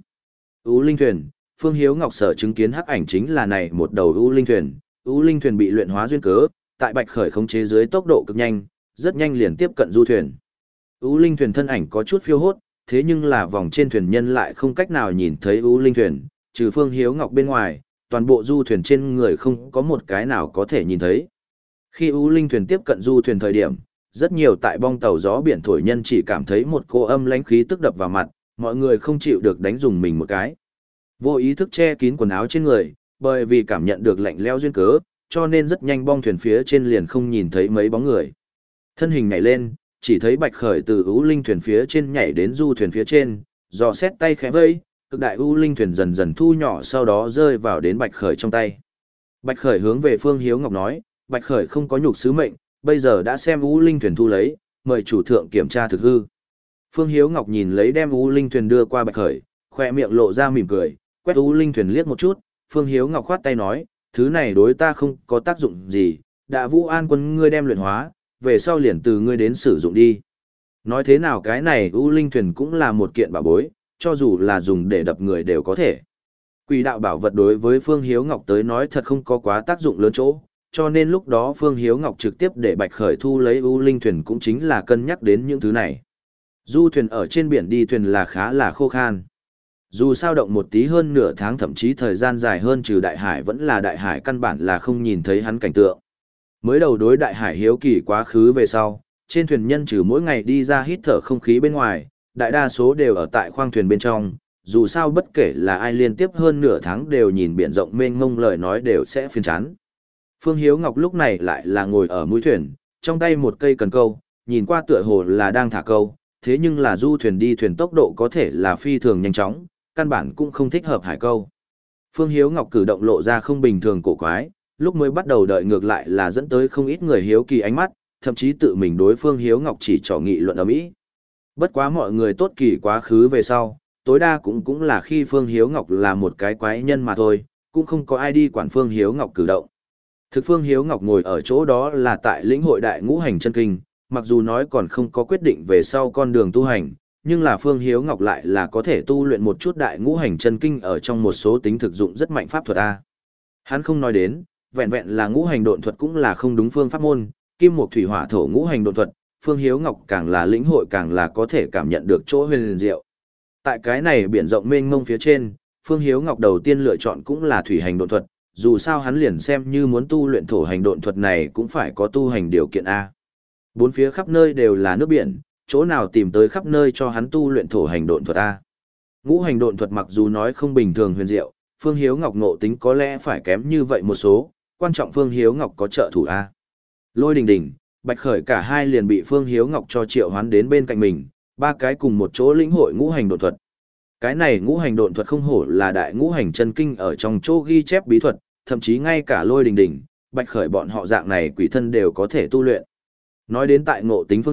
U Linh thuyền, Phương Hiếu Ngọc sở chứng kiến hắc ảnh chính là này một đầu U Linh thuyền, U Linh thuyền bị luyện hóa duyên cớ, tại Bạch Khởi khống chế dưới tốc độ cực nhanh, rất nhanh liền tiếp cận du thuyền. U Linh thuyền thân ảnh có chút phiêu hốt, thế nhưng là vòng trên thuyền nhân lại không cách nào nhìn thấy U Linh thuyền, trừ Phương Hiếu Ngọc bên ngoài, toàn bộ du thuyền trên người không có một cái nào có thể nhìn thấy. Khi U Linh thuyền tiếp cận du thuyền thời điểm, rất nhiều tại bong tàu gió biển thổi nhân chỉ cảm thấy một cô âm lãnh khí tức đập vào mặt, mọi người không chịu được đánh dùng mình một cái. Vô ý thức che kín quần áo trên người, bởi vì cảm nhận được lạnh lẽo duyên cớ, cho nên rất nhanh bong thuyền phía trên liền không nhìn thấy mấy bóng người. Thân hình nhảy lên, chỉ thấy Bạch Khởi từ U Linh thuyền phía trên nhảy đến du thuyền phía trên, dò xét tay khẽ vây, cực đại U Linh thuyền dần dần thu nhỏ sau đó rơi vào đến Bạch Khởi trong tay. Bạch Khởi hướng về Phương Hiếu Ngọc nói, Bạch Khởi không có nhục sứ mệnh, bây giờ đã xem U Linh thuyền thu lấy, mời chủ thượng kiểm tra thực hư. Phương Hiếu Ngọc nhìn lấy đem U Linh thuyền đưa qua Bạch Khởi, khoe miệng lộ ra mỉm cười, quét U Linh thuyền liếc một chút, Phương Hiếu Ngọc khoát tay nói, thứ này đối ta không có tác dụng gì, đã Vũ An quân ngươi đem luyện hóa, về sau liền từ ngươi đến sử dụng đi. Nói thế nào cái này U Linh thuyền cũng là một kiện bảo bối, cho dù là dùng để đập người đều có thể. Quỷ đạo bảo vật đối với Phương Hiếu Ngọc tới nói thật không có quá tác dụng lớn chỗ, cho nên lúc đó Phương Hiếu Ngọc trực tiếp để Bạch Khởi thu lấy U Linh thuyền cũng chính là cân nhắc đến những thứ này. Du thuyền ở trên biển đi thuyền là khá là khô khan. Dù sao động một tí hơn nửa tháng thậm chí thời gian dài hơn trừ đại hải vẫn là đại hải căn bản là không nhìn thấy hắn cảnh tượng. Mới đầu đối đại hải hiếu kỳ quá khứ về sau, trên thuyền nhân trừ mỗi ngày đi ra hít thở không khí bên ngoài, đại đa số đều ở tại khoang thuyền bên trong, dù sao bất kể là ai liên tiếp hơn nửa tháng đều nhìn biển rộng mênh mông lời nói đều sẽ phiền chán. Phương Hiếu Ngọc lúc này lại là ngồi ở mũi thuyền, trong tay một cây cần câu, nhìn qua tựa hồ là đang thả câu, thế nhưng là du thuyền đi thuyền tốc độ có thể là phi thường nhanh chóng, căn bản cũng không thích hợp hải câu. Phương Hiếu Ngọc cử động lộ ra không bình thường cổ quái, lúc mới bắt đầu đợi ngược lại là dẫn tới không ít người hiếu kỳ ánh mắt, thậm chí tự mình đối Phương Hiếu Ngọc chỉ trò nghị luận ầm ĩ. Bất quá mọi người tốt kỳ quá khứ về sau, tối đa cũng cũng là khi Phương Hiếu Ngọc là một cái quái nhân mà thôi, cũng không có ai đi quản Phương Hiếu Ngọc cử động. Thực Phương Hiếu Ngọc ngồi ở chỗ đó là tại lĩnh hội đại ngũ hành chân kinh, mặc dù nói còn không có quyết định về sau con đường tu hành, nhưng là Phương Hiếu Ngọc lại là có thể tu luyện một chút đại ngũ hành chân kinh ở trong một số tính thực dụng rất mạnh pháp thuật A. Hắn không nói đến, vẹn vẹn là ngũ hành độn thuật cũng là không đúng phương pháp môn, kim một thủy hỏa thổ ngũ hành độn thuật, Phương Hiếu Ngọc càng là lĩnh hội càng là có thể cảm nhận được chỗ huyền diệu. Tại cái này biển rộng mênh mông phía trên, Phương Hiếu Ngọc đầu tiên lựa chọn cũng là thủy hành độn thuật, dù sao hắn liền xem như muốn tu luyện thổ hành độn thuật này cũng phải có tu hành điều kiện A. Bốn phía khắp nơi đều là nước biển, chỗ nào tìm tới khắp nơi cho hắn tu luyện thổ hành độn thuật A. Ngũ hành độn thuật mặc dù nói không bình thường huyền diệu, Phương Hiếu Ngọc ngộ tính có lẽ phải kém như vậy một số, quan trọng Phương Hiếu Ngọc có trợ thủ A. Lôi Đình Đình, Bạch Khởi cả hai liền bị Phương Hiếu Ngọc cho triệu hoán đến bên cạnh mình, ba cái cùng một chỗ lĩnh hội ngũ hành độn thuật. Cái này ngũ hành độn thuật không hổ là đại ngũ hành chân kinh ở trong chỗ ghi chép bí thuật, thậm chí ngay cả Lôi Đình Đình, Bạch Khởi bọn họ dạng này quỷ thân đều có thể tu luyện. Nói đến tại ngộ tính phương diện,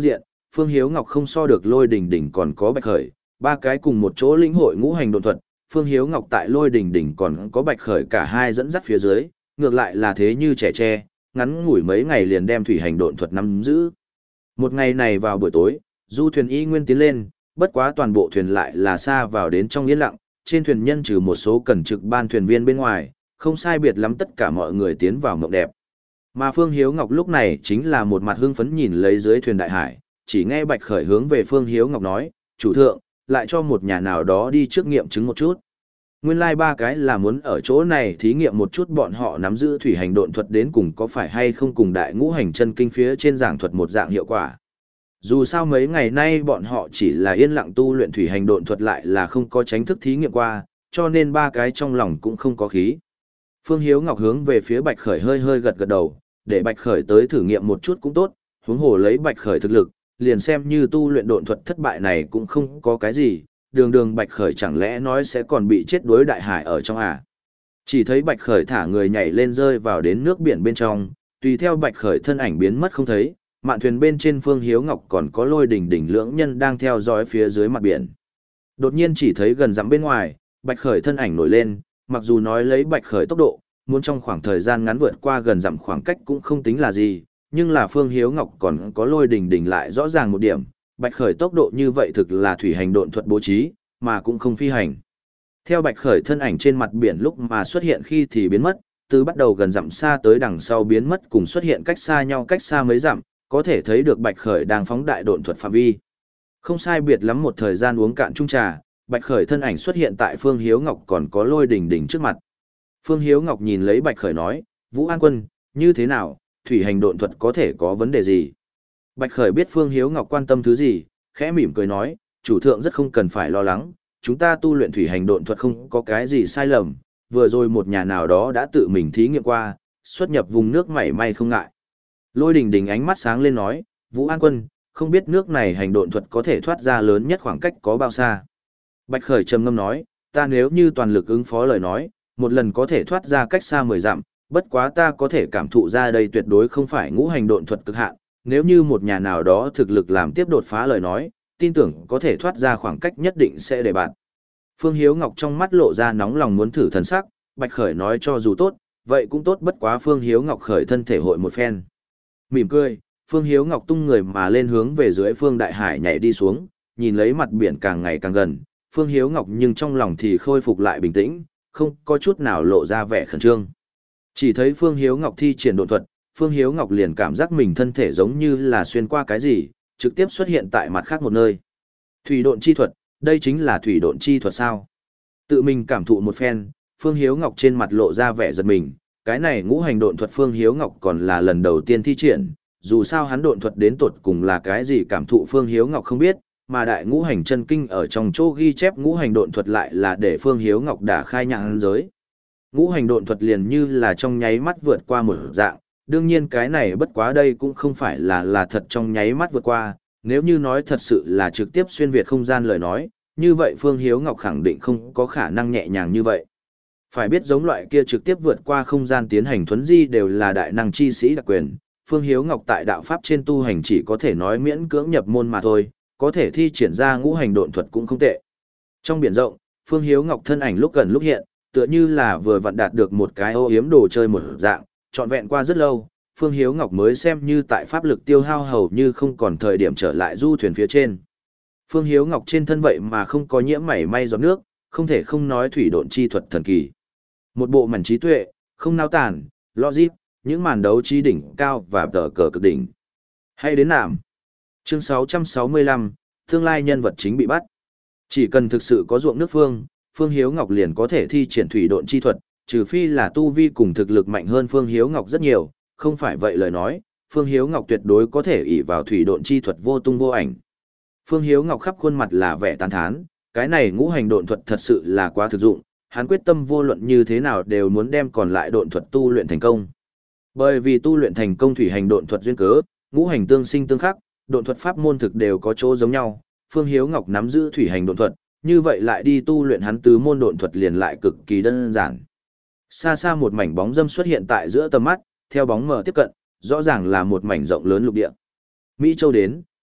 Phương Hiếu Ngọc không so được Lôi Đình Đình còn có Bạch Khởi, ba cái cùng một chỗ lĩnh hội ngũ hành độn thuật, Phương Hiếu Ngọc tại Lôi Đình Đình còn có Bạch Khởi cả hai dẫn dắt phía dưới, ngược lại là thế như trẻ tre, ngắn ngủi mấy ngày liền đem thủy hành độn thuật nắm giữ. Một ngày này vào buổi tối, du thuyền y nguyên tiến lên, bất quá toàn bộ thuyền lại là xa vào đến trong yên lặng, trên thuyền nhân trừ một số cần trực ban thuyền viên bên ngoài, không sai biệt lắm tất cả mọi người tiến vào mộng đẹp. Mà Phương Hiếu Ngọc lúc này chính là một mặt hưng phấn nhìn lấy dưới thuyền đại hải, chỉ nghe Bạch Khởi hướng về Phương Hiếu Ngọc nói, chủ thượng, lại cho một nhà nào đó đi trước nghiệm chứng một chút. Nguyên lai like ba cái là muốn ở chỗ này thí nghiệm một chút bọn họ nắm giữ thủy hành độn thuật đến cùng có phải hay không cùng đại ngũ hành chân kinh phía trên giảng thuật một dạng hiệu quả. Dù sao mấy ngày nay bọn họ chỉ là yên lặng tu luyện thủy hành độn thuật lại là không có tránh thức thí nghiệm qua, cho nên ba cái trong lòng cũng không có khí. Phương Hiếu Ngọc hướng về phía Bạch Khởi hơi hơi gật gật đầu, để Bạch Khởi tới thử nghiệm một chút cũng tốt, huống hồ lấy Bạch Khởi thực lực, liền xem như tu luyện độn thuật thất bại này cũng không có cái gì, đường đường Bạch Khởi chẳng lẽ nói sẽ còn bị chết đuối đại hải ở trong à. Chỉ thấy Bạch Khởi thả người nhảy lên rơi vào đến nước biển bên trong, tùy theo Bạch Khởi thân ảnh biến mất không thấy, mạn thuyền bên trên Phương Hiếu Ngọc còn có Lôi Đình Đình lưỡng nhân đang theo dõi phía dưới mặt biển. Đột nhiên chỉ thấy gần dặm bên ngoài, Bạch Khởi thân ảnh nổi lên, mặc dù nói lấy Bạch Khởi tốc độ, muốn trong khoảng thời gian ngắn vượt qua gần dặm khoảng cách cũng không tính là gì, nhưng là Phương Hiếu Ngọc còn có Lôi Đình Đình lại rõ ràng một điểm, Bạch Khởi tốc độ như vậy thực là thủy hành độn thuật bố trí, mà cũng không phi hành. Theo Bạch Khởi thân ảnh trên mặt biển lúc mà xuất hiện khi thì biến mất, từ bắt đầu gần dặm xa tới đằng sau biến mất cùng xuất hiện cách xa nhau cách xa mấy dặm, có thể thấy được Bạch Khởi đang phóng đại độn thuật phạm vi. Không sai biệt lắm một thời gian uống cạn chung trà, Bạch Khởi thân ảnh xuất hiện tại Phương Hiếu Ngọc còn có Lôi Đình Đình trước mặt. Phương Hiếu Ngọc nhìn lấy Bạch Khởi nói, Vũ An Quân, như thế nào, thủy hành độn thuật có thể có vấn đề gì? Bạch Khởi biết Phương Hiếu Ngọc quan tâm thứ gì, khẽ mỉm cười nói, chủ thượng rất không cần phải lo lắng, chúng ta tu luyện thủy hành độn thuật không có cái gì sai lầm, vừa rồi một nhà nào đó đã tự mình thí nghiệm qua, xuất nhập vùng nước mảy may không ngại. Lôi Đình Đình ánh mắt sáng lên nói, Vũ An Quân, không biết nước này hành độn thuật có thể thoát ra lớn nhất khoảng cách có bao xa. Bạch Khởi trầm ngâm nói, ta nếu như toàn lực ứng phó lời nói, một lần có thể thoát ra cách xa mười dặm, bất quá ta có thể cảm thụ ra đây tuyệt đối không phải ngũ hành độn thuật cực hạn, nếu như một nhà nào đó thực lực làm tiếp đột phá lời nói, tin tưởng có thể thoát ra khoảng cách nhất định sẽ để bạn. Phương Hiếu Ngọc trong mắt lộ ra nóng lòng muốn thử thần sắc, Bạch Khởi nói cho dù tốt, vậy cũng tốt bất quá Phương Hiếu Ngọc khởi thân thể hội một phen. Mỉm cười, Phương Hiếu Ngọc tung người mà lên hướng về dưới Phương Đại Hải nhảy đi xuống, nhìn lấy mặt biển càng ngày càng gần, Phương Hiếu Ngọc nhưng trong lòng thì khôi phục lại bình tĩnh, không có chút nào lộ ra vẻ khẩn trương. Chỉ thấy Phương Hiếu Ngọc thi triển độn thuật, Phương Hiếu Ngọc liền cảm giác mình thân thể giống như là xuyên qua cái gì, trực tiếp xuất hiện tại mặt khác một nơi. Thủy độn chi thuật, đây chính là thủy độn chi thuật sao? Tự mình cảm thụ một phen, Phương Hiếu Ngọc trên mặt lộ ra vẻ giật mình, cái này ngũ hành độn thuật Phương Hiếu Ngọc còn là lần đầu tiên thi triển, dù sao hắn độn thuật đến tột cùng là cái gì cảm thụ Phương Hiếu Ngọc không biết, mà đại ngũ hành chân kinh ở trong chỗ ghi chép ngũ hành độn thuật lại là để Phương Hiếu Ngọc đã khai nhãn giới. Ngũ hành độn thuật liền như là trong nháy mắt vượt qua một dạng, đương nhiên cái này bất quá đây cũng không phải là là thật trong nháy mắt vượt qua, nếu như nói thật sự là trực tiếp xuyên việt không gian lời nói, như vậy Phương Hiếu Ngọc khẳng định không có khả năng nhẹ nhàng như vậy. Phải biết giống loại kia trực tiếp vượt qua không gian tiến hành thuấn di đều là đại năng chi sĩ đặc quyền, Phương Hiếu Ngọc tại đạo pháp trên tu hành chỉ có thể nói miễn cưỡng nhập môn mà thôi, có thể thi triển ra ngũ hành độn thuật cũng không tệ. Trong biển rộng, Phương Hiếu Ngọc thân ảnh lúc gần lúc hiện, tựa như là vừa vặn đạt được một cái ô yếm đồ chơi một dạng, trọn vẹn qua rất lâu, Phương Hiếu Ngọc mới xem như tại pháp lực tiêu hao hầu như không còn thời điểm trở lại du thuyền phía trên. Phương Hiếu Ngọc trên thân vậy mà không có nhiễm mảy may giọt nước, không thể không nói thủy độn chi thuật thần kỳ. Một bộ mảnh trí tuệ, không nao tản, logic, những màn đấu trí đỉnh cao và tờ cờ cực đỉnh. Hay đến nạm. Chương sáu trăm sáu mươi lăm, tương lai nhân vật chính bị bắt. Chỉ cần thực sự có ruộng nước phương, Phương Hiếu Ngọc liền có thể thi triển thủy độn chi thuật, trừ phi là tu vi cùng thực lực mạnh hơn Phương Hiếu Ngọc rất nhiều, không phải vậy lời nói, Phương Hiếu Ngọc tuyệt đối có thể ỷ vào thủy độn chi thuật vô tung vô ảnh. Phương Hiếu Ngọc khắp khuôn mặt là vẻ tán thán, cái này ngũ hành độn thuật thật sự là quá thực dụng, hắn quyết tâm vô luận như thế nào đều muốn đem còn lại độn thuật tu luyện thành công. Bởi vì tu luyện thành công thủy hành độn thuật duyên cớ, ngũ hành tương sinh tương khắc, độn thuật pháp môn thực đều có chỗ giống nhau, Phương Hiếu Ngọc nắm giữ thủy hành độn thuật, như vậy lại đi tu luyện hắn tứ môn độn thuật liền lại cực kỳ đơn giản. Xa xa một mảnh bóng dâm xuất hiện tại giữa tầm mắt, theo bóng mờ tiếp cận, rõ ràng là một mảnh rộng lớn lục địa. Mỹ Châu đến,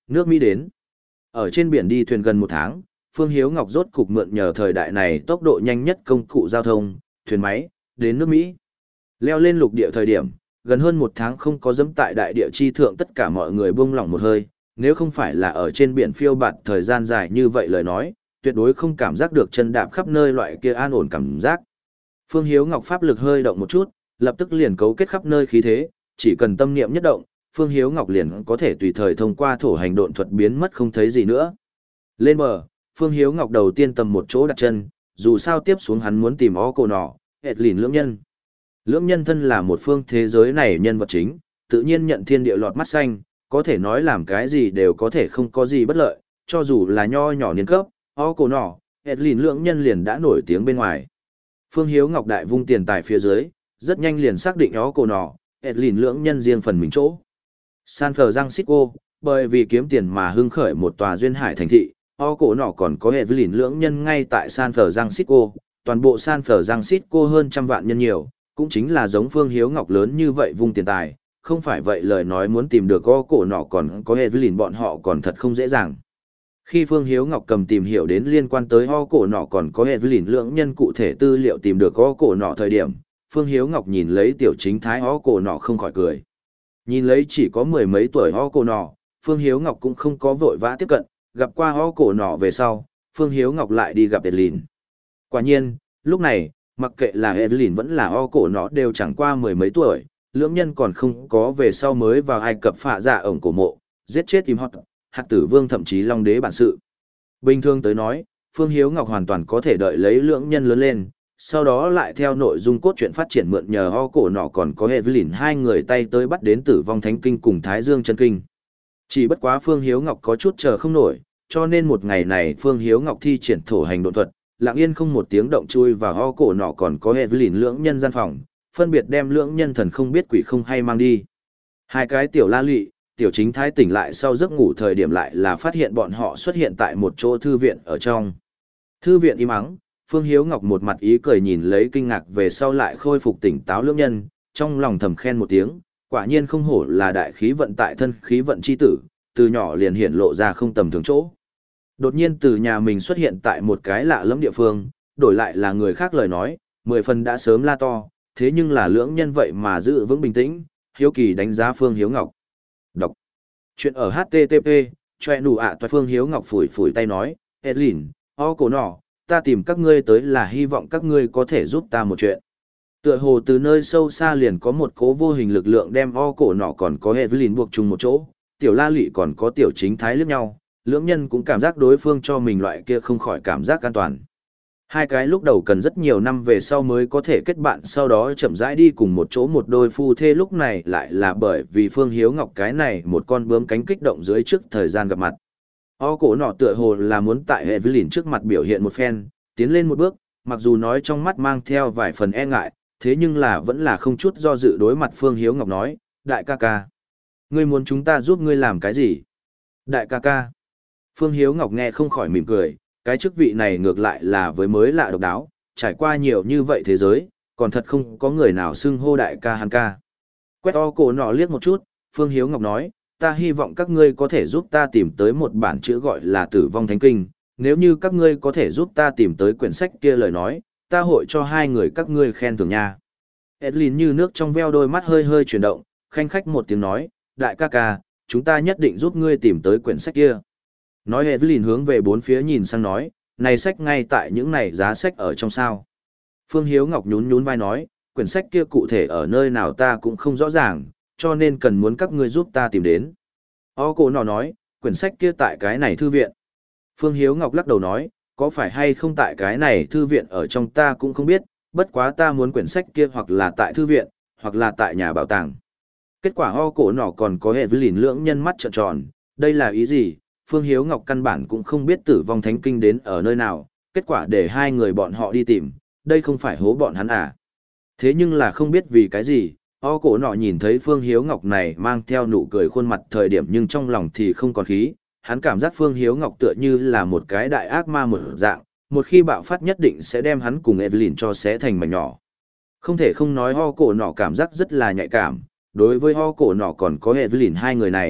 nước Mỹ đến. Ở trên biển đi thuyền gần một tháng, Phương Hiếu Ngọc rốt cục mượn nhờ thời đại này tốc độ nhanh nhất công cụ giao thông, thuyền máy, đến nước Mỹ. Leo lên lục địa thời điểm, gần hơn một tháng không có dẫm tại đại địa chi thượng, tất cả mọi người buông lỏng một hơi, nếu không phải là ở trên biển phiêu bạt thời gian dài như vậy lời nói, tuyệt đối không cảm giác được chân đạp khắp nơi loại kia an ổn cảm giác. Phương Hiếu Ngọc pháp lực hơi động một chút, lập tức liền cấu kết khắp nơi khí thế, chỉ cần tâm niệm nhất động, Phương Hiếu Ngọc liền có thể tùy thời thông qua thổ hành độn thuật biến mất không thấy gì nữa. Lên bờ, Phương Hiếu Ngọc đầu tiên tầm một chỗ đặt chân, dù sao tiếp xuống hắn muốn tìm ó cổ nọ, hệt lìn lưỡng nhân. Lưỡng nhân thân là một phương thế giới này nhân vật chính, tự nhiên nhận thiên địa lọt mắt xanh, có thể nói làm cái gì đều có thể không có gì bất lợi, cho dù là nho nhỏ niên cấp, ó cổ nọ, hệt lìn lưỡng nhân liền đã nổi tiếng bên ngoài. Phương Hiếu Ngọc đại vung tiền tài phía dưới, rất nhanh liền xác định ó cổ nọ, hệt lìn lưỡng nhân riêng phần mình chỗ. San Francisco, bởi vì kiếm tiền mà hưng khởi một tòa duyên hải thành thị, ó cổ nọ còn có hệ với lìn lưỡng nhân ngay tại San Francisco, toàn bộ San Francisco hơn trăm vạn nhân nhiều, cũng chính là giống Phương Hiếu Ngọc lớn như vậy vung tiền tài, không phải vậy lời nói muốn tìm được ó cổ nọ còn có hệ với lìn bọn họ còn thật không dễ dàng. Khi Phương Hiếu Ngọc cầm tìm hiểu đến liên quan tới ó cổ nọ còn có hệ với lìn lưỡng nhân cụ thể tư liệu tìm được ó cổ nọ thời điểm, Phương Hiếu Ngọc nhìn lấy tiểu chính thái ó cổ nọ không khỏi cười. Nhìn lấy chỉ có mười mấy tuổi ho cổ nọ, Phương Hiếu Ngọc cũng không có vội vã tiếp cận, gặp qua ho cổ nọ về sau, Phương Hiếu Ngọc lại đi gặp Evelyn. Quả nhiên, lúc này, mặc kệ là Evelyn vẫn là ho cổ nọ đều chẳng qua mười mấy tuổi, lưỡng nhân còn không có về sau mới vào Ai Cập phạ dạ ổng cổ mộ, giết chết Im Hot, hạt tử vương thậm chí Long đế bản sự. Bình thường tới nói, Phương Hiếu Ngọc hoàn toàn có thể đợi lấy lưỡng nhân lớn lên, sau đó lại theo nội dung cốt truyện phát triển mượn nhờ ho cổ nọ còn có Evelyn hai người tay tới bắt đến Tử Vong Thánh Kinh cùng Thái Dương Chân Kinh. Chỉ bất quá Phương Hiếu Ngọc có chút chờ không nổi, cho nên một ngày này Phương Hiếu Ngọc thi triển thổ hành độn thuật, lặng yên không một tiếng động chui vào ho cổ nọ còn có Evelyn lưỡng nhân gian phòng, phân biệt đem lưỡng nhân thần không biết quỷ không hay mang đi. Hai cái tiểu la lụy, tiểu chính thái tỉnh lại sau giấc ngủ thời điểm lại là phát hiện bọn họ xuất hiện tại một chỗ thư viện ở trong. Thư viện im ắng. Phương Hiếu Ngọc một mặt ý cười nhìn lấy kinh ngạc về sau lại khôi phục tỉnh táo lưỡng nhân, trong lòng thầm khen một tiếng, quả nhiên không hổ là đại khí vận tại thân khí vận chi tử, từ nhỏ liền hiện lộ ra không tầm thường chỗ. Đột nhiên từ nhà mình xuất hiện tại một cái lạ lẫm địa phương, đổi lại là người khác lời nói, mười phần đã sớm la to, thế nhưng là lưỡng nhân vậy mà giữ vững bình tĩnh, hiếu kỳ đánh giá Phương Hiếu Ngọc. Đọc. Chuyện ở hát tê tê pê, choe nụ ạ toài Phương Hiếu Ngọc phủi phủi tay nói, Edlin, o cổ nọ, ta tìm các ngươi tới là hy vọng các ngươi có thể giúp ta một chuyện. Tựa hồ từ nơi sâu xa liền có một cố vô hình lực lượng đem o cổ nọ còn có Evelyn buộc chung một chỗ, tiểu la lị còn có tiểu chính thái liếc nhau, lưỡng nhân cũng cảm giác đối phương cho mình loại kia không khỏi cảm giác an toàn. Hai cái lúc đầu cần rất nhiều năm về sau mới có thể kết bạn, sau đó chậm rãi đi cùng một chỗ một đôi phu thê lúc này lại là bởi vì Phương Hiếu Ngọc cái này một con bướm cánh kích động dưới trước thời gian gặp mặt. O cổ nọ tựa hồ là muốn tại Evelyn trước mặt biểu hiện một phen, tiến lên một bước, mặc dù nói trong mắt mang theo vài phần e ngại, thế nhưng là vẫn là không chút do dự đối mặt Phương Hiếu Ngọc nói, đại ca ca. Ngươi muốn chúng ta giúp ngươi làm cái gì? Đại ca ca. Phương Hiếu Ngọc nghe không khỏi mỉm cười, cái chức vị này ngược lại là với mới lạ độc đáo, trải qua nhiều như vậy thế giới, còn thật không có người nào xưng hô đại ca hắn ca. Quét o cổ nọ liếc một chút, Phương Hiếu Ngọc nói, ta hy vọng các ngươi có thể giúp ta tìm tới một bản chữ gọi là Tử Vong Thánh Kinh, nếu như các ngươi có thể giúp ta tìm tới quyển sách kia lời nói, ta hội cho hai người các ngươi khen thưởng nha. Edlin như nước trong veo đôi mắt hơi hơi chuyển động, khanh khách một tiếng nói, đại ca ca, chúng ta nhất định giúp ngươi tìm tới quyển sách kia. Nói Evelyn hướng về bốn phía nhìn sang nói, này sách ngay tại những này giá sách ở trong sao. Phương Hiếu Ngọc nhún nhún vai nói, quyển sách kia cụ thể ở nơi nào ta cũng không rõ ràng, cho nên cần muốn các ngươi giúp ta tìm đến. O cổ nọ nói, quyển sách kia tại cái này thư viện. Phương Hiếu Ngọc lắc đầu nói, có phải hay không tại cái này thư viện ở trong ta cũng không biết, bất quá ta muốn quyển sách kia hoặc là tại thư viện, hoặc là tại nhà bảo tàng. Kết quả ho cổ nọ còn có hệ với lìn lưỡng nhân mắt trợn tròn, đây là ý gì? Phương Hiếu Ngọc căn bản cũng không biết Tử Vong Thánh Kinh đến ở nơi nào, kết quả để hai người bọn họ đi tìm, đây không phải hố bọn hắn à. Thế nhưng là không biết vì cái gì, ho cổ nọ nhìn thấy Phương Hiếu Ngọc này mang theo nụ cười khuôn mặt thời điểm nhưng trong lòng thì không còn khí, hắn cảm giác Phương Hiếu Ngọc tựa như là một cái đại ác ma một dạng, một khi bạo phát nhất định sẽ đem hắn cùng Evelyn cho xé thành mảnh nhỏ. Không thể không nói ho cổ nọ cảm giác rất là nhạy cảm, đối với ho cổ nọ còn có Evelyn hai người này,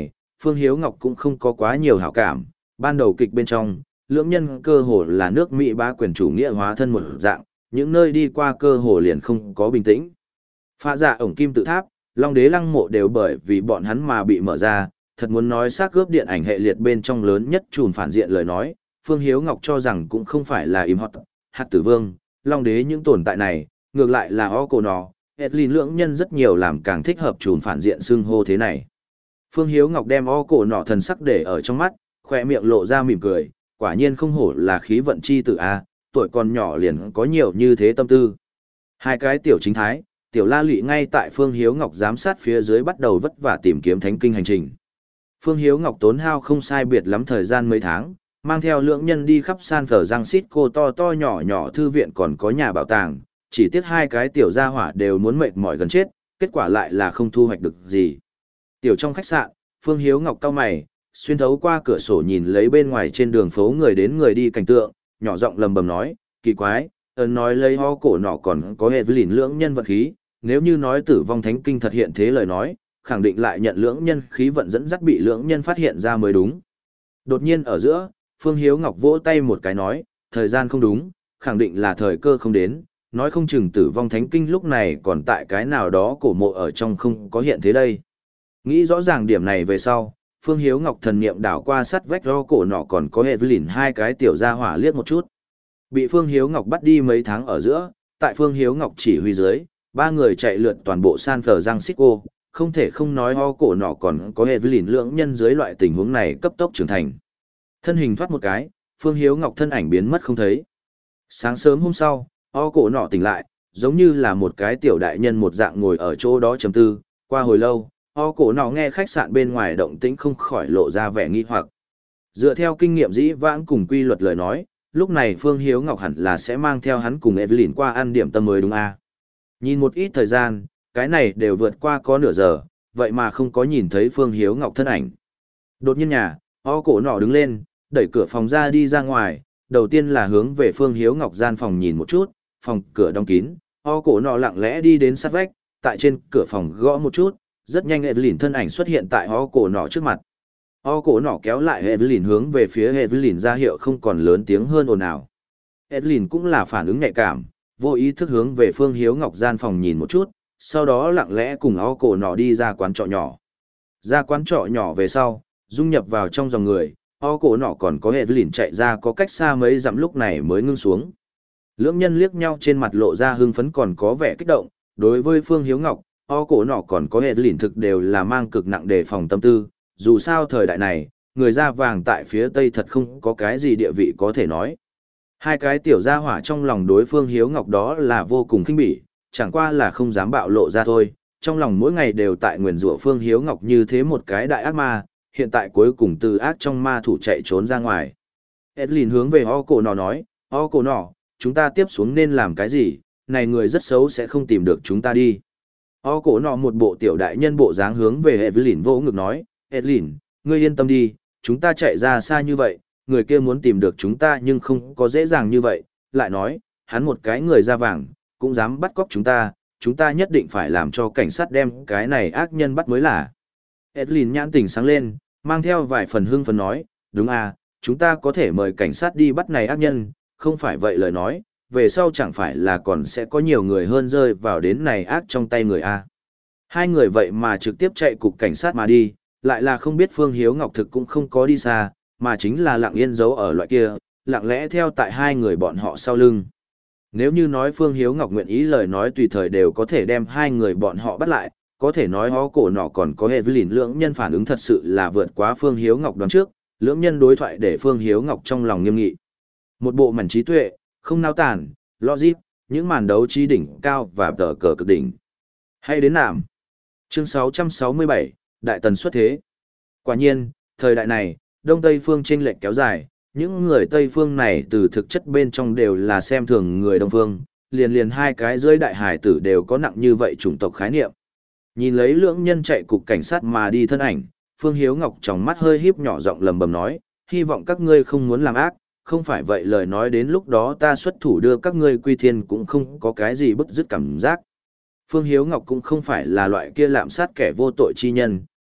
Phương Hiếu Ngọc cũng không có quá nhiều hảo cảm, ban đầu kịch bên trong, lưỡng nhân cơ hồ là nước Mỹ bá quyền chủ nghĩa hóa thân một dạng, những nơi đi qua cơ hồ liền không có bình tĩnh. Pha dạ ổng kim tự tháp, Long đế lăng mộ đều bởi vì bọn hắn mà bị mở ra, thật muốn nói xác cướp điện ảnh hệ liệt bên trong lớn nhất chùm phản diện lời nói, Phương Hiếu Ngọc cho rằng cũng không phải là im hót, hạt tử vương, Long đế những tồn tại này, ngược lại là o cổ nọ, Edlin lưỡng nhân rất nhiều làm càng thích hợp chùm phản diện xưng hô thế này. Phương Hiếu Ngọc đem o cổ nọ thần sắc để ở trong mắt, khoe miệng lộ ra mỉm cười, quả nhiên không hổ là khí vận chi tử A, tuổi còn nhỏ liền có nhiều như thế tâm tư. Hai cái tiểu chính thái, tiểu la lụy ngay tại Phương Hiếu Ngọc giám sát phía dưới bắt đầu vất vả tìm kiếm thánh kinh hành trình. Phương Hiếu Ngọc tốn hao không sai biệt lắm thời gian mấy tháng, mang theo lưỡng nhân đi khắp San Francisco to to nhỏ nhỏ thư viện còn có nhà bảo tàng, chỉ tiếc hai cái tiểu gia hỏa đều muốn mệt mỏi gần chết, kết quả lại là không thu hoạch được gì. Tiểu trong khách sạn, Phương Hiếu Ngọc cau mày, xuyên thấu qua cửa sổ nhìn lấy bên ngoài trên đường phố người đến người đi cảnh tượng, nhỏ giọng lầm bầm nói, kỳ quái, ấn nói lấy ho cổ nọ còn có hệ với lìn lưỡng nhân vật khí, nếu như nói tử vong thánh kinh thật hiện thế lời nói, khẳng định lại nhận lưỡng nhân khí vận dẫn dắt bị lưỡng nhân phát hiện ra mới đúng. Đột nhiên ở giữa, Phương Hiếu Ngọc vỗ tay một cái nói, thời gian không đúng, khẳng định là thời cơ không đến, nói không chừng tử vong thánh kinh lúc này còn tại cái nào đó cổ mộ ở trong không có hiện thế đây. Nghĩ rõ ràng điểm này về sau, Phương Hiếu Ngọc thần niệm đảo qua sắt vách ro cổ nọ còn có hệ với lìn hai cái tiểu gia hỏa liếc một chút. Bị Phương Hiếu Ngọc bắt đi mấy tháng ở giữa, tại Phương Hiếu Ngọc chỉ huy dưới, ba người chạy lượt toàn bộ San Francisco, không thể không nói ho cổ nọ còn có hệ với lìn lưỡng nhân dưới loại tình huống này cấp tốc trưởng thành. Thân hình thoát một cái, Phương Hiếu Ngọc thân ảnh biến mất không thấy. Sáng sớm hôm sau, ho cổ nọ tỉnh lại, giống như là một cái tiểu đại nhân một dạng ngồi ở chỗ đó trầm tư, qua hồi lâu, ho cổ nọ nghe khách sạn bên ngoài động tĩnh không khỏi lộ ra vẻ nghi hoặc. Dựa theo kinh nghiệm dĩ vãng cùng quy luật lời nói, lúc này Phương Hiếu Ngọc hẳn là sẽ mang theo hắn cùng Evelyn qua ăn điểm tâm mới đúng a. À? Nhìn một ít thời gian, cái này đều vượt qua có nửa giờ, vậy mà không có nhìn thấy Phương Hiếu Ngọc thân ảnh. Đột nhiên nhà, o cổ nọ đứng lên, đẩy cửa phòng ra đi ra ngoài, đầu tiên là hướng về Phương Hiếu Ngọc gian phòng nhìn một chút, phòng cửa đóng kín, o cổ nọ lặng lẽ đi đến sát vách, tại trên cửa phòng gõ một chút, rất nhanh Evelyn thân ảnh xuất hiện tại o cổ nọ trước mặt. O cổ nọ kéo lại Evelyn hướng về phía Evelyn ra hiệu không còn lớn tiếng hơn ồn ào. Evelyn cũng là phản ứng nhạy cảm, vô ý thức hướng về Phương Hiếu Ngọc gian phòng nhìn một chút, sau đó lặng lẽ cùng o cổ nọ đi ra quán trọ nhỏ. Ra quán trọ nhỏ về sau, dung nhập vào trong dòng người, o cổ nọ còn có Evelyn chạy ra có cách xa mấy dặm lúc này mới ngưng xuống. Lưỡng nhân liếc nhau trên mặt lộ ra hưng phấn còn có vẻ kích động, đối với Phương Hiếu Ngọc, o cổ nọ còn có Evelyn thực đều là mang cực nặng đề phòng tâm tư, dù sao thời đại này, người da vàng tại phía Tây thật không có cái gì địa vị có thể nói. Hai cái tiểu gia hỏa trong lòng đối Phương Hiếu Ngọc đó là vô cùng khinh bỉ, chẳng qua là không dám bạo lộ ra thôi, trong lòng mỗi ngày đều tại nguyền rủa Phương Hiếu Ngọc như thế một cái đại ác ma, hiện tại cuối cùng từ ác trong ma thủ chạy trốn ra ngoài. Edlin hướng về o cổ nọ nói, o cổ nọ, chúng ta tiếp xuống nên làm cái gì, này người rất xấu sẽ không tìm được chúng ta đi. O cổ nọ một bộ tiểu đại nhân bộ dáng hướng về Evelyn vỗ ngực nói, Edlin, ngươi yên tâm đi, chúng ta chạy ra xa như vậy, người kia muốn tìm được chúng ta nhưng không có dễ dàng như vậy, lại nói, hắn một cái người da vàng, cũng dám bắt cóc chúng ta, chúng ta nhất định phải làm cho cảnh sát đem cái này ác nhân bắt mới là. Edlin nhãn tỉnh sáng lên, mang theo vài phần hưng phấn nói, đúng à, chúng ta có thể mời cảnh sát đi bắt này ác nhân, không phải vậy lời nói, về sau chẳng phải là còn sẽ có nhiều người hơn rơi vào đến này ác trong tay người a. Hai người vậy mà trực tiếp chạy cục cảnh sát mà đi, lại là không biết Phương Hiếu Ngọc thực cũng không có đi xa, mà chính là lặng yên giấu ở loại kia, lặng lẽ theo tại hai người bọn họ sau lưng. Nếu như nói Phương Hiếu Ngọc nguyện ý lời nói tùy thời đều có thể đem hai người bọn họ bắt lại, có thể nói hó cổ nọ còn có hệ với lìn lưỡng nhân phản ứng thật sự là vượt quá Phương Hiếu Ngọc đoán trước, lưỡng nhân đối thoại để Phương Hiếu Ngọc trong lòng nghiêm nghị. Một bộ mảnh trí tuệ, không nao tản, logic, những màn đấu trí đỉnh cao và tờ cờ cực đỉnh. Hay đến nạm. Chương sáu trăm sáu mươi bảy, Đại Tần xuất thế. Quả nhiên, thời đại này, Đông Tây phương chênh lệch kéo dài, những người Tây phương này từ thực chất bên trong đều là xem thường người Đông phương, liền liền hai cái dưới đại hải tử đều có nặng như vậy chủng tộc khái niệm. Nhìn lấy lưỡng nhân chạy cục cảnh sát mà đi thân ảnh, Phương Hiếu Ngọc trong mắt hơi híp nhỏ giọng lầm bầm nói, hy vọng các ngươi không muốn làm ác, không phải vậy lời nói đến lúc đó ta xuất thủ đưa các ngươi quy thiên cũng không có cái gì bức dứt cảm giác. Phương Hiếu Ngọc cũng không phải là loại kia lạm sát kẻ vô tội chi nhân,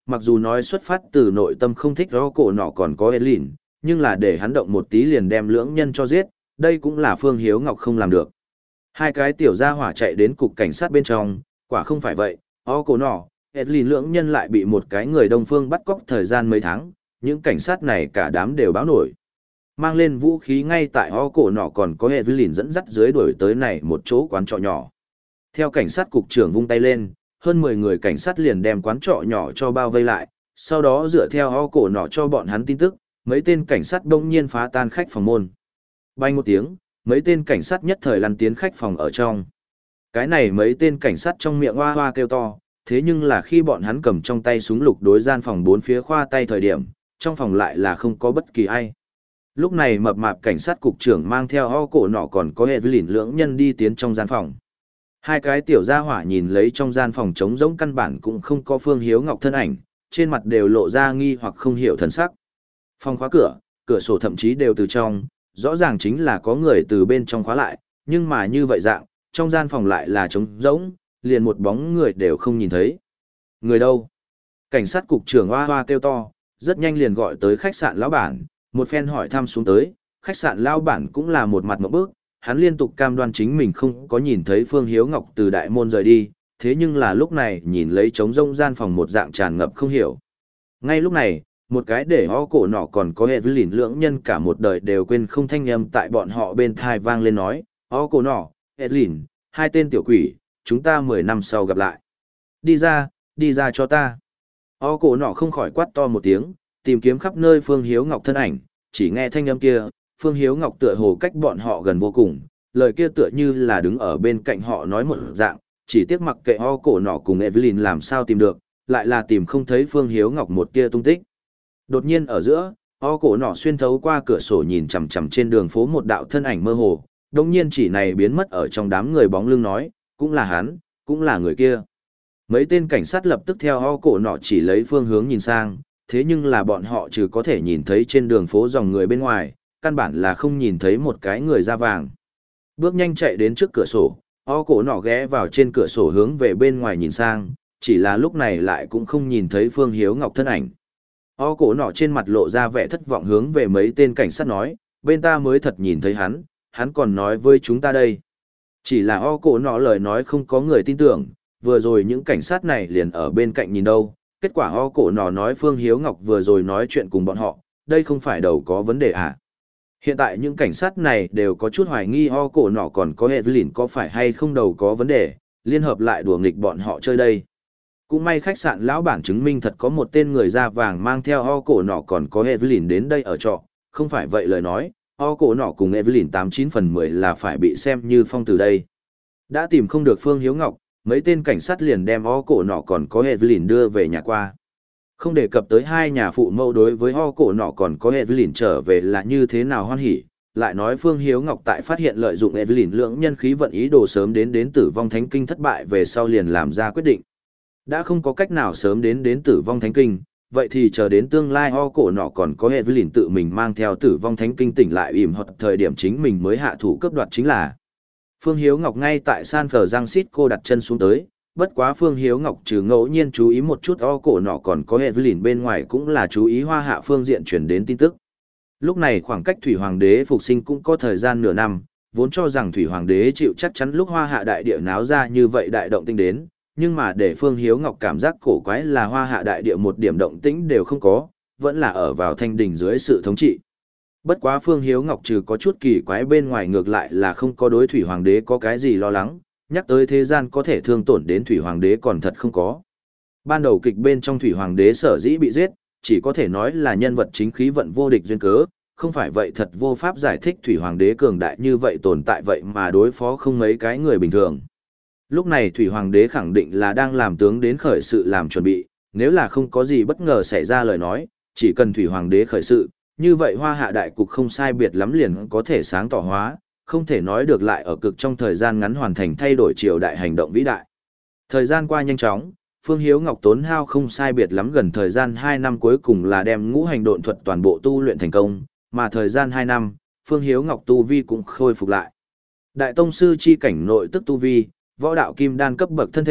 mặc dù nói xuất phát từ nội tâm không thích rõ cổ nọ còn có Evelyn, nhưng là để hắn động một tí liền đem lưỡng nhân cho giết, đây cũng là Phương Hiếu Ngọc không làm được. Hai cái tiểu gia hỏa chạy đến cục cảnh sát bên trong, quả không phải vậy, ó cổ nọ, Evelyn lưỡng nhân lại bị một cái người Đông Phương bắt cóc thời gian mấy tháng, những cảnh sát này cả đám đều báo nổi. Mang lên vũ khí ngay tại ó cổ nọ còn có Evelyn dẫn dắt dưới đuổi tới này một chỗ quán trọ nhỏ. Theo cảnh sát cục trưởng vung tay lên, hơn mười người cảnh sát liền đem quán trọ nhỏ cho bao vây lại, sau đó dựa theo ó cổ nọ cho bọn hắn tin tức, mấy tên cảnh sát đông nhiên phá tan khách phòng môn. Bay một tiếng, mấy tên cảnh sát nhất thời lăn tiến khách phòng ở trong. Cái này mấy tên cảnh sát trong miệng hoa hoa kêu to, thế nhưng là khi bọn hắn cầm trong tay súng lục đối gian phòng bốn phía khoa tay thời điểm, trong phòng lại là không có bất kỳ ai. Lúc này mập mạp cảnh sát cục trưởng mang theo ho cổ nọ còn có Evelyn lưỡng nhân đi tiến trong gian phòng. Hai cái tiểu gia hỏa nhìn lấy trong gian phòng trống rỗng căn bản cũng không có Phương Hiếu Ngọc thân ảnh, trên mặt đều lộ ra nghi hoặc không hiểu thần sắc. Phòng khóa cửa, cửa sổ thậm chí đều từ trong, rõ ràng chính là có người từ bên trong khóa lại, nhưng mà như vậy dạng, trong gian phòng lại là trống rỗng, liền một bóng người đều không nhìn thấy. Người đâu? Cảnh sát cục trưởng hoa hoa kêu to, rất nhanh liền gọi tới khách sạn lão bản, một phen hỏi thăm xuống tới, khách sạn lão bản cũng là một mặt ngộp bức, hắn liên tục cam đoan chính mình không có nhìn thấy Phương Hiếu Ngọc từ đại môn rời đi, thế nhưng là lúc này nhìn lấy trống rỗng gian phòng một dạng tràn ngập không hiểu. Ngay lúc này, một cái để ho cổ nọ còn có Evelyn lưỡng nhân cả một đời đều quên không thanh âm tại bọn họ bên thai vang lên nói, ho cổ nọ, Evelyn, hai tên tiểu quỷ, chúng ta mười năm sau gặp lại. Đi ra, đi ra cho ta. Ho cổ nọ không khỏi quát to một tiếng, tìm kiếm khắp nơi Phương Hiếu Ngọc thân ảnh, chỉ nghe thanh âm kia, Phương Hiếu Ngọc tựa hồ cách bọn họ gần vô cùng, lời kia tựa như là đứng ở bên cạnh họ nói một dạng, chỉ tiếc mặc kệ ho cổ nọ cùng Evelyn làm sao tìm được, lại là tìm không thấy Phương Hiếu Ngọc một tia tung tích. Đột nhiên ở giữa, ho cổ nọ xuyên thấu qua cửa sổ nhìn chằm chằm trên đường phố một đạo thân ảnh mơ hồ, đồng nhiên chỉ này biến mất ở trong đám người bóng lưng nói, cũng là hắn, cũng là người kia. Mấy tên cảnh sát lập tức theo ho cổ nọ chỉ lấy phương hướng nhìn sang, thế nhưng là bọn họ trừ có thể nhìn thấy trên đường phố dòng người bên ngoài, căn bản là không nhìn thấy một cái người da vàng. Bước nhanh chạy đến trước cửa sổ, ho cổ nọ ghé vào trên cửa sổ hướng về bên ngoài nhìn sang, chỉ là lúc này lại cũng không nhìn thấy Phương Hiếu Ngọc thân ảnh. Ho cổ nọ trên mặt lộ ra vẻ thất vọng hướng về mấy tên cảnh sát nói, bên ta mới thật nhìn thấy hắn, hắn còn nói với chúng ta đây. Chỉ là ho cổ nọ lời nói không có người tin tưởng, vừa rồi những cảnh sát này liền ở bên cạnh nhìn đâu, kết quả ho cổ nọ nói Phương Hiếu Ngọc vừa rồi nói chuyện cùng bọn họ, đây không phải đầu có vấn đề à. Hiện tại những cảnh sát này đều có chút hoài nghi ho cổ nọ còn có Evelyn có phải hay không đầu có vấn đề, liên hợp lại đùa nghịch bọn họ chơi đây. Cũng may khách sạn lão bản chứng minh thật có một tên người da vàng mang theo ho cổ nọ còn có Evelyn đến đây ở trọ, không phải vậy lời nói, ho cổ nọ cùng Evelyn tám chín phần mười là phải bị xem như phong từ đây. Đã tìm không được Phương Hiếu Ngọc, mấy tên cảnh sát liền đem ho cổ nọ còn có Evelyn đưa về nhà qua. Không đề cập tới hai nhà phụ mẫu đối với ho cổ nọ còn có Evelyn trở về là như thế nào hoan hỉ, lại nói Phương Hiếu Ngọc tại phát hiện lợi dụng Evelyn lưỡng nhân khí vận ý đồ sớm đến đến tử vong thánh kinh thất bại về sau liền làm ra quyết định. Đã không có cách nào sớm đến đến tử vong thánh kinh, vậy thì chờ đến tương lai ho cổ nọ còn có Evelyn tự mình mang theo tử vong thánh kinh tỉnh lại ỉm hoặc thời điểm chính mình mới hạ thủ cướp đoạt chính là. Phương Hiếu Ngọc ngay tại San Francisco đặt chân xuống tới, bất quá Phương Hiếu Ngọc trừ ngẫu nhiên chú ý một chút ho cổ nọ còn có Evelyn bên ngoài cũng là chú ý hoa hạ phương diện chuyển đến tin tức. Lúc này khoảng cách Thủy Hoàng đế phục sinh cũng có thời gian nửa năm, vốn cho rằng Thủy Hoàng đế chịu chắc chắn lúc hoa hạ đại địa náo ra như vậy đại động tinh đến, nhưng mà để Phương Hiếu Ngọc cảm giác cổ quái là hoa hạ đại địa một điểm động tĩnh đều không có, vẫn là ở vào thanh đình dưới sự thống trị. Bất quá Phương Hiếu Ngọc trừ có chút kỳ quái bên ngoài ngược lại là không có đối Thủy Hoàng đế có cái gì lo lắng, nhắc tới thế gian có thể thương tổn đến Thủy Hoàng đế còn thật không có. Ban đầu kịch bên trong Thủy Hoàng đế sở dĩ bị giết, chỉ có thể nói là nhân vật chính khí vận vô địch duyên cớ, không phải vậy thật vô pháp giải thích Thủy Hoàng đế cường đại như vậy tồn tại vậy mà đối phó không mấy cái người bình thường. Lúc này Thủy Hoàng đế khẳng định là đang làm tướng đến khởi sự làm chuẩn bị, nếu là không có gì bất ngờ xảy ra lời nói, chỉ cần Thủy Hoàng đế khởi sự, như vậy hoa hạ đại cục không sai biệt lắm liền có thể sáng tỏ hóa, không thể nói được lại ở cực trong thời gian ngắn hoàn thành thay đổi triều đại hành động vĩ đại. Thời gian qua nhanh chóng, Phương Hiếu Ngọc tốn hao không sai biệt lắm gần thời gian hai năm cuối cùng là đem ngũ hành độn thuật toàn bộ tu luyện thành công, mà thời gian hai năm, Phương Hiếu Ngọc tu vi cũng khôi phục lại. Đại tông sư chi cảnh nội tức tu vi, võ đạo kim đan cấp bậc thân thể,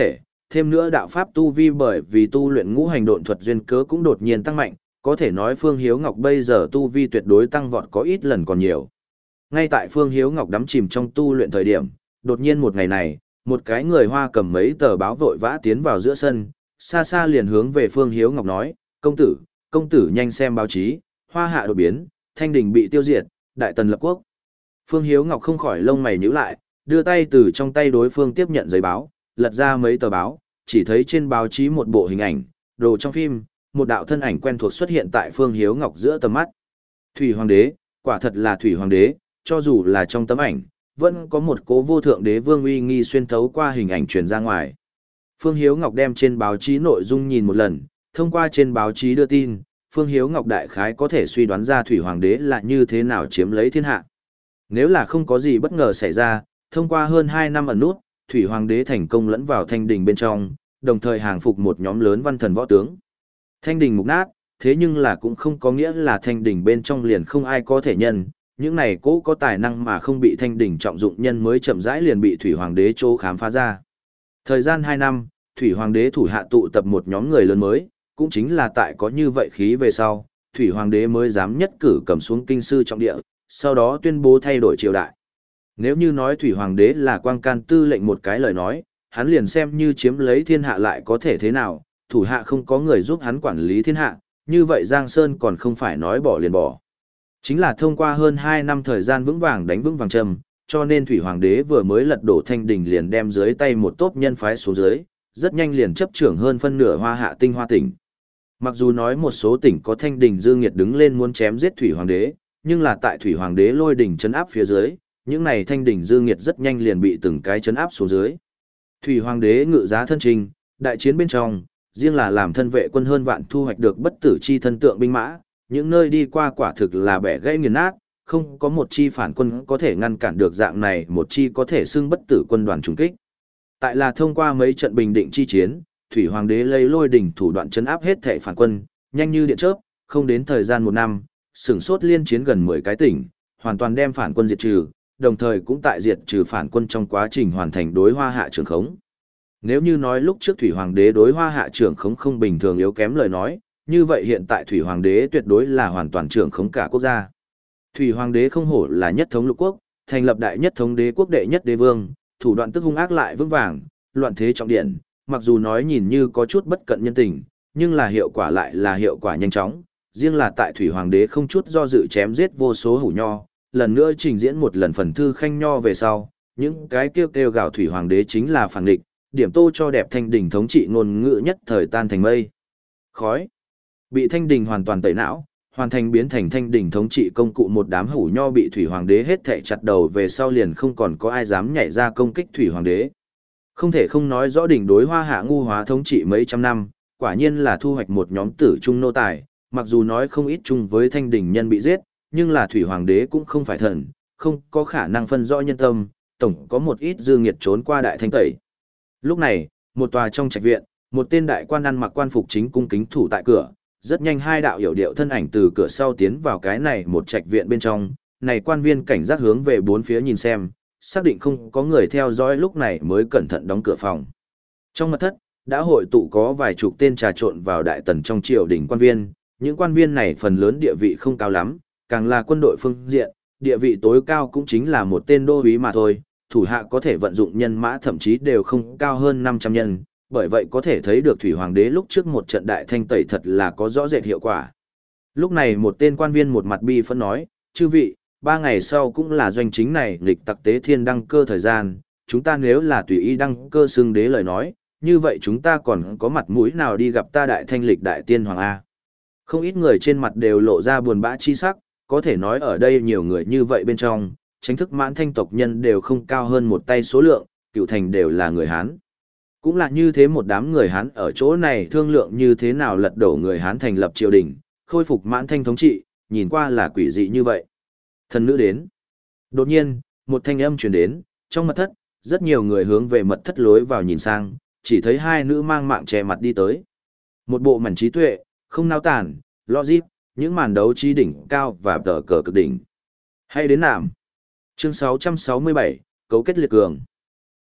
thêm nữa đạo pháp tu vi bởi vì tu luyện ngũ hành độn thuật duyên cớ cũng đột nhiên tăng mạnh, có thể nói Phương Hiếu Ngọc bây giờ tu vi tuyệt đối tăng vọt có ít lần còn nhiều. Ngay tại Phương Hiếu Ngọc đắm chìm trong tu luyện thời điểm, đột nhiên một ngày này, một cái người Hoa cầm mấy tờ báo vội vã tiến vào giữa sân, xa xa liền hướng về Phương Hiếu Ngọc nói, công tử, công tử nhanh xem báo chí, Hoa hạ đột biến, Thanh Đình bị tiêu diệt, Đại Tần lập quốc. Phương Hiếu Ngọc không khỏi lông mày nhíu lại, đưa tay từ trong tay đối phương tiếp nhận giấy báo, lật ra mấy tờ báo, chỉ thấy trên báo chí một bộ hình ảnh, đồ trong phim, một đạo thân ảnh quen thuộc xuất hiện tại Phương Hiếu Ngọc giữa tầm mắt. Thủy Hoàng đế, quả thật là Thủy Hoàng đế, cho dù là trong tấm ảnh, vẫn có một cố vô thượng đế vương uy nghi xuyên thấu qua hình ảnh truyền ra ngoài. Phương Hiếu Ngọc đem trên báo chí nội dung nhìn một lần, thông qua trên báo chí đưa tin, Phương Hiếu Ngọc đại khái có thể suy đoán ra Thủy Hoàng đế là như thế nào chiếm lấy thiên hạ. Nếu là không có gì bất ngờ xảy ra, thông qua hơn hai năm ẩn nút, Thủy Hoàng đế thành công lẫn vào Thanh Đình bên trong, đồng thời hàng phục một nhóm lớn văn thần võ tướng. Thanh Đình mục nát, thế nhưng là cũng không có nghĩa là Thanh Đình bên trong liền không ai có thể nhân, những này cố có tài năng mà không bị Thanh Đình trọng dụng nhân mới chậm rãi liền bị Thủy Hoàng đế chỗ khám phá ra. Thời gian hai năm, Thủy Hoàng đế thủ hạ tụ tập một nhóm người lớn mới, cũng chính là tại có như vậy khí về sau, Thủy Hoàng đế mới dám nhất cử cầm xuống kinh sư trọng địa, sau đó tuyên bố thay đổi triều đại. Nếu như nói Thủy Hoàng đế là quang can tư lệnh một cái lời nói, hắn liền xem như chiếm lấy thiên hạ lại có thể thế nào, thủ hạ không có người giúp hắn quản lý thiên hạ, như vậy Giang Sơn còn không phải nói bỏ liền bỏ. Chính là thông qua hơn hai năm thời gian vững vàng đánh vững vàng trầm, cho nên Thủy Hoàng đế vừa mới lật đổ Thanh Đình liền đem dưới tay một tốp nhân phái xuống dưới, rất nhanh liền chấp trưởng hơn phân nửa Hoa hạ tinh hoa tỉnh. Mặc dù nói một số tỉnh có Thanh Đình dư nghiệt đứng lên muốn chém giết Thủy Hoàng đế, nhưng là tại Thủy Hoàng đế lôi đỉnh trấn áp phía dưới, những này Thanh Đình dư nghiệt rất nhanh liền bị từng cái trấn áp xuống dưới. Thủy Hoàng đế ngự giá thân trình, đại chiến bên trong, riêng là làm thân vệ quân hơn vạn thu hoạch được bất tử chi thân tượng binh mã, những nơi đi qua quả thực là bẻ gãy nghiền nát, không có một chi phản quân có thể ngăn cản được dạng này một chi có thể xưng bất tử quân đoàn trùng kích. Tại là thông qua mấy trận bình định chi chiến, Thủy Hoàng đế lấy lôi đỉnh thủ đoạn trấn áp hết thảy phản quân, nhanh như điện chớp, không đến thời gian một năm, sửng sốt liên chiến gần mười cái tỉnh, hoàn toàn đem phản quân diệt trừ, đồng thời cũng tại diệt trừ phản quân trong quá trình hoàn thành đối Hoa hạ trưởng khống. Nếu như nói lúc trước Thủy Hoàng đế đối Hoa hạ trưởng khống không bình thường yếu kém lời nói, như vậy hiện tại Thủy Hoàng đế tuyệt đối là hoàn toàn trưởng khống cả quốc gia. Thủy Hoàng đế không hổ là nhất thống lục quốc, thành lập đại nhất thống đế quốc đệ nhất đế vương, thủ đoạn tức hung ác lại vững vàng, loạn thế trọng điện, mặc dù nói nhìn như có chút bất cận nhân tình, nhưng là hiệu quả lại là hiệu quả nhanh chóng, riêng là tại Thủy Hoàng đế không chút do dự chém giết vô số hủ nho, lần nữa trình diễn một lần phần thư khanh nho về sau, những cái kêu kêu gào Thủy Hoàng đế chính là phản địch, điểm tô cho đẹp Thanh Đình thống trị ngôn ngữ nhất thời tan thành mây khói. Bị Thanh Đình hoàn toàn tẩy não, hoàn thành biến thành Thanh Đình thống trị công cụ, một đám hủ nho bị Thủy Hoàng đế hết thảy chặt đầu về sau liền không còn có ai dám nhảy ra công kích Thủy Hoàng đế. Không thể không nói rõ đỉnh đối Hoa hạ ngu hóa thống trị mấy trăm năm, quả nhiên là thu hoạch một nhóm tử trung nô tài, mặc dù nói không ít chung với Thanh Đình nhân bị giết, nhưng là Thủy Hoàng đế cũng không phải thần, không có khả năng phân rõ nhân tâm, tổng có một ít dư nghiệt trốn qua đại thanh tẩy. Lúc này, một tòa trong trạch viện, một tên đại quan ăn mặc quan phục chính cung kính thủ tại cửa, rất nhanh hai đạo hiểu điệu thân ảnh từ cửa sau tiến vào cái này một trạch viện bên trong, này quan viên cảnh giác hướng về bốn phía nhìn xem, xác định không có người theo dõi lúc này mới cẩn thận đóng cửa phòng. Trong mật thất, đã hội tụ có vài chục tên trà trộn vào đại tần trong triều đình quan viên, những quan viên này phần lớn địa vị không cao lắm, càng là quân đội phương diện, địa vị tối cao cũng chính là một tên đô úy mà thôi, thủ hạ có thể vận dụng nhân mã thậm chí đều không cao hơn năm trăm nhân, bởi vậy có thể thấy được Thủy Hoàng đế lúc trước một trận đại thanh tẩy thật là có rõ rệt hiệu quả. Lúc này một tên quan viên một mặt bi phẫn nói, chư vị, ba ngày sau cũng là doanh chính này lịch tặc tế thiên đăng cơ thời gian, chúng ta nếu là tùy ý đăng cơ xưng đế lời nói, như vậy chúng ta còn có mặt mũi nào đi gặp ta đại thanh lịch đại tiên hoàng A. Không ít người trên mặt đều lộ ra buồn bã chi sắc, có thể nói ở đây nhiều người như vậy bên trong, chính thức mãn thanh tộc nhân đều không cao hơn một tay số lượng, cựu thành đều là người Hán. Cũng là như thế một đám người Hán ở chỗ này thương lượng như thế nào lật đổ người Hán thành lập triều đình, khôi phục mãn thanh thống trị, nhìn qua là quỷ dị như vậy. Thần nữ đến. Đột nhiên, một thanh âm truyền đến, trong mật thất, rất nhiều người hướng về mật thất lối vào nhìn sang, chỉ thấy hai nữ mang mạng che mặt đi tới. Một bộ mảnh trí tuệ, không nao tản, logic, những màn đấu trí đỉnh cao và tờ cờ cực đỉnh. Hay đến nạm. Chương sáu trăm sáu mươi bảy, cấu kết liệt cường.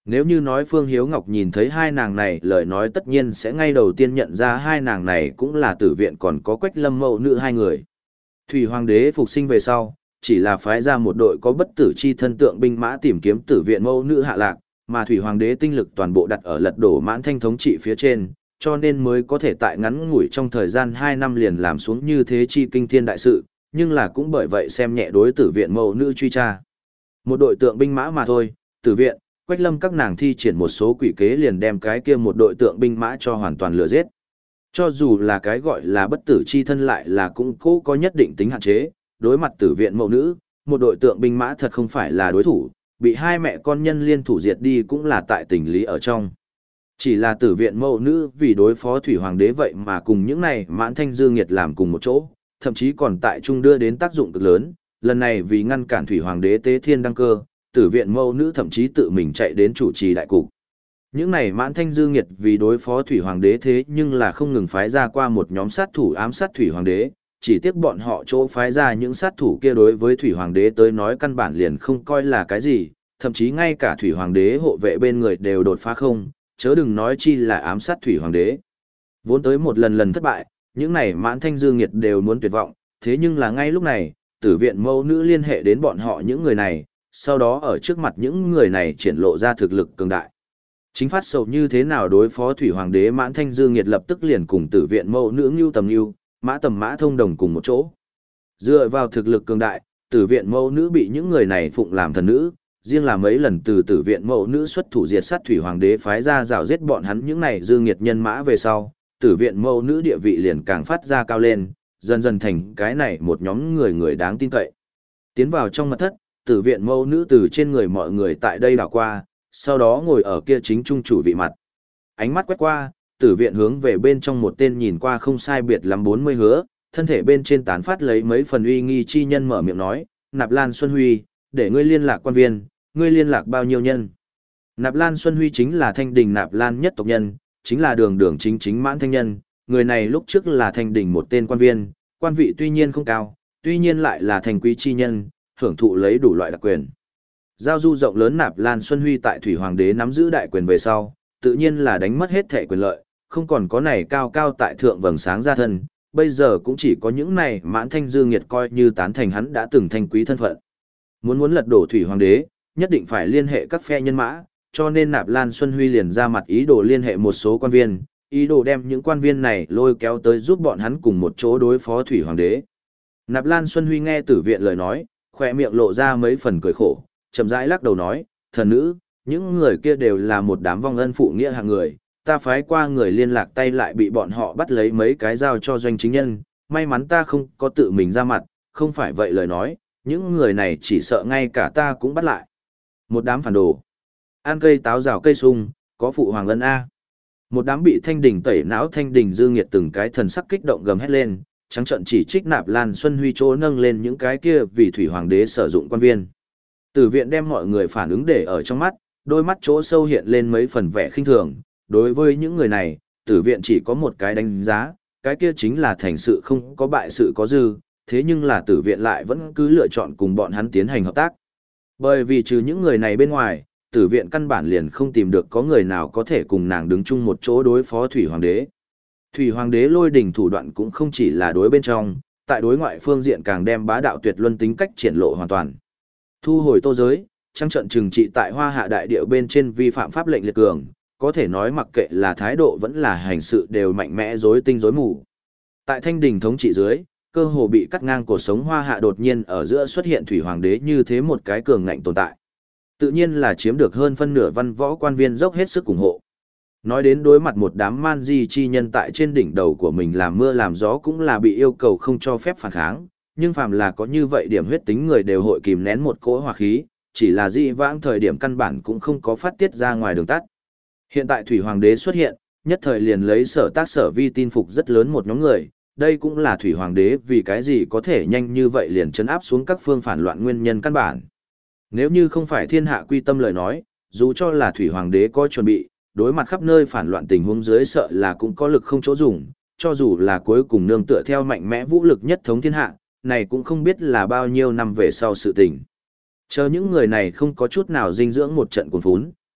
Nếu như nói Phương Hiếu Ngọc nhìn thấy hai nàng này lời nói tất nhiên sẽ ngay đầu tiên nhận ra hai nàng này cũng là tử viện còn có Quách Lâm mẫu nữ hai người. Thủy Hoàng đế phục sinh về sau, chỉ là phái ra một đội có bất tử chi thân tượng binh mã tìm kiếm tử viện mẫu nữ hạ lạc, mà Thủy Hoàng đế tinh lực toàn bộ đặt ở lật đổ Mãn Thanh thống trị phía trên, cho nên mới có thể tại ngắn ngủi trong thời gian hai năm liền làm xuống như thế chi kinh thiên đại sự, nhưng là cũng bởi vậy xem nhẹ đối tử viện mẫu nữ truy tra. Một đội tượng binh mã mà thôi, tử viện, Quách Lâm các nàng thi triển một số quỷ kế liền đem cái kia một đội tượng binh mã cho hoàn toàn lừa giết. Cho dù là cái gọi là bất tử chi thân lại là cũng cố có nhất định tính hạn chế, đối mặt tử viện mẫu nữ, một đội tượng binh mã thật không phải là đối thủ, bị hai mẹ con nhân liên thủ diệt đi cũng là tại tình lý ở trong. Chỉ là tử viện mẫu nữ vì đối phó Thủy Hoàng đế vậy mà cùng những này Mãn Thanh Dương Nghiệt làm cùng một chỗ, thậm chí còn tại trung đưa đến tác dụng cực lớn, lần này vì ngăn cản Thủy Hoàng đế tế thiên đăng cơ, tử viện mẫu nữ thậm chí tự mình chạy đến chủ trì đại cục. Những này Mãn Thanh Dương Nghiệt vì đối phó Thủy Hoàng đế thế nhưng là không ngừng phái ra qua một nhóm sát thủ ám sát Thủy Hoàng đế, chỉ tiếc bọn họ chỗ phái ra những sát thủ kia đối với Thủy Hoàng đế tới nói căn bản liền không coi là cái gì, thậm chí ngay cả Thủy Hoàng đế hộ vệ bên người đều đột phá không, chớ đừng nói chi là ám sát Thủy Hoàng đế. Vốn tới một lần lần thất bại, những này Mãn Thanh Dương Nghiệt đều muốn tuyệt vọng, thế nhưng là ngay lúc này, tử viện mẫu nữ liên hệ đến bọn họ những người này, sau đó ở trước mặt những người này triển lộ ra thực lực cường đại. Chính phát sầu như thế nào đối phó Thủy Hoàng đế Mãn Thanh Dương Nghiệt lập tức liền cùng tử viện mẫu nữ Ngưu Tầm Ngưu, Mã Tầm Mã thông đồng cùng một chỗ. Dựa vào thực lực cường đại, tử viện mẫu nữ bị những người này phụng làm thần nữ, riêng là mấy lần từ tử viện mẫu nữ xuất thủ diệt sát Thủy Hoàng đế phái ra rào giết bọn hắn những này Dương Nghiệt nhân mã về sau, tử viện mẫu nữ địa vị liền càng phát ra cao lên, dần dần thành cái này một nhóm người người đáng tin cậy. Tiến vào trong mật thất, tử viện mẫu nữ từ trên người mọi người tại đây đảo qua, sau đó ngồi ở kia chính trung chủ vị mặt. Ánh mắt quét qua, tử viện hướng về bên trong một tên nhìn qua không sai biệt lắm bốn mươi hứa, thân thể bên trên tán phát lấy mấy phần uy nghi chi nhân mở miệng nói, Nạp Lan Xuân Huy, để ngươi liên lạc quan viên, ngươi liên lạc bao nhiêu nhân. Nạp Lan Xuân Huy chính là Thanh Đình Nạp Lan nhất tộc nhân, chính là đường đường chính chính Mãn Thanh nhân, người này lúc trước là Thanh Đình một tên quan viên, quan vị tuy nhiên không cao, tuy nhiên lại là thành quý chi nhân, hưởng thụ lấy đủ loại đặc quyền. Giao du rộng lớn Nạp Lan Xuân Huy tại Thủy Hoàng đế nắm giữ đại quyền về sau, tự nhiên là đánh mất hết thể quyền lợi, không còn có này cao cao tại thượng vầng sáng ra thân, bây giờ cũng chỉ có những này Mãn Thanh Dương Nghiệt coi như tán thành hắn đã từng thanh quý thân phận. Muốn muốn lật đổ Thủy Hoàng đế, nhất định phải liên hệ các phe nhân mã, cho nên Nạp Lan Xuân Huy liền ra mặt ý đồ liên hệ một số quan viên, ý đồ đem những quan viên này lôi kéo tới giúp bọn hắn cùng một chỗ đối phó Thủy Hoàng đế. Nạp Lan Xuân Huy nghe tử viện lời nói, khỏe miệng lộ ra mấy phần cười khổ, chậm rãi lắc đầu nói, thần nữ, những người kia đều là một đám vong ân phụ nghĩa hạng người, ta phái qua người liên lạc tay lại bị bọn họ bắt lấy mấy cái giao cho doanh chính nhân, may mắn ta không có tự mình ra mặt, không phải vậy lời nói, những người này chỉ sợ ngay cả ta cũng bắt lại. Một đám phản đồ. Ăn cây táo rào cây sung, có phụ hoàng ân A. Một đám bị Thanh Đình tẩy não Thanh Đình Dương Nghiệt từng cái thần sắc kích động gầm hét lên, trắng trận chỉ trích Nạp Lan Xuân Huy chỗ nâng lên những cái kia vì Thủy Hoàng đế sử dụng quan viên. Tử viện đem mọi người phản ứng để ở trong mắt, đôi mắt chỗ sâu hiện lên mấy phần vẻ khinh thường. Đối với những người này, tử viện chỉ có một cái đánh giá, cái kia chính là thành sự không có bại sự có dư, thế nhưng là tử viện lại vẫn cứ lựa chọn cùng bọn hắn tiến hành hợp tác. Bởi vì trừ những người này bên ngoài, tử viện căn bản liền không tìm được có người nào có thể cùng nàng đứng chung một chỗ đối phó Thủy Hoàng đế. Thủy Hoàng đế lôi đỉnh thủ đoạn cũng không chỉ là đối bên trong, tại đối ngoại phương diện càng đem bá đạo tuyệt luân tính cách triển lộ hoàn toàn. Thu hồi tô giới, trăng trận trừng trị tại Hoa Hạ đại địa bên trên vi phạm pháp lệnh liệt cường, có thể nói mặc kệ là thái độ vẫn là hành sự đều mạnh mẽ rối tinh rối mù. Tại Thanh Đình thống trị dưới, cơ hồ bị cắt ngang cuộc sống Hoa Hạ đột nhiên ở giữa xuất hiện Thủy Hoàng đế như thế một cái cường ngạnh tồn tại. Tự nhiên là chiếm được hơn phân nửa văn võ quan viên dốc hết sức ủng hộ. Nói đến đối mặt một đám man di chi nhân tại trên đỉnh đầu của mình làm mưa làm gió cũng là bị yêu cầu không cho phép phản kháng, nhưng phàm là có như vậy điểm huyết tính người đều hội kìm nén một cỗ hỏa khí, chỉ là dị vãng thời điểm căn bản cũng không có phát tiết ra ngoài đường tắt. Hiện tại Thủy Hoàng đế xuất hiện, nhất thời liền lấy sở tác sở vi tin phục rất lớn một nhóm người, đây cũng là Thủy Hoàng đế vì cái gì có thể nhanh như vậy liền trấn áp xuống các phương phản loạn nguyên nhân căn bản. Nếu như không phải thiên hạ quy tâm lời nói, dù cho là Thủy Hoàng đế có chuẩn bị, đối mặt khắp nơi phản loạn tình huống dưới sợ là cũng có lực không chỗ dùng, cho dù là cuối cùng nương tựa theo mạnh mẽ vũ lực nhất thống thiên hạ, này cũng không biết là bao nhiêu năm về sau sự tình. Chờ những người này không có chút nào dinh dưỡng một trận cuồng phún,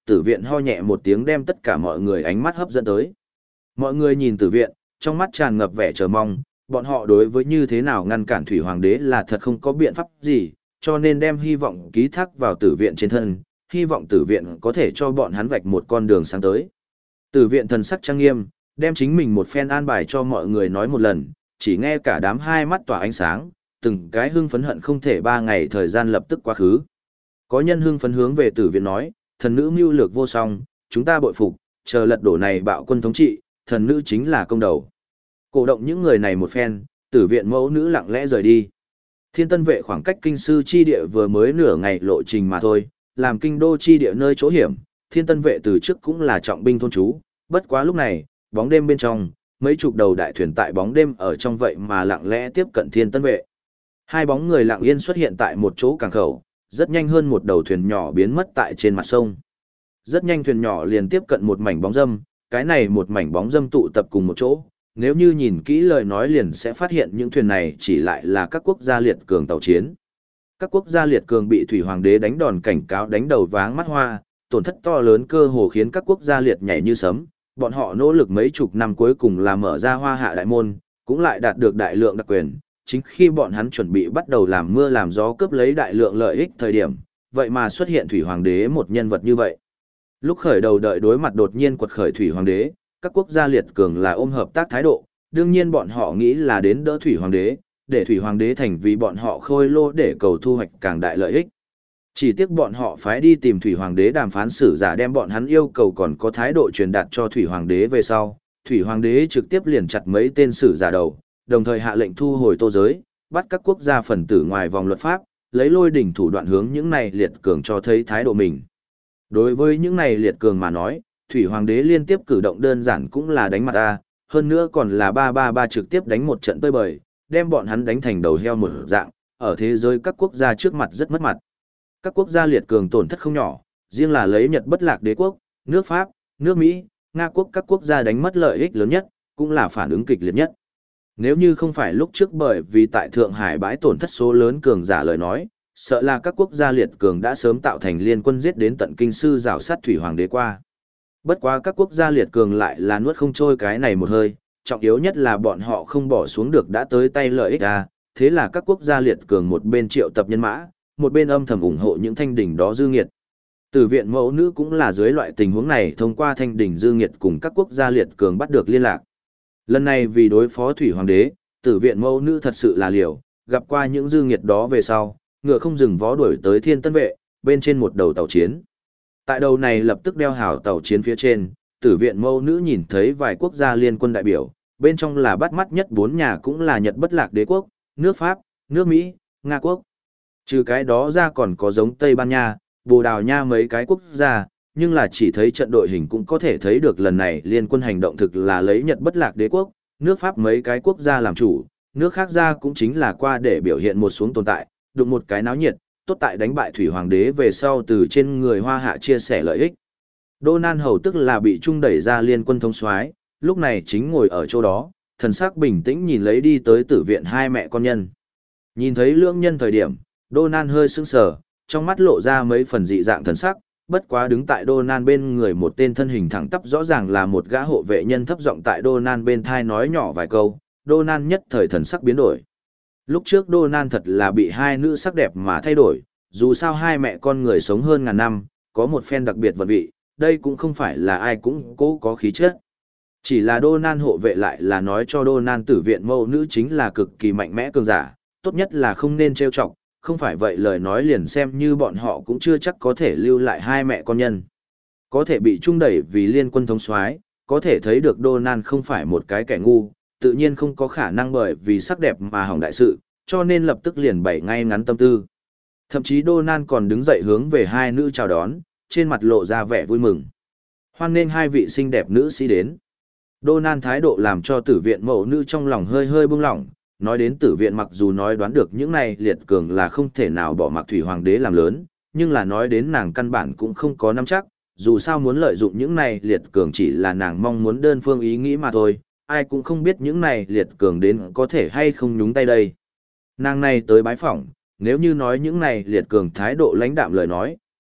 tử viện ho nhẹ một tiếng đem tất cả mọi người ánh mắt hấp dẫn tới. Mọi người nhìn tử viện, trong mắt tràn ngập vẻ chờ mong, bọn họ đối với như thế nào ngăn cản thủy hoàng đế là thật không có biện pháp gì, cho nên đem hy vọng ký thác vào tử viện trên thân, hy vọng tử viện có thể cho bọn hắn vạch một con đường sáng tới. Tử viện thần sắc trang nghiêm, đem chính mình một phen an bài cho mọi người nói một lần, chỉ nghe cả đám hai mắt tỏa ánh sáng, từng cái hưng phấn hận không thể ba ngày thời gian lập tức quá khứ. Có nhân hưng phấn hướng về tử viện nói, thần nữ mưu lược vô song, chúng ta bội phục, chờ lật đổ này bạo quân thống trị, thần nữ chính là công đầu. Cổ động những người này một phen, tử viện mẫu nữ lặng lẽ rời đi. Thiên Tân vệ khoảng cách kinh sư chi địa vừa mới nửa ngày lộ trình mà thôi, làm kinh đô chi địa nơi chỗ hiểm, Thiên Tân vệ từ trước cũng là trọng binh thôn trú, bất quá lúc này, bóng đêm bên trong, mấy chục đầu đại thuyền tại bóng đêm ở trong vậy mà lặng lẽ tiếp cận Thiên Tân vệ. Hai bóng người lặng yên xuất hiện tại một chỗ cảng khẩu, rất nhanh hơn một đầu thuyền nhỏ biến mất tại trên mặt sông. Rất nhanh thuyền nhỏ liền tiếp cận một mảnh bóng râm, cái này một mảnh bóng râm tụ tập cùng một chỗ, nếu như nhìn kỹ lời nói liền sẽ phát hiện những thuyền này chỉ lại là các quốc gia liệt cường tàu chiến. Các quốc gia liệt cường bị thủy hoàng đế đánh đòn cảnh cáo đánh đầu váng mắt hoa, tổn thất to lớn cơ hồ khiến các quốc gia liệt nhảy như sấm, bọn họ nỗ lực mấy chục năm cuối cùng là mở ra hoa hạ đại môn, cũng lại đạt được đại lượng đặc quyền, chính khi bọn hắn chuẩn bị bắt đầu làm mưa làm gió cướp lấy đại lượng lợi ích thời điểm, vậy mà xuất hiện thủy hoàng đế một nhân vật như vậy. Lúc khởi đầu đợi đối mặt đột nhiên quật khởi thủy hoàng đế, các quốc gia liệt cường là ôm hợp tác thái độ, đương nhiên bọn họ nghĩ là đến đỡ thủy hoàng đế, để thủy hoàng đế thành vì bọn họ khôi lô để cầu thu hoạch càng đại lợi ích. Chỉ tiếc bọn họ phái đi tìm thủy hoàng đế đàm phán sử giả đem bọn hắn yêu cầu còn có thái độ truyền đạt cho thủy hoàng đế về sau, thủy hoàng đế trực tiếp liền chặt mấy tên sử giả đầu, đồng thời hạ lệnh thu hồi tô giới, bắt các quốc gia phần tử ngoài vòng luật pháp, lấy lôi đỉnh thủ đoạn hướng những này liệt cường cho thấy thái độ mình. Đối với những này liệt cường mà nói, thủy hoàng đế liên tiếp cử động đơn giản cũng là đánh mặt ta, hơn nữa còn là ba ba ba trực tiếp đánh một trận tơi bời, đem bọn hắn đánh thành đầu heo một dạng, ở thế giới các quốc gia trước mặt rất mất mặt. Các quốc gia liệt cường tổn thất không nhỏ, riêng là lấy Nhật Bất Lạc Đế quốc, nước Pháp, nước Mỹ, Nga quốc các quốc gia đánh mất lợi ích lớn nhất, cũng là phản ứng kịch liệt nhất. Nếu như không phải lúc trước bởi vì tại Thượng Hải bãi tổn thất số lớn cường giả lời nói, sợ là các quốc gia liệt cường đã sớm tạo thành liên quân giết đến tận kinh sư rào sát thủy hoàng đế qua. Bất quá các quốc gia liệt cường lại là nuốt không trôi cái này một hơi, trọng yếu nhất là bọn họ không bỏ xuống được đã tới tay lợi ích à, thế là các quốc gia liệt cường một bên triệu tập nhân mã, một bên âm thầm ủng hộ những thanh đỉnh đó dư nghiệt. Tử viện mẫu nữ cũng là dưới loại tình huống này thông qua thanh đỉnh dư nghiệt cùng các quốc gia liệt cường bắt được liên lạc. Lần này vì đối phó thủy hoàng đế, tử viện mẫu nữ thật sự là liều, gặp qua những dư nghiệt đó về sau, ngựa không dừng vó đuổi tới Thiên Tân vệ, bên trên một đầu tàu chiến. Tại đầu này lập tức đeo hào tàu chiến phía trên, tử viện mẫu nữ nhìn thấy vài quốc gia liên quân đại biểu, bên trong là bắt mắt nhất bốn nhà cũng là Nhật Bất Lạc Đế quốc, nước Pháp, nước Mỹ, Nga quốc. Trừ cái đó ra còn có giống Tây Ban Nha, Bồ Đào Nha mấy cái quốc gia, nhưng là chỉ thấy trận đội hình cũng có thể thấy được lần này liên quân hành động thực là lấy Nhật Bất Lạc Đế quốc, nước Pháp mấy cái quốc gia làm chủ, nước khác ra cũng chính là qua để biểu hiện một xuống tồn tại, đụng một cái náo nhiệt, tốt tại đánh bại thủy hoàng đế về sau từ trên người Hoa Hạ chia sẻ lợi ích. Đô Nan Hầu tức là bị trung đẩy ra liên quân thống soái, lúc này chính ngồi ở chỗ đó, thần sắc bình tĩnh nhìn lấy đi tới tử viện hai mẹ con nhân. Nhìn thấy lưỡng nhân thời điểm, Đô Nan hơi sững sờ, trong mắt lộ ra mấy phần dị dạng thần sắc, bất quá đứng tại Đô Nan bên người một tên thân hình thẳng tắp rõ ràng là một gã hộ vệ nhân thấp giọng tại Đô Nan bên thai nói nhỏ vài câu, Đô Nan nhất thời thần sắc biến đổi. Lúc trước Đô Nan thật là bị hai nữ sắc đẹp mà thay đổi, dù sao hai mẹ con người sống hơn ngàn năm, có một phen đặc biệt vận vị, đây cũng không phải là ai cũng cố có khí chất. Chỉ là Đô Nan hộ vệ lại là nói cho Đô Nan tử viện mẫu nữ chính là cực kỳ mạnh mẽ cường giả, tốt nhất là không nên trêu chọc, không phải vậy lời nói liền xem như bọn họ cũng chưa chắc có thể lưu lại hai mẹ con nhân. Có thể bị trung đẩy vì liên quân thống soái, có thể thấy được Đô Nan không phải một cái kẻ ngu, tự nhiên không có khả năng bởi vì sắc đẹp mà hỏng đại sự, cho nên lập tức liền bày ngay ngắn tâm tư. Thậm chí Đô Nan còn đứng dậy hướng về hai nữ chào đón, trên mặt lộ ra vẻ vui mừng. Hoan nghênh hai vị xinh đẹp nữ sĩ đến. Đô Nan thái độ làm cho tử viện mẫu nữ trong lòng hơi hơi buông lỏng, nói đến tử viện mặc dù nói đoán được những này liệt cường là không thể nào bỏ mặc thủy hoàng đế làm lớn, nhưng là nói đến nàng căn bản cũng không có nắm chắc, dù sao muốn lợi dụng những này liệt cường chỉ là nàng mong muốn đơn phương ý nghĩ mà thôi, ai cũng không biết những này liệt cường đến có thể hay không nhúng tay đây. Nàng này tới bái phỏng, nếu như nói những này liệt cường thái độ lãnh đạm lời nói,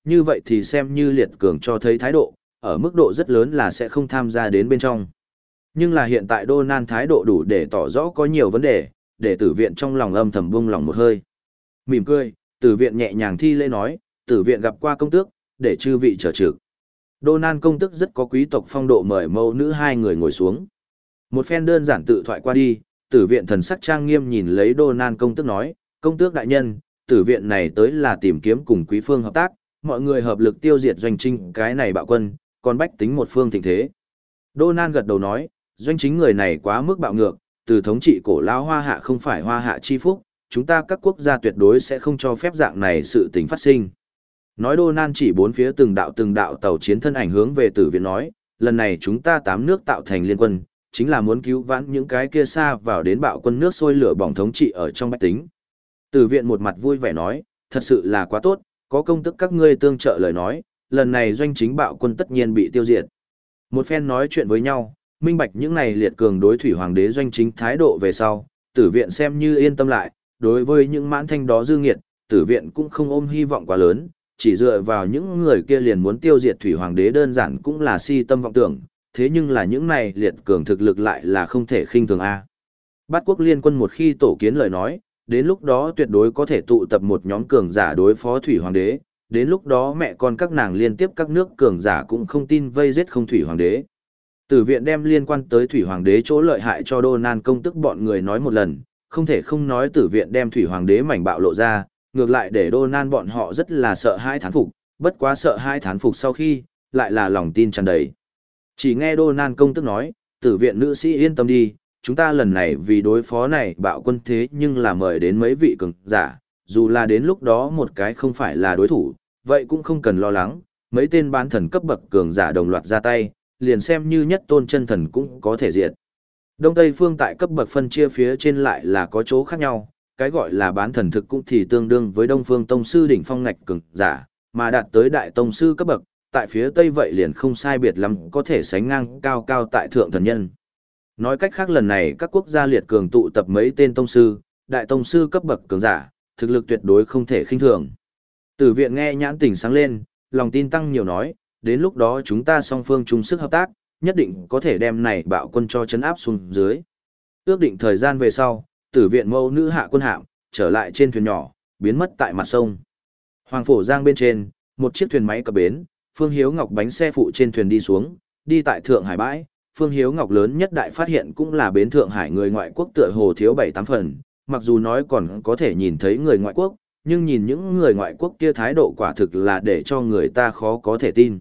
như vậy thì xem như liệt cường cho thấy thái độ, ở mức độ rất lớn là sẽ không tham gia đến bên trong. Nhưng là hiện tại Donald thái độ đủ để tỏ rõ có nhiều vấn đề, để tử viện trong lòng âm thầm buông lòng một hơi. Mỉm cười, tử viện nhẹ nhàng thi lễ nói, tử viện gặp qua công tước, để chư vị trở trực. Donald công tước rất có quý tộc phong độ, mời mẫu nữ hai người ngồi xuống. Một phen đơn giản tự thoại qua đi, tử viện thần sắc trang nghiêm nhìn lấy Donald công tước nói, công tước đại nhân, tử viện này tới là tìm kiếm cùng quý phương hợp tác, mọi người hợp lực tiêu diệt doanh chính cái này bạo quân, còn bách tính một phương thịnh thế. Donald gật đầu nói, doanh chính người này quá mức bạo ngược, từ thống trị cổ lao hoa hạ không phải hoa hạ chi phúc, chúng ta các quốc gia tuyệt đối sẽ không cho phép dạng này sự tình phát sinh. Nói Donald chỉ bốn phía từng đạo từng đạo tàu chiến thân ảnh hướng về tử viện nói, lần này chúng ta tám nước tạo thành liên quân, chính là muốn cứu vãn những cái kia xa vào đến bạo quân nước sôi lửa bỏng thống trị ở trong bách tính. Tử viện một mặt vui vẻ nói, thật sự là quá tốt, có công tức các ngươi tương trợ lời nói, lần này doanh chính bạo quân tất nhiên bị tiêu diệt. Một phen nói chuyện với nhau, minh bạch những này liệt cường đối thủy hoàng đế doanh chính thái độ về sau, tử viện xem như yên tâm lại, đối với những mãn thanh đó dư nghiệt, tử viện cũng không ôm hy vọng quá lớn, chỉ dựa vào những người kia liền muốn tiêu diệt thủy hoàng đế đơn giản cũng là si tâm vọng tưởng, thế nhưng là những này liệt cường thực lực lại là không thể khinh thường a. Bát quốc liên quân một khi tổ kiến lời nói, đến lúc đó tuyệt đối có thể tụ tập một nhóm cường giả đối phó thủy hoàng đế, đến lúc đó mẹ con các nàng liên tiếp các nước cường giả cũng không tin vây giết không thủy hoàng đế. Tử viện đem liên quan tới thủy hoàng đế chỗ lợi hại cho Donald công tức bọn người nói một lần, không thể không nói tử viện đem thủy hoàng đế mảnh bạo lộ ra, ngược lại để Donald bọn họ rất là sợ hãi thán phục, bất quá sợ hãi thán phục sau khi, lại là lòng tin tràn đầy. Chỉ nghe Donald công tức nói, tử viện nữ sĩ yên tâm đi, chúng ta lần này vì đối phó này bạo quân thế nhưng là mời đến mấy vị cường giả, dù là đến lúc đó một cái không phải là đối thủ, vậy cũng không cần lo lắng, mấy tên bán thần cấp bậc cường giả đồng loạt ra tay, liền xem như nhất tôn chân thần cũng có thể diệt. Đông Tây phương tại cấp bậc phân chia phía trên lại là có chỗ khác nhau, cái gọi là bán thần thực cũng thì tương đương với Đông Phương Tông sư đỉnh phong ngạch cường giả, mà đạt tới đại tông sư cấp bậc, tại phía Tây vậy liền không sai biệt lắm có thể sánh ngang cao cao tại thượng thần nhân. Nói cách khác lần này các quốc gia liệt cường tụ tập mấy tên tông sư, đại tông sư cấp bậc cường giả, thực lực tuyệt đối không thể khinh thường. Tử viện nghe nhãn tỉnh sáng lên, lòng tin tăng nhiều nói, đến lúc đó chúng ta song phương chung sức hợp tác, nhất định có thể đem này bạo quân cho chấn áp xuống dưới. Ước định thời gian về sau, tử viện mâu nữ hạ quân hạm, trở lại trên thuyền nhỏ, biến mất tại mặt sông. Hoàng Phổ Giang bên trên, một chiếc thuyền máy cập bến, Phương Hiếu Ngọc bánh xe phụ trên thuyền đi xuống, đi tại Thượng Hải bãi. Phương Hiếu Ngọc lớn nhất đại phát hiện cũng là bến Thượng Hải người ngoại quốc tựa hồ thiếu bảy tám phần, mặc dù nói còn có thể nhìn thấy người ngoại quốc, nhưng nhìn những người ngoại quốc kia thái độ quả thực là để cho người ta khó có thể tin.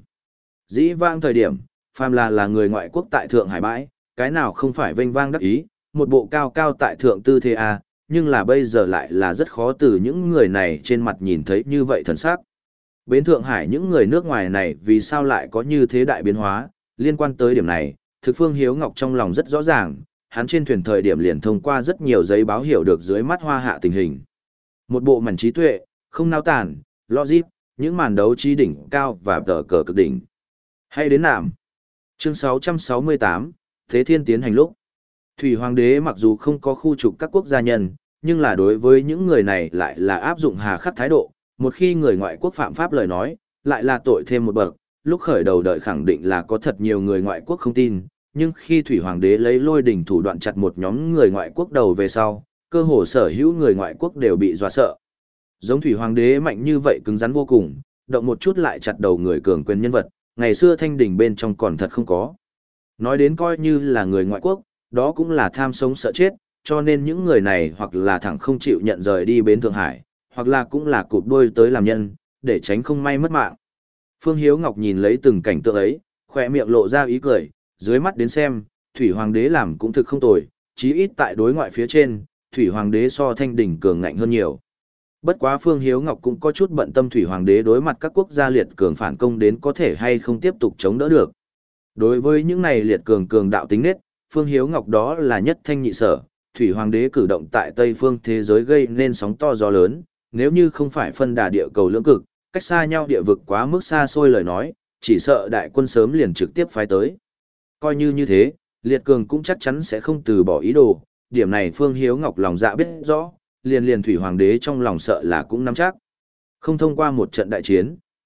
Dĩ vãng thời điểm, phàm là là người ngoại quốc tại Thượng Hải bãi, cái nào không phải vênh vang đắc ý, một bộ cao cao tại thượng tư thế a, nhưng là bây giờ lại là rất khó từ những người này trên mặt nhìn thấy như vậy thần sắc. Bến Thượng Hải những người nước ngoài này vì sao lại có như thế đại biến hóa, liên quan tới điểm này, thực Phương Hiếu Ngọc trong lòng rất rõ ràng, hắn trên thuyền thời điểm liền thông qua rất nhiều giấy báo hiểu được dưới mắt hoa hạ tình hình. Một bộ màn trí tuệ, không nao tản, logic, những màn đấu trí đỉnh cao và tờ cờ cực đỉnh. Hay đến nạm. Chương sáu trăm sáu mươi tám, Thế Thiên tiến hành lúc. Thủy Hoàng đế mặc dù không có khu trục các quốc gia nhân, nhưng là đối với những người này lại là áp dụng hà khắc thái độ, một khi người ngoại quốc phạm pháp lời nói, lại là tội thêm một bậc, lúc khởi đầu đợi khẳng định là có thật nhiều người ngoại quốc không tin, nhưng khi Thủy Hoàng đế lấy lôi đỉnh thủ đoạn chặt một nhóm người ngoại quốc đầu về sau, cơ hồ sở hữu người ngoại quốc đều bị dọa sợ. Giống Thủy Hoàng đế mạnh như vậy cứng rắn vô cùng, động một chút lại chặt đầu người cường quyền nhân vật, ngày xưa thanh đỉnh bên trong còn thật không có. Nói đến coi như là người ngoại quốc, đó cũng là tham sống sợ chết, cho nên những người này hoặc là thẳng không chịu nhận rời đi bến Thượng Hải, hoặc là cũng là cụp đuôi tới làm nhân, để tránh không may mất mạng. Phương Hiếu Ngọc nhìn lấy từng cảnh tượng ấy, khỏe miệng lộ ra ý cười, dưới mắt đến xem, Thủy Hoàng đế làm cũng thực không tồi, chí ít tại đối ngoại phía trên, Thủy Hoàng đế so thanh đỉnh cường ngạnh hơn nhiều. Bất quá Phương Hiếu Ngọc cũng có chút bận tâm Thủy Hoàng đế đối mặt các quốc gia liệt cường phản công đến có thể hay không tiếp tục chống đỡ được. Đối với những này liệt cường cường đạo tính nết, Phương Hiếu Ngọc đó là nhất thanh nhị sở, Thủy Hoàng đế cử động tại Tây phương thế giới gây nên sóng to gió lớn, nếu như không phải phân đà địa cầu lưỡng cực, cách xa nhau địa vực quá mức xa xôi lời nói, chỉ sợ đại quân sớm liền trực tiếp phái tới. Coi như như thế, liệt cường cũng chắc chắn sẽ không từ bỏ ý đồ, điểm này Phương Hiếu Ngọc lòng dạ biết rõ, liền liền Thủy Hoàng đế trong lòng sợ là cũng nắm chắc. Không thông qua một trận đại chiến,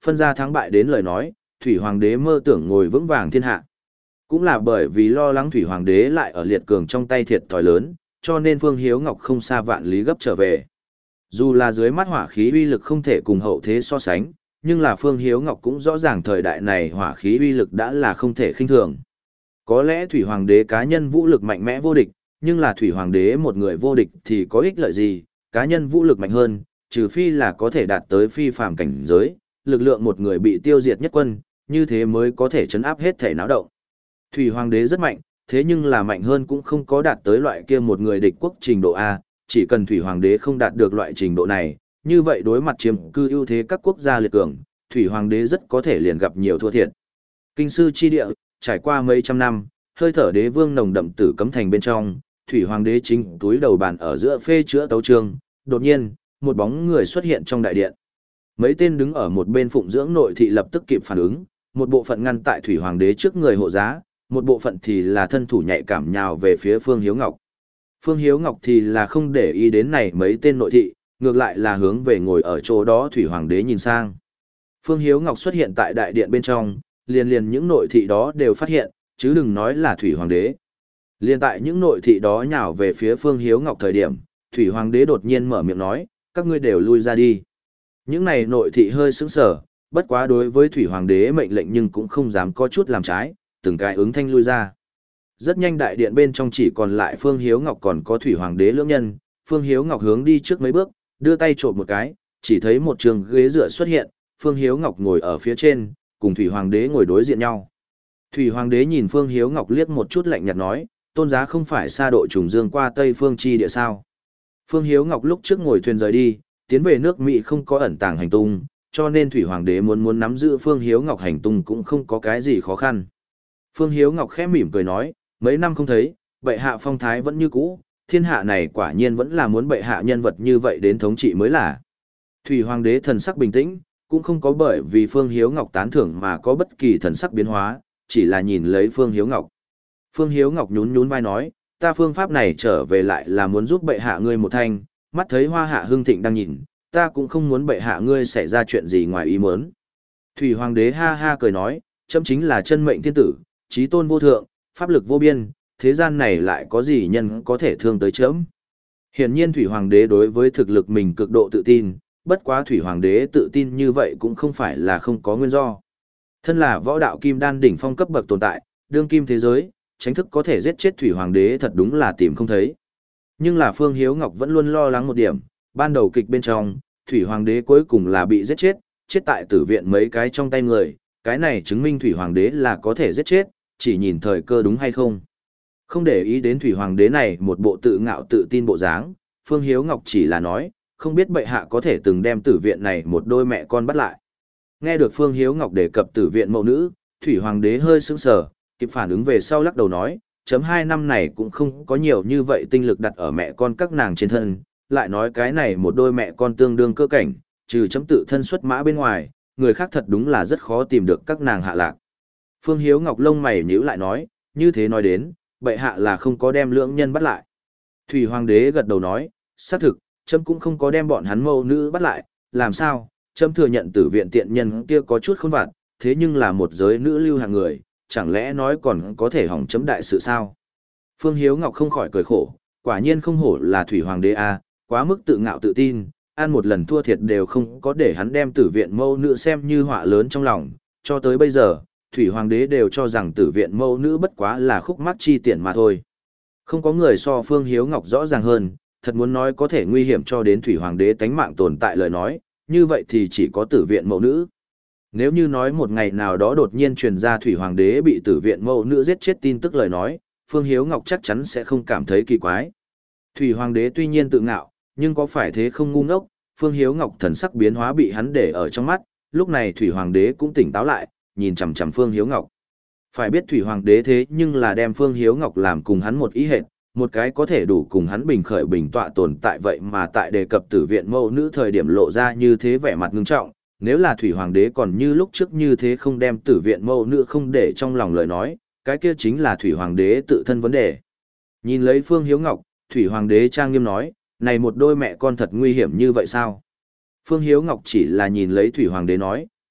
phân ra thắng bại đến lời nói, Thủy Hoàng đế mơ tưởng ngồi vững vàng thiên hạ. Cũng là bởi vì lo lắng Thủy Hoàng đế lại ở liệt cường trong tay thiệt thòi lớn, cho nên Phương Hiếu Ngọc không xa vạn lý gấp trở về. Dù là dưới mắt hỏa khí uy lực không thể cùng hậu thế so sánh, nhưng là Phương Hiếu Ngọc cũng rõ ràng thời đại này hỏa khí uy lực đã là không thể khinh thường. Có lẽ Thủy Hoàng đế cá nhân vũ lực mạnh mẽ vô địch, nhưng là Thủy Hoàng đế một người vô địch thì có ích lợi gì, cá nhân vũ lực mạnh hơn, trừ phi là có thể đạt tới phi phàm cảnh giới, lực lượng một người bị tiêu diệt nhất quân, như thế mới có thể chấn áp hết thể náo động. Thủy Hoàng đế rất mạnh, thế nhưng là mạnh hơn cũng không có đạt tới loại kia một người địch quốc trình độ A, chỉ cần Thủy Hoàng đế không đạt được loại trình độ này, như vậy đối mặt chiếm cư ưu thế các quốc gia liệt cường, Thủy Hoàng đế rất có thể liền gặp nhiều thua thiệt. Kinh sư chi địa, trải qua mấy trăm năm, hơi thở đế vương nồng đậm tử cấm thành bên trong, Thủy Hoàng đế chính túi đầu bàn ở giữa phê chữa tấu chương, đột nhiên, một bóng người xuất hiện trong đại điện. Mấy tên đứng ở một bên phụng dưỡng nội thị lập tức kịp phản ứng, một bộ phận ngăn tại Thủy Hoàng đế trước người hộ giá, một bộ phận thì là thân thủ nhạy cảm nhào về phía Phương Hiếu Ngọc. Phương Hiếu Ngọc thì là không để ý đến này mấy tên nội thị, ngược lại là hướng về ngồi ở chỗ đó Thủy Hoàng đế nhìn sang. Phương Hiếu Ngọc xuất hiện tại đại điện bên trong, liền liền những nội thị đó đều phát hiện, chứ đừng nói là Thủy Hoàng đế. Liên tại những nội thị đó nhào về phía Phương Hiếu Ngọc thời điểm, Thủy Hoàng đế đột nhiên mở miệng nói, các ngươi đều lui ra đi. Những này nội thị hơi sững sờ, bất quá đối với Thủy Hoàng đế mệnh lệnh nhưng cũng không dám có chút làm trái, từng cái ứng thanh lui ra. Rất nhanh đại điện bên trong chỉ còn lại Phương Hiếu Ngọc còn có Thủy Hoàng đế lưỡng nhân, Phương Hiếu Ngọc hướng đi trước mấy bước, đưa tay trộm một cái, chỉ thấy một trường ghế dựa xuất hiện, Phương Hiếu Ngọc ngồi ở phía trên, cùng Thủy Hoàng đế ngồi đối diện nhau. Thủy Hoàng đế nhìn Phương Hiếu Ngọc liếc một chút lạnh nhạt nói, tôn giá không phải xa độ trùng dương qua Tây Phương chi địa sao. Phương Hiếu Ngọc lúc trước ngồi thuyền rời đi, tiến về nước Mỹ không có ẩn tàng hành tung, cho nên Thủy Hoàng đế muốn muốn nắm giữ Phương Hiếu Ngọc hành tung cũng không có cái gì khó khăn. Phương Hiếu Ngọc khẽ mỉm cười nói, mấy năm không thấy, bệ hạ phong thái vẫn như cũ, thiên hạ này quả nhiên vẫn là muốn bệ hạ nhân vật như vậy đến thống trị mới là. Thủy Hoàng đế thần sắc bình tĩnh, cũng không có bởi vì Phương Hiếu Ngọc tán thưởng mà có bất kỳ thần sắc biến hóa, chỉ là nhìn lấy Phương Hiếu Ngọc. Phương Hiếu Ngọc nhún nhún vai nói, ta phương pháp này trở về lại là muốn giúp bệ hạ ngươi một thanh, mắt thấy hoa hạ hưng thịnh đang nhìn, ta cũng không muốn bệ hạ ngươi xảy ra chuyện gì ngoài ý muốn. Thủy Hoàng đế ha ha cười nói, chấm chính là chân mệnh thiên tử, trí tôn vô thượng, pháp lực vô biên, thế gian này lại có gì nhân có thể thương tới chấm. Hiển nhiên Thủy Hoàng đế đối với thực lực mình cực độ tự tin, bất quá Thủy Hoàng đế tự tin như vậy cũng không phải là không có nguyên do. Thân là võ đạo kim đan đỉnh phong cấp bậc tồn tại, đương kim thế giới, tránh thức có thể giết chết Thủy Hoàng đế thật đúng là tìm không thấy. Nhưng là Phương Hiếu Ngọc vẫn luôn lo lắng một điểm, ban đầu kịch bên trong, Thủy Hoàng đế cuối cùng là bị giết chết, chết tại tử viện mấy cái trong tay người, cái này chứng minh Thủy Hoàng đế là có thể giết chết, chỉ nhìn thời cơ đúng hay không. Không để ý đến Thủy Hoàng đế này một bộ tự ngạo tự tin bộ dáng, Phương Hiếu Ngọc chỉ là nói, không biết bệ hạ có thể từng đem tử viện này một đôi mẹ con bắt lại. Nghe được Phương Hiếu Ngọc đề cập tử viện mẫu nữ, Thủy Hoàng đế hơi sững sờ, kịp phản ứng về sau lắc đầu nói, chấm hai năm này cũng không có nhiều như vậy tinh lực đặt ở mẹ con các nàng trên thân, lại nói cái này một đôi mẹ con tương đương cơ cảnh, trừ chấm tự thân xuất mã bên ngoài, người khác thật đúng là rất khó tìm được các nàng hạ lạc. Phương Hiếu Ngọc lông mày nhíu lại nói, như thế nói đến, bệ hạ là không có đem lưỡng nhân bắt lại. Thủy Hoàng đế gật đầu nói, xác thực, chấm cũng không có đem bọn hắn mâu nữ bắt lại, làm sao, chấm thừa nhận tử viện tiện nhân kia có chút khôn vặt, thế nhưng là một giới nữ lưu hàng người, chẳng lẽ nói còn có thể hỏng chấm đại sự sao? Phương Hiếu Ngọc không khỏi cười khổ, quả nhiên không hổ là Thủy Hoàng đế a, quá mức tự ngạo tự tin, ăn một lần thua thiệt đều không có để hắn đem tử viện mâu nữ xem như họa lớn trong lòng, cho tới bây giờ, Thủy Hoàng đế đều cho rằng tử viện mâu nữ bất quá là khúc mắc chi tiền mà thôi. Không có người so Phương Hiếu Ngọc rõ ràng hơn, thật muốn nói có thể nguy hiểm cho đến Thủy Hoàng đế tánh mạng tồn tại lời nói, như vậy thì chỉ có tử viện mẫu nữ. Nếu như nói một ngày nào đó đột nhiên truyền ra Thủy Hoàng đế bị tử viện mẫu nữ giết chết tin tức lời nói, Phương Hiếu Ngọc chắc chắn sẽ không cảm thấy kỳ quái. Thủy Hoàng đế tuy nhiên tự ngạo, nhưng có phải thế không ngu ngốc, Phương Hiếu Ngọc thần sắc biến hóa bị hắn để ở trong mắt, lúc này Thủy Hoàng đế cũng tỉnh táo lại, nhìn chằm chằm Phương Hiếu Ngọc. Phải biết Thủy Hoàng đế thế nhưng là đem Phương Hiếu Ngọc làm cùng hắn một ý hệt, một cái có thể đủ cùng hắn bình khởi bình tọa tồn tại vậy mà tại đề cập tử viện mẫu nữ thời điểm lộ ra như thế vẻ mặt ngưng trọng, nếu là Thủy Hoàng đế còn như lúc trước như thế không đem tử viện mẫu nữ không để trong lòng lời nói, cái kia chính là Thủy Hoàng đế tự thân vấn đề. Nhìn lấy Phương Hiếu Ngọc, Thủy Hoàng đế trang nghiêm nói, này một đôi mẹ con thật nguy hiểm như vậy sao? Phương Hiếu Ngọc chỉ là nhìn lấy Thủy Hoàng đế nói,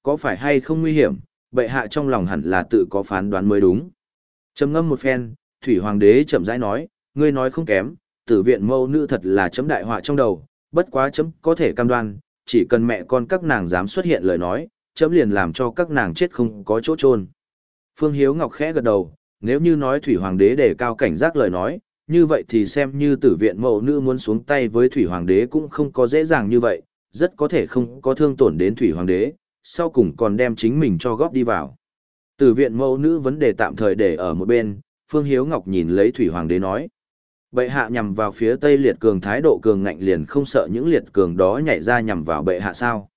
có phải hay không nguy hiểm, bệ hạ trong lòng hẳn là tự có phán đoán mới đúng. Trầm ngâm một phen, Thủy Hoàng đế chậm rãi nói, ngươi nói không kém, tử viện mẫu nữ thật là chấm đại họa trong đầu, bất quá chấm có thể cam đoan, chỉ cần mẹ con các nàng dám xuất hiện lời nói, chấm liền làm cho các nàng chết không có chỗ chôn. Phương Hiếu Ngọc khẽ gật đầu, nếu như nói Thủy Hoàng đế đề cao cảnh giác lời nói, như vậy thì xem như tử viện mẫu nữ muốn xuống tay với Thủy Hoàng đế cũng không có dễ dàng như vậy, rất có thể không có thương tổn đến Thủy Hoàng đế, sau cùng còn đem chính mình cho góp đi vào. Tử viện mẫu nữ vấn đề tạm thời để ở một bên, Phương Hiếu Ngọc nhìn lấy Thủy Hoàng đế nói. Bệ hạ nhằm vào phía Tây liệt cường thái độ cường ngạnh liền không sợ những liệt cường đó nhảy ra nhằm vào bệ hạ sao?